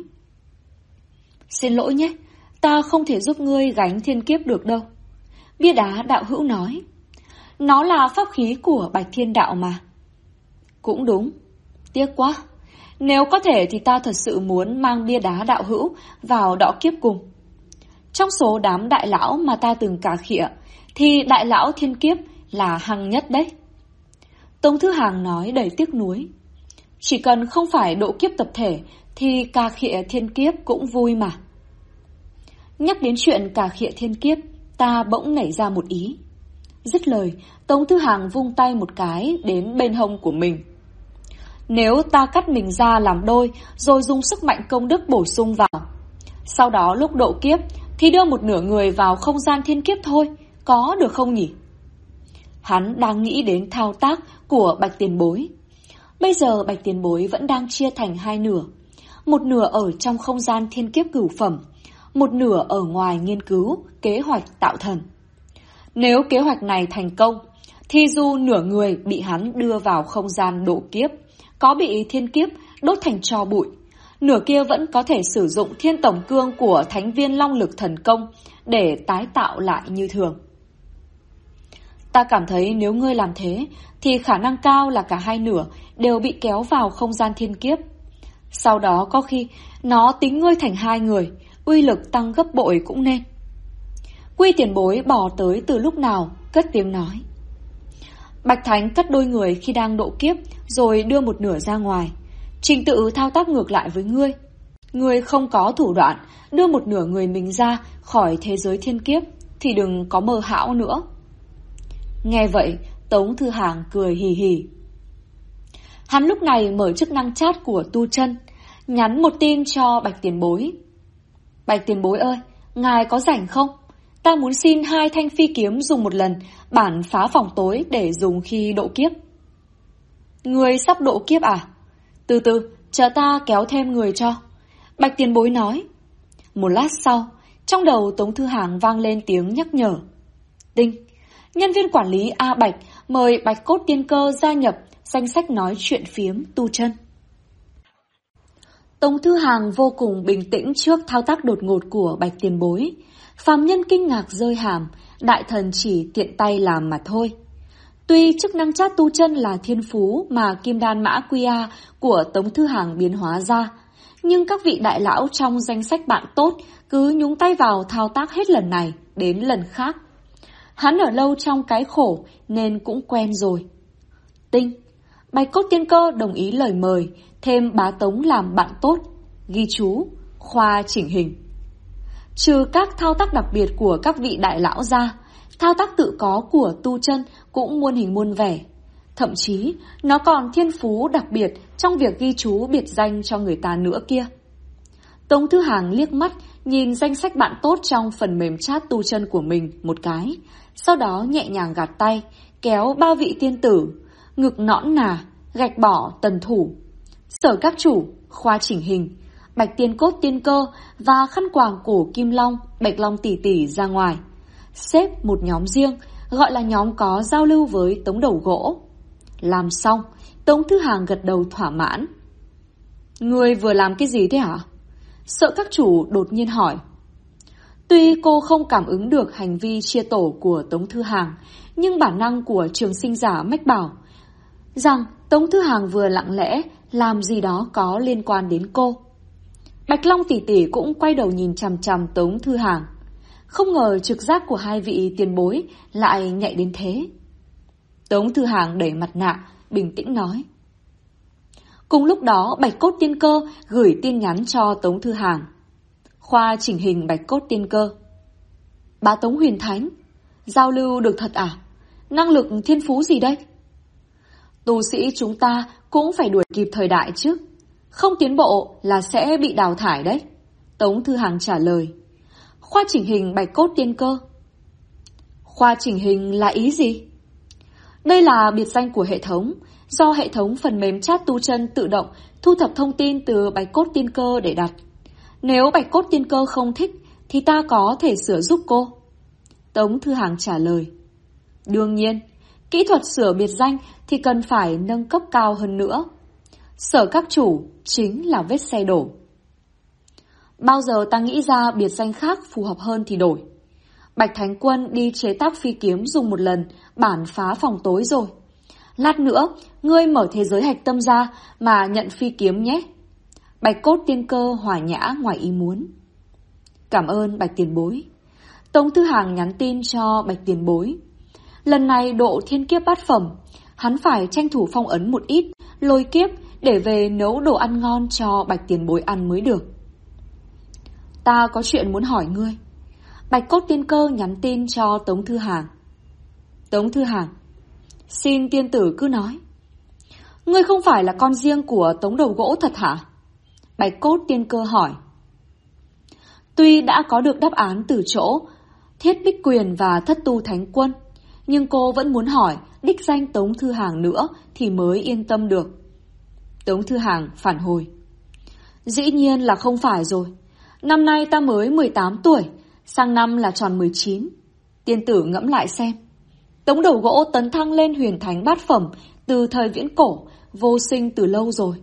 Xin lỗi nhé, ta không thể giúp ngươi gánh thiên kiếp được đâu. Bia đá đạo hữu nói. Nó là pháp khí của Bạch Thiên Đạo mà. Cũng đúng, tiếc quá. Nếu có thể thì ta thật sự muốn mang bia đá đạo hữu vào đọ kiếp cùng. Trong số đám đại lão mà ta từng cà khịa, thì đại lão thiên kiếp là hăng nhất đấy. Tống Thư Hàng nói đầy tiếc nuối. Chỉ cần không phải độ kiếp tập thể thì cà khịa thiên kiếp cũng vui mà. Nhắc đến chuyện cà khịa thiên kiếp, ta bỗng nảy ra một ý. Dứt lời, Tống Thư Hàng vung tay một cái đến bên hông của mình. Nếu ta cắt mình ra làm đôi rồi dùng sức mạnh công đức bổ sung vào, sau đó lúc độ kiếp thì đưa một nửa người vào không gian thiên kiếp thôi, có được không nhỉ? Hắn đang nghĩ đến thao tác của Bạch Tiền Bối. Bây giờ Bạch Tiền Bối vẫn đang chia thành hai nửa. Một nửa ở trong không gian thiên kiếp cửu phẩm, một nửa ở ngoài nghiên cứu kế hoạch tạo thần. Nếu kế hoạch này thành công, thì dù nửa người bị hắn đưa vào không gian độ kiếp, có bị thiên kiếp đốt thành tro bụi, nửa kia vẫn có thể sử dụng thiên tổng cương của Thánh Viên Long Lực Thần Công để tái tạo lại như thường. Ta cảm thấy nếu ngươi làm thế, thì khả năng cao là cả hai nửa đều bị kéo vào không gian thiên kiếp. Sau đó có khi nó tính ngươi thành hai người, uy lực tăng gấp bội cũng nên. Quy Tiền Bối bò tới từ lúc nào, cất tiếng nói. Bạch Thánh cắt đôi người khi đang độ kiếp, rồi đưa một nửa ra ngoài. Trình tự thao tác ngược lại với ngươi. Ngươi không có thủ đoạn, đưa một nửa người mình ra khỏi thế giới thiên kiếp, thì đừng có mơ hão nữa. Nghe vậy, Tống Thư Hàng cười hì hì. Hắn lúc này mở chức năng chat của Tu Chân, nhắn một tin cho Bạch Tiền Bối. Bạch Tiền Bối ơi, ngài có rảnh không? Ta muốn xin 2 thanh phi kiếm dùng một lần, bản phá phòng tối để dùng khi độ kiếp. Người sắp độ kiếp à? Từ từ, chờ ta kéo thêm người cho. Bạch Tiền Bối nói. Một lát sau, trong đầu Tống Thư Hàng vang lên tiếng nhắc nhở. Tinh, nhân viên quản lý A Bạch mời Bạch Cốt Tiên Cơ gia nhập danh sách nói chuyện phiếm tu chân. Tống Thư Hàng vô cùng bình tĩnh trước thao tác đột ngột của Bạch tiền bối. Phàm nhân kinh ngạc rơi hàm, đại thần chỉ tiện tay làm mà thôi. Tuy chức năng chát tu chân là thiên phú mà Kim Đan Mã Quy A của Tống Thư Hàng biến hóa ra, nhưng các vị đại lão trong danh sách bạn tốt cứ nhúng tay vào thao tác hết lần này đến lần khác. Hắn ở lâu trong cái khổ nên cũng quen rồi. Tinh, Bạch Cốt Tiên Cơ đồng ý lời mời, thêm bá Tống làm bạn tốt. Ghi chú, khoa chỉnh hình. Trừ các thao tác đặc biệt của các vị đại lão ra, thao tác tự có của tu chân cũng muôn hình muôn vẻ. Thậm chí, nó còn thiên phú đặc biệt trong việc ghi chú biệt danh cho người ta nữa kia. Tống Thư Hàng liếc mắt nhìn danh sách bạn tốt trong phần mềm chat tu chân của mình một cái, sau đó nhẹ nhàng gạt tay, kéo ba vị tiên tử, ngực nõn nà, gạch bỏ tần thủ, Sở các chủ, khoa chỉnh hình, Bạch Tiên Cốt Tiên Cơ và khăn quàng cổ Kim Long, Bạch Long tỷ tỷ ra ngoài. Xếp một nhóm riêng, gọi là nhóm có giao lưu với Tống Đầu Gỗ. Làm xong, Tống Thư Hàng gật đầu thỏa mãn. Ngươi vừa làm cái gì thế hả? Sợ các chủ đột nhiên hỏi. Tuy cô không cảm ứng được hành vi chia tổ của Tống Thư Hàng, nhưng bản năng của trường sinh giả mách bảo rằng Tống Thư Hàng vừa lặng lẽ làm gì đó có liên quan đến cô. Bạch Long tỷ tỷ cũng quay đầu nhìn chằm chằm Tống Thư Hàng. Không ngờ trực giác của hai vị tiền bối lại nhạy đến thế. Tống Thư Hàng đẩy mặt nạ, bình tĩnh nói. Cùng lúc đó Bạch Cốt Tiên Cơ gửi tin nhắn cho Tống Thư Hàng. Khoa chỉnh hình Bạch Cốt Tiên Cơ. Bá Tống Huyền Thánh, giao lưu được thật à? Năng lực thiên phú gì đây? Tu sĩ chúng ta cũng phải đuổi kịp thời đại chứ. Không tiến bộ là sẽ bị đào thải đấy. Tống Thư Hàng trả lời. Khoa chỉnh hình Bạch Cốt Tiên Cơ. Khoa chỉnh hình là ý gì? Đây là biệt danh của hệ thống, do hệ thống phần mềm chat tu chân tự động thu thập thông tin từ Bạch Cốt Tiên Cơ để đặt. Nếu Bạch Cốt Tiên Cơ không thích thì ta có thể sửa giúp cô. Tống Thư Hàng trả lời. Đương nhiên, kỹ thuật sửa biệt danh thì cần phải nâng cấp cao hơn nữa. Sở các chủ chính là vết xe đổ. Bao giờ ta nghĩ ra biệt danh khác phù hợp hơn thì đổi. Bạch Thánh Quân đi chế tác phi kiếm dùng một lần, bản phá phòng tối rồi. Lát nữa, ngươi mở thế giới hạch tâm ra mà nhận phi kiếm nhé. Bạch Cốt Tiên Cơ hòa nhã ngoài ý muốn. Cảm ơn Bạch tiền bối. Tống Thư Hàng nhắn tin cho Bạch tiền bối. Lần này độ thiên kiếp bát phẩm, hắn phải tranh thủ phong ấn một ít, lôi kiếp để về nấu đồ ăn ngon cho Bạch tiền bối ăn mới được. Ta có chuyện muốn hỏi ngươi. Bạch Cốt Tiên Cơ nhắn tin cho Tống Thư Hàng. Tống Thư Hàng, xin tiên tử cứ nói. Ngươi không phải là con riêng của Tống Đầu Gỗ thật hả? Bạch Cốt Tiên Cơ hỏi. Tuy đã có được đáp án từ chỗ Thiết Bích Quyền và Thất Tu Thánh Quân, nhưng cô vẫn muốn hỏi đích danh Tống Thư Hàng nữa thì mới yên tâm được. Tống Thư Hàng phản hồi. Dĩ nhiên là không phải rồi. Năm nay ta mới 18 tuổi, sang năm là tròn 19. Tiên tử ngẫm lại xem. Tống Đầu Gỗ tấn thăng lên huyền thánh bát phẩm từ thời viễn cổ, vô sinh từ lâu rồi.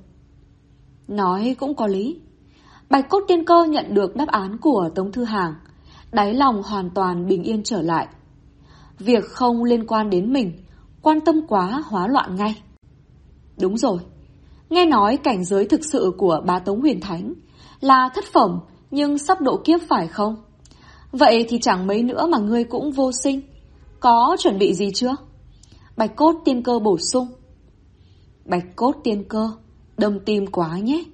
Nói cũng có lý. Bạch Cốt Tiên Cơ nhận được đáp án của Tống Thư Hàng, đáy lòng hoàn toàn bình yên trở lại. Việc không liên quan đến mình, quan tâm quá hóa loạn ngay. Đúng rồi, nghe nói cảnh giới thực sự của bá Tống Huyền Thánh là thất phẩm nhưng sắp độ kiếp phải không? Vậy thì chẳng mấy nữa mà ngươi cũng vô sinh. Có chuẩn bị gì chưa? Bạch Cốt Tiên Cơ bổ sung. Bạch Cốt Tiên Cơ, đâm tim quá nhé.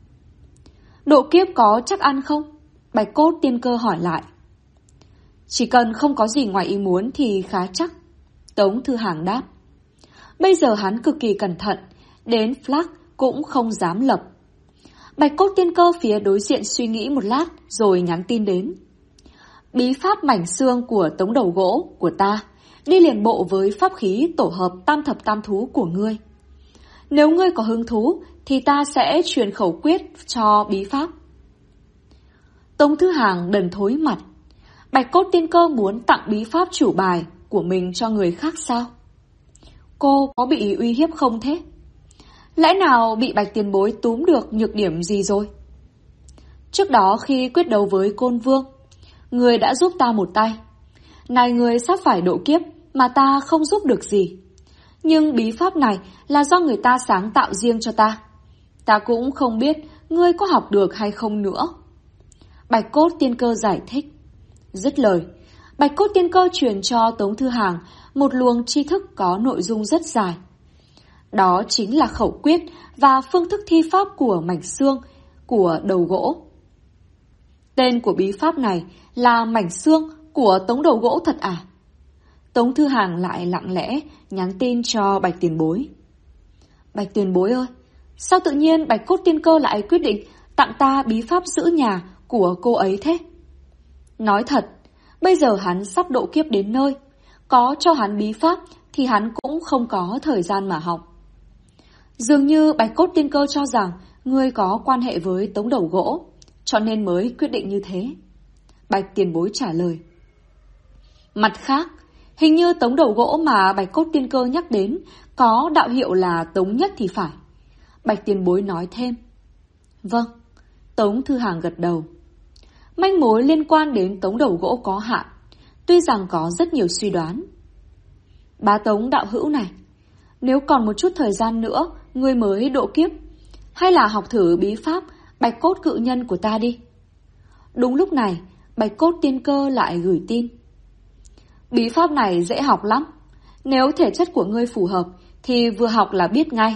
Độ kiếp có chắc ăn không? Bạch Cốt Tiên Cơ hỏi lại. Chỉ cần không có gì ngoài ý muốn thì khá chắc. Tống Thư Hàng đáp. Bây giờ hắn cực kỳ cẩn thận, đến flag cũng không dám lập. Bạch Cốt Tiên Cơ phía đối diện suy nghĩ một lát rồi nhắn tin đến. Bí pháp mảnh xương của Tống Đầu Gỗ của ta đi liền bộ với pháp khí tổ hợp tam thập tam thú của ngươi. Nếu ngươi có hứng thú thì ta sẽ truyền khẩu quyết cho bí pháp. Tống Thư Hàng đần thối mặt. Bạch Cốt Tiên Cơ muốn tặng bí pháp chủ bài của mình cho người khác sao? Cô có bị uy hiếp không thế? Lẽ nào bị Bạch tiền bối túm được nhược điểm gì rồi? Trước đó khi quyết đấu với Côn Vương, người đã giúp ta một tay. Này người sắp phải độ kiếp mà ta không giúp được gì. Nhưng bí pháp này là do người ta sáng tạo riêng cho ta. Ta cũng không biết ngươi có học được hay không nữa. Bạch Cốt Tiên Cơ giải thích. Dứt lời, Bạch Cốt Tiên Cơ truyền cho Tống Thư Hàng một luồng tri thức có nội dung rất dài. Đó chính là khẩu quyết và phương thức thi pháp của mảnh xương của đầu gỗ. Tên của bí pháp này là mảnh xương của tống đầu gỗ thật à? Tống Thư Hàng lại lặng lẽ nhắn tin cho Bạch tiền bối. Bạch tiền bối ơi, sao tự nhiên Bạch Cốt Tiên Cơ lại quyết định tặng ta bí pháp giữ nhà của cô ấy thế? Nói thật, bây giờ hắn sắp độ kiếp đến nơi, có cho hắn bí pháp thì hắn cũng không có thời gian mà học. Dường như Bạch Cốt Tiên Cơ cho rằng ngươi có quan hệ với tống đầu gỗ, cho nên mới quyết định như thế. Bạch tiền bối trả lời. Mặt khác, hình như tống đầu gỗ mà Bạch Cốt Tiên Cơ nhắc đến có đạo hiệu là Tống Nhất thì phải. Bạch tiền bối nói thêm. Vâng, Tống Thư Hàng gật đầu. Manh mối liên quan đến tống đầu gỗ có hạn, tuy rằng có rất nhiều suy đoán. Bá Tống đạo hữu này, nếu còn một chút thời gian nữa ngươi mới độ kiếp, hay là học thử bí pháp Bạch Cốt Cự Nhân của ta đi. Đúng lúc này, Bạch Cốt Tiên Cơ lại gửi tin. Bí pháp này dễ học lắm, nếu thể chất của ngươi phù hợp thì vừa học là biết ngay.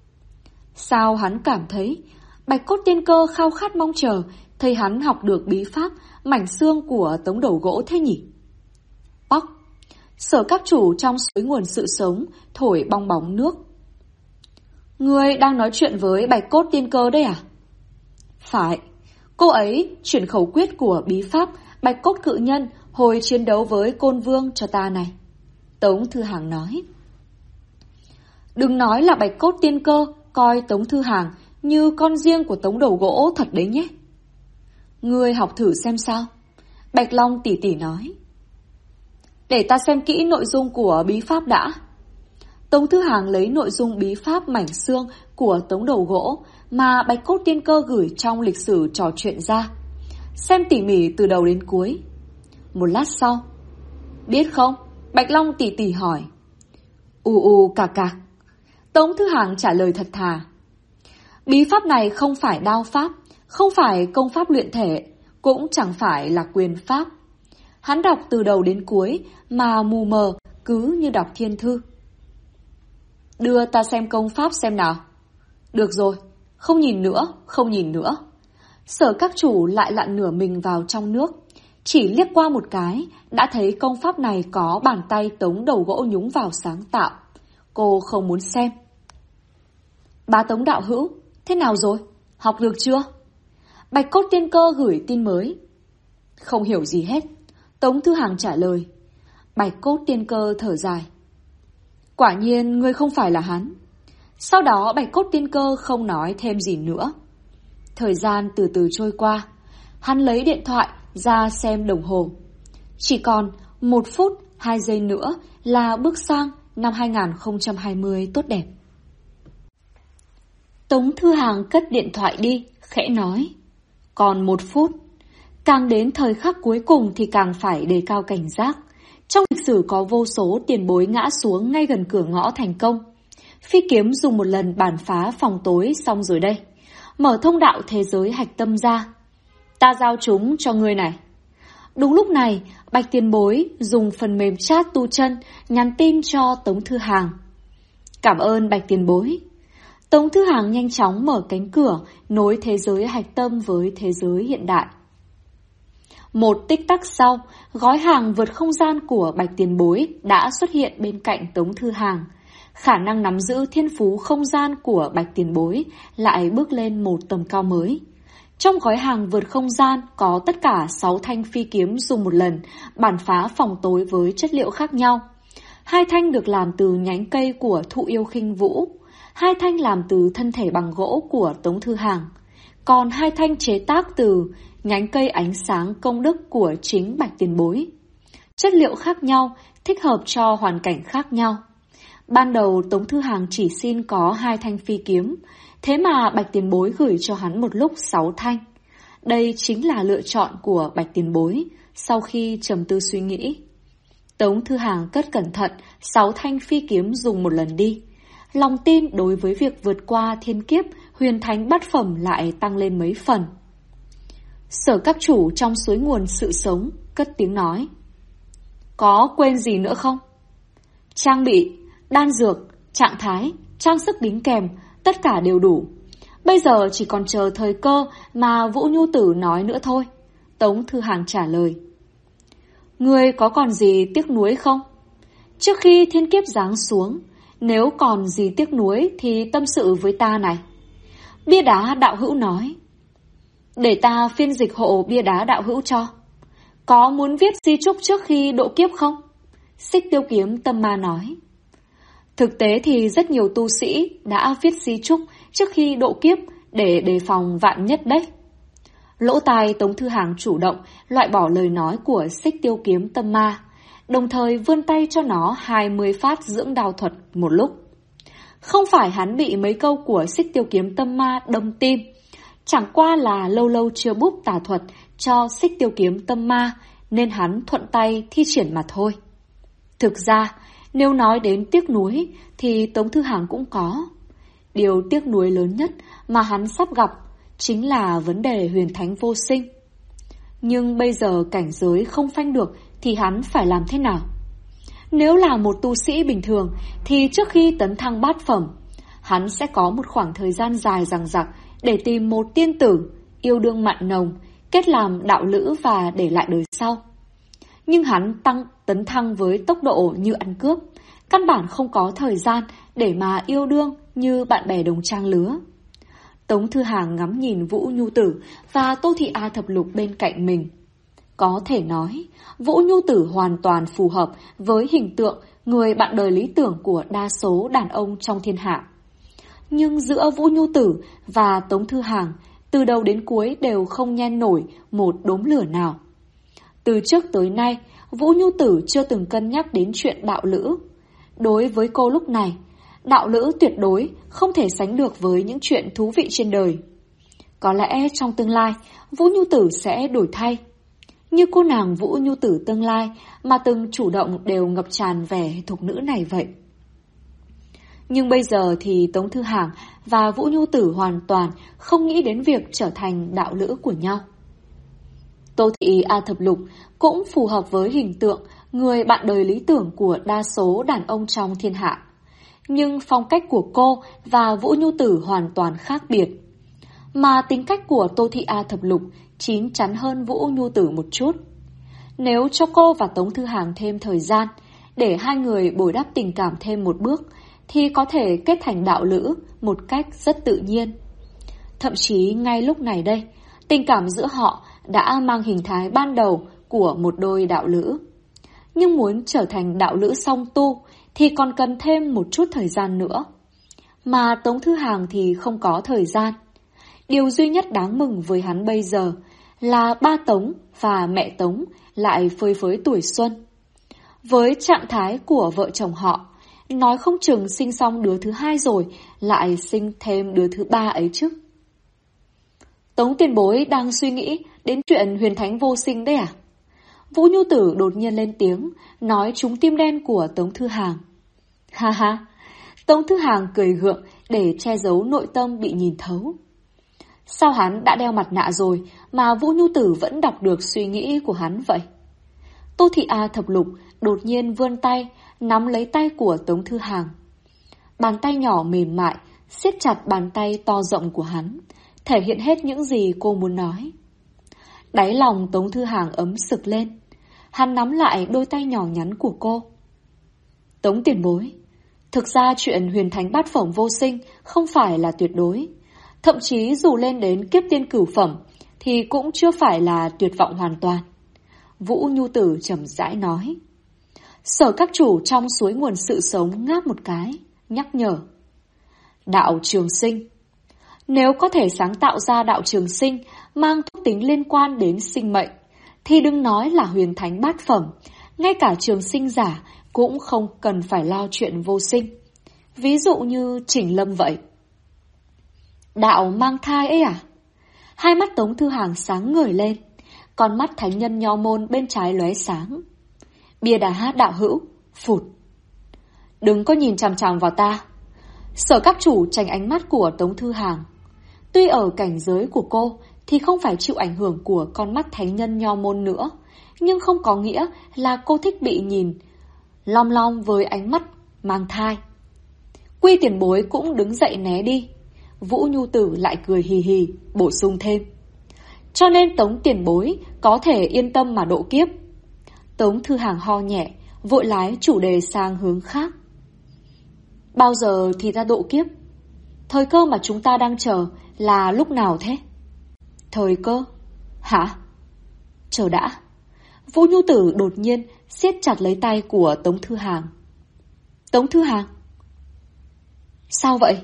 Sao hắn cảm thấy Bạch Cốt Tiên Cơ khao khát mong chờ thấy hắn học được bí pháp mảnh xương của tống đầu gỗ thế nhỉ? Bóc, Sở Các Chủ trong suối nguồn sự sống thổi bong bóng nước. Ngươi đang nói chuyện với Bạch Cốt Tiên Cơ đấy à? Phải, cô ấy chuyển khẩu quyết của bí pháp Bạch Cốt Cự Nhân hồi chiến đấu với Côn Vương cho ta này. Tống Thư Hàng nói. Đừng nói là Bạch Cốt Tiên Cơ coi Tống Thư Hàng như con riêng của tống đầu gỗ thật đấy nhé. Ngươi học thử xem sao. Bạch Long tỉ tỉ nói. Để ta xem kỹ nội dung của bí pháp đã. Tống Thư Hàng lấy nội dung bí pháp mảnh xương của tống đầu gỗ mà Bạch Cốt Tiên Cơ gửi trong lịch sử trò chuyện ra, xem tỉ mỉ từ đầu đến cuối. Một lát sau, biết không? Bạch Long tỉ tỉ hỏi. Cạc cạc. Tống Thư Hàng trả lời thật thà. Bí pháp này không phải đao pháp, không phải công pháp luyện thể, cũng chẳng phải là quyền pháp. Hắn đọc từ đầu đến cuối mà mù mờ cứ như đọc thiên thư. Đưa ta xem công pháp xem nào. Được rồi, không nhìn nữa, không nhìn nữa. Sở Các Chủ lại lặn nửa mình vào trong nước, chỉ liếc qua một cái đã thấy công pháp này có bàn tay tống đầu gỗ nhúng vào sáng tạo. Cô không muốn xem. Bá Tống đạo hữu, thế nào rồi? Học được chưa? Bạch Cốt Tiên Cơ gửi tin mới. Không hiểu gì hết. Tống Thư Hàng trả lời. Bạch Cốt Tiên Cơ thở dài. Quả nhiên ngươi không phải là hắn. Sau đó Bạch Cốt Tiên Cơ không nói thêm gì nữa. Thời gian từ từ trôi qua. Hắn lấy điện thoại ra xem đồng hồ. Chỉ còn 1 phút 2 giây nữa là bước sang năm 2020 tốt đẹp. Tống Thư Hàng cất điện thoại đi, khẽ nói. Còn 1 phút. Càng đến thời khắc cuối cùng thì càng phải đề cao cảnh giác. Trong lịch sử có vô số tiền bối ngã xuống ngay gần cửa ngõ thành công. Phi kiếm dùng một lần bản phá phòng tối xong rồi đây. Mở thông đạo thế giới hạch tâm ra. Ta giao chúng cho ngươi này. Đúng lúc này, Bạch tiền bối dùng phần mềm chat tu chân nhắn tin cho Tống Thư Hàng. Cảm ơn Bạch tiền bối. Tống Thư Hàng nhanh chóng mở cánh cửa nối thế giới hạch tâm với thế giới hiện đại. Một tích tắc sau, gói hàng vượt không gian của Bạch tiền bối đã xuất hiện bên cạnh Tống Thư Hàng. Khả năng nắm giữ thiên phú không gian của Bạch tiền bối lại bước lên một tầm cao mới. Trong gói hàng vượt không gian có tất cả 6 thanh phi kiếm dùng một lần, bản phá phòng tối với chất liệu khác nhau. 2 thanh được làm từ nhánh cây của Thụ Yêu Khinh Vũ, 2 thanh làm từ thân thể bằng gỗ của Tống Thư Hàng, còn 2 thanh chế tác từ nhánh cây ánh sáng công đức của chính Bạch tiền bối. Chất liệu khác nhau, thích hợp cho hoàn cảnh khác nhau. Ban đầu Tống Thư Hàng chỉ xin có 2 thanh phi kiếm, thế mà Bạch tiền bối gửi cho hắn một lúc 6 thanh. Đây chính là lựa chọn của Bạch tiền bối sau khi trầm tư suy nghĩ. Tống Thư Hàng cất cẩn thận 6 thanh phi kiếm dùng một lần đi. Lòng tin đối với việc vượt qua thiên kiếp huyền thánh bát phẩm lại tăng lên mấy phần. Sở các chủ trong suối nguồn sự sống cất tiếng nói: có quên gì nữa không? Trang bị, đan dược, trạng thái, trang sức đính kèm, tất cả đều đủ. Bây giờ chỉ còn chờ thời cơ mà Vũ Nhu Tử nói nữa thôi. Tống Thư Hàng trả lời. Ngươi có còn gì tiếc nuối không? Trước khi thiên kiếp giáng xuống, nếu còn gì tiếc nuối thì tâm sự với ta này. Bia đá đạo hữu nói. Để ta phiên dịch hộ bia đá đạo hữu cho. Có muốn viết di chúc trước khi độ kiếp không? Xích Tiêu Kiếm Tâm Ma nói. Thực tế thì rất nhiều tu sĩ đã viết di chúc trước khi độ kiếp để đề phòng vạn nhất đấy. Lỗ tai Tống Thư Hàng chủ động loại bỏ lời nói của Xích Tiêu Kiếm Tâm Ma, đồng thời vươn tay cho nó 20 phát dưỡng đao thuật một lúc. Không phải hắn bị mấy câu của Xích Tiêu Kiếm Tâm Ma đâm tim, chẳng qua là lâu lâu chưa búp tà thuật cho Xích Tiêu Kiếm Tâm Ma nên hắn thuận tay thi triển mà thôi. Thực ra, nếu nói đến tiếc nuối thì Tống Thư Hàng cũng có. Điều tiếc nuối lớn nhất mà hắn sắp gặp chính là vấn đề huyền thánh vô sinh. Nhưng bây giờ cảnh giới không phanh được thì hắn phải làm thế nào? Nếu là một tu sĩ bình thường thì trước khi tấn thăng bát phẩm, hắn sẽ có một khoảng thời gian dài dằng dặc để tìm một tiên tử, yêu đương mặn nồng, kết làm đạo lữ và để lại đời sau. Nhưng hắn tấn thăng với tốc độ như ăn cướp, căn bản không có thời gian để mà yêu đương như bạn bè đồng trang lứa. Tống Thư Hàng ngắm nhìn Vũ Nhu Tử và Tô Thị A Thập Lục bên cạnh mình. Có thể nói, Vũ Nhu Tử hoàn toàn phù hợp với hình tượng người bạn đời lý tưởng của đa số đàn ông trong thiên hạ. Nhưng giữa Vũ Nhu Tử và Tống Thư Hàng, từ đầu đến cuối đều không nhen nổi một đốm lửa nào. Từ trước tới nay, Vũ Nhu Tử chưa từng cân nhắc đến chuyện đạo lữ. Đối với cô lúc này, đạo lữ tuyệt đối không thể sánh được với những chuyện thú vị trên đời. Có lẽ trong tương lai, Vũ Nhu Tử sẽ đổi thay. Như cô nàng Vũ Nhu Tử tương lai mà từng chủ động đều ngập tràn vẻ thục nữ này vậy. Nhưng bây giờ thì Tống Thư Hàng và Vũ Nhu Tử hoàn toàn không nghĩ đến việc trở thành đạo lữ của nhau. Tô Thị A Thập Lục cũng phù hợp với hình tượng người bạn đời lý tưởng của đa số đàn ông trong thiên hạ. Nhưng phong cách của cô và Vũ Nhu Tử hoàn toàn khác biệt. Mà tính cách của Tô Thị A Thập Lục chín chắn hơn Vũ Nhu Tử một chút. Nếu cho cô và Tống Thư Hàng thêm thời gian để hai người bồi đắp tình cảm thêm một bước thì có thể kết thành đạo lữ một cách rất tự nhiên. Thậm chí ngay lúc này đây, tình cảm giữa họ đã mang hình thái ban đầu của một đôi đạo lữ. Nhưng muốn trở thành đạo lữ song tu thì còn cần thêm một chút thời gian nữa. Mà Tống Thư Hàng thì không có thời gian. Điều duy nhất đáng mừng với hắn bây giờ là ba Tống và mẹ Tống lại phơi phới tuổi xuân. Với trạng thái của vợ chồng họ, nói không chừng sinh xong đứa thứ 2 rồi lại sinh thêm đứa thứ 3 ấy chứ. Tống tiền bối đang suy nghĩ đến chuyện huyền thánh vô sinh đấy à? Vũ Nhu Tử đột nhiên lên tiếng, nói trúng tim đen của Tống Thư Hàng. Ha ha, Tống Thư Hàng cười gượng để che giấu nội tâm bị nhìn thấu. Sao hắn đã đeo mặt nạ rồi mà Vũ Nhu Tử vẫn đọc được suy nghĩ của hắn vậy? Tô Thị A Thập Lục đột nhiên vươn tay, nắm lấy tay của Tống Thư Hàng. Bàn tay nhỏ mềm mại, siết chặt bàn tay to rộng của hắn, thể hiện hết những gì cô muốn nói. Đáy lòng Tống Thư Hàng ấm sực lên. Hắn nắm lại đôi tay nhỏ nhắn của cô. Tống tiền bối, thực ra chuyện huyền thánh bát phẩm vô sinh không phải là tuyệt đối. Thậm chí dù lên đến kiếp tiên cửu phẩm thì cũng chưa phải là tuyệt vọng hoàn toàn. Vũ Nhu Tử chậm rãi nói. Sở các chủ trong suối nguồn sự sống ngáp một cái, nhắc nhở. Đạo trường sinh. Nếu có thể sáng tạo ra đạo trường sinh mang thuộc tính liên quan đến sinh mệnh, thì đừng nói là huyền thánh bát phẩm, ngay cả trường sinh giả cũng không cần phải lo chuyện vô sinh. Ví dụ như Trình Lâm vậy. Đạo mang thai ấy à? Hai mắt Tống Thư Hàng sáng ngời lên, con mắt thánh nhân nho môn bên trái lóe sáng. Bia đá đạo hữu, phụt. Đừng có nhìn chằm chằm vào ta. Sở các chủ tránh ánh mắt của Tống Thư Hàng. Tuy ở cảnh giới của cô thì không phải chịu ảnh hưởng của con mắt thánh nhân nho môn nữa, nhưng không có nghĩa là cô thích bị nhìn long long với ánh mắt mang thai. Quy tiền bối cũng đứng dậy né đi. Vũ Nhu Tử lại cười hì hì, bổ sung thêm. Cho nên Tống tiền bối có thể yên tâm mà độ kiếp. Tống Thư Hàng ho nhẹ, vội lái chủ đề sang hướng khác. Bao giờ thì ra độ kiếp? Thời cơ mà chúng ta đang chờ là lúc nào thế? Thời cơ? Hả? Chờ đã. Vũ Nhu Tử đột nhiên siết chặt lấy tay của Tống Thư Hàng. Tống Thư Hàng? Sao vậy?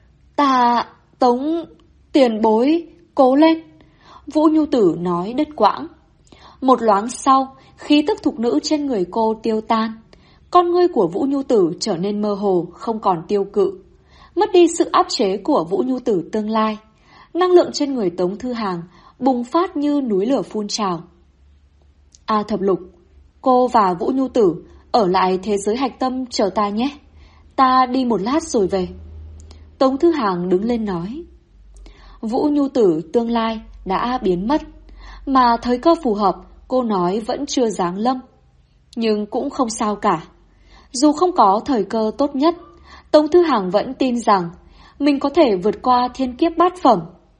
Tống tiền bối, cố lên. Vũ Nhu Tử nói đứt quãng. Một loáng sau, khí tức thục nữ trên người cô tiêu tan. Con ngươi của Vũ Nhu Tử trở nên mơ hồ, không còn tiêu cự. Mất đi sự áp chế của Vũ Nhu Tử tương lai. Năng lượng trên người Tống Thư Hàng bùng phát như núi lửa phun trào. A Thập Lục, cô và Vũ Nhu Tử ở lại thế giới hạch tâm chờ ta nhé. Ta đi một lát rồi về. Tống Thư Hàng đứng lên nói. Vũ Nhu Tử tương lai đã biến mất, mà thời cơ phù hợp cô nói vẫn chưa giáng lâm. Nhưng cũng không sao cả. Dù không có thời cơ tốt nhất, Tống Thư Hàng vẫn tin rằng mình có thể vượt qua thiên kiếp bát phẩm.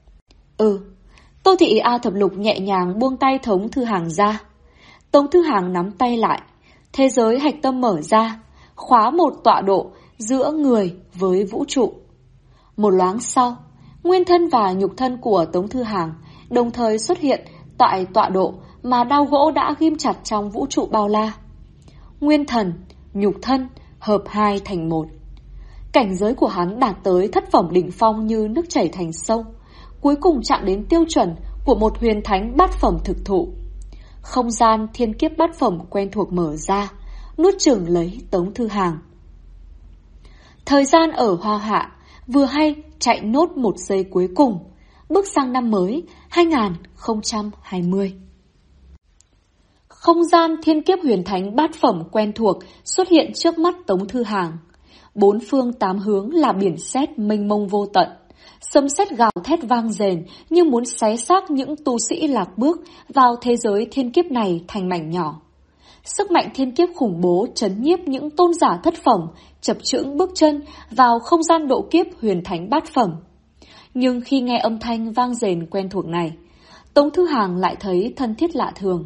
Tô thị A Thập Lục nhẹ nhàng buông tay Tống Thư Hàng ra. Tống Thư Hàng nắm tay lại. Thế giới hạch tâm mở ra, khóa một tọa độ giữa người với vũ trụ. Một loáng sau, nguyên thân và nhục thân của Tống Thư Hàng đồng thời xuất hiện tại tọa độ mà đao gỗ đã ghim chặt trong vũ trụ bao la. Nguyên thần, nhục thân hợp hai thành một. Cảnh giới của hắn đạt tới thất phẩm đỉnh phong như nước chảy thành sông, cuối cùng chạm đến tiêu chuẩn của một huyền thánh bát phẩm thực thụ. Không gian thiên kiếp bát phẩm quen thuộc mở ra, nuốt chửng lấy Tống Thư Hàng. Thời gian ở Hoa Hạ vừa hay chạy nốt một giây cuối cùng, bước sang năm mới 2020. Không gian thiên kiếp huyền thánh bát phẩm quen thuộc xuất hiện trước mắt Tống Thư Hàng. Bốn phương tám hướng là biển sét mênh mông vô tận. Sấm sét gào thét vang rền như muốn xé xác những tu sĩ lạc bước vào thế giới thiên kiếp này thành mảnh nhỏ. Sức mạnh thiên kiếp khủng bố trấn nhiếp những tôn giả thất phẩm, chập chững bước chân vào không gian độ kiếp huyền thánh bát phẩm. Nhưng khi nghe âm thanh vang rền quen thuộc này, Tống Thư Hàng lại thấy thân thiết lạ thường.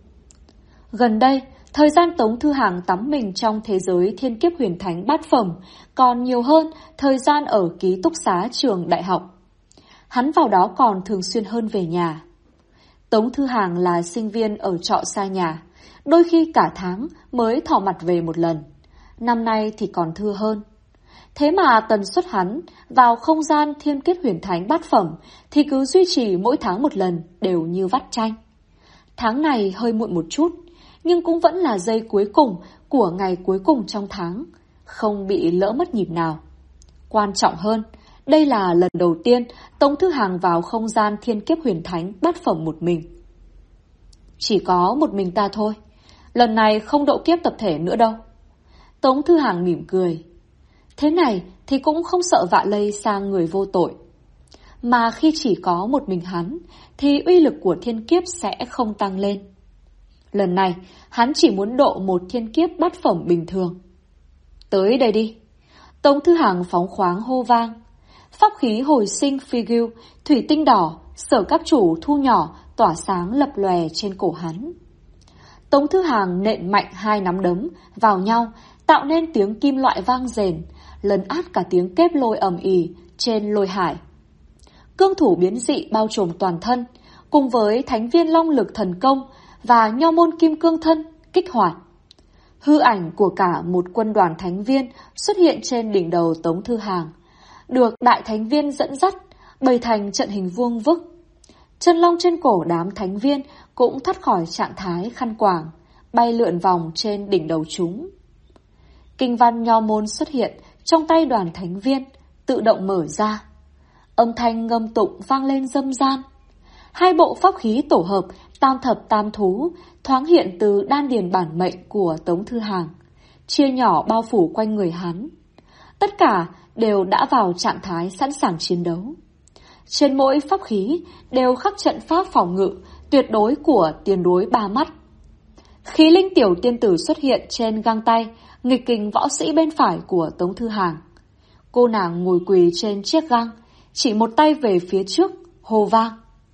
Gần đây, thời gian Tống Thư Hàng tắm mình trong thế giới thiên kiếp huyền thánh bát phẩm còn nhiều hơn thời gian ở ký túc xá trường đại học. Hắn vào đó còn thường xuyên hơn về nhà. Tống Thư Hàng là sinh viên ở trọ xa nhà, đôi khi cả tháng mới thò mặt về một lần. Năm nay thì còn thưa hơn. Thế mà tần suất hắn vào không gian thiên kiếp huyền thánh bát phẩm thì cứ duy trì mỗi tháng một lần, đều như vắt chanh. Tháng này hơi muộn một chút, nhưng cũng vẫn là giây cuối cùng của ngày cuối cùng trong tháng, không bị lỡ mất nhịp nào. Quan trọng hơn, đây là lần đầu tiên Tống Thư Hàng vào không gian thiên kiếp huyền thánh bát phẩm một mình. Chỉ có một mình ta thôi, lần này không độ kiếp tập thể nữa đâu. Tống Thư Hàng mỉm cười. Thế này thì cũng không sợ vạ lây sang người vô tội. Mà khi chỉ có một mình hắn thì uy lực của thiên kiếp sẽ không tăng lên. Lần này hắn chỉ muốn độ một thiên kiếp bát phẩm bình thường. Tới đây đi. Tống Thư Hàng phóng khoáng hô vang. Pháp khí hồi sinh Figil, thủy tinh đỏ, sở các chủ thu nhỏ, tỏa sáng lập lòe trên cổ hắn. Tống Thư Hàng nện mạnh hai nắm đấm vào nhau, tạo nên tiếng kim loại vang rền, lấn át cả tiếng kép lôi ầm ĩ trên lôi hải. Cương thủ biến dị bao trùm toàn thân, cùng với thánh viên long lực thần công và nho môn kim cương thân kích hoạt. Hư ảnh của cả một quân đoàn thánh viên xuất hiện trên đỉnh đầu Tống Thư Hàng, được đại thánh viên dẫn dắt, bày thành trận hình vuông vức. Chân long trên cổ đám thánh viên cũng thoát khỏi trạng thái khăn quàng, bay lượn vòng trên đỉnh đầu chúng. Kinh văn nho môn xuất hiện trong tay đoàn thánh viên, tự động mở ra. Âm thanh ngâm tụng vang lên râm ran. Hai bộ pháp khí tổ hợp tam thập tam thú thoáng hiện từ đan điền bản mệnh của Tống Thư Hàng, chia nhỏ bao phủ quanh người hắn. Tất cả đều đã vào trạng thái sẵn sàng chiến đấu. Trên mỗi pháp khí đều khắc trận pháp phòng ngự tuyệt đối của tiền đối ba mắt. Khí linh tiểu tiên tử xuất hiện trên găng tay, nghịch kình võ sĩ bên phải của Tống Thư Hàng. Cô nàng ngồi quỳ trên chiếc găng, chỉ một tay về phía trước, hô vang.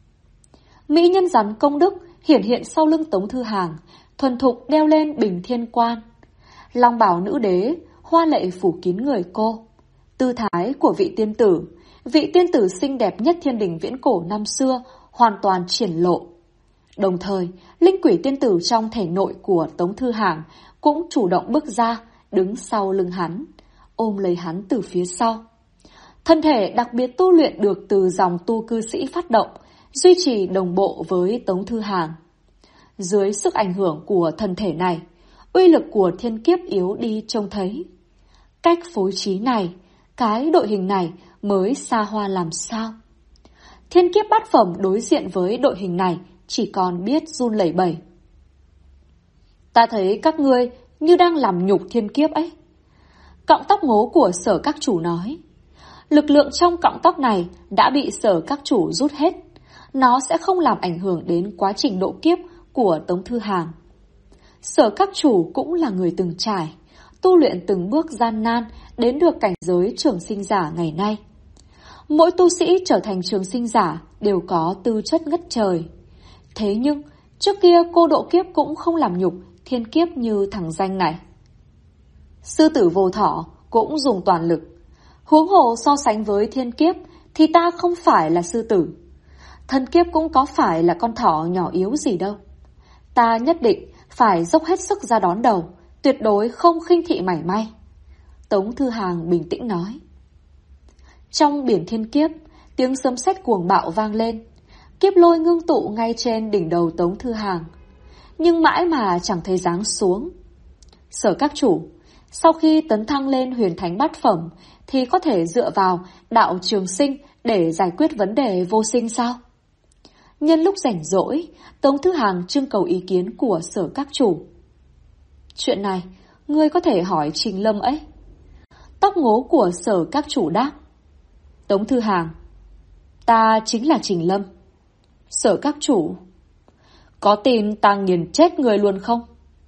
Mỹ nhân rắn công đức hiển hiện sau lưng Tống Thư Hàng, thuần thục đeo lên bình thiên quan. Long bào nữ đế, hoa lệ phủ kín người cô. Tư thái của vị tiên tử xinh đẹp nhất thiên đình viễn cổ năm xưa, hoàn toàn triển lộ. Đồng thời, linh quỷ tiên tử trong thể nội của Tống Thư Hàng cũng chủ động bước ra, đứng sau lưng hắn, ôm lấy hắn từ phía sau. Thân thể đặc biệt tu luyện được từ dòng tu cư sĩ phát động, duy trì đồng bộ với Tống Thư Hàng. Dưới sức ảnh hưởng của thân thể này, uy lực của thiên kiếp yếu đi trông thấy. Cách phối trí này, cái đội hình này mới xa hoa làm sao. Thiên kiếp bát phẩm đối diện với đội hình này chỉ còn biết run lẩy bẩy. Ta thấy các ngươi như đang làm nhục thiên kiếp ấy. Cọng tóc ngố của Sở các chủ nói. Lực lượng trong cọng tóc này đã bị Sở các chủ rút hết. Nó sẽ không làm ảnh hưởng đến quá trình độ kiếp của Tống Thư Hàng. Sở các chủ cũng là người từng trải, tu luyện từng bước gian nan đến được cảnh giới trường sinh giả ngày nay. Mỗi tu sĩ trở thành trường sinh giả đều có tư chất ngất trời. Thế nhưng, trước kia cô độ kiếp cũng không làm nhục thiên kiếp như thằng danh này. Sư tử vô thọ cũng dùng toàn lực. Huống hồ so sánh với thiên kiếp thì ta không phải là sư tử. Thần kiếp cũng có phải là con thỏ nhỏ yếu gì đâu. Ta nhất định phải dốc hết sức ra đón đầu, tuyệt đối không khinh thị mảy may. Tống Thư Hàng bình tĩnh nói. Trong biển thiên kiếp, tiếng sấm sét cuồng bạo vang lên. Kiếp lôi ngưng tụ ngay trên đỉnh đầu Tống Thư Hàng. Nhưng mãi mà chẳng thấy giáng xuống. Sở các chủ, sau khi tấn thăng lên huyền thánh bát phẩm thì có thể dựa vào đạo trường sinh để giải quyết vấn đề vô sinh sao? Nhân lúc rảnh rỗi, Tống Thư Hàng trưng cầu ý kiến của Sở các chủ. Chuyện này, ngươi có thể hỏi Trình Lâm ấy. Tóc ngố của Sở các chủ đáp. Tống Thư Hàng, ta chính là Trình Lâm. Sở các chủ, có tin ta nghiền chết người luôn không?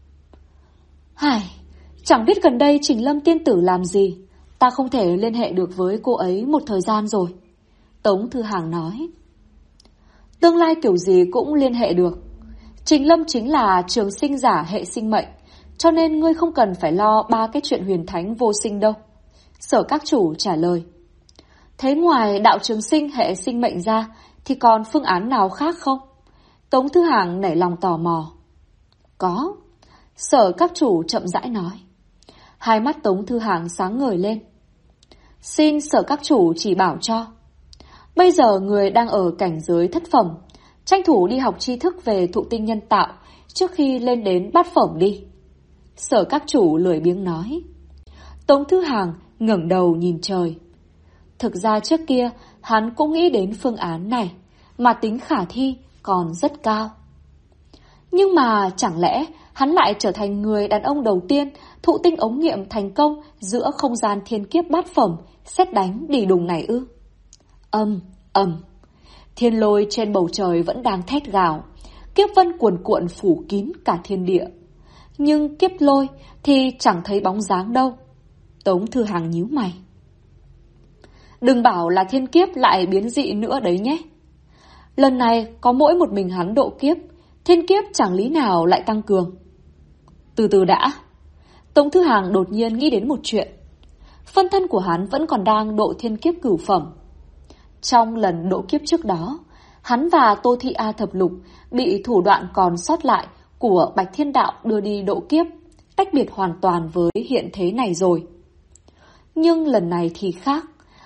Chẳng biết gần đây Trình Lâm tiên tử làm gì, ta không thể liên hệ được với cô ấy một thời gian rồi. Tống Thư Hàng nói. Tương lai kiểu gì cũng liên hệ được. Trình Lâm chính là trường sinh giả hệ sinh mệnh, cho nên ngươi không cần phải lo ba cái chuyện huyền thánh vô sinh đâu. Sở các chủ trả lời. Thế ngoài đạo trường sinh hệ sinh mệnh ra thì còn phương án nào khác không? Tống Thư Hàng nảy lòng tò mò. Có. Sở các chủ chậm rãi nói. Hai mắt Tống Thư Hàng sáng ngời lên. Xin Sở các chủ chỉ bảo cho. Bây giờ người đang ở cảnh giới thất phẩm, tranh thủ đi học tri thức về thụ tinh nhân tạo trước khi lên đến bát phẩm đi. Sở các chủ lười biếng nói. Tống Thư Hàng ngẩng đầu nhìn trời. Thực ra trước kia hắn cũng nghĩ đến phương án này, mà tính khả thi còn rất cao. Nhưng mà chẳng lẽ hắn lại trở thành người đàn ông đầu tiên thụ tinh ống nghiệm thành công giữa không gian thiên kiếp bát phẩm, sét đánh đỉ đùng này ư? Ầm. Thiên lôi trên bầu trời vẫn đang thét gào, kiếp vân cuồn cuộn phủ kín cả thiên địa. Nhưng kiếp lôi thì chẳng thấy bóng dáng đâu. Tống Thư Hàng nhíu mày. Đừng bảo là thiên kiếp lại biến dị nữa đấy nhé. Lần này có mỗi một mình hắn độ kiếp, thiên kiếp chẳng lý nào lại tăng cường. Từ từ đã. Tống Thư Hàng đột nhiên nghĩ đến một chuyện. Phân thân của hắn vẫn còn đang độ thiên kiếp cửu phẩm. Trong lần độ kiếp trước đó, hắn và Tô Thị A Thập Lục bị thủ đoạn còn sót lại của Bạch Thiên Đạo đưa đi độ kiếp, tách biệt hoàn toàn với hiện thế này rồi. Nhưng lần này thì khác.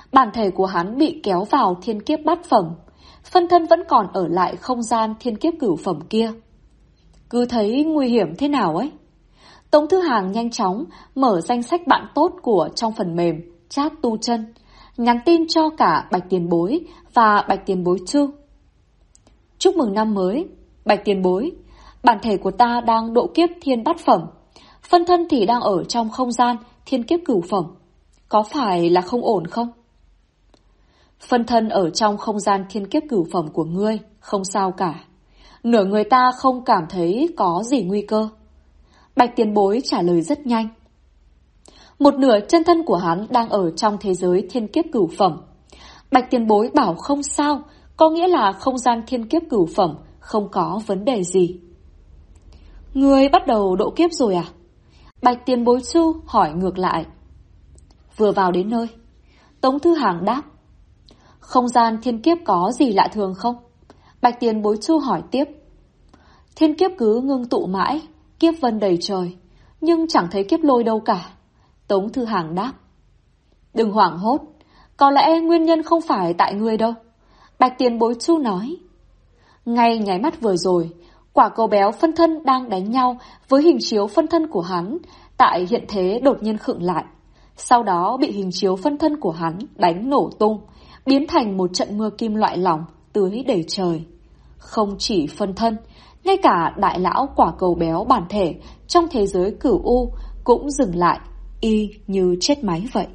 Bản thể của hắn bị kéo vào thiên kiếp bát phẩm, phân thân vẫn còn ở lại không gian thiên kiếp cửu phẩm kia. Cứ thấy nguy hiểm thế nào ấy. Tống Thư Hàng nhanh chóng mở danh sách bạn tốt của trong phần mềm chat tu chân, nhắn tin cho cả Bạch Tiền Bối và Bạch Tiền Bối Chu. Chúc mừng năm mới, Bạch Tiền Bối. Bản thể của ta đang độ kiếp thiên bát phẩm, phân thân thì đang ở trong không gian thiên kiếp cửu phẩm. Có phải là không ổn không? Phân thân ở trong không gian thiên kiếp cửu phẩm của ngươi, không sao cả. Nửa người ta không cảm thấy có gì nguy cơ. Bạch Tiền Bối trả lời rất nhanh. Một nửa chân thân của hắn đang ở trong thế giới thiên kiếp cửu phẩm. Bạch Tiền Bối bảo không sao, có nghĩa là không gian thiên kiếp cửu phẩm không có vấn đề gì. Ngươi bắt đầu độ kiếp rồi à? Bạch Tiền Bối Chu hỏi ngược lại. Vừa vào đến nơi, Tống Thư Hàng đáp. Không gian thiên kiếp có gì lạ thường không? Bạch Tiền Bối Chu hỏi tiếp. Thiên kiếp cứ ngưng tụ mãi, kiếp vân đầy trời, nhưng chẳng thấy kiếp lôi đâu cả. Tống Thư Hàng đáp. Đừng hoảng hốt, có lẽ nguyên nhân không phải tại ngươi đâu. Bạch Tiền Bối Chu nói. Ngay nháy mắt vừa rồi, quả cầu béo phân thân đang đánh nhau với hình chiếu phân thân của hắn, tại hiện thế đột nhiên khựng lại. Sau đó bị hình chiếu phân thân của hắn đánh nổ tung, biến thành một trận mưa kim loại lỏng tưới đầy trời. Không chỉ phân thân, ngay cả đại lão quả cầu béo bản thể trong thế giới cửu u cũng dừng lại, y như chết máy vậy.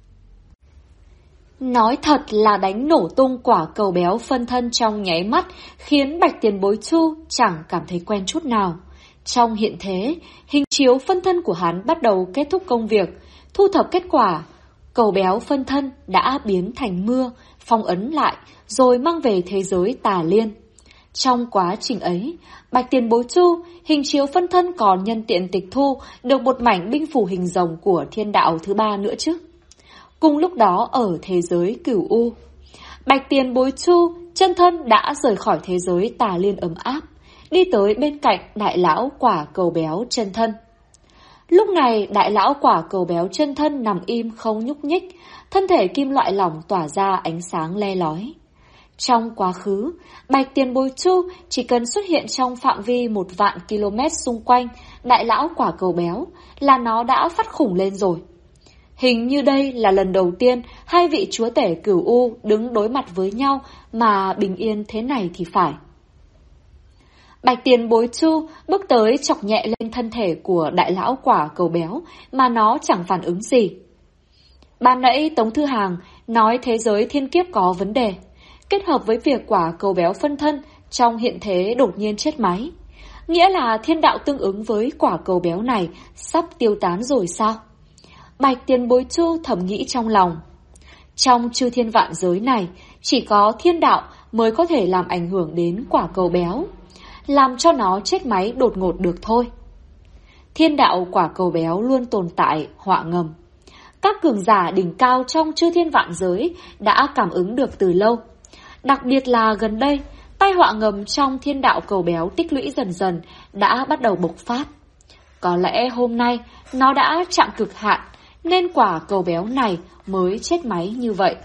Nói thật là đánh nổ tung quả cầu béo phân thân trong nháy mắt khiến Bạch Tiền Bối Chu chẳng cảm thấy quen chút nào. Trong hiện thế, hình chiếu phân thân của hắn bắt đầu kết thúc công việc, thu thập kết quả. Cầu béo phân thân đã biến thành mưa, phong ấn lại, rồi mang về thế giới tà liên. Trong quá trình ấy, Bạch Tiền Bối Chu, hình chiếu phân thân còn nhân tiện tịch thu được một mảnh binh phủ hình rồng của thiên đạo thứ ba nữa chứ. Cùng lúc đó ở thế giới cửu u, Bạch Tiền Bối Chu chân thân đã rời khỏi thế giới tà liên ấm áp, đi tới bên cạnh đại lão quả cầu béo chân thân. Lúc này đại lão quả cầu béo chân thân nằm im không nhúc nhích, thân thể kim loại lỏng tỏa ra ánh sáng le lói. Trong quá khứ, Bạch Tiền Bối Chu chỉ cần xuất hiện trong phạm vi 1.000.000 km xung quanh đại lão quả cầu béo là nó đã phát khủng lên rồi. Hình như đây là lần đầu tiên hai vị chúa tể cửu u đứng đối mặt với nhau mà bình yên thế này thì phải. Bạch Tiền Bối Chu bước tới chọc nhẹ lên thân thể của đại lão quả cầu béo mà nó chẳng phản ứng gì. Ban nãy Tống Thư Hàng nói thế giới thiên kiếp có vấn đề, kết hợp với việc quả cầu béo phân thân trong hiện thế đột nhiên chết máy. Nghĩa là thiên đạo tương ứng với quả cầu béo này sắp tiêu tán rồi sao? Bạch Tiền Bối Chu thầm nghĩ trong lòng. Trong chư thiên vạn giới này, chỉ có thiên đạo mới có thể làm ảnh hưởng đến quả cầu béo, làm cho nó chết máy đột ngột được thôi. Thiên đạo quả cầu béo luôn tồn tại họa ngầm. Các cường giả đỉnh cao trong chư thiên vạn giới đã cảm ứng được từ lâu. Đặc biệt là gần đây, tai họa ngầm trong thiên đạo cầu béo tích lũy dần dần đã bắt đầu bộc phát. Có lẽ hôm nay nó đã chạm cực hạn, nên quả cầu béo này mới chết máy như vậy.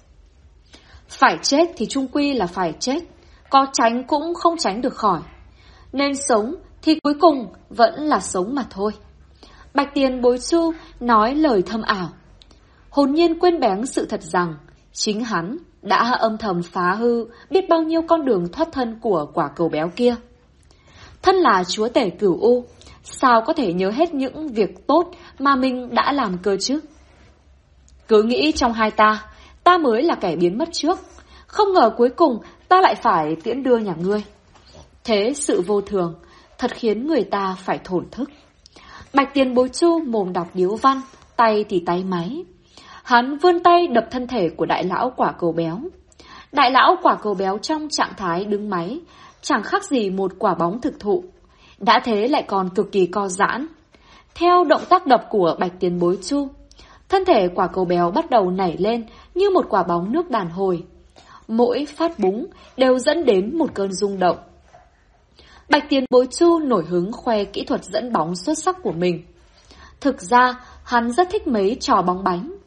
Phải chết thì chung quy là phải chết, có tránh cũng không tránh được khỏi. Nên sống thì cuối cùng vẫn là sống mà thôi. Bạch Tiền Bối Chu nói lời thâm ảo, hồn nhiên quên bén sự thật rằng chính hắn đã âm thầm phá hư biết bao nhiêu con đường thoát thân của quả cầu béo kia. Thân là chúa tể cửu u, sao có thể nhớ hết những việc tốt mà mình đã làm cơ chứ? Cứ nghĩ trong hai ta mới là kẻ biến mất trước, không ngờ cuối cùng ta lại phải tiễn đưa nhà ngươi. Thế sự vô thường thật khiến người ta phải thổn thức. Bạch Tiền Bối Chu mồm đọc điếu văn, tay thì tay máy. Hắn vươn tay đập thân thể của đại lão quả cầu béo. Đại lão quả cầu béo trong trạng thái đứng máy, chẳng khác gì một quả bóng thực thụ. Đã thế lại còn cực kỳ co giãn. Theo động tác đập của Bạch Tiền Bối Chu, thân thể quả cầu béo bắt đầu nảy lên như một quả bóng nước đàn hồi. Mỗi phát búng đều dẫn đến một cơn rung động. Bạch Tiền Bối Chu nổi hứng khoe kỹ thuật dẫn bóng xuất sắc của mình. Thực ra, hắn rất thích mấy trò bóng bánh.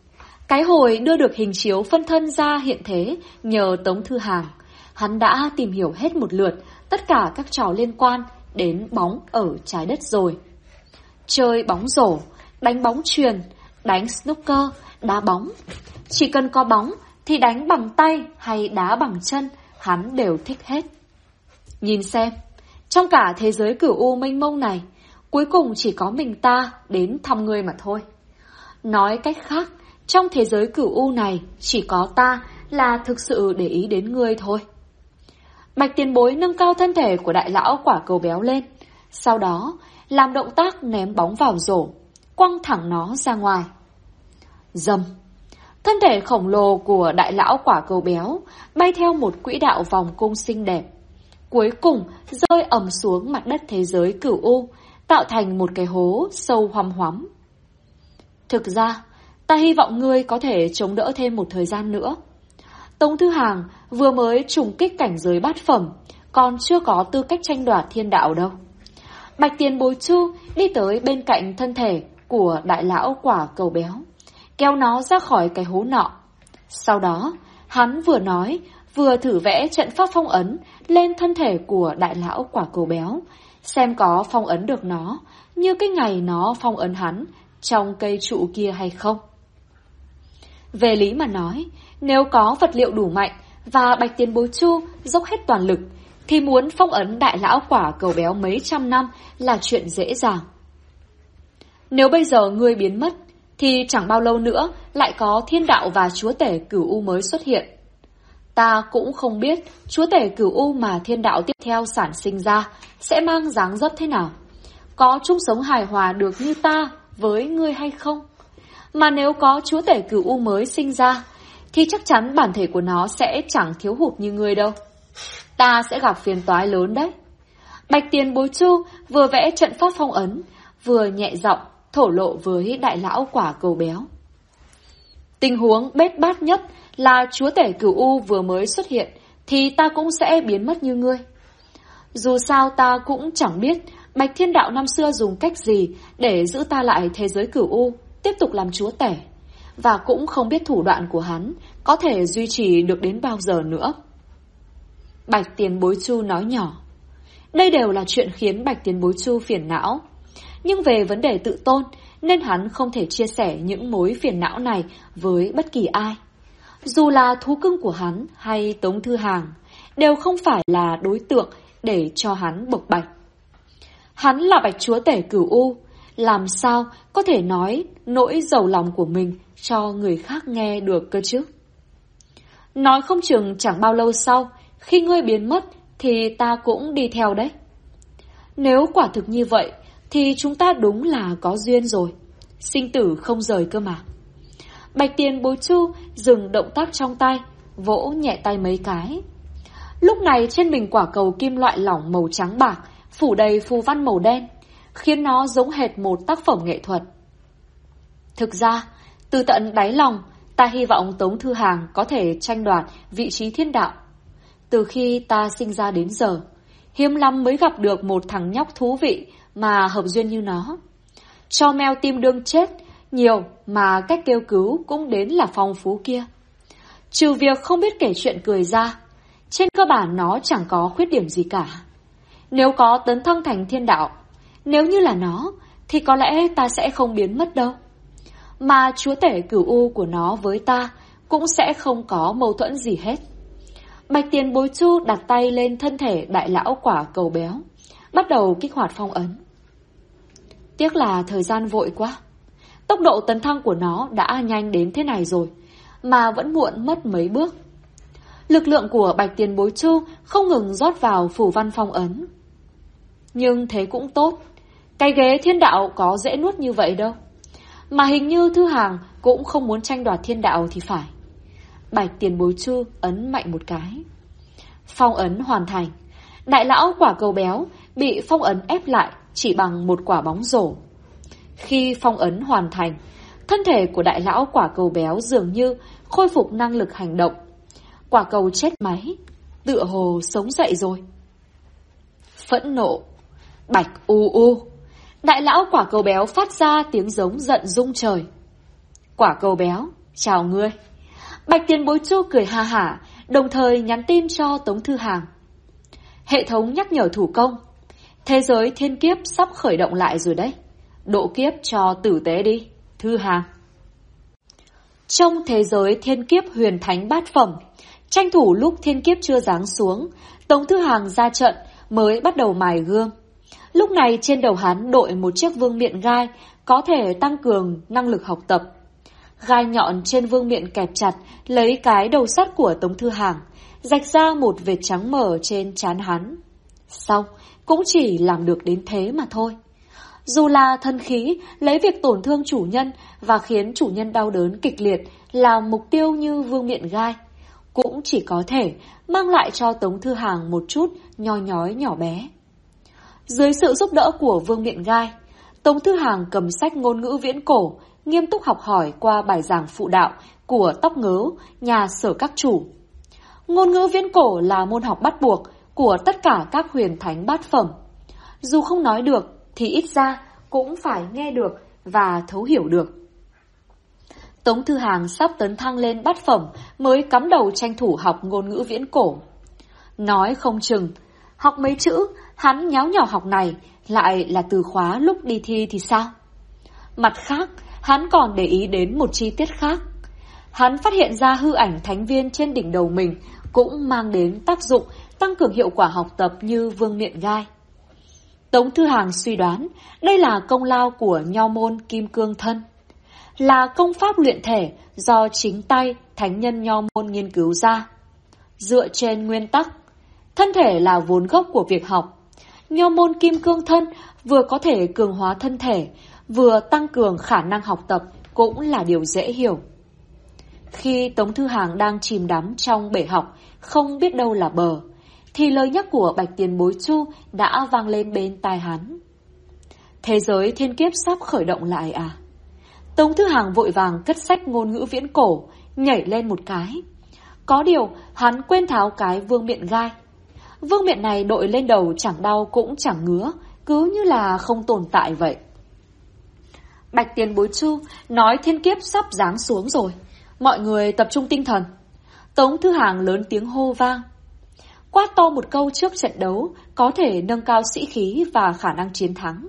Cái hồi đưa được hình chiếu phân thân ra hiện thế nhờ Tống Thư Hàng, hắn đã tìm hiểu hết một lượt tất cả các trò liên quan đến bóng ở trái đất rồi. Chơi bóng rổ, đánh bóng chuyền, đánh snooker, đá bóng. Chỉ cần có bóng thì đánh bằng tay hay đá bằng chân, hắn đều thích hết. Nhìn xem, trong cả thế giới cửu u mênh mông này, cuối cùng chỉ có mình ta đến thăm ngươi mà thôi. Nói cách khác, trong thế giới cửu u này chỉ có ta là thực sự để ý đến ngươi thôi. Bạch Tiền Bối nâng cao thân thể của đại lão quả cầu béo lên, sau đó làm động tác ném bóng vào rổ, quăng thẳng nó ra ngoài. Rầm! Thân thể khổng lồ của đại lão quả cầu béo bay theo một quỹ đạo vòng cung xinh đẹp, cuối cùng rơi ầm xuống mặt đất thế giới cửu u, tạo thành một cái hố sâu hoăm hoắm. Thực ra, ta hy vọng ngươi có thể chống đỡ thêm một thời gian nữa. Tống Thư Hàng vừa mới trùng kích cảnh giới bát phẩm, còn chưa có tư cách tranh đoạt thiên đạo đâu. Bạch Tiền Bối Chu đi tới bên cạnh thân thể của đại lão quả cầu béo, kéo nó ra khỏi cái hố nọ. Sau đó, hắn vừa nói, vừa thử vẽ trận pháp phong ấn lên thân thể của đại lão quả cầu béo, xem có phong ấn được nó, như cái ngày nó phong ấn hắn trong cây trụ kia hay không. Về lý mà nói, nếu có vật liệu đủ mạnh và Bạch Tiền Bối Chu dốc hết toàn lực, thì muốn phong ấn đại lão quả cầu béo mấy trăm năm là chuyện dễ dàng. Nếu bây giờ ngươi biến mất, thì chẳng bao lâu nữa lại có thiên đạo và chúa tể cửu u mới xuất hiện. Ta cũng không biết chúa tể cửu u mà thiên đạo tiếp theo sản sinh ra sẽ mang dáng dấp thế nào, có chung sống hài hòa được như ta với ngươi hay không. Mà nếu có chúa tể cửu u mới sinh ra, thì chắc chắn bản thể của nó sẽ chẳng thiếu hụt như ngươi đâu. Ta sẽ gặp phiền toái lớn đấy. Bạch Tiền Bối Chu vừa vẽ trận pháp phong ấn, vừa nhẹ giọng thổ lộ với đại lão quả cầu béo. Tình huống bết bát nhất là chúa tể cửu u vừa mới xuất hiện, thì ta cũng sẽ biến mất như ngươi. Dù sao ta cũng chẳng biết Bạch Thiên Đạo năm xưa dùng cách gì để giữ ta lại thế giới cửu u, tiếp tục làm chúa tể, và cũng không biết thủ đoạn của hắn có thể duy trì được đến bao giờ nữa. Bạch Tiền Bối Chu nói nhỏ. Đây đều là chuyện khiến Bạch Tiền Bối Chu phiền não. Nhưng về vấn đề tự tôn, nên hắn không thể chia sẻ những mối phiền não này với bất kỳ ai. Dù là thú cưng của hắn hay Tống Thư Hàng, đều không phải là đối tượng để cho hắn bộc bạch. Hắn là Bạch Chúa Tể Cửu U, làm sao có thể nói nỗi dầu lòng của mình cho người khác nghe được cơ chứ? Nói không chừng chẳng bao lâu sau, khi ngươi biến mất thì ta cũng đi theo đấy. Nếu quả thực như vậy thì chúng ta đúng là có duyên rồi, sinh tử không rời cơ mà. Bạch Tiền Bối Chu dừng động tác trong tay, vỗ nhẹ tay mấy cái. Lúc này trên mình quả cầu kim loại lỏng màu trắng bạc phủ đầy phù văn màu đen, khiến nó giống hệt một tác phẩm nghệ thuật. Thực ra, từ tận đáy lòng, ta hy vọng Tống Thư Hàng có thể tranh đoạt vị trí thiên đạo. Từ khi ta sinh ra đến giờ, hiếm lắm mới gặp được một thằng nhóc thú vị mà hợp duyên như nó. Cho mèo tim đương chết, nhiều mà cách kêu cứu cũng đến là phong phú kia. Trừ việc không biết kể chuyện cười ra, trên cơ bản nó chẳng có khuyết điểm gì cả. Nếu có tấn thăng thành thiên đạo, nếu như là nó, thì có lẽ ta sẽ không biến mất đâu. Mà chúa tể cửu u của nó với ta cũng sẽ không có mâu thuẫn gì hết. Bạch Tiền Bối Chu đặt tay lên thân thể đại lão quả cầu béo, bắt đầu kích hoạt phong ấn. Tiếc là thời gian vội quá. Tốc độ tấn thăng của nó đã nhanh đến thế này rồi, mà vẫn muộn mất mấy bước. Lực lượng của Bạch Tiền Bối Chu không ngừng rót vào phù văn phong ấn. Nhưng thế cũng tốt, cái ghế thiên đạo có dễ nuốt như vậy đâu. Mà hình như Thư Hàng cũng không muốn tranh đoạt thiên đạo thì phải. Bạch Tiền Bối Chu ấn mạnh một cái. Phong ấn hoàn thành. Đại lão quả cầu béo bị phong ấn ép lại chỉ bằng một quả bóng rổ. Khi phong ấn hoàn thành, thân thể của đại lão quả cầu béo dường như khôi phục năng lực hành động. Quả cầu chết máy, tựa hồ sống dậy rồi. Phẫn nộ. Bạch u u. Đại lão quả cầu béo phát ra tiếng giống giận rung trời. Quả cầu béo, Chào ngươi. Bạch tiền bối Chu cười ha hả, đồng thời nhắn tin cho Tống Thư Hàng. Hệ thống nhắc nhở thủ công. Thế giới thiên kiếp sắp khởi động lại rồi đấy. Độ kiếp cho tử tế đi, Thư Hàng. Trong thế giới thiên kiếp huyền thánh bát phẩm, tranh thủ lúc thiên kiếp chưa giáng xuống, Tống Thư Hàng ra trận mới bắt đầu mài gương. Lúc này trên đầu hắn đội một chiếc vương miện gai có thể tăng cường năng lực học tập. Gai nhọn trên vương miện kẹp chặt lấy cái đầu sắt của Tống Thư Hàng, rạch ra một vệt trắng mờ trên trán hắn. Xong, cũng chỉ làm được đến thế mà thôi. Dù là thân khí lấy việc tổn thương chủ nhân và khiến chủ nhân đau đớn kịch liệt là mục tiêu như vương miện gai, cũng chỉ có thể mang lại cho Tống Thư Hàng một chút nho nhói nhỏ bé. Dưới sự giúp đỡ của vương miện gai, Tống Thư Hàng cầm sách ngôn ngữ viễn cổ, nghiêm túc học hỏi qua bài giảng phụ đạo của Tóc Ngớ, nhà Sở Các Chủ. Ngôn ngữ viễn cổ là môn học bắt buộc của tất cả các huyền thánh bát phẩm. Dù không nói được thì ít ra cũng phải nghe được và thấu hiểu được. Tống Thư Hàng sắp tấn thăng lên bát phẩm mới cắm đầu tranh thủ học ngôn ngữ viễn cổ. Nói không chừng, học mấy chữ hắn nháo nhào học này lại là từ khóa lúc đi thi thì sao? Mặt khác, hắn còn để ý đến một chi tiết khác. Hắn phát hiện ra hư ảnh thánh viên trên đỉnh đầu mình cũng mang đến tác dụng tăng cường hiệu quả học tập như vương miện gai. Tống Thư Hàng suy đoán đây là công lao của nho môn Kim Cương Thân, là công pháp luyện thể do chính tay thánh nhân nho môn nghiên cứu ra. Dựa trên nguyên tắc, thân thể là vốn gốc của việc học, nho môn Kim Cương Thân vừa có thể cường hóa thân thể, vừa tăng cường khả năng học tập cũng là điều dễ hiểu. Khi Tống Thư Hàng đang chìm đắm trong bể học, không biết đâu là bờ, thì lời nhắc của Bạch Tiền Bối Chu đã vang lên bên tai hắn. Thế giới thiên kiếp sắp khởi động lại à? Tống Thư Hàng vội vàng cất sách ngôn ngữ viễn cổ, nhảy lên một cái. Có điều, hắn quên tháo cái vương miện gai. Vương miện này đội lên đầu chẳng đau cũng chẳng ngứa, cứ như là không tồn tại vậy. Bạch Tiền Bối Chu nói thiên kiếp sắp giáng xuống rồi. Mọi người tập trung tinh thần. Tống Thư Hàng lớn tiếng hô vang. Quát to một câu trước trận đấu có thể nâng cao sĩ khí và khả năng chiến thắng.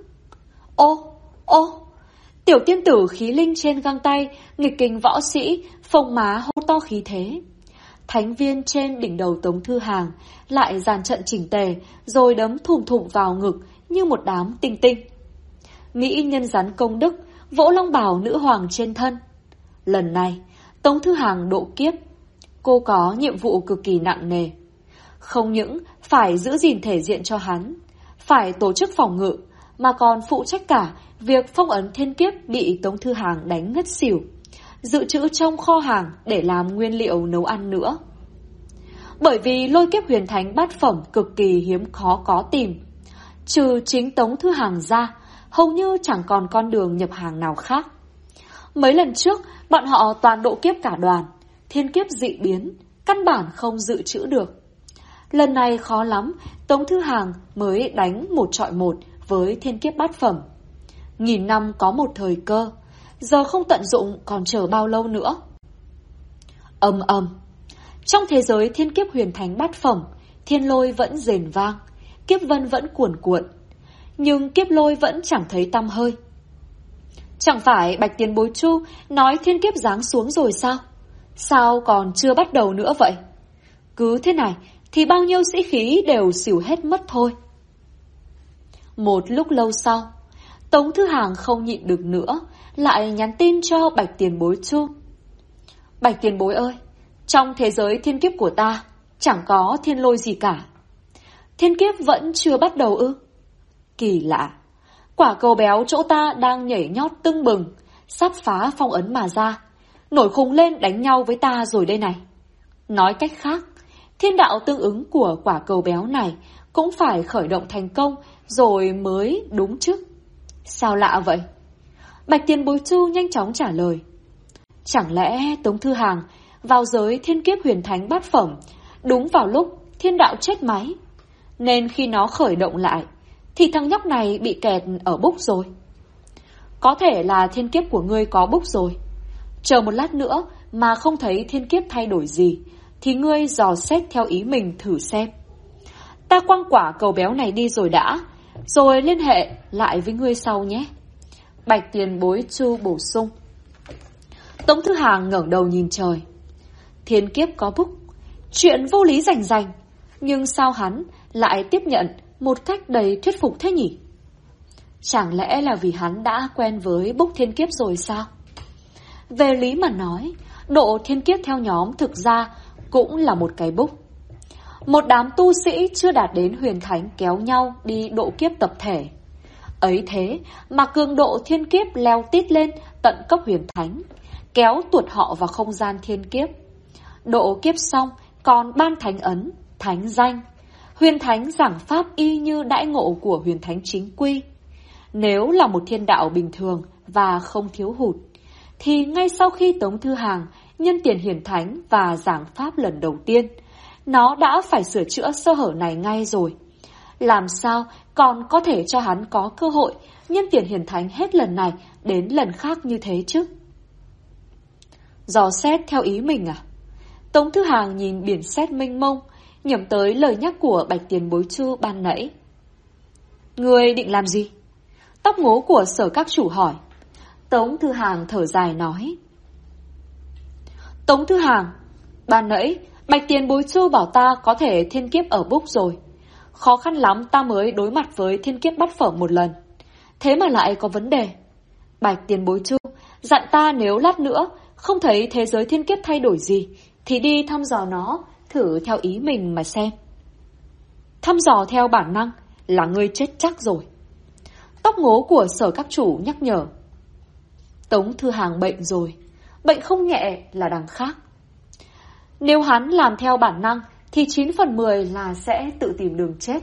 Ô! Tiểu tiên tử khí linh trên găng tay, nghịch kình võ sĩ, phồng má hô to khí thế. Thánh viên trên đỉnh đầu Tống Thư Hàng lại dàn trận chỉnh tề, rồi đấm thùm thụm vào ngực như một đám tinh tinh. Mỹ nhân rắn công đức, vỗ long bào nữ hoàng trên thân. Lần này, Tống Thư Hàng độ kiếp. Cô có nhiệm vụ cực kỳ nặng nề. Không những phải giữ gìn thể diện cho hắn, phải tổ chức phòng ngự, mà còn phụ trách cả việc phong ấn thiên kiếp bị Tống Thư Hàng đánh ngất xỉu, dự trữ trong kho hàng để làm nguyên liệu nấu ăn nữa. Bởi vì lôi kiếp huyền thánh bát phẩm cực kỳ hiếm khó có tìm, trừ chính Tống Thư Hàng ra, hầu như chẳng còn con đường nhập hàng nào khác. Mấy lần trước, bọn họ toàn độ kiếp cả đoàn, thiên kiếp dị biến, căn bản không dự trữ được. Lần này khó lắm, Tống Thư Hàng mới đánh 1-1 với thiên kiếp bát phẩm. Nghìn năm có một thời cơ, giờ không tận dụng còn chờ bao lâu nữa. Ầm ầm. Trong thế giới thiên kiếp huyền thánh bát phẩm, thiên lôi vẫn rền vang, kiếp vân vẫn cuồn cuộn, nhưng kiếp lôi vẫn chẳng thấy tăm hơi. Chẳng phải Bạch Tiền Bối Chu nói thiên kiếp giáng xuống rồi sao? Sao còn chưa bắt đầu nữa vậy? Cứ thế này thì bao nhiêu sĩ khí đều xỉu hết mất thôi. Một lúc lâu sau, Tống Thư Hàng không nhịn được nữa, lại nhắn tin cho Bạch Tiền Bối Chu. Bạch Tiền Bối ơi, trong thế giới thiên kiếp của ta chẳng có thiên lôi gì cả. Thiên kiếp vẫn chưa bắt đầu ư? Kỳ lạ, quả cầu béo chỗ ta đang nhảy nhót tưng bừng, sắp phá phong ấn mà ra, nổi khùng lên đánh nhau với ta rồi đây này. Nói cách khác, thiên đạo tương ứng của quả cầu béo này cũng phải khởi động thành công rồi mới đúng chứ. Sao lạ vậy? Bạch Tiền Bối Chu nhanh chóng trả lời. Chẳng lẽ Tống Thư Hàng vào giới thiên kiếp huyền thánh bát phẩm đúng vào lúc thiên đạo chết máy, nên khi nó khởi động lại thì thằng nhóc này bị kẹt ở búc rồi. Có thể là thiên kiếp của ngươi có búc rồi. Chờ một lát nữa mà không thấy thiên kiếp thay đổi gì, thì ngươi dò xét theo ý mình thử xem. Ta quăng quả cầu béo này đi rồi đã, rồi liên hệ lại với ngươi sau nhé. Bạch tiền bối Chu bổ sung. Tống Thư Hàng ngẩng đầu nhìn trời. Thiên kiếp có búc, chuyện vô lý rành rành, nhưng sao hắn lại tiếp nhận một cách đầy thuyết phục thế nhỉ? Chẳng lẽ là vì hắn đã quen với búc thiên kiếp rồi sao? Về lý mà nói, độ thiên kiếp theo nhóm thực ra cũng là một cái búc. Một đám tu sĩ chưa đạt đến huyền thánh kéo nhau đi độ kiếp tập thể. Ấy thế mà cường độ thiên kiếp leo tít lên tận cấp huyền thánh, kéo tuột họ vào không gian thiên kiếp. Độ kiếp xong còn ban thánh ấn, thánh danh. Huyền thánh giảng pháp y như đãi ngộ của huyền thánh chính quy. Nếu là một thiên đạo bình thường và không thiếu hụt, thì ngay sau khi Tống Thư Hàng nhân tiền hiển thánh và giảng pháp lần đầu tiên, nó đã phải sửa chữa sơ hở này ngay rồi. Làm sao còn có thể cho hắn có cơ hội nhân tiền hiển thánh hết lần này đến lần khác như thế chứ? Dò xét theo ý mình à? Tống Thư Hàng nhìn biển sét mênh mông, nhẩm tới lời nhắc của Bạch tiền bối Chu ban nãy. Ngươi định làm gì? Tóc ngố của Sở Các Chủ hỏi. Tống Thư Hàng thở dài nói. Tống Thư Hàng, ban nãy Bạch tiền bối Chu bảo ta có thể thiên kiếp ở búc rồi. Khó khăn lắm ta mới đối mặt với thiên kiếp bát phẩm một lần. Thế mà lại có vấn đề. Bạch tiền bối Chu dặn ta nếu lát nữa không thấy thế giới thiên kiếp thay đổi gì thì đi thăm dò nó, thử theo ý mình mà xem. Thăm dò theo bản năng là ngươi chết chắc rồi. Tóc ngố của Sở Các Chủ nhắc nhở. Tống Thư Hàng bệnh rồi, bệnh không nhẹ là đằng khác. Nếu hắn làm theo bản năng thì 9 phần 10 là sẽ tự tìm đường chết.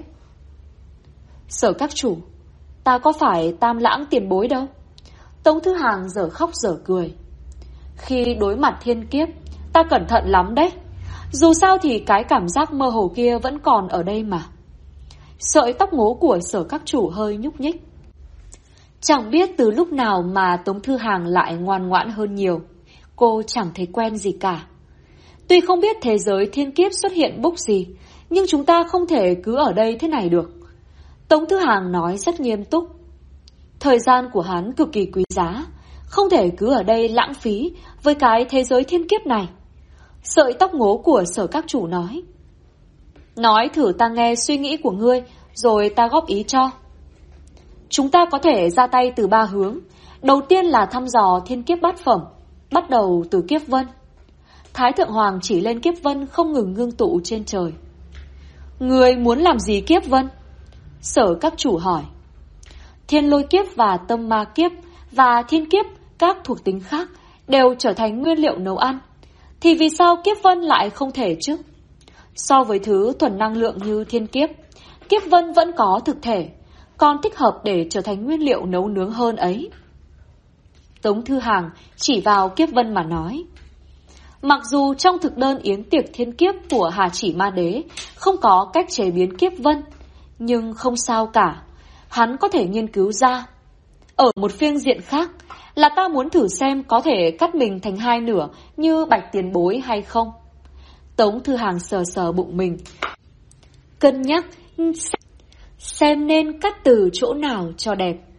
Sở Các Chủ, ta có phải Tam Lãng tiền bối đâu. Tống Thư Hàng dở khóc dở cười. Khi đối mặt thiên kiếp, ta cẩn thận lắm đấy. Dù sao thì cái cảm giác mơ hồ kia vẫn còn ở đây mà. Sợi tóc ngố của Sở Các Chủ hơi nhúc nhích. Chẳng biết từ lúc nào mà Tống Thư Hàng lại ngoan ngoãn hơn nhiều. Cô chẳng thấy quen gì cả. Tuy không biết thế giới thiên kiếp xuất hiện búc gì, nhưng chúng ta không thể cứ ở đây thế này được. Tống Thư Hàng nói rất nghiêm túc. Thời gian của hắn cực kỳ quý giá, không thể cứ ở đây lãng phí với cái thế giới thiên kiếp này. Sợi tóc ngố của Sở Các Chủ nói. Nói thử ta nghe suy nghĩ của ngươi, rồi ta góp ý cho. Chúng ta có thể ra tay từ 3 hướng. Đầu tiên là thăm dò thiên kiếp bát phẩm, bắt đầu từ kiếp vân. Thái Thượng Hoàng chỉ lên kiếp vân không ngừng ngưng tụ trên trời. Ngươi muốn làm gì kiếp vân? Sở Các Chủ hỏi. Thiên lôi kiếp và tâm ma kiếp và thiên kiếp các thuộc tính khác đều trở thành nguyên liệu nấu ăn. Thì vì sao kiếp vân lại không thể chứ? So với thứ thuần năng lượng như thiên kiếp, kiếp vân vẫn có thực thể, còn thích hợp để trở thành nguyên liệu nấu nướng hơn ấy. Tống Thư Hàng chỉ vào kiếp vân mà nói. Mặc dù trong thực đơn yến tiệc thiên kiếp của Hà Chỉ Ma Đế không có cách chế biến kiếp vân, nhưng không sao cả, hắn có thể nghiên cứu ra. Ở một phương diện khác là ta muốn thử xem có thể cắt mình thành 2 nửa như Bạch tiền bối hay không. Tống Thư Hàng sờ sờ bụng mình, cân nhắc xem nên cắt từ chỗ nào cho đẹp.